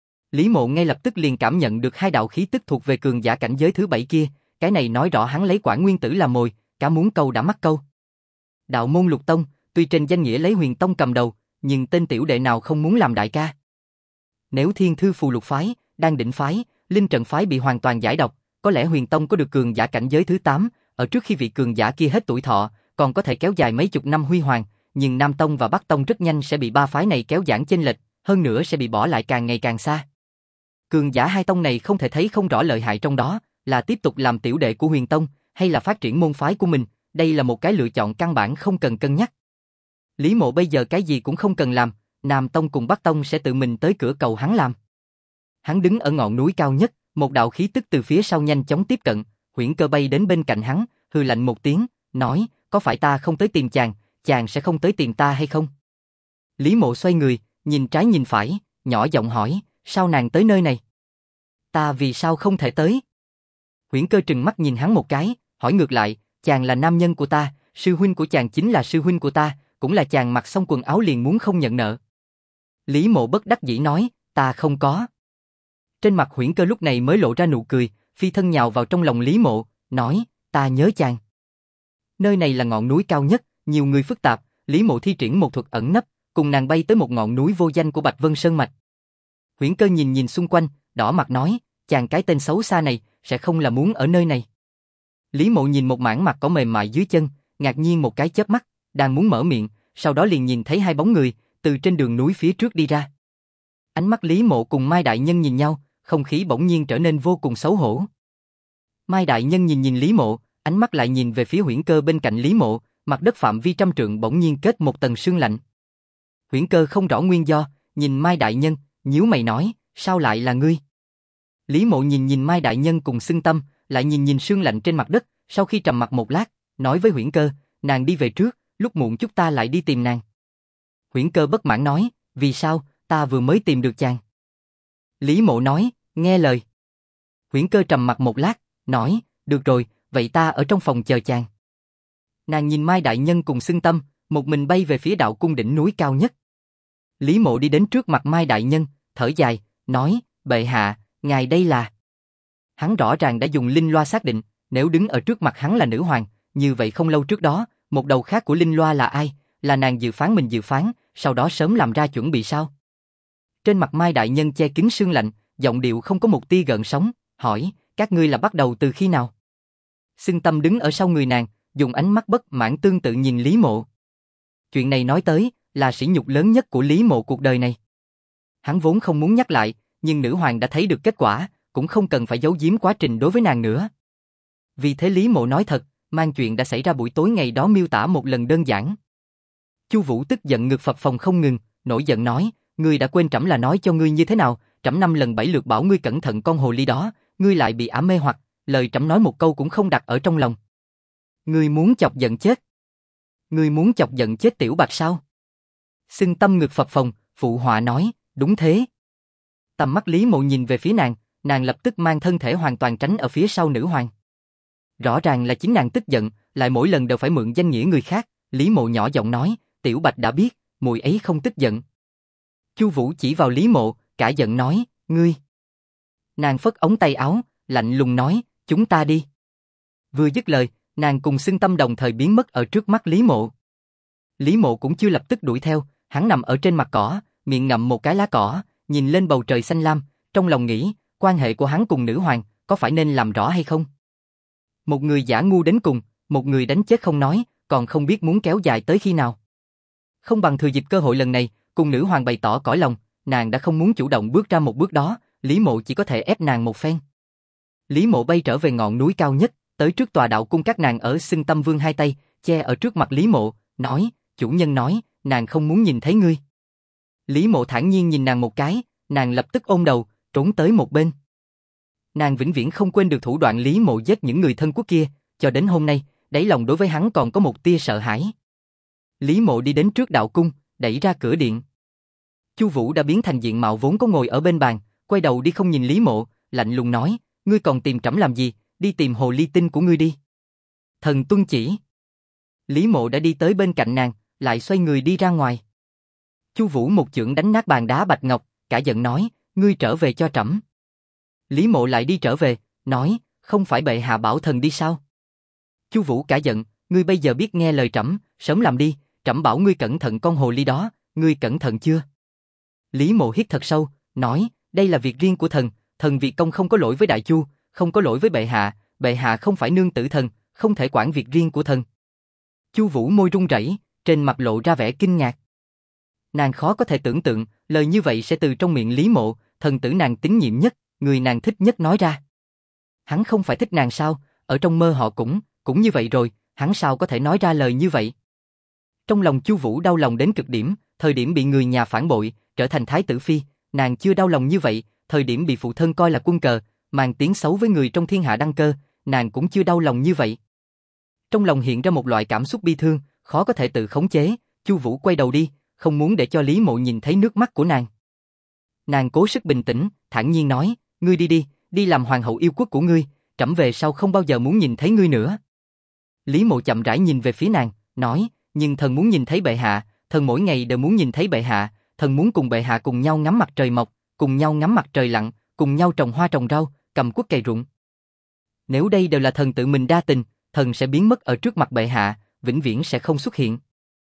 Lý Mộ ngay lập tức liền cảm nhận được hai đạo khí tức thuộc về cường giả cảnh giới thứ 7 kia, cái này nói rõ hắn lấy Quản Nguyên Tử làm mồi, cả muốn câu đã mắc câu. Đạo môn Lục Tông, tuy trên danh nghĩa lấy Huyền Tông cầm đầu, nhưng tên tiểu đệ nào không muốn làm đại ca? Nếu Thiên Thư Phù Lục phái, Đan Đỉnh phái, Linh Trận phái bị hoàn toàn giải độc, có lẽ Huyền Tông có được cường giả cảnh giới thứ 8, ở trước khi vị cường giả kia hết tuổi thọ, còn có thể kéo dài mấy chục năm huy hoàng, nhưng Nam Tông và Bắc Tông rất nhanh sẽ bị ba phái này kéo giãn chênh lệch, hơn nữa sẽ bị bỏ lại càng ngày càng xa. Cường giả hai tông này không thể thấy không rõ lợi hại trong đó, là tiếp tục làm tiểu đệ của Huyền Tông, hay là phát triển môn phái của mình, đây là một cái lựa chọn căn bản không cần cân nhắc. Lý Mộ bây giờ cái gì cũng không cần làm, Nam Tông cùng Bắc Tông sẽ tự mình tới cửa cầu hắn làm. Hắn đứng ở ngọn núi cao nhất, một đạo khí tức từ phía sau nhanh chóng tiếp cận, Huyễn Cơ bay đến bên cạnh hắn, hừ lạnh một tiếng, nói, có phải ta không tới tìm chàng, chàng sẽ không tới tìm ta hay không? Lý Mộ xoay người, nhìn trái nhìn phải, nhỏ giọng hỏi, sao nàng tới nơi này? Ta vì sao không thể tới? Huyễn Cơ trừng mắt nhìn hắn một cái, hỏi ngược lại, chàng là nam nhân của ta, sư huynh của chàng chính là sư huynh của ta, cũng là chàng mặc xong quần áo liền muốn không nhận nợ. Lý Mộ bất đắc dĩ nói, ta không có. Trên mặt Huyễn Cơ lúc này mới lộ ra nụ cười, phi thân nhào vào trong lòng Lý Mộ, nói, ta nhớ chàng. Nơi này là ngọn núi cao nhất, nhiều người phức tạp, Lý Mộ thi triển một thuật ẩn nấp, cùng nàng bay tới một ngọn núi vô danh của Bạch Vân Sơn Mạch. Huyễn Cơ nhìn nhìn xung quanh, đỏ mặt nói, chàng cái tên xấu xa này, sẽ không là muốn ở nơi này. Lý Mộ nhìn một mảng mặt cỏ mềm mại dưới chân, ngạc nhiên một cái chớp mắt, đang muốn mở miệng, sau đó liền nhìn thấy hai bóng người, từ trên đường núi phía trước đi ra. Ánh mắt Lý Mộ cùng Mai Đại Nhân nhìn nhau, không khí bỗng nhiên trở nên vô cùng xấu hổ. Mai Đại Nhân nhìn nhìn Lý Mộ, ánh mắt lại nhìn về phía Huyễn Cơ bên cạnh Lý Mộ, mặt đất phạm vi trăm trượng bỗng nhiên kết một tầng sương lạnh. Huyễn Cơ không rõ nguyên do, nhìn Mai Đại Nhân, nhíu mày nói, sao lại là ngươi? Lý Mộ nhìn nhìn Mai Đại Nhân cùng Xưng Tâm, lại nhìn nhìn sương lạnh trên mặt đất, sau khi trầm mặc một lát, nói với Huyễn Cơ, nàng đi về trước, lúc muộn chút ta lại đi tìm nàng. Huyễn Cơ bất mãn nói, vì sao, ta vừa mới tìm được chàng. Lý Mộ nói, nghe lời. Huyễn Cơ trầm mặc một lát, nói, được rồi, vậy ta ở trong phòng chờ chàng. Nàng nhìn Mai Đại Nhân cùng Xưng Tâm, một mình bay về phía đạo cung đỉnh núi cao nhất. Lý Mộ đi đến trước mặt Mai Đại Nhân, thở dài, nói, bệ hạ, ngài đây là... Hắn rõ ràng đã dùng linh loa xác định, nếu đứng ở trước mặt hắn là nữ hoàng, như vậy không lâu trước đó, một đầu khác của linh loa là ai, là nàng dự phán mình dự phán, sau đó sớm làm ra chuẩn bị sao? Trên mặt Mai Đại Nhân che kín sương lạnh, giọng điệu không có một tia gợn sóng, hỏi, các ngươi là bắt đầu từ khi nào? Xưng Tâm đứng ở sau người nàng, dùng ánh mắt bất mãn tương tự nhìn Lý Mộ. Chuyện này nói tới, là sỉ nhục lớn nhất của Lý Mộ cuộc đời này. Hắn vốn không muốn nhắc lại, nhưng nữ hoàng đã thấy được kết quả, cũng không cần phải giấu giếm quá trình đối với nàng nữa. Vì thế Lý Mộ nói thật, mang chuyện đã xảy ra buổi tối ngày đó miêu tả một lần đơn giản. Chu Vũ tức giận ngực phập phồng không ngừng, nổi giận nói, ngươi đã quên trẫm là nói cho ngươi như thế nào, trẫm 5 lần 7 lượt bảo ngươi cẩn thận con hồ ly đó, ngươi lại bị ả mê hoặc, lời trẫm nói một câu cũng không đặt ở trong lòng. Ngươi muốn chọc giận chết. Ngươi muốn chọc giận chết Tiểu Bạch sao? Xưng Tâm ngực phập phồng, phụ họa nói, đúng thế. Tầm mắt Lý Mộ nhìn về phía nàng lập tức mang thân thể hoàn toàn tránh ở phía sau nữ hoàng. Rõ ràng là chính nàng tức giận, lại mỗi lần đều phải mượn danh nghĩa người khác, Lý Mộ nhỏ giọng nói, Tiểu Bạch đã biết, muội ấy không tức giận. Chu Vũ chỉ vào Lý Mộ, cả giận nói, ngươi. Nàng phất ống tay áo, lạnh lùng nói, chúng ta đi. Vừa dứt lời, nàng cùng Xưng Tâm đồng thời biến mất ở trước mắt Lý Mộ. Lý Mộ cũng chưa lập tức đuổi theo, hắn nằm ở trên mặt cỏ, miệng ngậm một cái lá cỏ, nhìn lên bầu trời xanh lam, trong lòng nghĩ, quan hệ của hắn cùng nữ hoàng, có phải nên làm rõ hay không? Một người giả ngu đến cùng, một người đánh chết không nói, còn không biết muốn kéo dài tới khi nào. Không bằng thừa dịp cơ hội lần này, cùng nữ hoàng bày tỏ cõi lòng, nàng đã không muốn chủ động bước ra một bước đó, Lý Mộ chỉ có thể ép nàng một phen. Lý Mộ bay trở về ngọn núi cao nhất, tới trước tòa đạo cung các nàng ở Xưng Tâm Vương hai tay, che ở trước mặt Lý Mộ, nói, chủ nhân nói, nàng không muốn nhìn thấy ngươi. Lý Mộ thản nhiên nhìn nàng một cái, nàng lập tức ôm đầu, trốn tới một bên. Nàng vĩnh viễn không quên được thủ đoạn Lý Mộ giết những người thân quốc kia, cho đến hôm nay, đáy lòng đối với hắn còn có một tia sợ hãi. Lý Mộ đi đến trước đạo cung, đẩy ra cửa điện. Chu Vũ đã biến thành diện mạo vốn có ngồi ở bên bàn, quay đầu đi không nhìn Lý Mộ, lạnh lùng nói, ngươi còn tìm trẫm làm gì, đi tìm hồ ly tinh của ngươi đi. Thần tuân chỉ. Lý Mộ đã đi tới bên cạnh nàng, lại xoay người đi ra ngoài. Chu Vũ một chưởng đánh nát bàn đá bạch ngọc, cả giận nói, ngươi trở về cho trẫm. Lý Mộ lại đi trở về, nói, không phải bệ hạ bảo thần đi sao? Chu Vũ cả giận, ngươi bây giờ biết nghe lời trẫm, sớm làm đi, trẫm bảo ngươi cẩn thận con hồ ly đó, ngươi cẩn thận chưa? Lý Mộ hít thật sâu, nói, đây là việc riêng của thần, thần Việt Công không có lỗi với Đại Chu, không có lỗi với bệ hạ không phải nương tử thần, không thể quản việc riêng của thần. Chu Vũ môi run rẩy, trên mặt lộ ra vẻ kinh ngạc. Nàng khó có thể tưởng tượng, lời như vậy sẽ từ trong miệng Lý Mộ, thần tử nàng tín nhiệm nhất, người nàng thích nhất nói ra. Hắn không phải thích nàng sao, ở trong mơ họ cũng như vậy rồi, hắn sao có thể nói ra lời như vậy. Trong lòng Chu Vũ đau lòng đến cực điểm, thời điểm bị người nhà phản bội, trở thành thái tử phi, nàng chưa đau lòng như vậy, thời điểm bị phụ thân coi là quân cờ, mang tiếng xấu với người trong thiên hạ đăng cơ, nàng cũng chưa đau lòng như vậy. Trong lòng hiện ra một loại cảm xúc bi thương, khó có thể tự khống chế, Chu Vũ quay đầu đi, không muốn để cho Lý Mộ nhìn thấy nước mắt của nàng. Nàng cố sức bình tĩnh, thản nhiên nói, ngươi đi đi, đi làm hoàng hậu yêu quốc của ngươi, trẫm về sau không bao giờ muốn nhìn thấy ngươi nữa. Lý Mộ chậm rãi nhìn về phía nàng, nói, nhưng thần muốn nhìn thấy bệ hạ, thần mỗi ngày đều muốn nhìn thấy bệ hạ, thần muốn cùng bệ hạ cùng nhau ngắm mặt trời mọc, cùng nhau ngắm mặt trời lặn, cùng nhau trồng hoa trồng rau, cầm cuốc cày ruộng. Nếu đây đều là thần tự mình đa tình, thần sẽ biến mất ở trước mặt bệ hạ, vĩnh viễn sẽ không xuất hiện.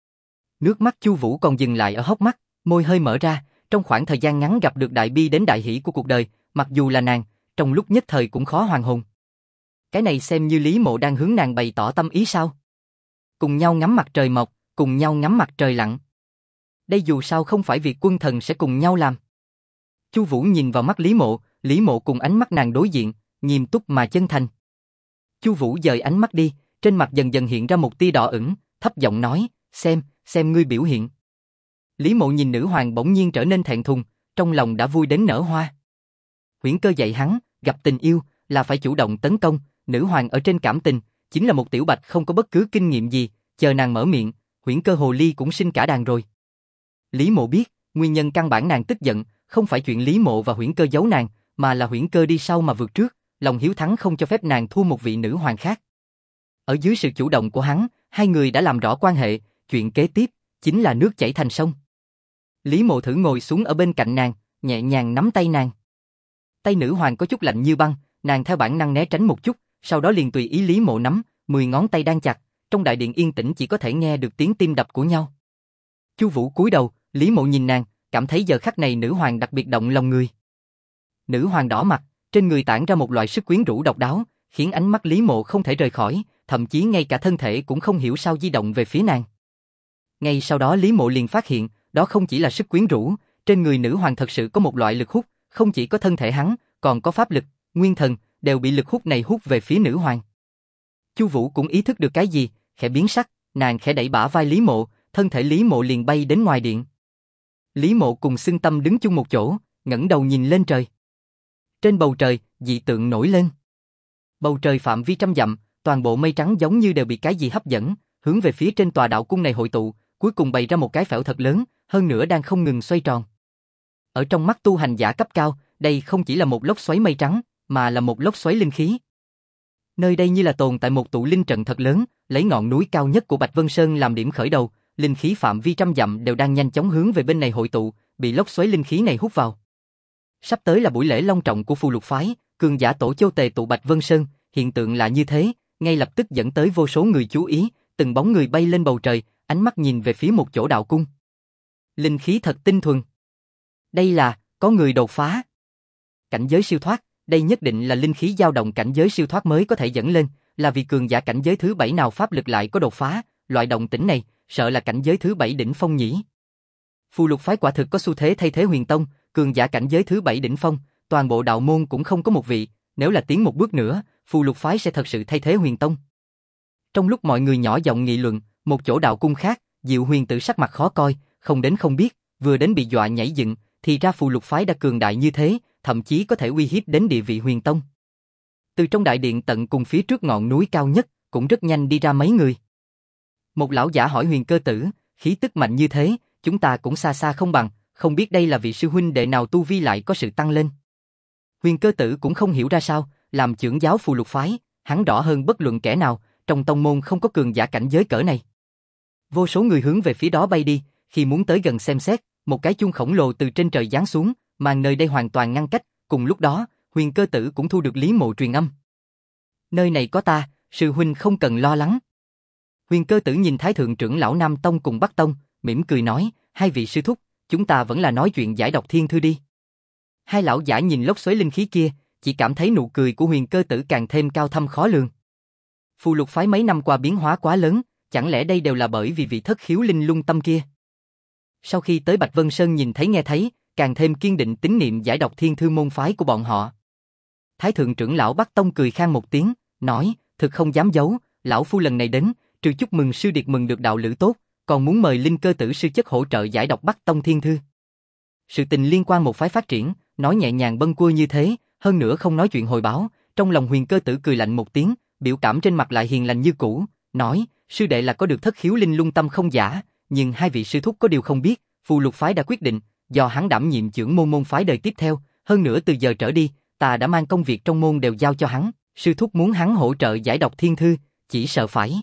Nước mắt Chu Vũ còn dừng lại ở hốc mắt, môi hơi mở ra, trong khoảng thời gian ngắn gặp được đại bi đến đại hỷ của cuộc đời, mặc dù là nàng, trong lúc nhất thời cũng khó hoàn hồn. Cái này xem như Lý Mộ đang hướng nàng bày tỏ tâm ý sao? Cùng nhau ngắm mặt trời mọc, cùng nhau ngắm mặt trời lặn. Đây dù sao không phải việc quân thần sẽ cùng nhau làm. Chu Vũ nhìn vào mắt Lý Mộ cùng ánh mắt nàng đối diện, nghiêm túc mà chân thành. Chu Vũ dời ánh mắt đi, trên mặt dần dần hiện ra một tia đỏ ửng, thấp giọng nói, xem ngươi biểu hiện. Lý Mộ nhìn nữ hoàng bỗng nhiên trở nên thẹn thùng, trong lòng đã vui đến nở hoa. Huyễn Cơ dạy hắn, gặp tình yêu là phải chủ động tấn công, nữ hoàng ở trên cảm tình, chính là một tiểu bạch không có bất cứ kinh nghiệm gì, chờ nàng mở miệng, Huyễn Cơ hồ ly cũng sinh cả đàn rồi. Lý Mộ biết, nguyên nhân căn bản nàng tức giận, không phải chuyện Lý Mộ và Huyễn Cơ giấu nàng, mà là Huyễn Cơ đi sau mà vượt trước, lòng hiếu thắng không cho phép nàng thua một vị nữ hoàng khác. Ở dưới sự chủ động của hắn, hai người đã làm rõ quan hệ, chuyện kế tiếp chính là nước chảy thành sông. Lý Mộ thử ngồi xuống ở bên cạnh nàng, nhẹ nhàng nắm tay nàng. Tay nữ hoàng có chút lạnh như băng, nàng theo bản năng né tránh một chút, sau đó liền tùy ý Lý Mộ nắm, 10 ngón tay đang chặt, trong đại điện yên tĩnh chỉ có thể nghe được tiếng tim đập của nhau. Chu Vũ cúi đầu, Lý Mộ nhìn nàng, cảm thấy giờ khắc này nữ hoàng đặc biệt động lòng người. Nữ hoàng đỏ mặt, trên người tản ra một loại sức quyến rũ độc đáo, khiến ánh mắt Lý Mộ không thể rời khỏi, thậm chí ngay cả thân thể cũng không hiểu sao di động về phía nàng. Ngay sau đó Lý Mộ liền phát hiện, đó không chỉ là sức quyến rũ, trên người nữ hoàng thật sự có một loại lực hút, không chỉ có thân thể hắn, còn có pháp lực, nguyên thần, đều bị lực hút này hút về phía nữ hoàng. Chu Vũ cũng ý thức được cái gì, khẽ biến sắc, nàng khẽ đẩy bả vai Lý Mộ, thân thể Lý Mộ liền bay đến ngoài điện. Lý Mộ cùng Xưng Tâm đứng chung một chỗ, ngẩng đầu nhìn lên trời. Trên bầu trời, dị tượng nổi lên. Bầu trời phạm vi trăm dặm, toàn bộ mây trắng giống như đều bị cái gì hấp dẫn, hướng về phía trên tòa đạo cung này hội tụ, cuối cùng bày ra một cái phễu thật lớn, hơn nữa đang không ngừng xoay tròn. Ở trong mắt tu hành giả cấp cao, đây không chỉ là một lốc xoáy mây trắng, mà là một lốc xoáy linh khí. Nơi đây như là tồn tại một tụ linh trận thật lớn, lấy ngọn núi cao nhất của Bạch Vân Sơn làm điểm khởi đầu, linh khí phạm vi trăm dặm đều đang nhanh chóng hướng về bên này hội tụ, bị lốc xoáy linh khí này hút vào. Sắp tới là buổi lễ long trọng của Phù Lục phái, cường giả tổ châu tề tụ Bạch Vân Sơn, hiện tượng là như thế, ngay lập tức dẫn tới vô số người chú ý, từng bóng người bay lên bầu trời, ánh mắt nhìn về phía một chỗ đạo cung. Linh khí thật tinh thuần. Đây là, có người đột phá. Cảnh giới siêu thoát, đây nhất định là linh khí dao động cảnh giới siêu thoát mới có thể dẫn lên, là vì cường giả cảnh giới thứ 7 nào pháp lực lại có đột phá, loại động tĩnh này, sợ là cảnh giới thứ 7 đỉnh phong nhỉ. Phù Lục phái quả thực có xu thế thay thế Huyền Tông, cường giả cảnh giới thứ 7 đỉnh phong, toàn bộ đạo môn cũng không có một vị, nếu là tiến một bước nữa, Phù Lục phái sẽ thật sự thay thế Huyền Tông. Trong lúc mọi người nhỏ giọng nghị luận, một chỗ đạo cung khác, Diệu Huyền Tử sắc mặt khó coi, không đến không biết, vừa đến bị dọa nhảy dựng, thì ra Phù Lục phái đã cường đại như thế, thậm chí có thể uy hiếp đến địa vị Huyền Tông. Từ trong đại điện tận cùng phía trước ngọn núi cao nhất, cũng rất nhanh đi ra mấy người. Một lão giả hỏi Huyền Cơ Tử, khí tức mạnh như thế, chúng ta cũng xa xa không bằng, không biết đây là vị sư huynh đệ nào tu vi lại có sự tăng lên. Huyền Cơ Tử cũng không hiểu ra sao, làm trưởng giáo Phù Lục phái, hắn rõ hơn bất luận kẻ nào, trong tông môn không có cường giả cảnh giới cỡ này. Vô số người hướng về phía đó bay đi, khi muốn tới gần xem xét, một cái chuông khổng lồ từ trên trời giáng xuống, màn nơi đây hoàn toàn ngăn cách, cùng lúc đó, Huyền Cơ Tử cũng thu được Lý Mộ truyền âm. Nơi này có ta, sư huynh không cần lo lắng. Huyền Cơ Tử nhìn Thái Thượng trưởng lão Nam Tông cùng Bắc Tông, mỉm cười nói, hai vị sư thúc, chúng ta vẫn là nói chuyện giải đọc thiên thư đi. Hai lão giả nhìn lốc xoáy linh khí kia, chỉ cảm thấy nụ cười của Huyền Cơ Tử càng thêm cao thâm khó lường. Phù Lục phái mấy năm qua biến hóa quá lớn, chẳng lẽ đây đều là bởi vì vị thất khiếu linh lung tâm kia? Sau khi tới Bạch Vân Sơn nhìn thấy nghe thấy, càng thêm kiên định tín niệm giải độc thiên thư môn phái của bọn họ. Thái thượng trưởng lão Bắc Tông cười khan một tiếng, nói, thực không dám giấu, lão phu lần này đến, trừ chúc mừng sư điệt mừng được đạo lữ tốt, còn muốn mời Linh Cơ Tử sư chất hỗ trợ giải độc Bắc Tông thiên thư. Sự tình liên quan một phái phát triển, nói nhẹ nhàng bâng quơ như thế, hơn nữa không nói chuyện hồi báo, trong lòng Huyền Cơ Tử cười lạnh một tiếng, biểu cảm trên mặt lại hiền lành như cũ, nói, sư đệ là có được thất khiếu linh lung tâm không giả, nhưng hai vị sư thúc có điều không biết, phù lục phái đã quyết định, do hắn đảm nhiệm trưởng môn phái đời tiếp theo, hơn nữa từ giờ trở đi, ta đã mang công việc trong môn đều giao cho hắn, sư thúc muốn hắn hỗ trợ giải độc thiên thư, chỉ sợ phải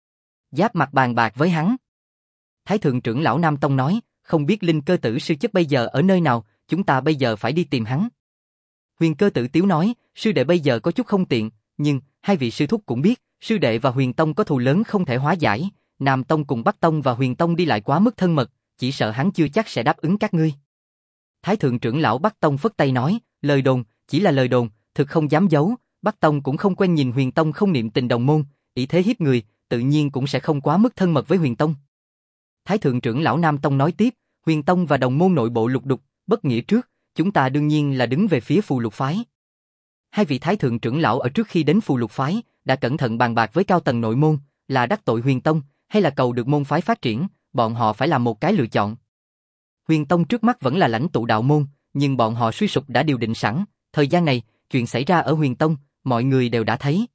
giáp mặt bàn bạc với hắn. Thái thượng trưởng lão Nam Tông nói, không biết Linh Cơ Tử sư chất bây giờ ở nơi nào, chúng ta bây giờ phải đi tìm hắn. Huyền Cơ Tử tiếu nói, sư đệ bây giờ có chút không tiện, nhưng hai vị sư thúc cũng biết, sư đệ và Huyền Tông có thù lớn không thể hóa giải, Nam Tông cùng Bắc Tông và Huyền Tông đi lại quá mức thân mật, chỉ sợ hắn chưa chắc sẽ đáp ứng các ngươi. Thái thượng trưởng lão Bắc Tông phất tay nói, lời đồn, chỉ là lời đồn, thực không dám giấu, Bắc Tông cũng không quen nhìn Huyền Tông không niệm tình đồng môn, ý thế hiếp người, tự nhiên cũng sẽ không quá mức thân mật với Huyền Tông. Thái thượng trưởng lão Nam Tông nói tiếp, Huyền Tông và đồng môn nội bộ lục đục, bất nghĩa trước, chúng ta đương nhiên là đứng về phía phù lục phái. Hai vị thái thượng trưởng lão ở trước khi đến phù lục phái, đã cẩn thận bàn bạc với cao tầng nội môn, là đắc tội Huyền Tông, hay là cầu được môn phái phát triển, bọn họ phải làm một cái lựa chọn. Huyền Tông trước mắt vẫn là lãnh tụ đạo môn, nhưng bọn họ suy sụp đã điều định sẵn, thời gian này, chuyện xảy ra ở Huyền Tông, mọi người đều đã thấy.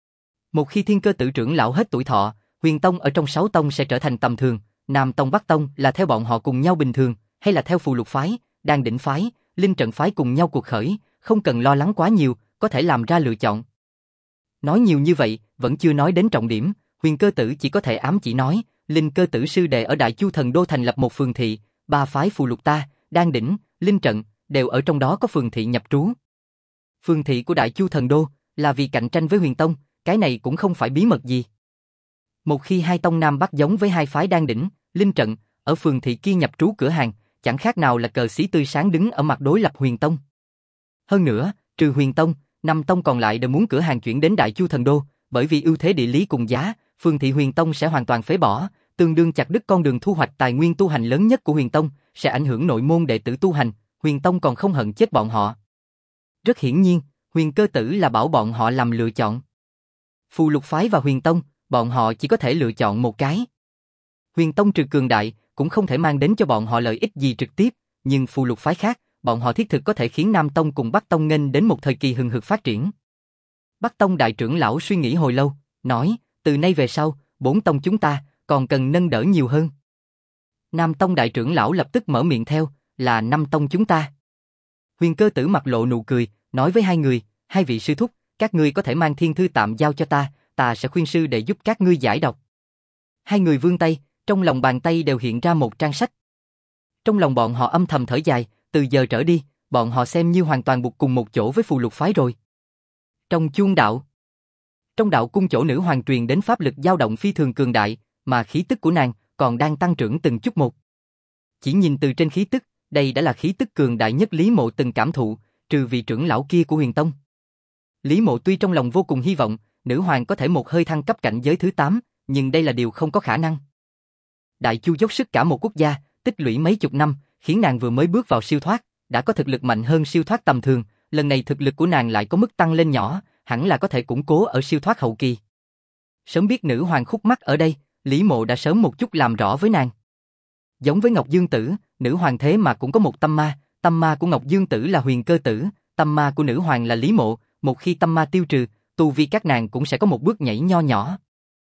Một khi Thiên Cơ Tử trưởng lão hết tuổi thọ, Huyền Tông ở trong 6 tông sẽ trở thành tầm thường, Nam Tông Bắc Tông là theo bọn họ cùng nhau bình thường, hay là theo phù lục phái, đan đỉnh phái, linh trận phái cùng nhau cuộc khởi, không cần lo lắng quá nhiều, có thể làm ra lựa chọn. Nói nhiều như vậy, vẫn chưa nói đến trọng điểm, Huyền Cơ Tử chỉ có thể ám chỉ nói, Linh Cơ Tử sư đệ ở Đại Chu Thần Đô thành lập một phường thị, 3 phái phù lục ta, đan đỉnh, linh trận, đều ở trong đó có phường thị nhập trú. Phường thị của Đại Chu Thần Đô là vì cạnh tranh với Huyền Tông, cái này cũng không phải bí mật gì. Một khi hai tông Nam Bắc giống với hai phái đan đỉnh, linh trận, ở phường thị kia nhập trú cửa hàng, chẳng khác nào là cờ xí tươi sáng đứng ở mặt đối lập Huyền Tông. Hơn nữa, trừ Huyền Tông, 5 tông còn lại đều muốn cửa hàng chuyển đến Đại Chu Thần Đô, bởi vì ưu thế địa lý cùng giá, phường thị Huyền Tông sẽ hoàn toàn phế bỏ, tương đương chặt đứt con đường thu hoạch tài nguyên tu hành lớn nhất của Huyền Tông, sẽ ảnh hưởng nội môn đệ tử tu hành, Huyền Tông còn không hận chết bọn họ. Rất hiển nhiên, Huyền Cơ Tử là bảo bọn họ làm lựa chọn. Phù lục phái và Huyền Tông, bọn họ chỉ có thể lựa chọn một cái. Huyền Tông trừ cường đại, cũng không thể mang đến cho bọn họ lợi ích gì trực tiếp, nhưng phù lục phái khác, bọn họ thiết thực có thể khiến Nam Tông cùng Bắc Tông nghênh đến một thời kỳ hừng hực phát triển. Bắc Tông đại trưởng lão suy nghĩ hồi lâu, nói, từ nay về sau, 4 tông chúng ta còn cần nâng đỡ nhiều hơn. Nam Tông đại trưởng lão lập tức mở miệng theo, là 5 tông chúng ta. Huyền Cơ Tử mặt lộ nụ cười, nói với hai người, hai vị sư thúc, các ngươi có thể mang thiên thư tạm giao cho ta, ta sẽ khuyên sư để giúp các ngươi giải độc. Hai người vươn tay, trong lòng bàn tay đều hiện ra một trang sách. Trong lòng bọn họ âm thầm thở dài, từ giờ trở đi, bọn họ xem như hoàn toàn buộc cùng một chỗ với phù lục phái rồi. Trong chuông đạo, trong đạo cung chỗ nữ hoàng truyền đến pháp lực dao động phi thường cường đại, mà khí tức của nàng còn đang tăng trưởng từng chút một. Chỉ nhìn từ trên khí tức, đây đã là khí tức cường đại nhất Lý Mộ từng cảm thụ, trừ vị trưởng lão kia của Huyền Tông. Lý Mộ tuy trong lòng vô cùng hy vọng, nữ hoàng có thể một hơi thăng cấp cảnh giới thứ 8, nhưng đây là điều không có khả năng. Đại Chu dốc sức cả một quốc gia, tích lũy mấy chục năm, khiến nàng vừa mới bước vào siêu thoát, đã có thực lực mạnh hơn siêu thoát tầm thường, lần này thực lực của nàng lại có mức tăng lên nhỏ, hẳn là có thể củng cố ở siêu thoát hậu kỳ. Sớm biết nữ hoàng khúc mắc ở đây, Lý Mộ đã sớm một chút làm rõ với nàng. Giống với Ngọc Dương Tử, nữ hoàng thế mà cũng có một tâm ma của Ngọc Dương Tử là Huyền Cơ Tử, tâm ma của nữ hoàng là Lý Mộ, một khi tâm ma tiêu trừ, tu vi các nàng cũng sẽ có một bước nhảy nho nhỏ.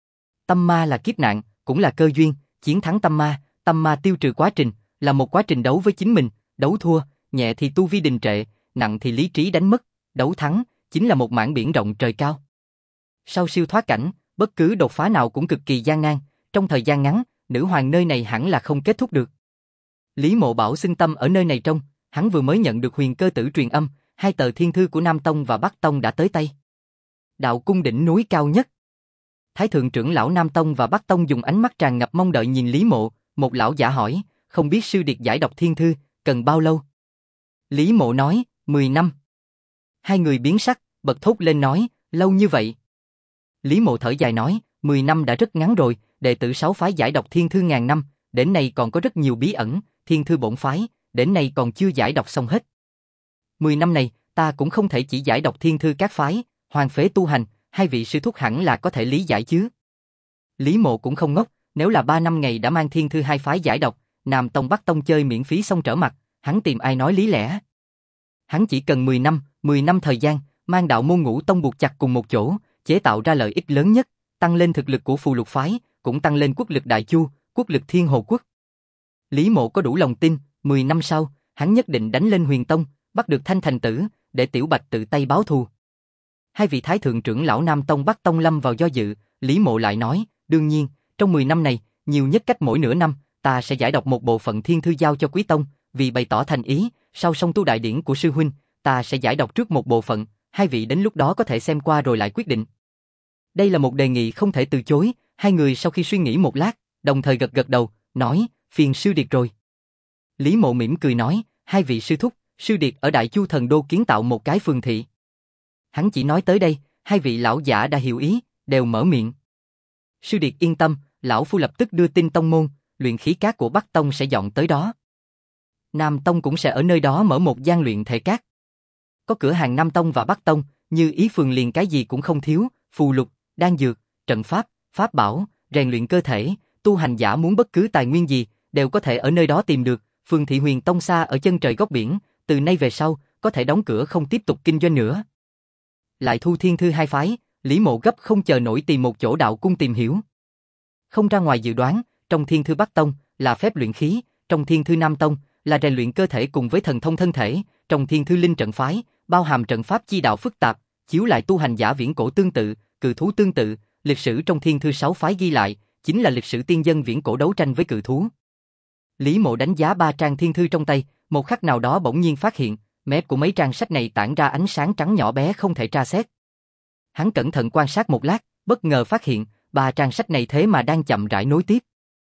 Tâm ma là kiếp nạn, cũng là cơ duyên, chiến thắng tâm ma tiêu trừ quá trình, là một quá trình đấu với chính mình, đấu thua, nhẹ thì tu vi đình trệ, nặng thì lý trí đánh mất, đấu thắng, chính là một mảng biển rộng trời cao. Sau siêu thoát cảnh, bất cứ đột phá nào cũng cực kỳ gian nan, trong thời gian ngắn, nữ hoàng nơi này hẳn là không kết thúc được. Lý Mộ bảo xưng tâm ở nơi này trong, hắn vừa mới nhận được Huyền Cơ Tử truyền âm, 2 tờ thiên thư của Nam Tông và Bắc Tông đã tới tay. Đạo cung đỉnh núi cao nhất. Thái thượng trưởng lão Nam Tông và Bắc Tông dùng ánh mắt tràn ngập mong đợi nhìn Lý Mộ, một lão giả hỏi, không biết sư điệt giải độc thiên thư, cần bao lâu? Lý Mộ nói, 10 năm. Hai người biến sắc, bật thốt lên nói, lâu như vậy. Lý Mộ thở dài nói, 10 năm đã rất ngắn rồi, đệ tử 6 phái giải đọc thiên thư ngàn năm, đến nay còn có rất nhiều bí ẩn, thiên thư bổn phái, đến nay còn chưa giải đọc xong hết. 10 năm này, ta cũng không thể chỉ giải đọc thiên thư các phái, hoàng phế tu hành, hai vị sư thúc hẳn là có thể lý giải chứ. Lý Mộ cũng không ngốc, nếu là 3 năm ngày đã mang thiên thư hai phái giải đọc, Nam Tông Bắc Tông chơi miễn phí xong trở mặt, hắn tìm ai nói lý lẽ. Hắn chỉ cần 10 năm thời gian, mang đạo môn Ngũ Tông buộc chặt cùng một chỗ, chế tạo ra lợi ích lớn nhất, tăng lên thực lực của phù lục phái, cũng tăng lên quốc lực Đại Chu, quốc lực Thiên Hồ Quốc. Lý Mộ có đủ lòng tin, 10 năm sau, hắn nhất định đánh lên Huyền Tông, bắt được Thanh Thành Tử, để Tiểu Bạch tự tay báo thù. Hai vị thái thượng trưởng lão Nam Tông Bắc Tông lâm vào do dự, Lý Mộ lại nói, đương nhiên, trong 10 năm này, nhiều nhất cách mỗi nửa năm, ta sẽ giải đọc một bộ phận thiên thư giao cho Quý Tông, vì bày tỏ thành ý, sau song tu đại điển của sư huynh, ta sẽ giải đọc trước một bộ phận, hai vị đến lúc đó có thể xem qua rồi lại quyết định. Đây là một đề nghị không thể từ chối, hai người sau khi suy nghĩ một lát, đồng thời gật gật đầu, nói, phiền sư điệt rồi. Lý Mộ mỉm cười nói, hai vị sư thúc, sư điệt ở Đại Chu Thần Đô kiến tạo một cái phường thị. Hắn chỉ nói tới đây, hai vị lão giả đã hiểu ý, đều mở miệng. Sư điệt yên tâm, lão phu lập tức đưa tin tông môn, luyện khí cát của Bắc Tông sẽ dọn tới đó. Nam Tông cũng sẽ ở nơi đó mở một gian luyện thể cát. Có cửa hàng Nam Tông và Bắc Tông, như ý phường liền cái gì cũng không thiếu, phù lục, đan dược, trận pháp, pháp bảo, rèn luyện cơ thể, tu hành giả muốn bất cứ tài nguyên gì, đều có thể ở nơi đó tìm được. Phường thị Huyền Tông xa ở chân trời góc biển, từ nay về sau, có thể đóng cửa không tiếp tục kinh doanh nữa. Lại thu thiên thư hai phái, Lý Mộ gấp không chờ nổi tìm một chỗ đạo cung tìm hiểu. Không ra ngoài dự đoán, trong thiên thư Bắc Tông là phép luyện khí, trong thiên thư Nam Tông là rèn luyện cơ thể cùng với thần thông thân thể, trong thiên thư Linh trận phái bao hàm trận pháp chi đạo phức tạp, chiếu lại tu hành giả viễn cổ tương tự, cự thú tương tự. Lịch sử trong thiên thư 6 phái ghi lại chính là lịch sử tiên dân viễn cổ đấu tranh với cự thú. Lý Mộ đánh giá 3 trang thiên thư trong tay, một khắc nào đó bỗng nhiên phát hiện, mép của mấy trang sách này tản ra ánh sáng trắng nhỏ bé không thể tra xét. Hắn cẩn thận quan sát một lát, bất ngờ phát hiện, 3 trang sách này thế mà đang chậm rãi nối tiếp.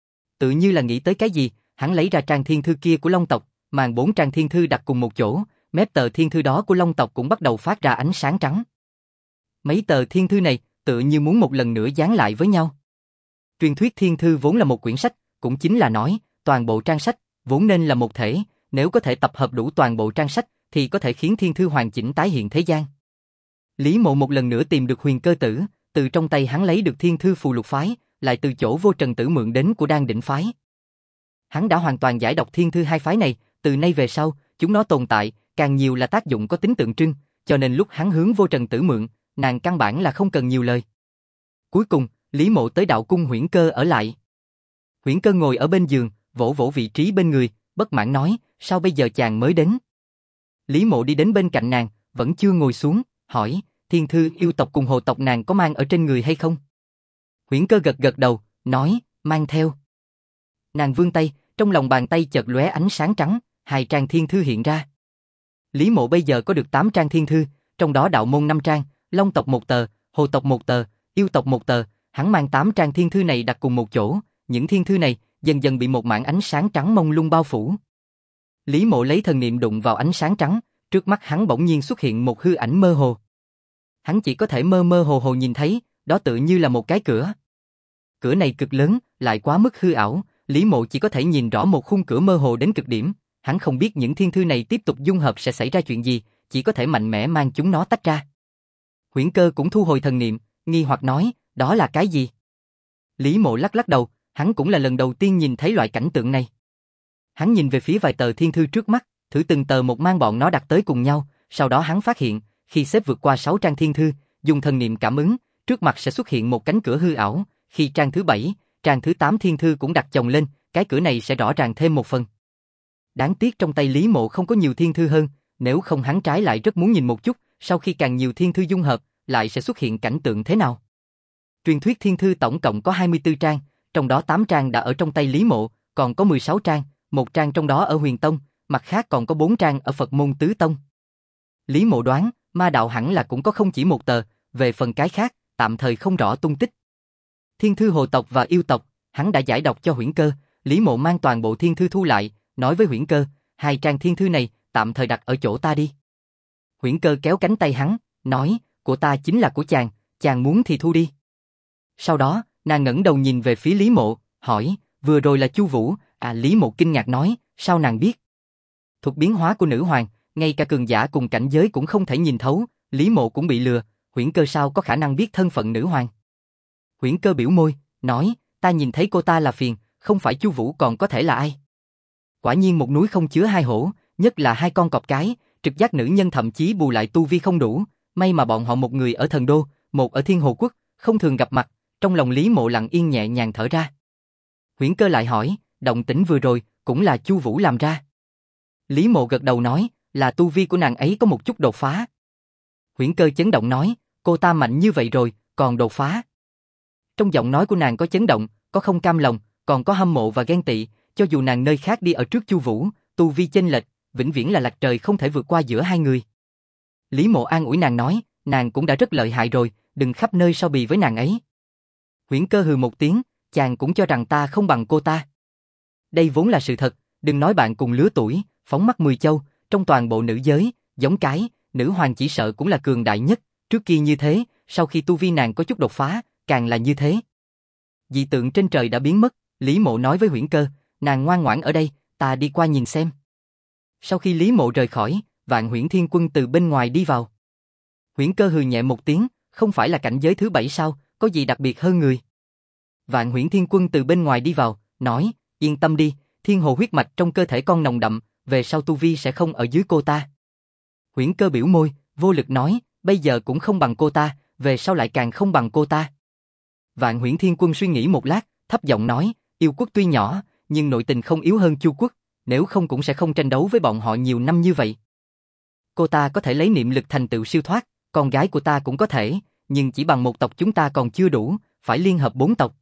Tự như là nghĩ tới cái gì, hắn lấy ra trang thiên thư kia của Long tộc, màn 4 trang thiên thư đặt cùng một chỗ, mép tờ thiên thư đó của Long tộc cũng bắt đầu phát ra ánh sáng trắng. Mấy tờ thiên thư này, tự như muốn một lần nữa dán lại với nhau. Truyền thuyết thiên thư vốn là một quyển sách, cũng chính là nói, toàn bộ trang sách vốn nên là một thể, nếu có thể tập hợp đủ toàn bộ trang sách thì có thể khiến thiên thư hoàn chỉnh tái hiện thế gian. Lý Mộ một lần nữa tìm được Huyền Cơ Tử, từ trong tay hắn lấy được thiên thư phù lục phái, lại từ chỗ Vô Trần Tử mượn đến của Đan Đỉnh phái. Hắn đã hoàn toàn giải đọc thiên thư hai phái này, từ nay về sau, chúng nó tồn tại, càng nhiều là tác dụng có tính tượng trưng, cho nên lúc hắn hướng Vô Trần Tử mượn, nàng căn bản là không cần nhiều lời. Cuối cùng, Lý Mộ tới đạo cung Huyễn Cơ ở lại. Huyễn Cơ ngồi ở bên giường, vỗ vỗ vị trí bên người, bất mãn nói, sao bây giờ chàng mới đến? Lý Mộ đi đến bên cạnh nàng, vẫn chưa ngồi xuống, hỏi, thiên thư yêu tộc cùng hồ tộc nàng có mang ở trên người hay không? Huyễn Cơ gật gật đầu, nói, mang theo. Nàng vươn tay, trong lòng bàn tay chợt lóe ánh sáng trắng, 2 trang thiên thư hiện ra. Lý Mộ bây giờ có được 8 trang thiên thư, trong đó đạo môn 5 trang, Long tộc 1 tờ, hồ tộc 1 tờ, yêu tộc 1 tờ, hắn mang 8 trang thiên thư này đặt cùng một chỗ, những thiên thư này dần dần bị một mảng ánh sáng trắng mông lung bao phủ. Lý Mộ lấy thần niệm đụng vào ánh sáng trắng, trước mắt hắn bỗng nhiên xuất hiện một hư ảnh mơ hồ. Hắn chỉ có thể mơ mơ hồ hồ nhìn thấy, đó tự như là một cái cửa. Cửa này cực lớn, lại quá mức hư ảo, Lý Mộ chỉ có thể nhìn rõ một khung cửa mơ hồ đến cực điểm, hắn không biết những thiên thư này tiếp tục dung hợp sẽ xảy ra chuyện gì, chỉ có thể mạnh mẽ mang chúng nó tách ra. Huyễn Cơ cũng thu hồi thần niệm, nghi hoặc nói, đó là cái gì? Lý Mộ lắc lắc đầu, hắn cũng là lần đầu tiên nhìn thấy loại cảnh tượng này. Hắn nhìn về phía vài tờ thiên thư trước mắt, thử từng tờ một mang bọn nó đặt tới cùng nhau, sau đó hắn phát hiện, khi xếp vượt qua 6 trang thiên thư, dùng thần niệm cảm ứng, trước mặt sẽ xuất hiện một cánh cửa hư ảo, khi trang thứ 7, trang thứ 8 thiên thư cũng đặt chồng lên, cái cửa này sẽ rõ ràng thêm một phần. Đáng tiếc trong tay Lý Mộ không có nhiều thiên thư hơn, nếu không hắn trái lại rất muốn nhìn một chút, sau khi càng nhiều thiên thư dung hợp, lại sẽ xuất hiện cảnh tượng thế nào. Truyền thuyết thiên thư tổng cộng có 24 trang, trong đó 8 trang đã ở trong tay Lý Mộ, còn có 16 trang, một trang trong đó ở Huyền Tông, mặt khác còn có 4 trang ở Phật môn Tứ Tông. Lý Mộ đoán, ma đạo hẳn là cũng có không chỉ một tờ, về phần cái khác, tạm thời không rõ tung tích. Thiên thư hồ tộc và yêu tộc, hắn đã giải đọc cho Huyễn Cơ, Lý Mộ mang toàn bộ thiên thư thu lại, nói với Huyễn Cơ, 2 trang thiên thư này, tạm thời đặt ở chỗ ta đi. Huyễn Cơ kéo cánh tay hắn, nói, của ta chính là của chàng, chàng muốn thì thu đi. Sau đó, nàng ngẩng đầu nhìn về phía Lý Mộ, hỏi, vừa rồi là Chu Vũ, Lý Mộ kinh ngạc nói, sao nàng biết? Thuật biến hóa của nữ hoàng, ngay cả cường giả cùng cảnh giới cũng không thể nhìn thấu, Lý Mộ cũng bị lừa, Huyễn Cơ sao có khả năng biết thân phận nữ hoàng? Huyễn Cơ biểu môi, nói, ta nhìn thấy cô ta là phiền, không phải Chu Vũ còn có thể là ai? Quả nhiên một núi không chứa hai hổ, nhất là hai con cọp cái, trực giác nữ nhân thậm chí bù lại tu vi không đủ, may mà bọn họ một người ở Thần Đô, một ở Thiên Hồ Quốc, không thường gặp mặt, trong lòng Lý Mộ lặng yên nhẹ nhàng thở ra. Huyễn Cơ lại hỏi, động tĩnh vừa rồi, cũng là Chu Vũ làm ra. Lý Mộ gật đầu nói, là tu vi của nàng ấy có một chút đột phá. Huyễn Cơ chấn động nói, cô ta mạnh như vậy rồi, còn đột phá. Trong giọng nói của nàng có chấn động, có không cam lòng, còn có hâm mộ và ghen tị, cho dù nàng nơi khác đi ở trước Chu Vũ, tu vi chênh lệch, vĩnh viễn là lệch trời không thể vượt qua giữa hai người. Lý Mộ an ủi nàng nói, nàng cũng đã rất lợi hại rồi, đừng khắp nơi so bì với nàng ấy. Huyễn Cơ hừ một tiếng, chàng cũng cho rằng ta không bằng cô ta. Đây vốn là sự thật, đừng nói bạn cùng lứa tuổi, phóng mắt 10 châu, trong toàn bộ nữ giới, giống cái, nữ hoàng chỉ sợ cũng là cường đại nhất, trước kia như thế, sau khi tu vi nàng có chút đột phá, càng là như thế. Dị tượng trên trời đã biến mất, Lý Mộ nói với Huyễn Cơ, nàng ngoan ngoãn ở đây, ta đi qua nhìn xem. Sau khi Lý Mộ rời khỏi, Vạn Huyễn Thiên Quân từ bên ngoài đi vào. Huyễn Cơ hừ nhẹ một tiếng, không phải là cảnh giới thứ 7 sao, có gì đặc biệt hơn người. Vạn Huyễn Thiên Quân từ bên ngoài đi vào, nói, yên tâm đi, thiên hồ huyết mạch trong cơ thể con nồng đậm, về sau tu vi sẽ không ở dưới cô ta. Huyễn Cơ biểu môi, vô lực nói, bây giờ cũng không bằng cô ta, về sau lại càng không bằng cô ta. Vạn Huyễn Thiên Quân suy nghĩ một lát, thấp giọng nói, yêu quốc tuy nhỏ, nhưng nội tình không yếu hơn Chu quốc, nếu không cũng sẽ không tranh đấu với bọn họ nhiều năm như vậy. Cô ta có thể lấy niệm lực thành tựu siêu thoát, con gái của ta cũng có thể, nhưng chỉ bằng một tộc chúng ta còn chưa đủ, phải liên hợp 4 tộc.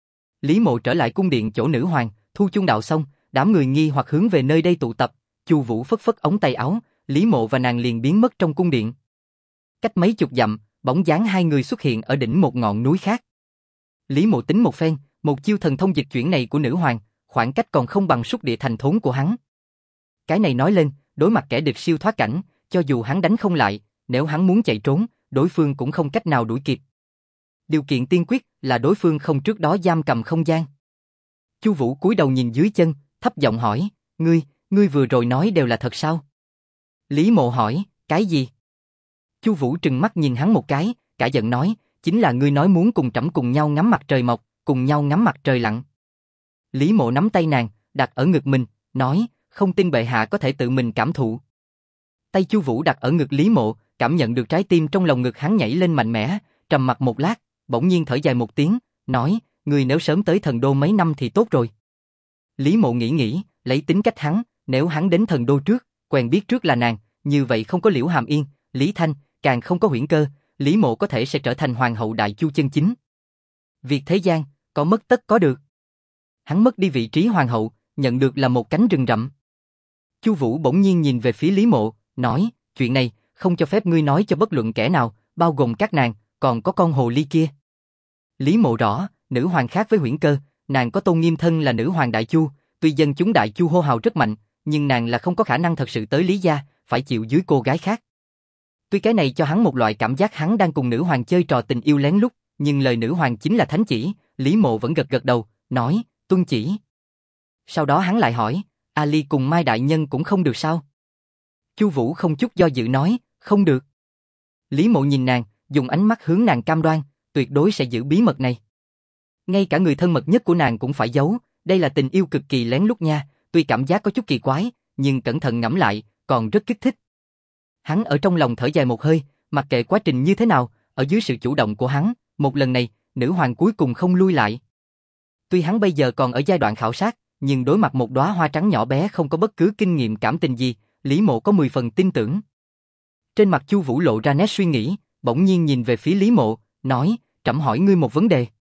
Lý Mộ trở lại cung điện chỗ nữ hoàng, thu chung đạo xong, đám người nghi hoặc hướng về nơi đây tụ tập, Chu Vũ phất phất ống tay áo, Lý Mộ và nàng liền biến mất trong cung điện. Cách mấy chục dặm, bóng dáng hai người xuất hiện ở đỉnh một ngọn núi khác. Lý Mộ tính một phen, một chiêu thần thông dịch chuyển này của nữ hoàng, khoảng cách còn không bằng xúc địa thành thốn của hắn. Cái này nói lên, đối mặt kẻ địch siêu thoát cảnh, cho dù hắn đánh không lại, nếu hắn muốn chạy trốn, đối phương cũng không cách nào đuổi kịp. Điều kiện tiên quyết là đối phương không trước đó giam cầm không gian. Chu Vũ cúi đầu nhìn dưới chân, thấp giọng hỏi, ngươi vừa rồi nói đều là thật sao? Lý Mộ hỏi, cái gì? Chu Vũ trừng mắt nhìn hắn một cái, cả giận nói, chính là ngươi nói muốn cùng trẫm cùng nhau ngắm mặt trời mọc, cùng nhau ngắm mặt trời lặn. Lý Mộ nắm tay nàng, đặt ở ngực mình, nói, không tin bệ hạ có thể tự mình cảm thụ. Tay Chu Vũ đặt ở ngực Lý Mộ, cảm nhận được trái tim trong lòng ngực hắn nhảy lên mạnh mẽ, trầm mặc một lát, bỗng nhiên thở dài một tiếng, nói, ngươi nếu sớm tới Thần Đô mấy năm thì tốt rồi. Lý Mộ nghĩ, lấy tính cách hắn, nếu hắn đến Thần Đô trước, quen biết trước là nàng, như vậy không có Liễu Hàm Yên, Lý Thanh, càng không có Huyễn Cơ, Lý Mộ có thể sẽ trở thành hoàng hậu đại Chu chân chính. Việc thế gian, có mất tất có được. Hắn mất đi vị trí hoàng hậu, nhận được là một cánh rừng rậm. Chu Vũ bỗng nhiên nhìn về phía Lý Mộ, nói, chuyện này không cho phép ngươi nói cho bất luận kẻ nào, bao gồm các nàng, còn có con hồ ly kia. Lý Mộ rõ, nữ hoàng khác với Huyễn Cơ, nàng có tôn nghiêm thân là nữ hoàng đại Chu, tuy dân chúng đại Chu hô hào rất mạnh, nhưng nàng là không có khả năng thật sự tới Lý gia, phải chịu dưới cô gái khác. Tuy cái này cho hắn một loại cảm giác hắn đang cùng nữ hoàng chơi trò tình yêu lén lút, nhưng lời nữ hoàng chính là thánh chỉ, Lý Mộ vẫn gật gật đầu, nói, tuân chỉ. Sau đó hắn lại hỏi, Ali cùng Mai đại nhân cũng không được sao? Chu Vũ không chút do dự nói, không được. Lý Mộ nhìn nàng, dùng ánh mắt hướng nàng cam đoan, tuyệt đối sẽ giữ bí mật này. Ngay cả người thân mật nhất của nàng cũng phải giấu, đây là tình yêu cực kỳ lén lút nha, tuy cảm giác có chút kỳ quái, nhưng cẩn thận ngẫm lại, còn rất kích thích. Hắn ở trong lòng thở dài một hơi, mặc kệ quá trình như thế nào, ở dưới sự chủ động của hắn, một lần này, nữ hoàng cuối cùng không lui lại. Tuy hắn bây giờ còn ở giai đoạn khảo sát, nhưng đối mặt một đóa hoa trắng nhỏ bé không có bất cứ kinh nghiệm cảm tình gì, Lý Mộ có 10 phần tin tưởng. Trên mặt Chu Vũ lộ ra nét suy nghĩ, bỗng nhiên nhìn về phía Lý Mộ, nói, trẫm hỏi ngươi một vấn đề.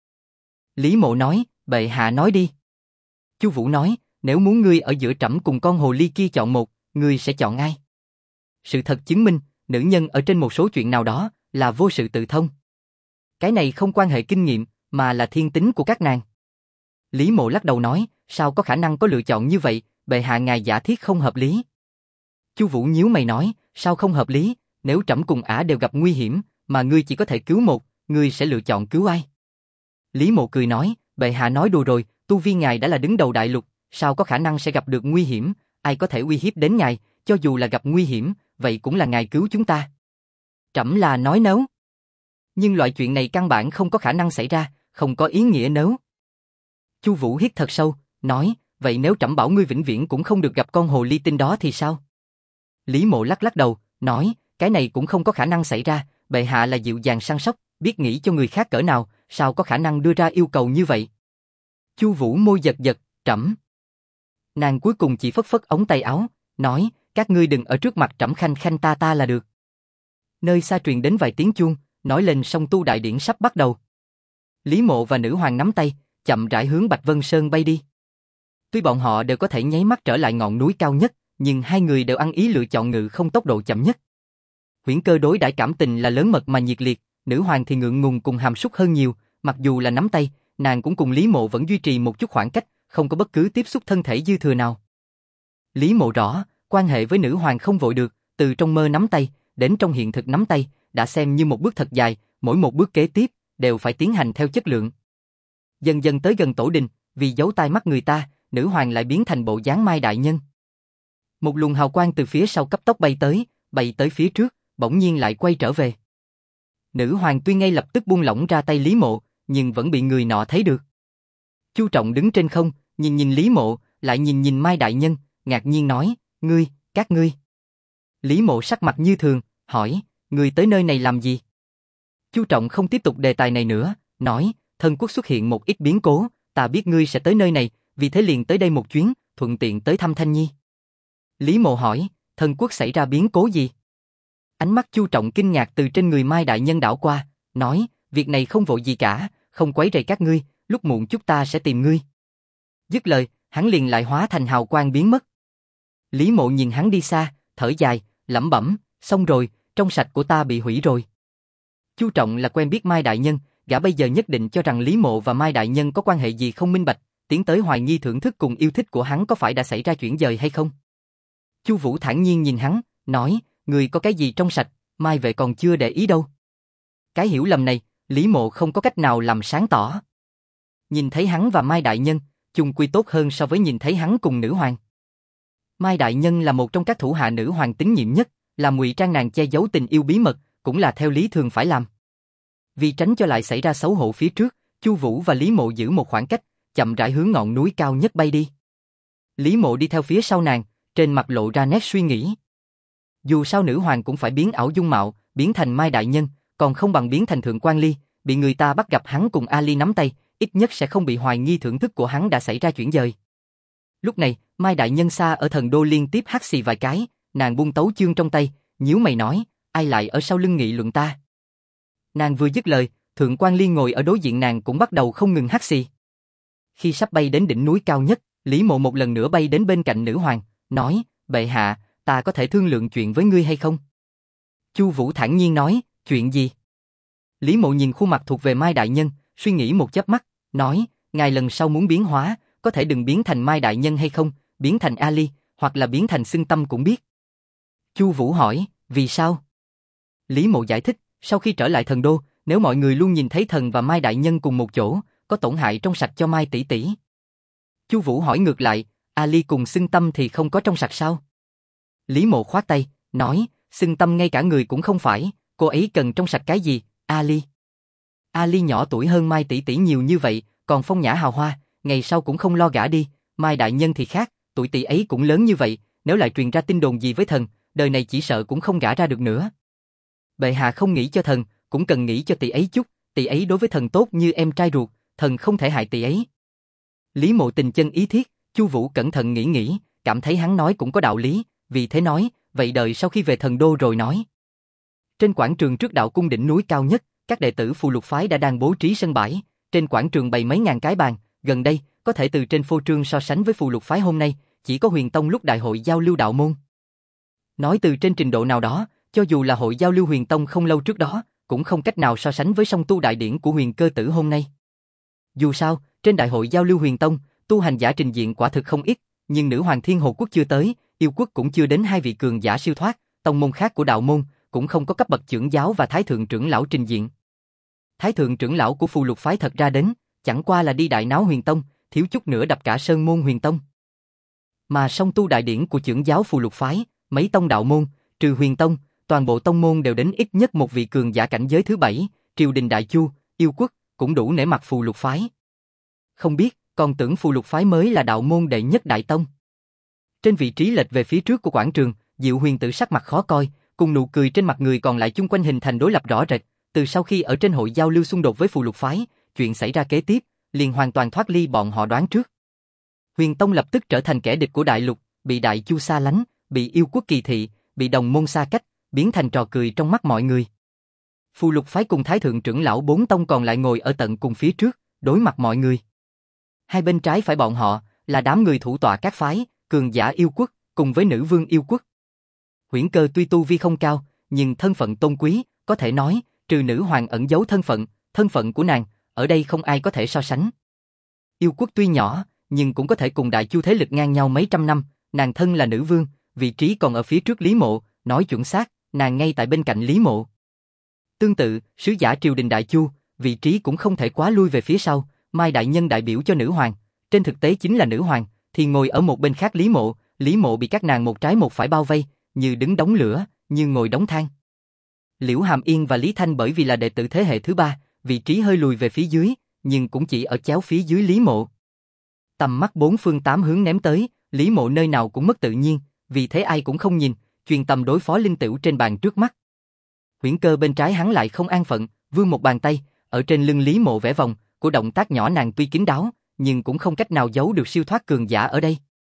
Lý Mộ nói, bệ hạ nói đi. Chu Vũ nói, nếu muốn ngươi ở giữa trẫm cùng con hồ ly kia chọn một, ngươi sẽ chọn ai? Sự thật chứng minh, nữ nhân ở trên một số chuyện nào đó, là vô sự tự thông. Cái này không quan hệ kinh nghiệm, mà là thiên tính của các nàng. Lý Mộ lắc đầu nói, sao có khả năng có lựa chọn như vậy, bệ hạ ngài giả thiết không hợp lý. Chu Vũ nhíu mày nói, sao không hợp lý, nếu trẫm cùng ả đều gặp nguy hiểm, mà ngươi chỉ có thể cứu một, ngươi sẽ lựa chọn cứu ai? Lý Mộ cười nói, bệ hạ nói đùa rồi, tu vi ngài đã là đứng đầu đại lục, sao có khả năng sẽ gặp được nguy hiểm, ai có thể uy hiếp đến ngài, cho dù là gặp nguy hiểm, vậy cũng là ngài cứu chúng ta. Trẫm là nói nếu. Nhưng loại chuyện này căn bản không có khả năng xảy ra, không có ý nghĩa nếu. Chu Vũ hít thật sâu, nói, vậy nếu trẫm bảo ngươi vĩnh viễn cũng không được gặp con hồ ly tinh đó thì sao? Lý Mộ lắc lắc đầu, nói, cái này cũng không có khả năng xảy ra, bệ hạ là dịu dàng săn sóc, biết nghĩ cho người khác cỡ nào, sao có khả năng đưa ra yêu cầu như vậy? Chu Vũ môi giật giật, trẫm. Nàng cuối cùng chỉ phất phất ống tay áo, nói, các ngươi đừng ở trước mặt trẫm khanh khanh ta là được. Nơi xa truyền đến vài tiếng chuông, nói lên song tu đại điển sắp bắt đầu. Lý Mộ và nữ hoàng nắm tay, chậm rãi hướng Bạch Vân Sơn bay đi. Tuy bọn họ đều có thể nháy mắt trở lại ngọn núi cao nhất, nhưng hai người đều ăn ý lựa chọn ngự không tốc độ chậm nhất. Huyễn Cơ đối đãi cảm tình là lớn mật mà nhiệt liệt, nữ hoàng thì ngượng ngùng cùng hàm súc hơn nhiều, mặc dù là nắm tay, nàng cũng cùng Lý Mộ vẫn duy trì một chút khoảng cách, không có bất cứ tiếp xúc thân thể dư thừa nào. Lý Mộ rõ, quan hệ với nữ hoàng không vội được, từ trong mơ nắm tay, đến trong hiện thực nắm tay, đã xem như một bước thật dài, mỗi một bước kế tiếp, đều phải tiến hành theo chất lượng. Dần dần tới gần tổ đình, vì giấu tai mắt người ta, nữ hoàng lại biến thành bộ dáng Mai Đại Nhân. Một luồng hào quang từ phía sau cấp tốc bay tới phía trước, bỗng nhiên lại quay trở về. Nữ hoàng tuy ngay lập tức buông lỏng ra tay Lý Mộ, nhưng vẫn bị người nọ thấy được. Chu Trọng đứng trên không, nhìn Lý Mộ, lại nhìn Mai Đại Nhân, ngạc nhiên nói, các ngươi. Lý Mộ sắc mặt như thường, hỏi, ngươi tới nơi này làm gì? Chu Trọng không tiếp tục đề tài này nữa, nói, thân quốc xuất hiện một ít biến cố, ta biết ngươi sẽ tới nơi này, vì thế liền tới đây một chuyến, thuận tiện tới thăm Thanh Nhi. Lý Mộ hỏi, thân quốc xảy ra biến cố gì? Ánh mắt Chu Trọng kinh ngạc từ trên người Mai Đại Nhân đảo qua, nói, việc này không vội gì cả, không quấy rầy các ngươi, lúc muộn chút ta sẽ tìm ngươi. Dứt lời, hắn liền lại hóa thành hào quang biến mất. Lý Mộ nhìn hắn đi xa, thở dài, lẩm bẩm, xong rồi, trong sạch của ta bị hủy rồi. Chu Trọng là quen biết Mai Đại Nhân, gã bây giờ nhất định cho rằng Lý Mộ và Mai Đại Nhân có quan hệ gì không minh bạch, tiến tới hoài nghi thưởng thức cùng yêu thích của hắn có phải đã xảy ra chuyển dời hay không. Chu Vũ thản nhiên nhìn hắn, nói, người có cái gì trong sạch, Mai vệ còn chưa để ý đâu. Cái hiểu lầm này, Lý Mộ không có cách nào làm sáng tỏ. Nhìn thấy hắn và Mai Đại Nhân, chung quy tốt hơn so với nhìn thấy hắn cùng nữ hoàng. Mai Đại Nhân là một trong các thủ hạ nữ hoàng tín nhiệm nhất, là ngụy trang nàng che giấu tình yêu bí mật, cũng là theo lý thường phải làm. Vì tránh cho lại xảy ra xấu hổ phía trước, Chu Vũ và Lý Mộ giữ một khoảng cách, chậm rãi hướng ngọn núi cao nhất bay đi. Lý Mộ đi theo phía sau nàng, trên mặt lộ ra nét suy nghĩ. Dù sao nữ hoàng cũng phải biến ảo dung mạo, biến thành Mai Đại Nhân, còn không bằng biến thành Thượng Quan Ly, bị người ta bắt gặp hắn cùng Ali nắm tay, ít nhất sẽ không bị hoài nghi thưởng thức của hắn đã xảy ra chuyển dời. Lúc này, Mai Đại Nhân xa ở Thần Đô liên tiếp hắt xì vài cái, nàng buông tấu chương trong tay, nhíu mày nói, ai lại ở sau lưng nghị luận ta? Nàng vừa dứt lời, Thượng Quan Ly ngồi ở đối diện nàng cũng bắt đầu không ngừng hắt xì. Khi sắp bay đến đỉnh núi cao nhất, Lý Mộ một lần nữa bay đến bên cạnh nữ hoàng, nói, bệ hạ, ta có thể thương lượng chuyện với ngươi hay không? Chu Vũ thản nhiên nói, chuyện gì? Lý Mộ nhìn khuôn mặt thuộc về Mai Đại Nhân, suy nghĩ một chớp mắt, nói, ngài lần sau muốn biến hóa, có thể đừng biến thành Mai Đại Nhân hay không, biến thành Ali, hoặc là biến thành Xưng Tâm cũng biết. Chu Vũ hỏi, vì sao? Lý Mộ giải thích, sau khi trở lại Thần Đô, nếu mọi người luôn nhìn thấy thần và Mai Đại Nhân cùng một chỗ, có tổn hại trong sạch cho Mai tỷ tỷ. Chu Vũ hỏi ngược lại, Ali cùng Xưng Tâm thì không có trong sạch sao? Lý Mộ khoát tay, nói, Xưng Tâm ngay cả người cũng không phải, cô ấy cần trong sạch cái gì, Ali. Ali nhỏ tuổi hơn Mai tỷ tỷ nhiều như vậy, còn phong nhã hào hoa, ngày sau cũng không lo gả đi, Mai Đại Nhân thì khác, tuổi tỷ ấy cũng lớn như vậy, nếu lại truyền ra tin đồn gì với thần, đời này chỉ sợ cũng không gả ra được nữa. Bệ hạ không nghĩ cho thần, cũng cần nghĩ cho tỷ ấy chút, tỷ ấy đối với thần tốt như em trai ruột, thần không thể hại tỷ ấy. Lý Mộ tình chân ý thiết, Chu Vũ cẩn thận nghĩ, cảm thấy hắn nói cũng có đạo lý, vì thế nói, vậy đợi sau khi về Thần Đô rồi nói. Trên quảng trường trước đạo cung đỉnh núi cao nhất, các đệ tử Phù Lục phái đã đang bố trí sân bãi, trên quảng trường bày mấy ngàn cái bàn, gần đây, có thể từ trên phô trương so sánh với Phù Lục phái hôm nay, chỉ có Huyền Tông lúc đại hội giao lưu đạo môn. Nói từ trên trình độ nào đó, cho dù là hội giao lưu Huyền Tông không lâu trước đó, cũng không cách nào so sánh với song tu đại điển của Huyền Cơ Tử hôm nay. Dù sao, trên đại hội giao lưu Huyền Tông, tu hành giả trình diện quả thực không ít, nhưng nữ hoàng Thiên Hồ quốc chưa tới, yêu quốc cũng chưa đến hai vị cường giả siêu thoát, tông môn khác của đạo môn cũng không có cấp bậc trưởng giáo và thái thượng trưởng lão trình diện. Thái thượng trưởng lão của phù lục phái thật ra đến, chẳng qua là đi đại náo Huyền Tông, thiếu chút nữa đập cả sơn môn Huyền Tông. Mà song tu đại điển của trưởng giáo phù lục phái, mấy tông đạo môn, trừ Huyền Tông, toàn bộ tông môn đều đến ít nhất một vị cường giả cảnh giới thứ 7, triều đình đại chu, yêu quốc, cũng đủ nể mặt phù lục phái. Không biết, còn tưởng phù lục phái mới là đạo môn đệ nhất đại tông. Trên vị trí lệch về phía trước của quảng trường, Diệu Huyền Tử sắc mặt khó coi, cùng nụ cười trên mặt người còn lại chung quanh hình thành đối lập rõ rệt. Từ sau khi ở trên hội giao lưu xung đột với phù lục phái, chuyện xảy ra kế tiếp, liền hoàn toàn thoát ly bọn họ đoán trước. Huyền Tông lập tức trở thành kẻ địch của đại lục, bị đại chu xa lánh, bị yêu quốc kỳ thị, bị đồng môn xa cách, biến thành trò cười trong mắt mọi người. Phù lục phái cùng thái thượng trưởng lão 4 tông còn lại ngồi ở tận cùng phía trước, đối mặt mọi người. Hai bên trái phải bọn họ là đám người thủ tọa các phái, cường giả yêu quốc, cùng với nữ vương yêu quốc. Huyễn Cơ tuy tu vi không cao, nhưng thân phận tôn quý, có thể nói, trừ nữ hoàng ẩn giấu thân phận của nàng, ở đây không ai có thể so sánh. Yêu quốc tuy nhỏ, nhưng cũng có thể cùng đại chu thế lực ngang nhau mấy trăm năm, nàng thân là nữ vương, vị trí còn ở phía trước Lý Mộ, nói chuẩn xác, nàng ngay tại bên cạnh Lý Mộ. Tương tự, sứ giả triều đình đại chu, vị trí cũng không thể quá lui về phía sau, Mai đại nhân đại biểu cho nữ hoàng, trên thực tế chính là nữ hoàng, thì ngồi ở một bên khác Lý Mộ bị các nàng một trái một phải bao vây, như đứng đống lửa, như ngồi đống than. Liễu Hàm Yên và Lý Thanh bởi vì là đệ tử thế hệ thứ 3, vị trí hơi lùi về phía dưới, nhưng cũng chỉ ở chéo phía dưới Lý Mộ. Tầm mắt 4 phương 8 hướng ném tới, Lý Mộ nơi nào cũng mất tự nhiên, vì thế ai cũng không nhìn, chuyên tâm đối phó linh tửu trên bàn trước mắt. Huyễn Cơ bên trái hắn lại không an phận, vươn một bàn tay, ở trên lưng Lý Mộ vẽ vòng, của động tác nhỏ nàng tuy kín đáo, nhưng cũng không cách nào giấu được siêu thoát cường giả ở đây.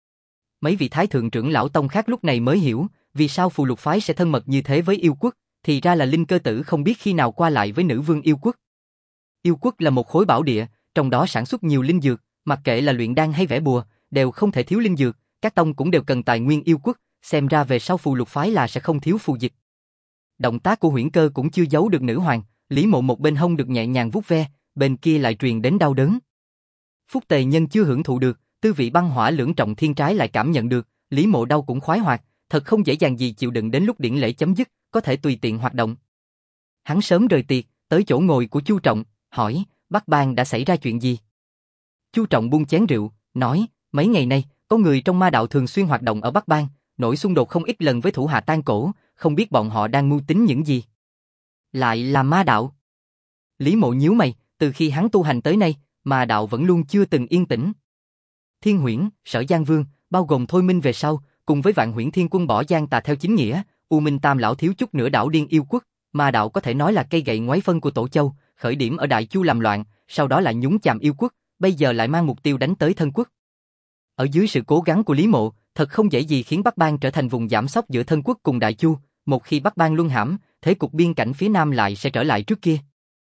Mấy vị thái thượng trưởng lão tông khác lúc này mới hiểu, vì sao phù lục phái sẽ thân mật như thế với yêu quốc, thì ra là Linh Cơ Tử không biết khi nào qua lại với nữ vương yêu quốc. Yêu quốc là một khối bảo địa, trong đó sản xuất nhiều linh dược, mặc kệ là luyện đan hay vẽ bùa, đều không thể thiếu linh dược, các tông cũng đều cần tài nguyên yêu quốc, xem ra về sau phù lục phái là sẽ không thiếu phù dịch. Động tác của Huyễn Cơ cũng chưa giấu được nữ hoàng, Lý Mộ một bên hông được nhẹ nhàng vuốt ve, bên kia lại truyền đến đau đớn. Phúc Tề Nhân chưa hưởng thụ được, tư vị băng hỏa lưỡng trọng thiên trái lại cảm nhận được, Lý Mộ đau cũng khoái hoạt, thật không dễ dàng gì chịu đựng đến lúc điển lễ chấm dứt, có thể tùy tiện hoạt động. Hắn sớm rời tiệc, tới chỗ ngồi của Chu Trọng, hỏi, Bắc Bang đã xảy ra chuyện gì? Chu Trọng buông chén rượu, nói, mấy ngày nay, có người trong ma đạo thường xuyên hoạt động ở Bắc Bang, nổi xung đột không ít lần với thủ hạ Tan Cổ, không biết bọn họ đang mưu tính những gì. Lại là ma đạo. Lý Mộ nhíu mày, từ khi hắn tu hành tới nay, ma đạo vẫn luôn chưa từng yên tĩnh. Thiên Huyễn, Sở Giang Vương, bao gồm Thôi Minh về sau, cùng với Vạn Huyễn Thiên Quân bỏ Giang Tà theo chính nghĩa, U Minh Tam lão thiếu chút nữa đảo điên yêu quốc, ma đạo có thể nói là cây gậy ngoáy phân của Tổ Châu, khởi điểm ở Đại Chu làm loạn, sau đó lại nhúng chàm yêu quốc, bây giờ lại mang mục tiêu đánh tới thân quốc. Ở dưới sự cố gắng của Lý Mộ, thật không dễ gì khiến Bắc Bang trở thành vùng giảm sóc giữa thân quốc cùng Đại Chu, một khi Bắc Bang luân hãm, thế cục biên cảnh phía Nam lại sẽ trở lại trước kia.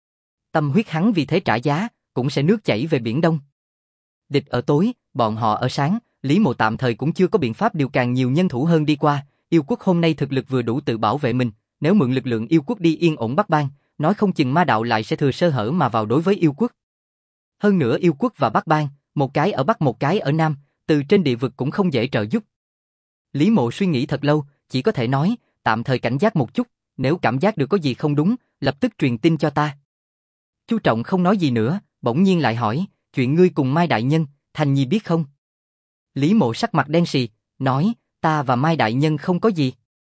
Tâm huyết hắn vì thế trả giá, cũng sẽ nước chảy về biển Đông. Địch ở tối, bọn họ ở sáng, Lý Mộ tạm thời cũng chưa có biện pháp điều càng nhiều nhân thủ hơn đi qua, yêu quốc hôm nay thực lực vừa đủ tự bảo vệ mình, nếu mượn lực lượng yêu quốc đi yên ổn Bắc Bang, nói không chừng ma đạo lại sẽ thừa sơ hở mà vào đối với yêu quốc. Hơn nữa yêu quốc và Bắc Bang, một cái ở Bắc một cái ở Nam, từ trên địa vực cũng không dễ trợ giúp. Lý Mộ suy nghĩ thật lâu, chỉ có thể nói, tạm thời cảnh giác một chút, nếu cảm giác được có gì không đúng, lập tức truyền tin cho ta. Chu Trọng không nói gì nữa, bỗng nhiên lại hỏi, chuyện ngươi cùng Mai Đại Nhân, Thành Nhi biết không? Lý Mộ sắc mặt đen sì, nói, ta và Mai Đại Nhân không có gì.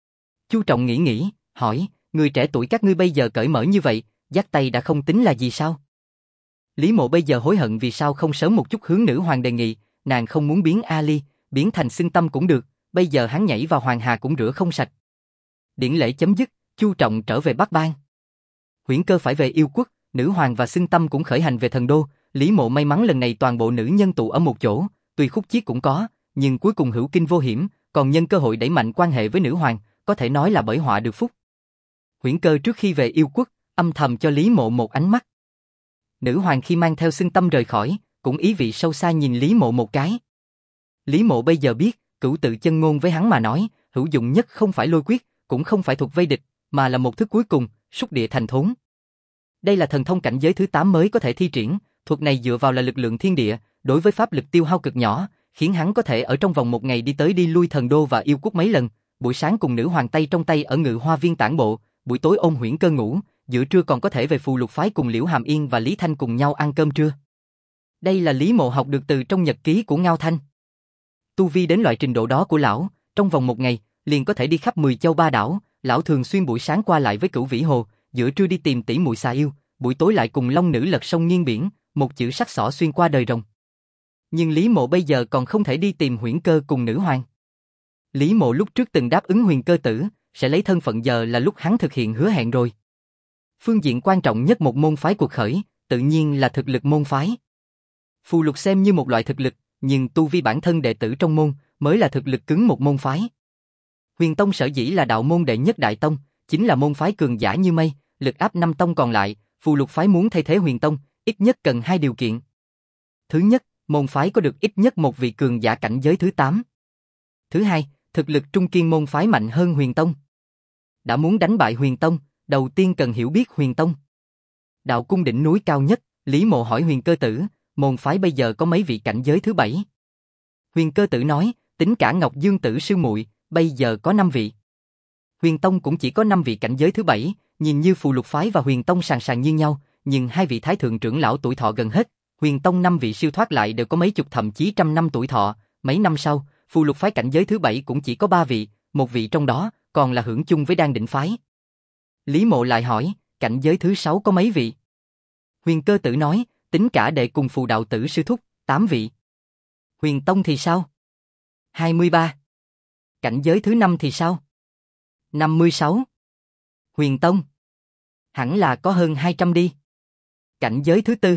Chu Trọng nghĩ, hỏi, người trẻ tuổi các ngươi bây giờ cởi mở như vậy, dắt tay đã không tính là gì sao? Lý Mộ bây giờ hối hận vì sao không sớm một chút hướng nữ hoàng đề nghị, nàng không muốn biến Ali, biến thành Sinh Tâm cũng được, bây giờ hắn nhảy vào Hoàng Hà cũng rửa không sạch. Điển lễ chấm dứt, Chu Trọng trở về Bắc Bang. Huyễn Cơ phải về yêu quốc, nữ hoàng và Sinh Tâm cũng khởi hành về thần đô, Lý Mộ may mắn lần này toàn bộ nữ nhân tụ ở một chỗ, tuy khúc chiết cũng có, nhưng cuối cùng hữu kinh vô hiểm, còn nhân cơ hội đẩy mạnh quan hệ với nữ hoàng, có thể nói là bởi họa được phúc. Huyễn Cơ trước khi về yêu quốc, âm thầm cho Lý Mộ một ánh mắt. Nữ hoàng khi mang theo Sinh Tâm rời khỏi, cũng ý vị sâu xa nhìn Lý Mộ một cái. Lý Mộ bây giờ biết, cửu tự chân ngôn với hắn mà nói, hữu dụng nhất không phải lôi quyết, cũng không phải thuộc vây địch, mà là một thức cuối cùng, xúc địa thành thốn. Đây là thần thông cảnh giới thứ 8 mới có thể thi triển, thuật này dựa vào là lực lượng thiên địa, đối với pháp lực tiêu hao cực nhỏ, khiến hắn có thể ở trong vòng một ngày đi tới đi lui thần đô và yêu quốc mấy lần, buổi sáng cùng nữ hoàng tay trong tay ở Ngự Hoa Viên tản bộ, buổi tối ôm Huyễn Cơ ngủ, giữa trưa còn có thể về phù lục phái cùng Liễu Hàm Yên và Lý Thanh cùng nhau ăn cơm trưa. Đây là Lý Mộ học được từ trong nhật ký của Ngao Thanh. Tu vi đến loại trình độ đó của lão, trong vòng một ngày, liền có thể đi khắp 10 châu ba đảo, lão thường xuyên buổi sáng qua lại với Cửu Vĩ Hồ, giữa trưa đi tìm tỷ muội xà yêu, buổi tối lại cùng long nữ lật sông nghiêng biển, một chữ sắc sỏ xuyên qua đời rồng. Nhưng Lý Mộ bây giờ còn không thể đi tìm Huyễn Cơ cùng nữ hoàng. Lý Mộ lúc trước từng đáp ứng Huyền Cơ Tử, sẽ lấy thân phận, giờ là lúc hắn thực hiện hứa hẹn rồi. Phương diện quan trọng nhất một môn phái cuộc khởi, tự nhiên là thực lực môn phái. Phù lục xem như một loại thực lực, nhưng tu vi bản thân đệ tử trong môn mới là thực lực cứng một môn phái. Huyền Tông sở dĩ là đạo môn đệ nhất đại tông, chính là môn phái cường giả như mây, lực áp 5 tông còn lại. Phù lục phái muốn thay thế Huyền Tông, ít nhất cần 2 điều kiện. Thứ nhất, môn phái có được ít nhất một vị cường giả cảnh giới thứ 8. Thứ hai, thực lực trung kiên môn phái mạnh hơn Huyền Tông. Đã muốn đánh bại Huyền Tông, đầu tiên cần hiểu biết Huyền Tông. Đạo cung đỉnh núi cao nhất, Lý Mộ hỏi Huyền Cơ Tử, môn phái bây giờ có mấy vị cảnh giới thứ 7? Huyền Cơ Tử nói, tính cả Ngọc Dương Tử sư muội, bây giờ có 5 vị. Huyền Tông cũng chỉ có 5 vị cảnh giới thứ 7, nhìn như phù lục phái và Huyền Tông sàn sàn như nhau, nhưng 2 vị thái thượng trưởng lão tuổi thọ gần hết, Huyền Tông 5 vị siêu thoát lại đều có mấy chục thậm chí trăm năm tuổi thọ, mấy năm sau, phù lục phái cảnh giới thứ 7 cũng chỉ có 3 vị, một vị trong đó còn là hưởng chung với Đan Đỉnh phái. Lý Mộ lại hỏi, cảnh giới thứ 6 có mấy vị? Huyền Cơ Tử nói, tính cả đệ cùng phù đạo tử sư thúc, 8 vị. Huyền Tông thì sao? 23. Cảnh giới thứ 5 thì sao? 56. Huyền Tông? Hẳn là có hơn 200 đi. Cảnh giới thứ 4.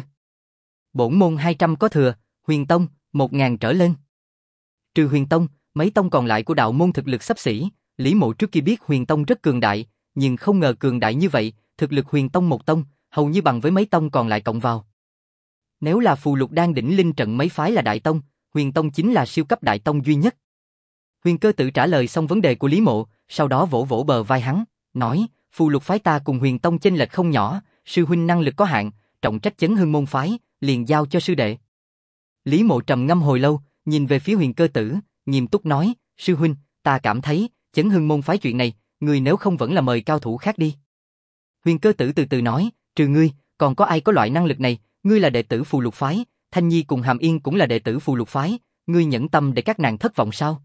Bổn môn 200 có thừa, Huyền Tông, 1000 trở lên. Trừ Huyền Tông, mấy tông còn lại của đạo môn thực lực xấp xỉ, Lý Mộ trước khi biết Huyền Tông rất cường đại, nhưng không ngờ cường đại như vậy, thực lực Huyền Tông một tông, hầu như bằng với mấy tông còn lại cộng vào. Nếu là phù lục đan đỉnh linh trận mấy phái là đại tông, Huyền Tông chính là siêu cấp đại tông duy nhất. Huyền Cơ Tử trả lời xong vấn đề của Lý Mộ, sau đó vỗ vỗ bờ vai hắn, nói, phù lục phái ta cùng Huyền Tông chênh lệch không nhỏ, sư huynh năng lực có hạn, trọng trách chấn hưng môn phái, liền giao cho sư đệ. Lý Mộ trầm ngâm hồi lâu, nhìn về phía Huyền Cơ Tử, nghiêm túc nói, sư huynh, ta cảm thấy, chấn hưng môn phái chuyện này, người nếu không vẫn là mời cao thủ khác đi. Huyền Cơ Tử từ từ nói, trừ ngươi, còn có ai có loại năng lực này, ngươi là đệ tử phù lục phái, Thanh Nhi cùng Hàm Yên cũng là đệ tử phù lục phái, ngươi nhẫn tâm để các nàng thất vọng sao?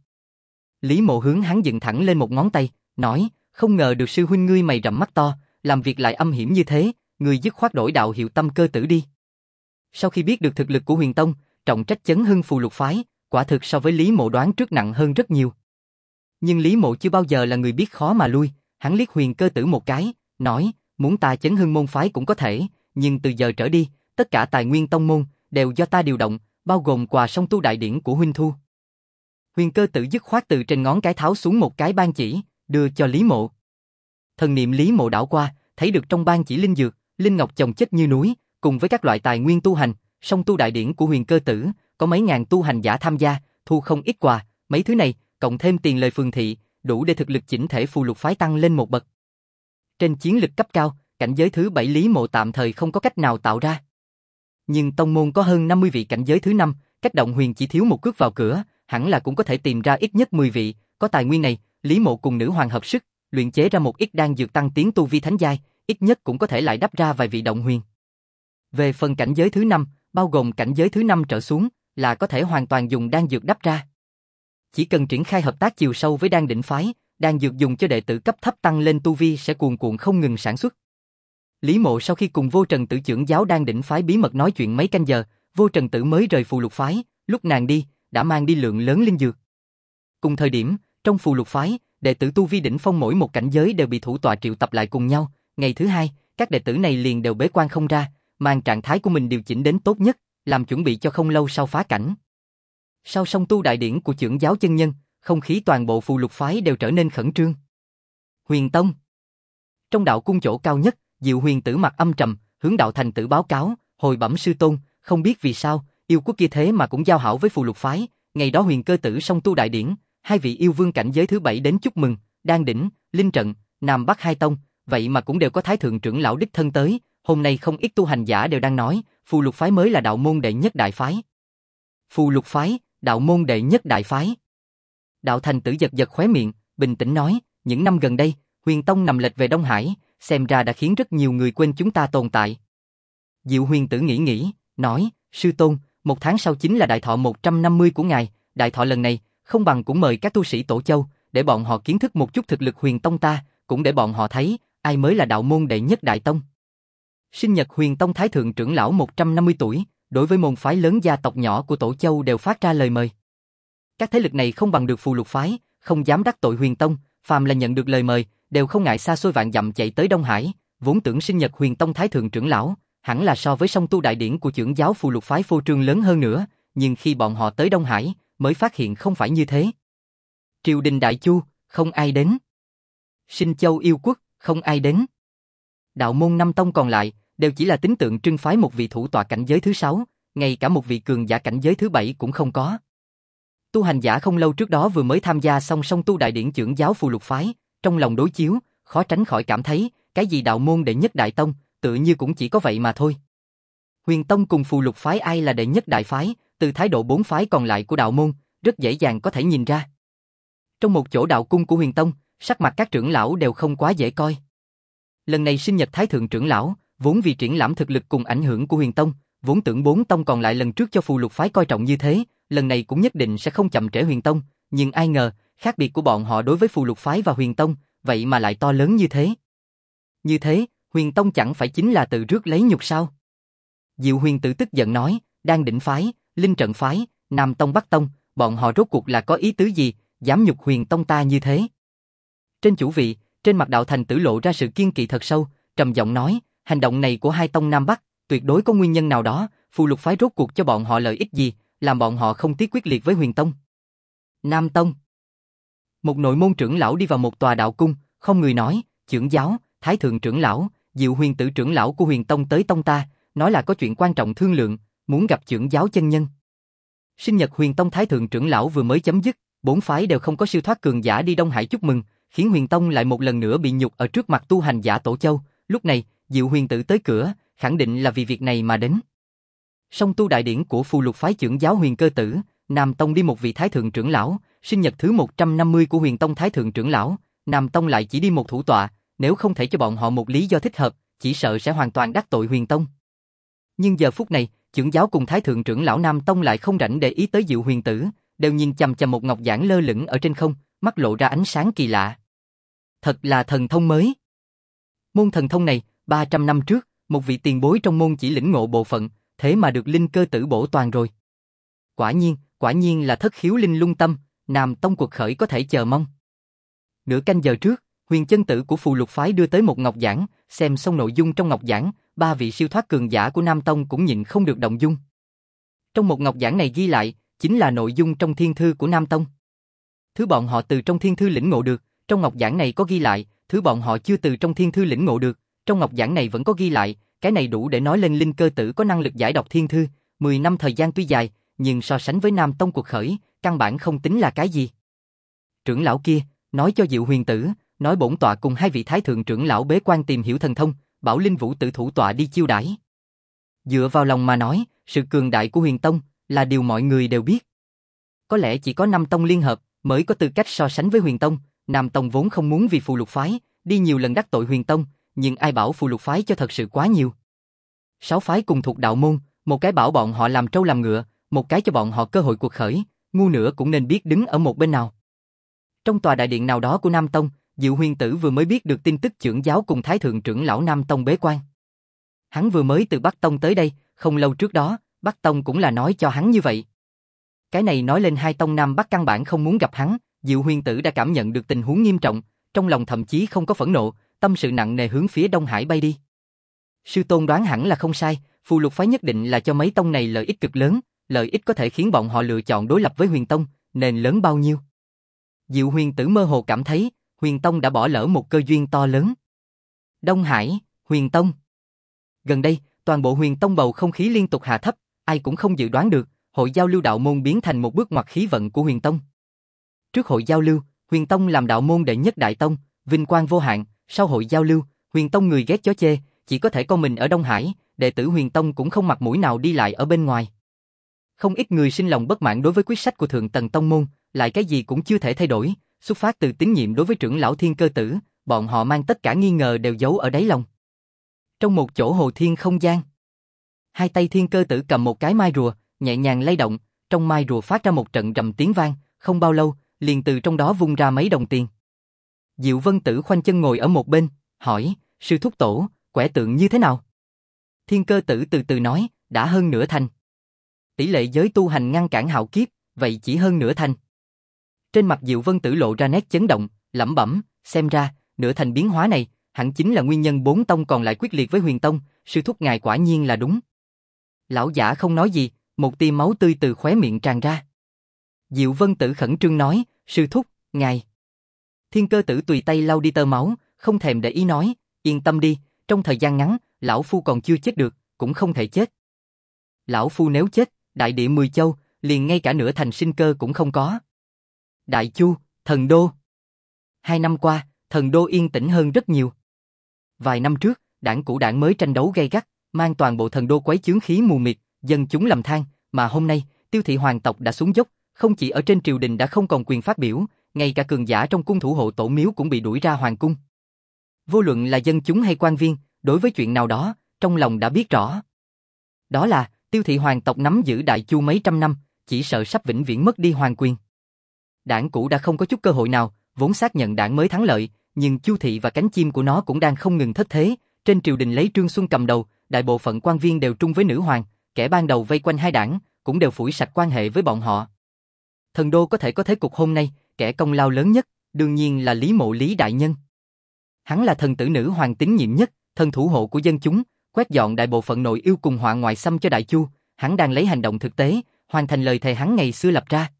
Lý Mộ hướng hắn dựng thẳng lên một ngón tay, nói, không ngờ được sư huynh ngươi mày rậm mắt to, làm việc lại âm hiểm như thế, ngươi dứt khoát đổi đạo hiệu Tâm Cơ Tử đi. Sau khi biết được thực lực của Huyền Tông, trọng trách chấn hưng phù lục phái, quả thực so với Lý Mộ đoán trước nặng hơn rất nhiều. Nhưng Lý Mộ chưa bao giờ là người biết khó mà lui, hắn liếc Huyền Cơ Tử một cái, nói, muốn ta chấn hưng môn phái cũng có thể, nhưng từ giờ trở đi, tất cả tài nguyên tông môn đều do ta điều động, bao gồm quà song tu đại điển của huynh thu. Huyền Cơ Tử dứt khoát từ trên ngón cái tháo xuống một cái ban chỉ, đưa cho Lý Mộ. Thần niệm Lý Mộ đảo qua, thấy được trong ban chỉ linh dược, linh ngọc chồng chất như núi, cùng với các loại tài nguyên tu hành, song tu đại điển của Huyền Cơ Tử, có mấy ngàn tu hành giả tham gia, thu không ít quà, mấy thứ này, cộng thêm tiền lời phường thị, đủ để thực lực chỉnh thể phù lục phái tăng lên một bậc. Trên chiến lực cấp cao, cảnh giới thứ 7 Lý Mộ tạm thời không có cách nào tạo ra. Nhưng tông môn có hơn 50 vị cảnh giới thứ 5, cách động huyền chỉ thiếu một cước vào cửa, hẳn là cũng có thể tìm ra ít nhất 10 vị, có tài nguyên này, Lý Mộ cùng nữ hoàng hợp sức, luyện chế ra một ít đan dược tăng tiến tu vi thánh giai, ít nhất cũng có thể lại đắp ra vài vị động huyền. Về phần cảnh giới thứ 5, bao gồm cảnh giới thứ 5 trở xuống, là có thể hoàn toàn dùng đan dược đắp ra. Chỉ cần triển khai hợp tác chiều sâu với Đan Đỉnh phái, đan dược dùng cho đệ tử cấp thấp tăng lên tu vi sẽ cuồn cuộn không ngừng sản xuất. Lý Mộ sau khi cùng Vô Trần Tử trưởng giáo Đan Đỉnh phái bí mật nói chuyện mấy canh giờ, Vô Trần Tử mới rời phù lục phái, lúc nàng đi, đã mang đi lượng lớn linh dược. Cùng thời điểm, trong phù lục phái, đệ tử tu vi đỉnh phong mỗi một cảnh giới đều bị thủ tọa triệu tập lại cùng nhau, ngày thứ hai, các đệ tử này liền đều bế quan không ra, mang trạng thái của mình điều chỉnh đến tốt nhất, làm chuẩn bị cho không lâu sau phá cảnh. Sau song tu đại điển của trưởng giáo chân nhân, không khí toàn bộ phù lục phái đều trở nên khẩn trương. Huyền Tông. Trong đạo cung chỗ cao nhất, Diệu Huyền Tử mặt âm trầm, hướng đạo thành tử báo cáo, hồi bẩm sư tôn, không biết vì sao, yêu quốc kia thế mà cũng giao hảo với phù lục phái, ngày đó Huyền Cơ Tử song tu đại điển, 2 vị yêu vương cảnh giới thứ 7 đến chúc mừng, Đan Đỉnh, Linh Trận, Nam Bắc hai tông, vậy mà cũng đều có thái thượng trưởng lão đích thân tới, hôm nay không ít tu hành giả đều đang nói, phù lục phái mới là đạo môn đệ nhất đại phái. Phù lục phái, đạo môn đệ nhất đại phái. Đạo thành tử giật giật khóe miệng, bình tĩnh nói, những năm gần đây, Huyền Tông nằm lệch về Đông Hải, xem ra đã khiến rất nhiều người quên chúng ta tồn tại. Diệu Huyền Tử nghĩ, nói, sư tôn, 1 tháng sau chính là đại thọ 150 của ngài, đại thọ lần này, không bằng cũng mời các tu sĩ Tổ Châu, để bọn họ kiến thức một chút thực lực Huyền Tông ta, cũng để bọn họ thấy, ai mới là đạo môn đệ nhất đại tông. Sinh nhật Huyền Tông Thái Thượng trưởng lão 150 tuổi, đối với môn phái lớn gia tộc nhỏ của Tổ Châu đều phát ra lời mời. Các thế lực này không bằng được Phù Lục phái, không dám đắc tội Huyền Tông, phàm là nhận được lời mời, đều không ngại xa xôi vạn dặm chạy tới Đông Hải, vốn tưởng sinh nhật Huyền Tông Thái Thượng trưởng lão, hẳn là so với song tu đại điển của trưởng giáo Phù Lục phái phô trương lớn hơn nữa, nhưng khi bọn họ tới Đông Hải, mới phát hiện không phải như thế. Triều đình Đại Chu, không ai đến. Sinh Châu Yêu Quốc, không ai đến. Đạo môn 5 tông còn lại, đều chỉ là tính tượng trưng phái một vị thủ tọa cảnh giới thứ 6, ngay cả một vị cường giả cảnh giới thứ 7 cũng không có. Tu hành giả không lâu trước đó vừa mới tham gia xong song tu đại điển trưởng giáo Phù Lục phái, trong lòng đối chiếu, khó tránh khỏi cảm thấy, cái gì đạo môn đệ nhất đại tông, tự như cũng chỉ có vậy mà thôi. Huyền Tông cùng Phù Lục phái ai là đệ nhất đại phái, từ thái độ 4 phái còn lại của đạo môn, rất dễ dàng có thể nhìn ra. Trong một chỗ đạo cung của Huyền Tông, sắc mặt các trưởng lão đều không quá dễ coi. Lần này sinh nhật Thái Thượng trưởng lão, vốn vì triển lãm thực lực cùng ảnh hưởng của Huyền Tông, vốn tưởng 4 tông còn lại lần trước cho Phù Lục phái coi trọng như thế, lần này cũng nhất định sẽ không chậm trễ Huyền Tông, nhưng ai ngờ, khác biệt của bọn họ đối với Phù Lục phái và Huyền Tông, vậy mà lại to lớn như thế. Như thế, Huyền Tông chẳng phải chính là tự rước lấy nhục sao? Diệu Huyền Tử tức giận nói, Đan Đỉnh phái, Linh Trận phái, Nam Tông Bắc Tông, bọn họ rốt cuộc là có ý tứ gì, dám nhục Huyền Tông ta như thế? Trên chủ vị, trên mặt Đạo Thành Tử lộ ra sự kiên kỵ thật sâu, trầm giọng nói, hành động này của hai tông Nam Bắc, tuyệt đối có nguyên nhân nào đó, Phù Lục phái rốt cuộc cho bọn họ lợi ích gì, làm bọn họ không tiếc quyết liệt với Huyền Tông. Nam Tông. Một nội môn trưởng lão đi vào một tòa đạo cung, không người nói, trưởng giáo, Thái Thượng trưởng lão, Diệu Huyền Tử trưởng lão của Huyền Tông tới tông ta, nói là có chuyện quan trọng thương lượng, muốn gặp trưởng giáo chân nhân. Sinh nhật Huyền Tông Thái Thượng trưởng lão vừa mới chấm dứt, 4 phái đều không có siêu thoát cường giả đi Đông Hải chúc mừng, khiến Huyền Tông lại một lần nữa bị nhục ở trước mặt tu hành giả Tổ Châu. Lúc này, Diệu Huyền Tử tới cửa, khẳng định là vì việc này mà đến. Song tu đại điển của Phù Lục phái trưởng giáo Huyền Cơ Tử, Nam Tông đi một vị Thái Thượng trưởng lão, sinh nhật thứ 150 của Huyền Tông Thái Thượng trưởng lão, Nam Tông lại chỉ đi một thủ tọa, nếu không thể cho bọn họ một lý do thích hợp, chỉ sợ sẽ hoàn toàn đắc tội Huyền Tông. Nhưng giờ phút này, trưởng giáo cùng Thái Thượng trưởng lão Nam Tông lại không rảnh để ý tới Diệu Huyền Tử, đều nhìn chằm chằm một ngọc giản lơ lửng ở trên không, mắt lộ ra ánh sáng kỳ lạ. Thật là thần thông mới. Môn thần thông này, 300 năm trước, một vị tiền bối trong môn chỉ lĩnh ngộ bộ phận, thế mà được Linh Cơ Tử bổ toàn rồi. Quả nhiên là thất khiếu linh lung tâm, Nam Tông cuộc khởi có thể chờ mong. Nửa canh giờ trước, Huyền Chân Tử của Phù Lục phái đưa tới một ngọc giản, xem xong nội dung trong ngọc giản, 3 vị siêu thoát cường giả của Nam Tông cũng nhịn không được động dung. Trong một ngọc giản này ghi lại, chính là nội dung trong thiên thư của Nam Tông. Thứ bọn họ từ trong thiên thư lĩnh ngộ được, trong ngọc giản này có ghi lại, thứ bọn họ chưa từ trong thiên thư lĩnh ngộ được, trong ngọc giản này vẫn có ghi lại, cái này đủ để nói lên Linh Cơ Tử có năng lực giải đọc thiên thư, 10 năm thời gian tuy dài, nhưng so sánh với Nam Tông cuộc khởi, căn bản không tính là cái gì. Trưởng lão kia, nói cho Diệu Huyền Tử, nói bổn tọa cùng 2 vị Thái Thượng trưởng lão bế quan tìm hiểu thần thông, bảo Linh Vũ tự thủ tọa đi chiêu đãi. Dựa vào lòng mà nói, sự cường đại của Huyền Tông là điều mọi người đều biết. Có lẽ chỉ có Nam Tông liên hợp mới có tư cách so sánh với Huyền Tông. Nam Tông vốn không muốn vì Phù Lục phái đi nhiều lần đắc tội Huyền Tông, nhưng ai bảo Phù Lục phái cho thật sự quá nhiều. 6 phái cùng thuộc đạo môn, một cái bảo bọn họ làm trâu làm ngựa, một cái cho bọn họ cơ hội cuộc khởi, ngu nữa cũng nên biết đứng ở một bên nào. Trong tòa đại điện nào đó của Nam Tông, Diệu Huyền Tử vừa mới biết được tin tức trưởng giáo cùng Thái Thượng trưởng lão Nam Tông bế quan. Hắn vừa mới từ Bắc Tông tới đây, không lâu trước đó, Bắc Tông cũng là nói cho hắn như vậy. Cái này nói lên 2 tông Nam Bắc căn bản không muốn gặp hắn, Diệu Huyền Tử đã cảm nhận được tình huống nghiêm trọng, trong lòng thậm chí không có phẫn nộ, tâm sự nặng nề hướng phía Đông Hải bay đi. Sư tôn đoán hẳn là không sai, Phù Lục phái nhất định là cho mấy tông này lợi ích cực lớn, lợi ích có thể khiến bọn họ lựa chọn đối lập với Huyền Tông, nên lớn bao nhiêu. Diệu Huyền Tử mơ hồ cảm thấy, Huyền Tông đã bỏ lỡ một cơ duyên to lớn. Đông Hải, Huyền Tông. Gần đây, toàn bộ Huyền Tông bầu không khí liên tục hạ thấp, ai cũng không dự đoán được, hội giao lưu đạo môn biến thành một bước ngoặt khí vận của Huyền Tông. Trước hội giao lưu, Huyền Tông làm đạo môn đệ nhất đại tông, vinh quang vô hạn, sau hội giao lưu, Huyền Tông người ghét chó chê, chỉ có thể con mình ở Đông Hải, đệ tử Huyền Tông cũng không mặt mũi nào đi lại ở bên ngoài. Không ít người sinh lòng bất mãn đối với quyết sách của Thượng Tầng Tông môn, lại cái gì cũng chưa thể thay đổi, xuất phát từ tín nhiệm đối với trưởng lão Thiên Cơ Tử, bọn họ mang tất cả nghi ngờ đều giấu ở đáy lòng. Trong một chỗ hồ thiên không gian, hai tay Thiên Cơ Tử cầm một cái mai rùa, nhẹ nhàng lay động, trong mai rùa phát ra một trận rầm tiếng vang, không bao lâu, liền từ trong đó vung ra mấy đồng tiền. Diệu Vân Tử khoanh chân ngồi ở một bên, hỏi, sư thúc tổ, quẻ tượng như thế nào? Thiên Cơ Tử từ từ nói, đã hơn nửa thành. Tỷ lệ giới tu hành ngăn cản hạo kiếp, vậy chỉ hơn nửa thành. Trên mặt Diệu Vân Tử lộ ra nét chấn động, lẩm bẩm, xem ra, nửa thành biến hóa này, hẳn chính là nguyên nhân bốn tông còn lại quyết liệt với Huyền Tông, sư thúc ngài quả nhiên là đúng. Lão giả không nói gì, một tia máu tươi từ khóe miệng tràn ra. Diệu Vân Tử khẩn trương nói, sư thúc, ngài. Thiên Cơ Tử tùy tay lau đi tơ máu, không thèm để ý nói, yên tâm đi, trong thời gian ngắn, lão phu còn chưa chết được, cũng không thể chết. Lão phu nếu chết, đại địa 10 châu, liền ngay cả nửa thành sinh cơ cũng không có. Đại Chu, Thần Đô. 2 năm qua, Thần Đô yên tĩnh hơn rất nhiều. Vài năm trước, đảng cũ đảng mới tranh đấu gay gắt, mang toàn bộ Thần Đô quấy chướng khí mù mịt, dân chúng lầm than, mà hôm nay, Tiêu thị hoàng tộc đã xuống dốc, không chỉ ở trên triều đình đã không còn quyền phát biểu, ngay cả cường giả trong cung thủ hộ tổ miếu cũng bị đuổi ra hoàng cung. Vô luận là dân chúng hay quan viên, đối với chuyện nào đó, trong lòng đã biết rõ. Đó là, Tiêu thị hoàng tộc nắm giữ Đại Chu mấy trăm năm, chỉ sợ sắp vĩnh viễn mất đi hoàng quyền. Đảng cũ đã không có chút cơ hội nào, vốn xác nhận đảng mới thắng lợi, nhưng Chu thị và cánh chim của nó cũng đang không ngừng thất thế. Trên triều đình lấy Trương Xuân cầm đầu, đại bộ phận quan viên đều trung với nữ hoàng, kẻ ban đầu vây quanh hai đảng, cũng đều phủi sạch quan hệ với bọn họ. Thần Đô có thể có thế cục hôm nay, kẻ công lao lớn nhất, đương nhiên là Lý Mộ Lý đại nhân. Hắn là thần tử nữ hoàng tín nhiệm nhất, thần thủ hộ của dân chúng, quét dọn đại bộ phận nội yêu cùng họa ngoại xâm cho Đại Chu, hắn đang lấy hành động thực tế, hoàn thành lời thề hắn ngày xưa lập ra.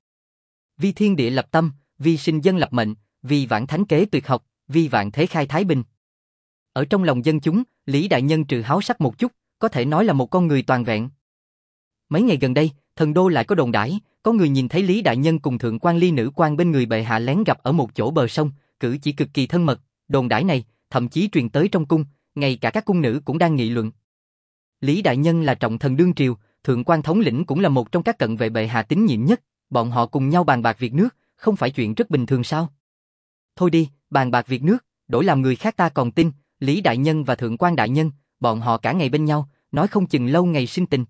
Vì thiên địa lập tâm, vì sinh dân lập mệnh, vì vãn thánh kế tuyệt học, vì vạn thế khai thái bình. Ở trong lòng dân chúng, Lý đại nhân trừ háo sắc một chút, có thể nói là một con người toàn vẹn. Mấy ngày gần đây, Thần Đô lại có đồn đãi, có người nhìn thấy Lý đại nhân cùng thượng quan Ly nữ quan bên người bệ hạ lén gặp ở một chỗ bờ sông, cử chỉ cực kỳ thân mật. Đồn đãi này thậm chí truyền tới trong cung, ngay cả các cung nữ cũng đang nghị luận. Lý đại nhân là trọng thần đương triều, thượng quan thống lĩnh cũng là một trong các cận vệ bệ hạ tín nhiệm nhất, bọn họ cùng nhau bàn bạc việc nước, không phải chuyện rất bình thường sao? Thôi đi, bàn bạc việc nước, đổi làm người khác ta còn tin, Lý đại nhân và thượng quan đại nhân, bọn họ cả ngày bên nhau, nói không chừng lâu ngày sinh tình.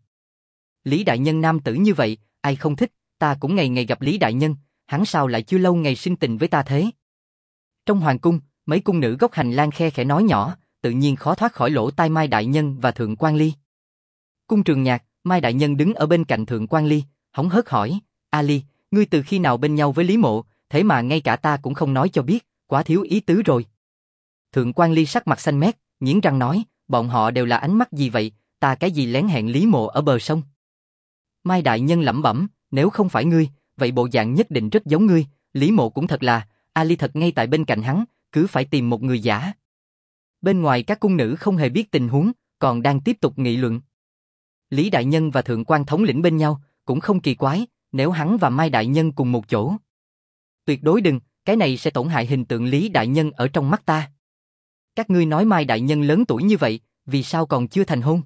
Lý đại nhân nam tử như vậy, ai không thích, ta cũng ngày ngày gặp Lý đại nhân, hắn sao lại chưa lâu ngày sinh tình với ta thế? Trong hoàng cung, mấy cung nữ góc hành lang khe khẽ nói nhỏ, tự nhiên khó thoát khỏi lỗ tai Mai đại nhân và thượng quan Ly. Cung Trường Nhạc, Mai đại nhân đứng ở bên cạnh thượng quan Ly, hóng hớt hỏi, A Ly, ngươi từ khi nào bên nhau với Lý Mộ, thế mà ngay cả ta cũng không nói cho biết, quá thiếu ý tứ rồi. Thượng quan Ly sắc mặt xanh mét, nghiến răng nói, bọn họ đều là ánh mắt gì vậy, ta cái gì lén hẹn Lý Mộ ở bờ sông. Mai đại nhân lẩm bẩm, nếu không phải ngươi, vậy bộ dạng nhất định rất giống ngươi, Lý Mộ cũng thật là, A Ly thật ngay tại bên cạnh hắn, cứ phải tìm một người giả. Bên ngoài các cung nữ không hề biết tình huống, còn đang tiếp tục nghị luận. Lý đại nhân và thượng quan thống lĩnh bên nhau, cũng không kỳ quái, nếu hắn và Mai đại nhân cùng một chỗ. Tuyệt đối đừng, cái này sẽ tổn hại hình tượng Lý đại nhân ở trong mắt ta. Các ngươi nói Mai đại nhân lớn tuổi như vậy, vì sao còn chưa thành hôn?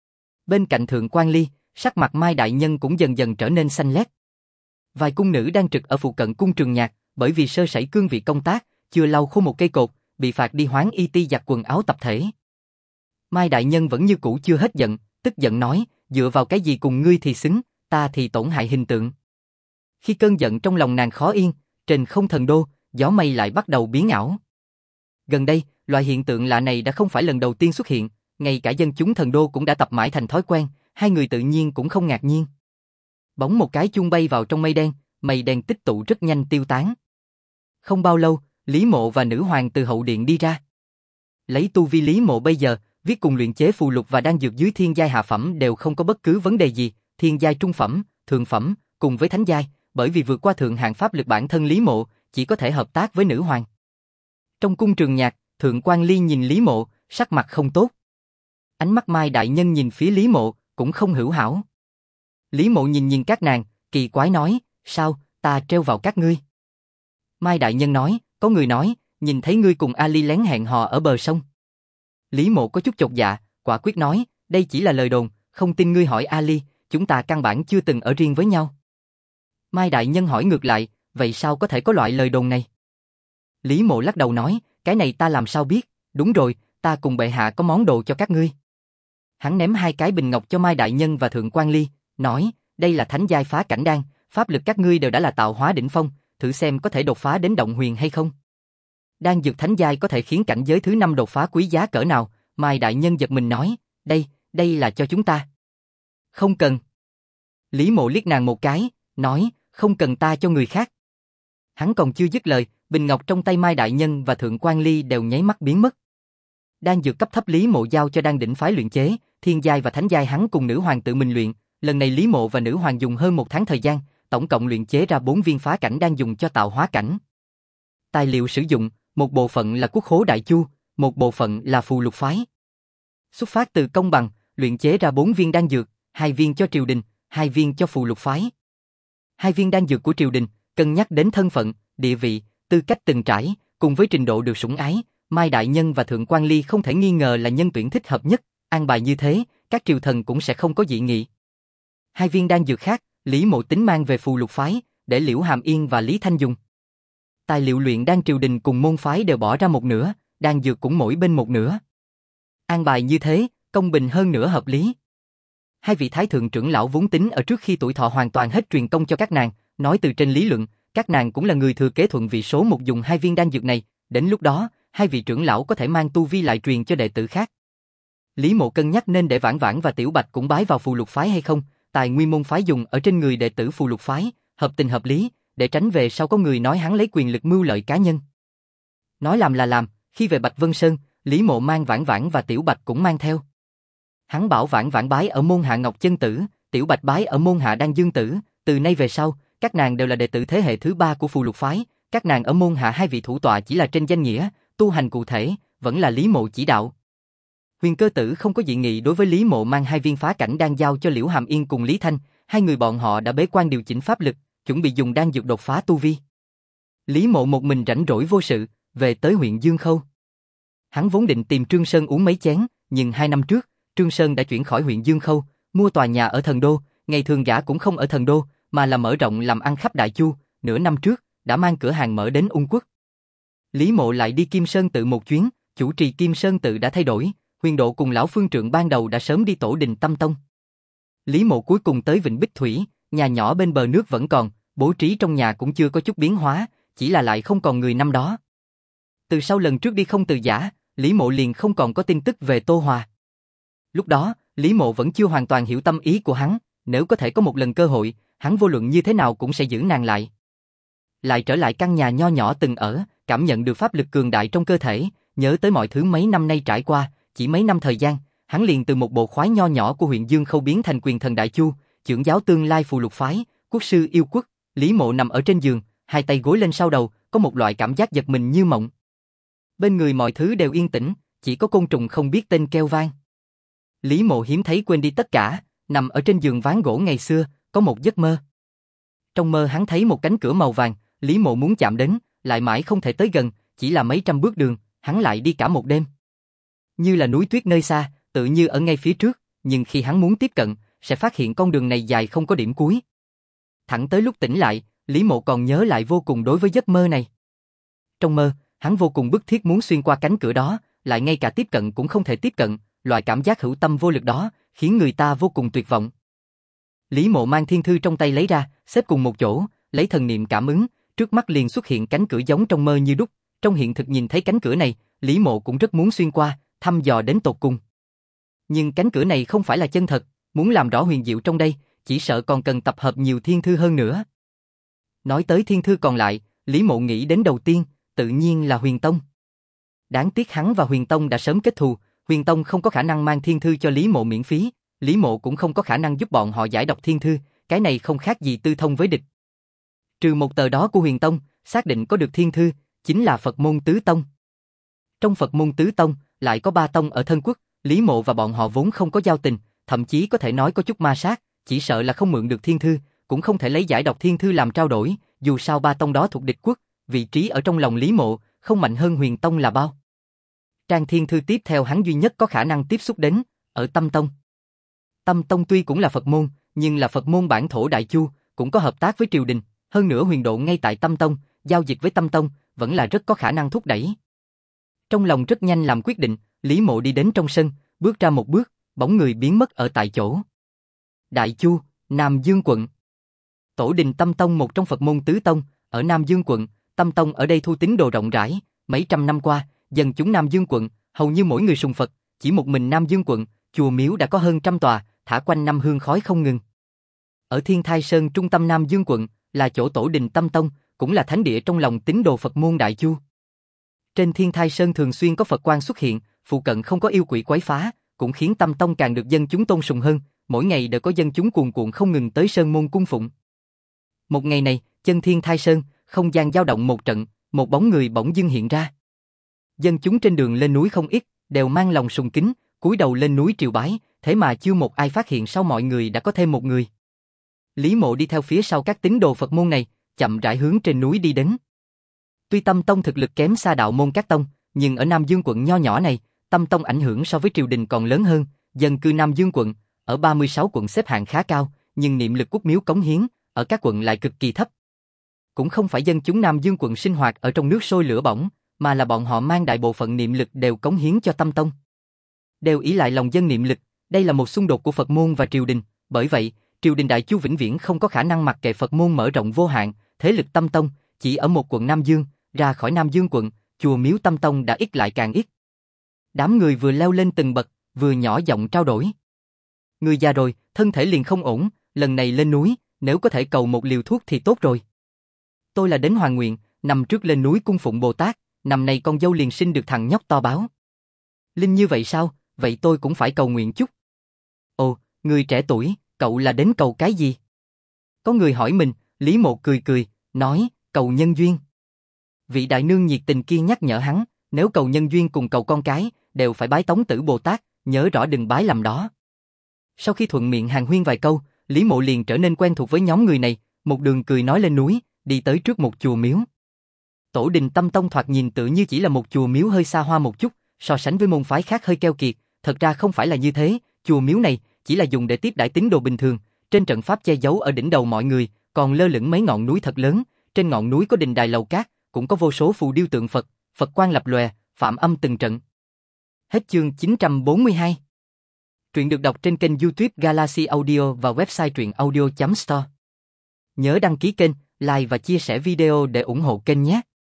Bên cạnh thượng quan Ly, sắc mặt Mai đại nhân cũng dần dần trở nên xanh lét. Vài cung nữ đang trực ở phụ cận cung Trường Nhạc, bởi vì sơ sẩy cương vị công tác, chưa lau khô một cây cột, bị phạt đi hoán y ti giặt quần áo tập thể. Mai đại nhân vẫn như cũ chưa hết giận, tức giận nói, dựa vào cái gì cùng ngươi thì xứng, ta thì tổn hại hình tượng. Khi cơn giận trong lòng nàng khó yên, trên không Thần Đô, gió mây lại bắt đầu biến ảo. Gần đây, loại hiện tượng lạ này đã không phải lần đầu tiên xuất hiện, ngay cả dân chúng Thần Đô cũng đã tập mãi thành thói quen, hai người tự nhiên cũng không ngạc nhiên. Bỗng một cái chuông bay vào trong mây đen tích tụ rất nhanh tiêu tán. Không bao lâu, Lý Mộ và nữ hoàng từ hậu điện đi ra. Lấy tu vi Lý Mộ bây giờ, viết cùng luyện chế phù lục và đan dược dưới thiên giai hạ phẩm đều không có bất cứ vấn đề gì, thiên giai trung phẩm, thượng phẩm, cùng với thánh giai, bởi vì vượt qua thượng hạng pháp lực bản thân Lý Mộ, chỉ có thể hợp tác với nữ hoàng. Trong cung Trường Nhạc, thượng quan Ly nhìn Lý Mộ, sắc mặt không tốt. Ánh mắt Mai đại nhân nhìn phía Lý Mộ, cũng không hữu hảo. Lý Mộ nhìn các nàng, kỳ quái nói, sao, ta treo vào các ngươi. Mai đại nhân nói, có người nói, nhìn thấy ngươi cùng Ali lén hẹn hò ở bờ sông. Lý Mộ có chút chột dạ, quả quyết nói, đây chỉ là lời đồn, không tin ngươi hỏi Ali, chúng ta căn bản chưa từng ở riêng với nhau. Mai đại nhân hỏi ngược lại, vậy sao có thể có loại lời đồn này? Lý Mộ lắc đầu nói, cái này ta làm sao biết, đúng rồi, ta cùng bệ hạ có món đồ cho các ngươi. Hắn ném 2 cái bình ngọc cho Mai Đại Nhân và Thượng Quan Ly, nói, đây là thánh giai phá cảnh đan, pháp lực các ngươi đều đã là tạo hóa đỉnh phong, thử xem có thể đột phá đến động huyền hay không. Đan dược thánh giai có thể khiến cảnh giới thứ 5 đột phá quý giá cỡ nào, Mai Đại Nhân giật mình nói, đây là cho chúng ta. Không cần. Lý Mộ liếc nàng một cái, nói, không cần ta cho người khác. Hắn còn chưa dứt lời, bình ngọc trong tay Mai Đại Nhân và Thượng Quan Ly đều nháy mắt biến mất. Đan dược cấp thấp Lý Mộ giao cho Đan đỉnh phái luyện chế, thiên giai và thánh giai hắn cùng nữ hoàng tự mình luyện, lần này Lý Mộ và nữ hoàng dùng hơn 1 tháng thời gian, tổng cộng luyện chế ra 4 viên phá cảnh đang dùng cho tạo hóa cảnh. Tài liệu sử dụng, một bộ phận là quốc khố Đại Chu, một bộ phận là phù lục phái. Xuất phát từ công bằng, luyện chế ra 4 viên đan dược, 2 viên cho triều đình, 2 viên cho phù lục phái. 2 viên đan dược của triều đình, cân nhắc đến thân phận, địa vị, tư cách từng trải, cùng với trình độ được sủng ái, Mai Đại Nhân và Thượng Quan Ly không thể nghi ngờ là nhân tuyển thích hợp nhất, an bài như thế, các triều thần cũng sẽ không có dị nghị. 2 viên đan dược khác, Lý Mộ tính mang về phù lục phái, để Liễu Hàm Yên và Lý Thanh dùng. Tài liệu luyện đan triều đình cùng môn phái đều bỏ ra một nửa, đan dược cũng mỗi bên một nửa. An bài như thế, công bình hơn nữa hợp lý. 2 vị thái thượng trưởng lão vốn tính ở trước khi tuổi thọ hoàn toàn hết truyền công cho các nàng, nói từ trên lý luận, các nàng cũng là người thừa kế thuận vị số 1 dùng 2 viên đan dược này, đến lúc đó, 2 vị trưởng lão có thể mang tu vi lại truyền cho đệ tử khác. Lý Mộ cân nhắc nên để Vãn Vãn và Tiểu Bạch cũng bái vào phù lục phái hay không, tài nguyên môn phái dùng ở trên người đệ tử phù lục phái, hợp tình hợp lý, để tránh về sau có người nói hắn lấy quyền lực mưu lợi cá nhân. Nói làm là làm, khi về Bạch Vân Sơn, Lý Mộ mang Vãn Vãn và Tiểu Bạch cũng mang theo. Hắn bảo Vãn Vãn bái ở môn hạ Ngọc Chân Tử, Tiểu Bạch bái ở môn hạ Đan Dương Tử, từ nay về sau, các nàng đều là đệ tử thế hệ thứ 3 của phù lục phái, các nàng ở môn hạ 2 vị thủ tọa chỉ là trên danh nghĩa, tu hành cụ thể, vẫn là Lý Mộ chỉ đạo. Huyền Cơ Tử không có dị nghị đối với Lý Mộ mang 2 viên phá cảnh đan giao cho Liễu Hàm Yên cùng Lý Thanh, 2 người bọn họ đã bế quan điều chỉnh pháp lực, chuẩn bị dùng đan dược đột phá tu vi. Lý Mộ một mình rảnh rỗi vô sự, về tới huyện Dương Khâu. Hắn vốn định tìm Trương Sơn uống mấy chén, nhưng 2 năm trước, Trương Sơn đã chuyển khỏi huyện Dương Khâu, mua tòa nhà ở Thần Đô, ngày thường gã cũng không ở Thần Đô, mà là mở rộng làm ăn khắp Đại Chu, nửa năm trước, đã mang cửa hàng mở đến Ung Quốc. Lý Mộ lại đi Kim Sơn Tự một chuyến, chủ trì Kim Sơn Tự đã thay đổi, Huyền Độ cùng lão phương trượng ban đầu đã sớm đi tổ đình Tâm Tông. Lý Mộ cuối cùng tới Vịnh Bích Thủy, nhà nhỏ bên bờ nước vẫn còn, bố trí trong nhà cũng chưa có chút biến hóa, chỉ là lại không còn người năm đó. Từ sau lần trước đi không từ giã, Lý Mộ liền không còn có tin tức về Tô Hòa. Lúc đó, Lý Mộ vẫn chưa hoàn toàn hiểu tâm ý của hắn, nếu có thể có một lần cơ hội, hắn vô luận như thế nào cũng sẽ giữ nàng lại. Lại trở lại căn nhà nho nhỏ từng ở, cảm nhận được pháp lực cường đại trong cơ thể, nhớ tới mọi thứ mấy năm nay trải qua, chỉ mấy năm thời gian, hắn liền từ một bộ khoái nho nhỏ của huyện Dương Khâu biến thành quyền thần Đại Chu, trưởng giáo tương lai phù lục phái, quốc sư yêu quốc. Lý Mộ nằm ở trên giường, 2 tay gối lên sau đầu, có một loại cảm giác giật mình như mộng. Bên người mọi thứ đều yên tĩnh, chỉ có côn trùng không biết tên kêu vang. Lý Mộ hiếm thấy quên đi tất cả, nằm ở trên giường ván gỗ ngày xưa, có một giấc mơ. Trong mơ hắn thấy một cánh cửa màu vàng, Lý Mộ muốn chạm đến, lại mãi không thể tới gần, chỉ là mấy trăm bước đường, hắn lại đi cả một đêm. Như là núi tuyết nơi xa, tự như ở ngay phía trước, nhưng khi hắn muốn tiếp cận, sẽ phát hiện con đường này dài không có điểm cuối. Thẳng tới lúc tỉnh lại, Lý Mộ còn nhớ lại vô cùng đối với giấc mơ này. Trong mơ, hắn vô cùng bức thiết muốn xuyên qua cánh cửa đó, lại ngay cả tiếp cận cũng không thể tiếp cận, loại cảm giác hữu tâm vô lực đó, khiến người ta vô cùng tuyệt vọng. Lý Mộ mang thiên thư trong tay lấy ra, xếp cùng một chỗ, lấy thần niệm cảm ứng, trước mắt liền xuất hiện cánh cửa giống trong mơ như đúc. Trong hiện thực nhìn thấy cánh cửa này, Lý Mộ cũng rất muốn xuyên qua, thăm dò đến tột cùng. Nhưng cánh cửa này không phải là chân thật, muốn làm rõ huyền diệu trong đây, chỉ sợ còn cần tập hợp nhiều thiên thư hơn nữa. Nói tới thiên thư còn lại, Lý Mộ nghĩ đến đầu tiên, tự nhiên là Huyền Tông. Đáng tiếc hắn và Huyền Tông đã sớm kết thù, Huyền Tông không có khả năng mang thiên thư cho Lý Mộ miễn phí, Lý Mộ cũng không có khả năng giúp bọn họ giải đọc thiên thư, cái này không khác gì tư thông với địch. Trừ một tờ đó của Huyền Tông, xác định có được thiên thư, chính là Phật môn tứ tông. Trong Phật môn tứ tông, lại có 3 tông ở thân quốc, Lý Mộ và bọn họ vốn không có giao tình, thậm chí có thể nói có chút ma sát, chỉ sợ là không mượn được thiên thư, cũng không thể lấy giải đọc thiên thư làm trao đổi, dù sao 3 tông đó thuộc địch quốc, vị trí ở trong lòng Lý Mộ, không mạnh hơn Huyền Tông là bao. Trang thiên thư tiếp theo hắn duy nhất có khả năng tiếp xúc đến, ở Tâm Tông. Tâm Tông tuy cũng là Phật môn, nhưng là Phật môn bản thổ Đại Chu, cũng có hợp tác với triều đình, hơn nữa Huyền Độ ngay tại Tâm Tông, giao dịch với Tâm Tông, vẫn là rất có khả năng thúc đẩy. Trong lòng rất nhanh làm quyết định, Lý Mộ đi đến trong sân, bước ra một bước, bóng người biến mất ở tại chỗ. Đại Chu, Nam Dương quận. Tổ đình Tâm Tông, một trong Phật môn tứ tông, ở Nam Dương quận. Tâm Tông ở đây thu tín đồ rộng rãi, mấy trăm năm qua, dân chúng Nam Dương quận, hầu như mỗi người sùng Phật, chỉ một mình Nam Dương quận, chùa miếu đã có hơn trăm tòa, thả quanh năm hương khói không ngừng. Ở Thiên Thai Sơn trung tâm Nam Dương quận, là chỗ tổ đình Tâm Tông, cũng là thánh địa trong lòng tín đồ Phật môn Đại Chu. Trên Thiên Thai Sơn thường xuyên có Phật quang xuất hiện, phụ cận không có yêu quỷ quấy phá, cũng khiến Tâm Tông càng được dân chúng tôn sùng hơn, mỗi ngày đều có dân chúng cuồn cuộn không ngừng tới sơn môn cung phụng. Một ngày này, chân Thiên Thai Sơn, không gian dao động một trận, một bóng người bỗng dưng hiện ra. Dân chúng trên đường lên núi không ít, đều mang lòng sùng kính, cúi đầu lên núi triều bái, thế mà chưa một ai phát hiện sau mọi người đã có thêm một người. Lý Mộ đi theo phía sau các tín đồ Phật môn này, chậm rãi hướng trên núi đi đến. Tuy Tâm Tông thực lực kém xa đạo môn các tông, nhưng ở Nam Dương quận nho nhỏ này, Tâm Tông ảnh hưởng so với triều đình còn lớn hơn. Dân cư Nam Dương quận, ở 36 quận xếp hạng khá cao, nhưng niệm lực quốc miếu cống hiến, ở các quận lại cực kỳ thấp. Cũng không phải dân chúng Nam Dương quận sinh hoạt ở trong nước sôi lửa bỏng, mà là bọn họ mang đại bộ phận niệm lực đều cống hiến cho Tâm Tông. Đều ỷ lại lòng dân niệm lực, đây là một xung đột của Phật môn và triều đình, bởi vậy, triều đình Đại Chu vĩnh viễn không có khả năng mặc kệ Phật môn mở rộng vô hạn, thế lực Tâm Tông chỉ ở một quận Nam Dương, ra khỏi Nam Dương quận, chùa miếu Tâm Tông đã ít lại càng ít. Đám người vừa leo lên từng bậc, vừa nhỏ giọng trao đổi. Người già rồi, thân thể liền không ổn, lần này lên núi, nếu có thể cầu một liều thuốc thì tốt rồi. Tôi là đến hoàn nguyện, năm trước lên núi cung phụng Bồ Tát, năm nay con dâu liền sinh được thằng nhóc to báo. Linh như vậy sao, vậy tôi cũng phải cầu nguyện chút. Ồ, người trẻ tuổi, cậu là đến cầu cái gì? Có người hỏi mình, Lý Mộ cười cười, nói, cầu nhân duyên. Vị đại nương nhiệt tình kia nhắc nhở hắn, nếu cầu nhân duyên cùng cầu con cái, đều phải bái Tống Tử Bồ Tát, nhớ rõ đừng bái lầm đó. Sau khi thuận miệng hàn huyên vài câu, Lý Mộ liền trở nên quen thuộc với nhóm người này, một đường cười nói lên núi, đi tới trước một chùa miếu. Tổ đình Tâm Tông thoạt nhìn tự như chỉ là một chùa miếu hơi xa hoa một chút, so sánh với môn phái khác hơi keo kiệt, thật ra không phải là như thế, chùa miếu này chỉ là dùng để tiếp đãi tín đồ bình thường, trên trận pháp che giấu ở đỉnh đầu mọi người, còn lơ lửng mấy ngọn núi thật lớn, trên ngọn núi có đình đài lầu cát, cũng có vô số phù điêu tượng Phật, Phật quang lập lòe, phạm âm từng trận. Hết chương 942. Truyện được đọc trên kênh YouTube Galaxy Audio và website truyệnaudio.store. Nhớ đăng ký kênh, like và chia sẻ video để ủng hộ kênh nhé.